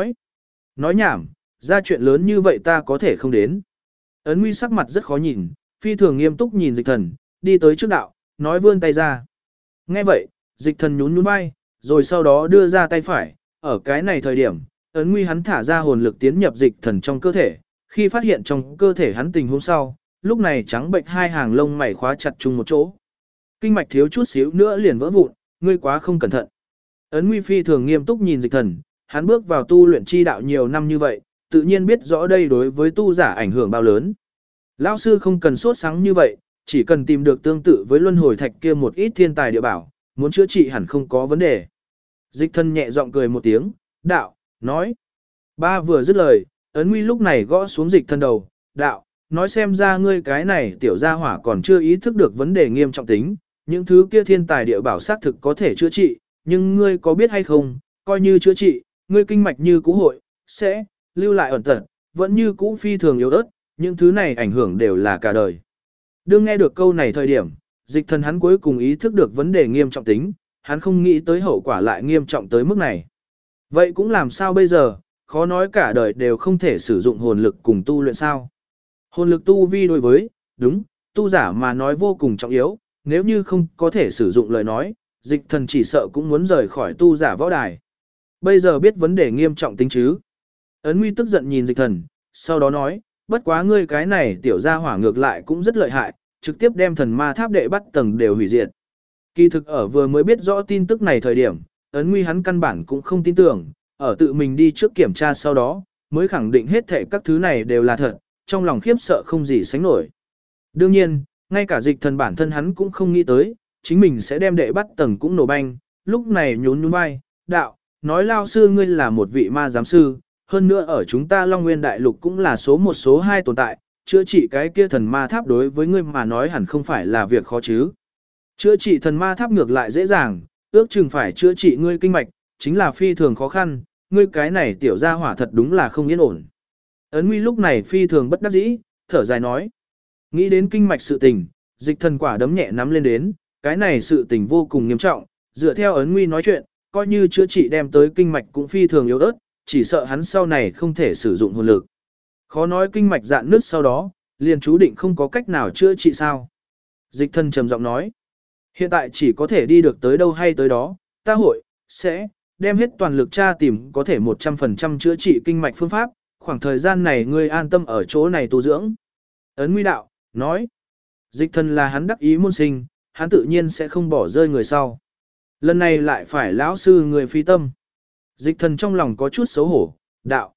nói nhảm, ra chuyện lớn như vậy ta có thể không đến. Ấn Nguy sắc mặt rất khó nhìn, phi thường nghiêm túc nhìn dịch thần, đi tới trước đạo, nói vươn tay ra. Nghe vậy, dịch thần nhún nhún vai, rồi sau đó đưa ra tay phải, ở cái này thời điểm, Ấn Nguy hắn thả ra hồn lực tiến nhập dịch thần trong cơ thể, khi phát hiện trong cơ thể hắn tình huống sau, lúc này trắng bệnh hai hàng lông mày khóa chặt chung một chỗ. Kinh mạch thiếu chút xíu nữa liền vỡ vụn, ngươi quá không cẩn thận. Ấn Nguy phi thường nghiêm túc nhìn dịch thần, hắn bước vào tu luyện chi đạo nhiều năm như vậy, tự nhiên biết rõ đây đối với tu giả ảnh hưởng bao lớn. Lão sư không cần sốt sáng như vậy, chỉ cần tìm được tương tự với luân hồi thạch kia một ít thiên tài địa bảo, muốn chữa trị hẳn không có vấn đề. Dịch thần nhẹ giọng cười một tiếng, đạo, nói. Ba vừa dứt lời, Ấn Nguy lúc này gõ xuống dịch thần đầu, đạo, nói xem ra ngươi cái này tiểu gia hỏa còn chưa ý thức được vấn đề nghiêm trọng tính, những thứ kia thiên tài địa bảo xác thực có thể chữa trị, nhưng ngươi có biết hay không, coi như chữa trị, ngươi kinh mạch như cũ hội, sẽ, lưu lại ẩn tật, vẫn như cũ phi thường yếu ớt, những thứ này ảnh hưởng đều là cả đời. Đương nghe được câu này thời điểm, dịch thần hắn cuối cùng ý thức được vấn đề nghiêm trọng tính, hắn không nghĩ tới hậu quả lại nghiêm trọng tới mức này. Vậy cũng làm sao bây giờ, khó nói cả đời đều không thể sử dụng hồn lực cùng tu luyện sao. Hồn lực tu vi đối với, đúng, tu giả mà nói vô cùng trọng yếu, nếu như không có thể sử dụng lời nói, dịch thần chỉ sợ cũng muốn rời khỏi tu giả võ đài. Bây giờ biết vấn đề nghiêm trọng tính chứ. Ấn Nguy tức giận nhìn dịch thần, sau đó nói, bất quá ngươi cái này tiểu gia hỏa ngược lại cũng rất lợi hại, trực tiếp đem thần ma tháp đệ bắt tầng đều hủy diệt. Kỳ thực ở vừa mới biết rõ tin tức này thời điểm, Ấn Nguy hắn căn bản cũng không tin tưởng, ở tự mình đi trước kiểm tra sau đó, mới khẳng định hết thảy các thứ này đều là thật, trong lòng khiếp sợ không gì sánh nổi. Đương nhiên, ngay cả dịch thần bản thân hắn cũng không nghĩ tới, chính mình sẽ đem đệ bắt tầng cũng nổ banh, lúc này nhún nhún vai, đạo, nói lao sư ngươi là một vị ma giám sư, hơn nữa ở chúng ta Long Nguyên Đại Lục cũng là số một số hai tồn tại, chữa trị cái kia thần ma tháp đối với ngươi mà nói hẳn không phải là việc khó chứ. Chữa trị thần ma tháp ngược lại dễ dàng, ước chừng phải chữa trị ngươi kinh mạch, chính là phi thường khó khăn, ngươi cái này tiểu gia hỏa thật đúng là không yên ổn. Ấn Nguy lúc này phi thường bất đắc dĩ, thở dài nói. Nghĩ đến kinh mạch sự tình, dịch thần quả đấm nhẹ nắm lên đến, cái này sự tình vô cùng nghiêm trọng, dựa theo Ấn Nguy nói chuyện, coi như chữa trị đem tới kinh mạch cũng phi thường yếu ớt, chỉ sợ hắn sau này không thể sử dụng hồn lực. Khó nói kinh mạch dạn nứt sau đó, liền chú định không có cách nào chữa trị sao. Dịch thần trầm giọng nói, hiện tại chỉ có thể đi được tới đâu hay tới đó, ta hội, sẽ, đem hết toàn lực tra tìm có thể 100% chữa trị kinh mạch phương pháp, khoảng thời gian này ngươi an tâm ở chỗ này tu dưỡng. Ấn Nguy đạo, nói, dịch thần là hắn đắc ý môn sinh, hắn tự nhiên sẽ không bỏ rơi người sau. Lần này lại phải lão sư người phi tâm. Dịch thần trong lòng có chút xấu hổ, đạo,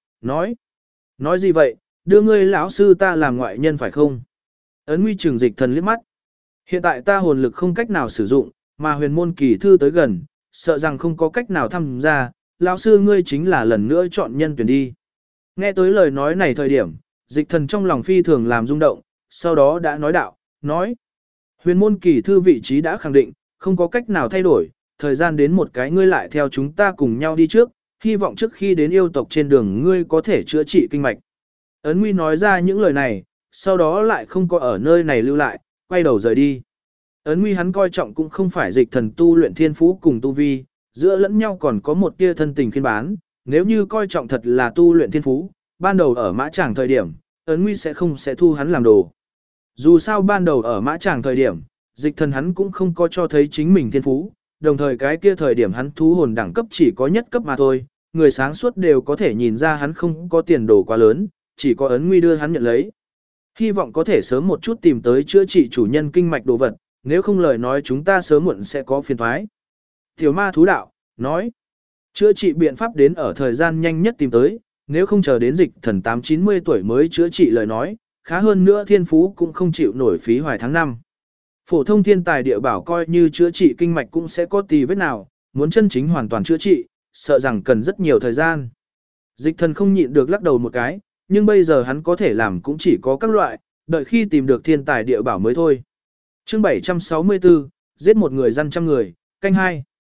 nói gì vậy, đưa ngươi lão sư ta làm ngoại nhân phải không? Ấn Nguy trừng dịch thần liếc mắt. Hiện tại ta hồn lực không cách nào sử dụng, mà huyền môn kỳ thư tới gần, sợ rằng không có cách nào tham gia, lão sư ngươi chính là lần nữa chọn nhân tuyển đi. Nghe tới lời nói này thời điểm, dịch thần trong lòng phi thường làm rung động, sau đó đã nói đạo, nói. Huyền môn kỳ thư vị trí đã khẳng định, không có cách nào thay đổi, thời gian đến một cái ngươi lại theo chúng ta cùng nhau đi trước, hy vọng trước khi đến yêu tộc trên đường ngươi có thể chữa trị kinh mạch. Ấn Nguy nói ra những lời này, sau đó lại không có ở nơi này lưu lại, quay đầu rời đi. Ấn Nguy hắn coi trọng cũng không phải dịch thần tu luyện thiên phú cùng tu vi, giữa lẫn nhau còn có một tia thân tình khiên bán, nếu như coi trọng thật là tu luyện thiên phú, ban đầu ở mã tràng thời điểm, Ấn Nguy sẽ không thu hắn làm đồ. Dù sao ban đầu ở mã tràng thời điểm, dịch thần hắn cũng không có cho thấy chính mình thiên phú, đồng thời cái kia thời điểm hắn thú hồn đẳng cấp chỉ có nhất cấp mà thôi, người sáng suốt đều có thể nhìn ra hắn không có tiền đồ quá lớn, chỉ có Ấn Nguy đưa hắn nhận lấy. Hy vọng có thể sớm một chút tìm tới chữa trị chủ nhân kinh mạch đồ vật, nếu không lời nói chúng ta sớm muộn sẽ có phiền toái. Tiểu ma thú đạo, nói, chữa trị biện pháp đến ở thời gian nhanh nhất tìm tới, nếu không chờ đến dịch thần 8-90 tuổi mới chữa trị lời nói, khá hơn nữa thiên phú cũng không chịu nổi phí hoài tháng năm. Phổ thông thiên tài địa bảo coi như chữa trị kinh mạch cũng sẽ có tì vết nào, muốn chân chính hoàn toàn chữa trị, sợ rằng cần rất nhiều thời gian. Dịch thần không nhịn được lắc đầu một cái, nhưng bây giờ hắn có thể làm cũng chỉ có các loại, đợi khi tìm được thiên tài địa bảo mới thôi. Chương 764, giết một người dân trăm người, canh hai.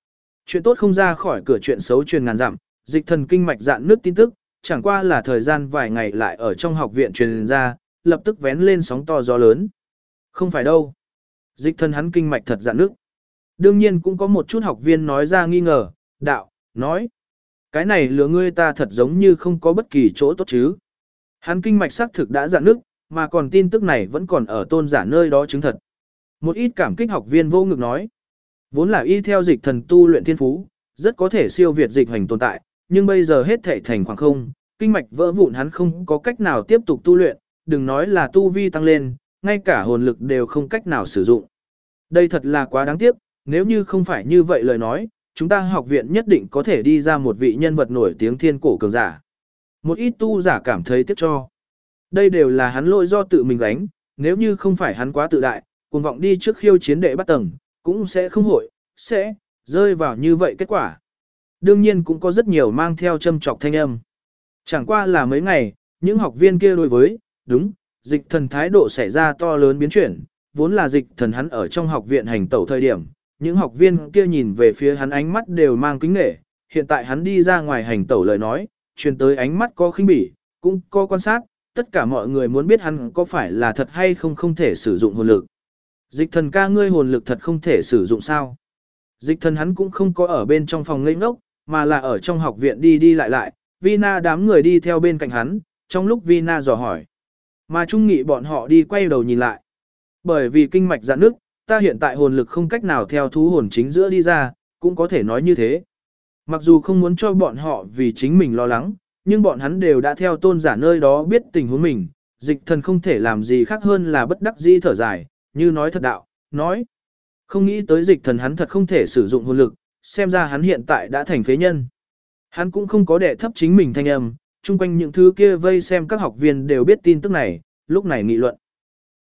Chuyện tốt không ra khỏi cửa, chuyện xấu truyền ngàn dặm, dịch thần kinh mạch dạn nước tin tức, chẳng qua là thời gian vài ngày lại ở trong học viện truyền ra, lập tức vén lên sóng to gió lớn. Không phải đâu. Dịch thần hắn kinh mạch thật dạn nước. Đương nhiên cũng có một chút học viên nói ra nghi ngờ, đạo, nói. Cái này lừa ngươi ta thật giống như không có bất kỳ chỗ tốt chứ. Hắn kinh mạch xác thực đã dạn nước, mà còn tin tức này vẫn còn ở tôn giả nơi đó chứng thật. Một ít cảm kích học viên vô ngực nói. Vốn là y theo dịch thần tu luyện thiên phú, rất có thể siêu việt dịch hành tồn tại, nhưng bây giờ hết thể thành khoảng không, kinh mạch vỡ vụn hắn không có cách nào tiếp tục tu luyện, đừng nói là tu vi tăng lên, ngay cả hồn lực đều không cách nào sử dụng. Đây thật là quá đáng tiếc, nếu như không phải như vậy lời nói, chúng ta học viện nhất định có thể đi ra một vị nhân vật nổi tiếng thiên cổ cường giả. Một ít tu giả cảm thấy tiếc cho. Đây đều là hắn lỗi do tự mình gánh, nếu như không phải hắn quá tự đại, cuồng vọng đi trước khiêu chiến đệ bắt tầng, cũng sẽ không sẽ rơi vào như vậy kết quả. Đương nhiên cũng có rất nhiều mang theo châm chọc thanh âm. Chẳng qua là mấy ngày, những học viên kia đối với, đúng, dịch thần thái độ xảy ra to lớn biến chuyển, vốn là dịch thần hắn ở trong học viện hành tẩu thời điểm, những học viên kia nhìn về phía hắn ánh mắt đều mang kính nể, hiện tại hắn đi ra ngoài hành tẩu lời nói, truyền tới ánh mắt có khinh bỉ, cũng có quan sát, tất cả mọi người muốn biết hắn có phải là thật hay không không thể sử dụng hồn lực. Dịch thần ca, ngươi hồn lực thật không thể sử dụng sao? Dịch thần hắn cũng không có ở bên trong phòng ngây ngốc, mà là ở trong học viện đi đi lại lại, Vina đám người đi theo bên cạnh hắn, trong lúc Vina dò hỏi. Mà Trung Nghị bọn họ đi quay đầu nhìn lại. Bởi vì kinh mạch dạn nước, ta hiện tại hồn lực không cách nào theo thú hồn chính giữa đi ra, cũng có thể nói như thế. Mặc dù không muốn cho bọn họ vì chính mình lo lắng, nhưng bọn hắn đều đã theo tôn giả nơi đó biết tình huống mình, dịch thần không thể làm gì khác hơn là bất đắc dĩ thở dài, như nói thật đạo, nói. Không nghĩ tới dịch thần hắn thật không thể sử dụng hồn lực, xem ra hắn hiện tại đã thành phế nhân. Hắn cũng không có đệ thấp chính mình thanh âm, chung quanh những thứ kia vây xem các học viên đều biết tin tức này, lúc này nghị luận.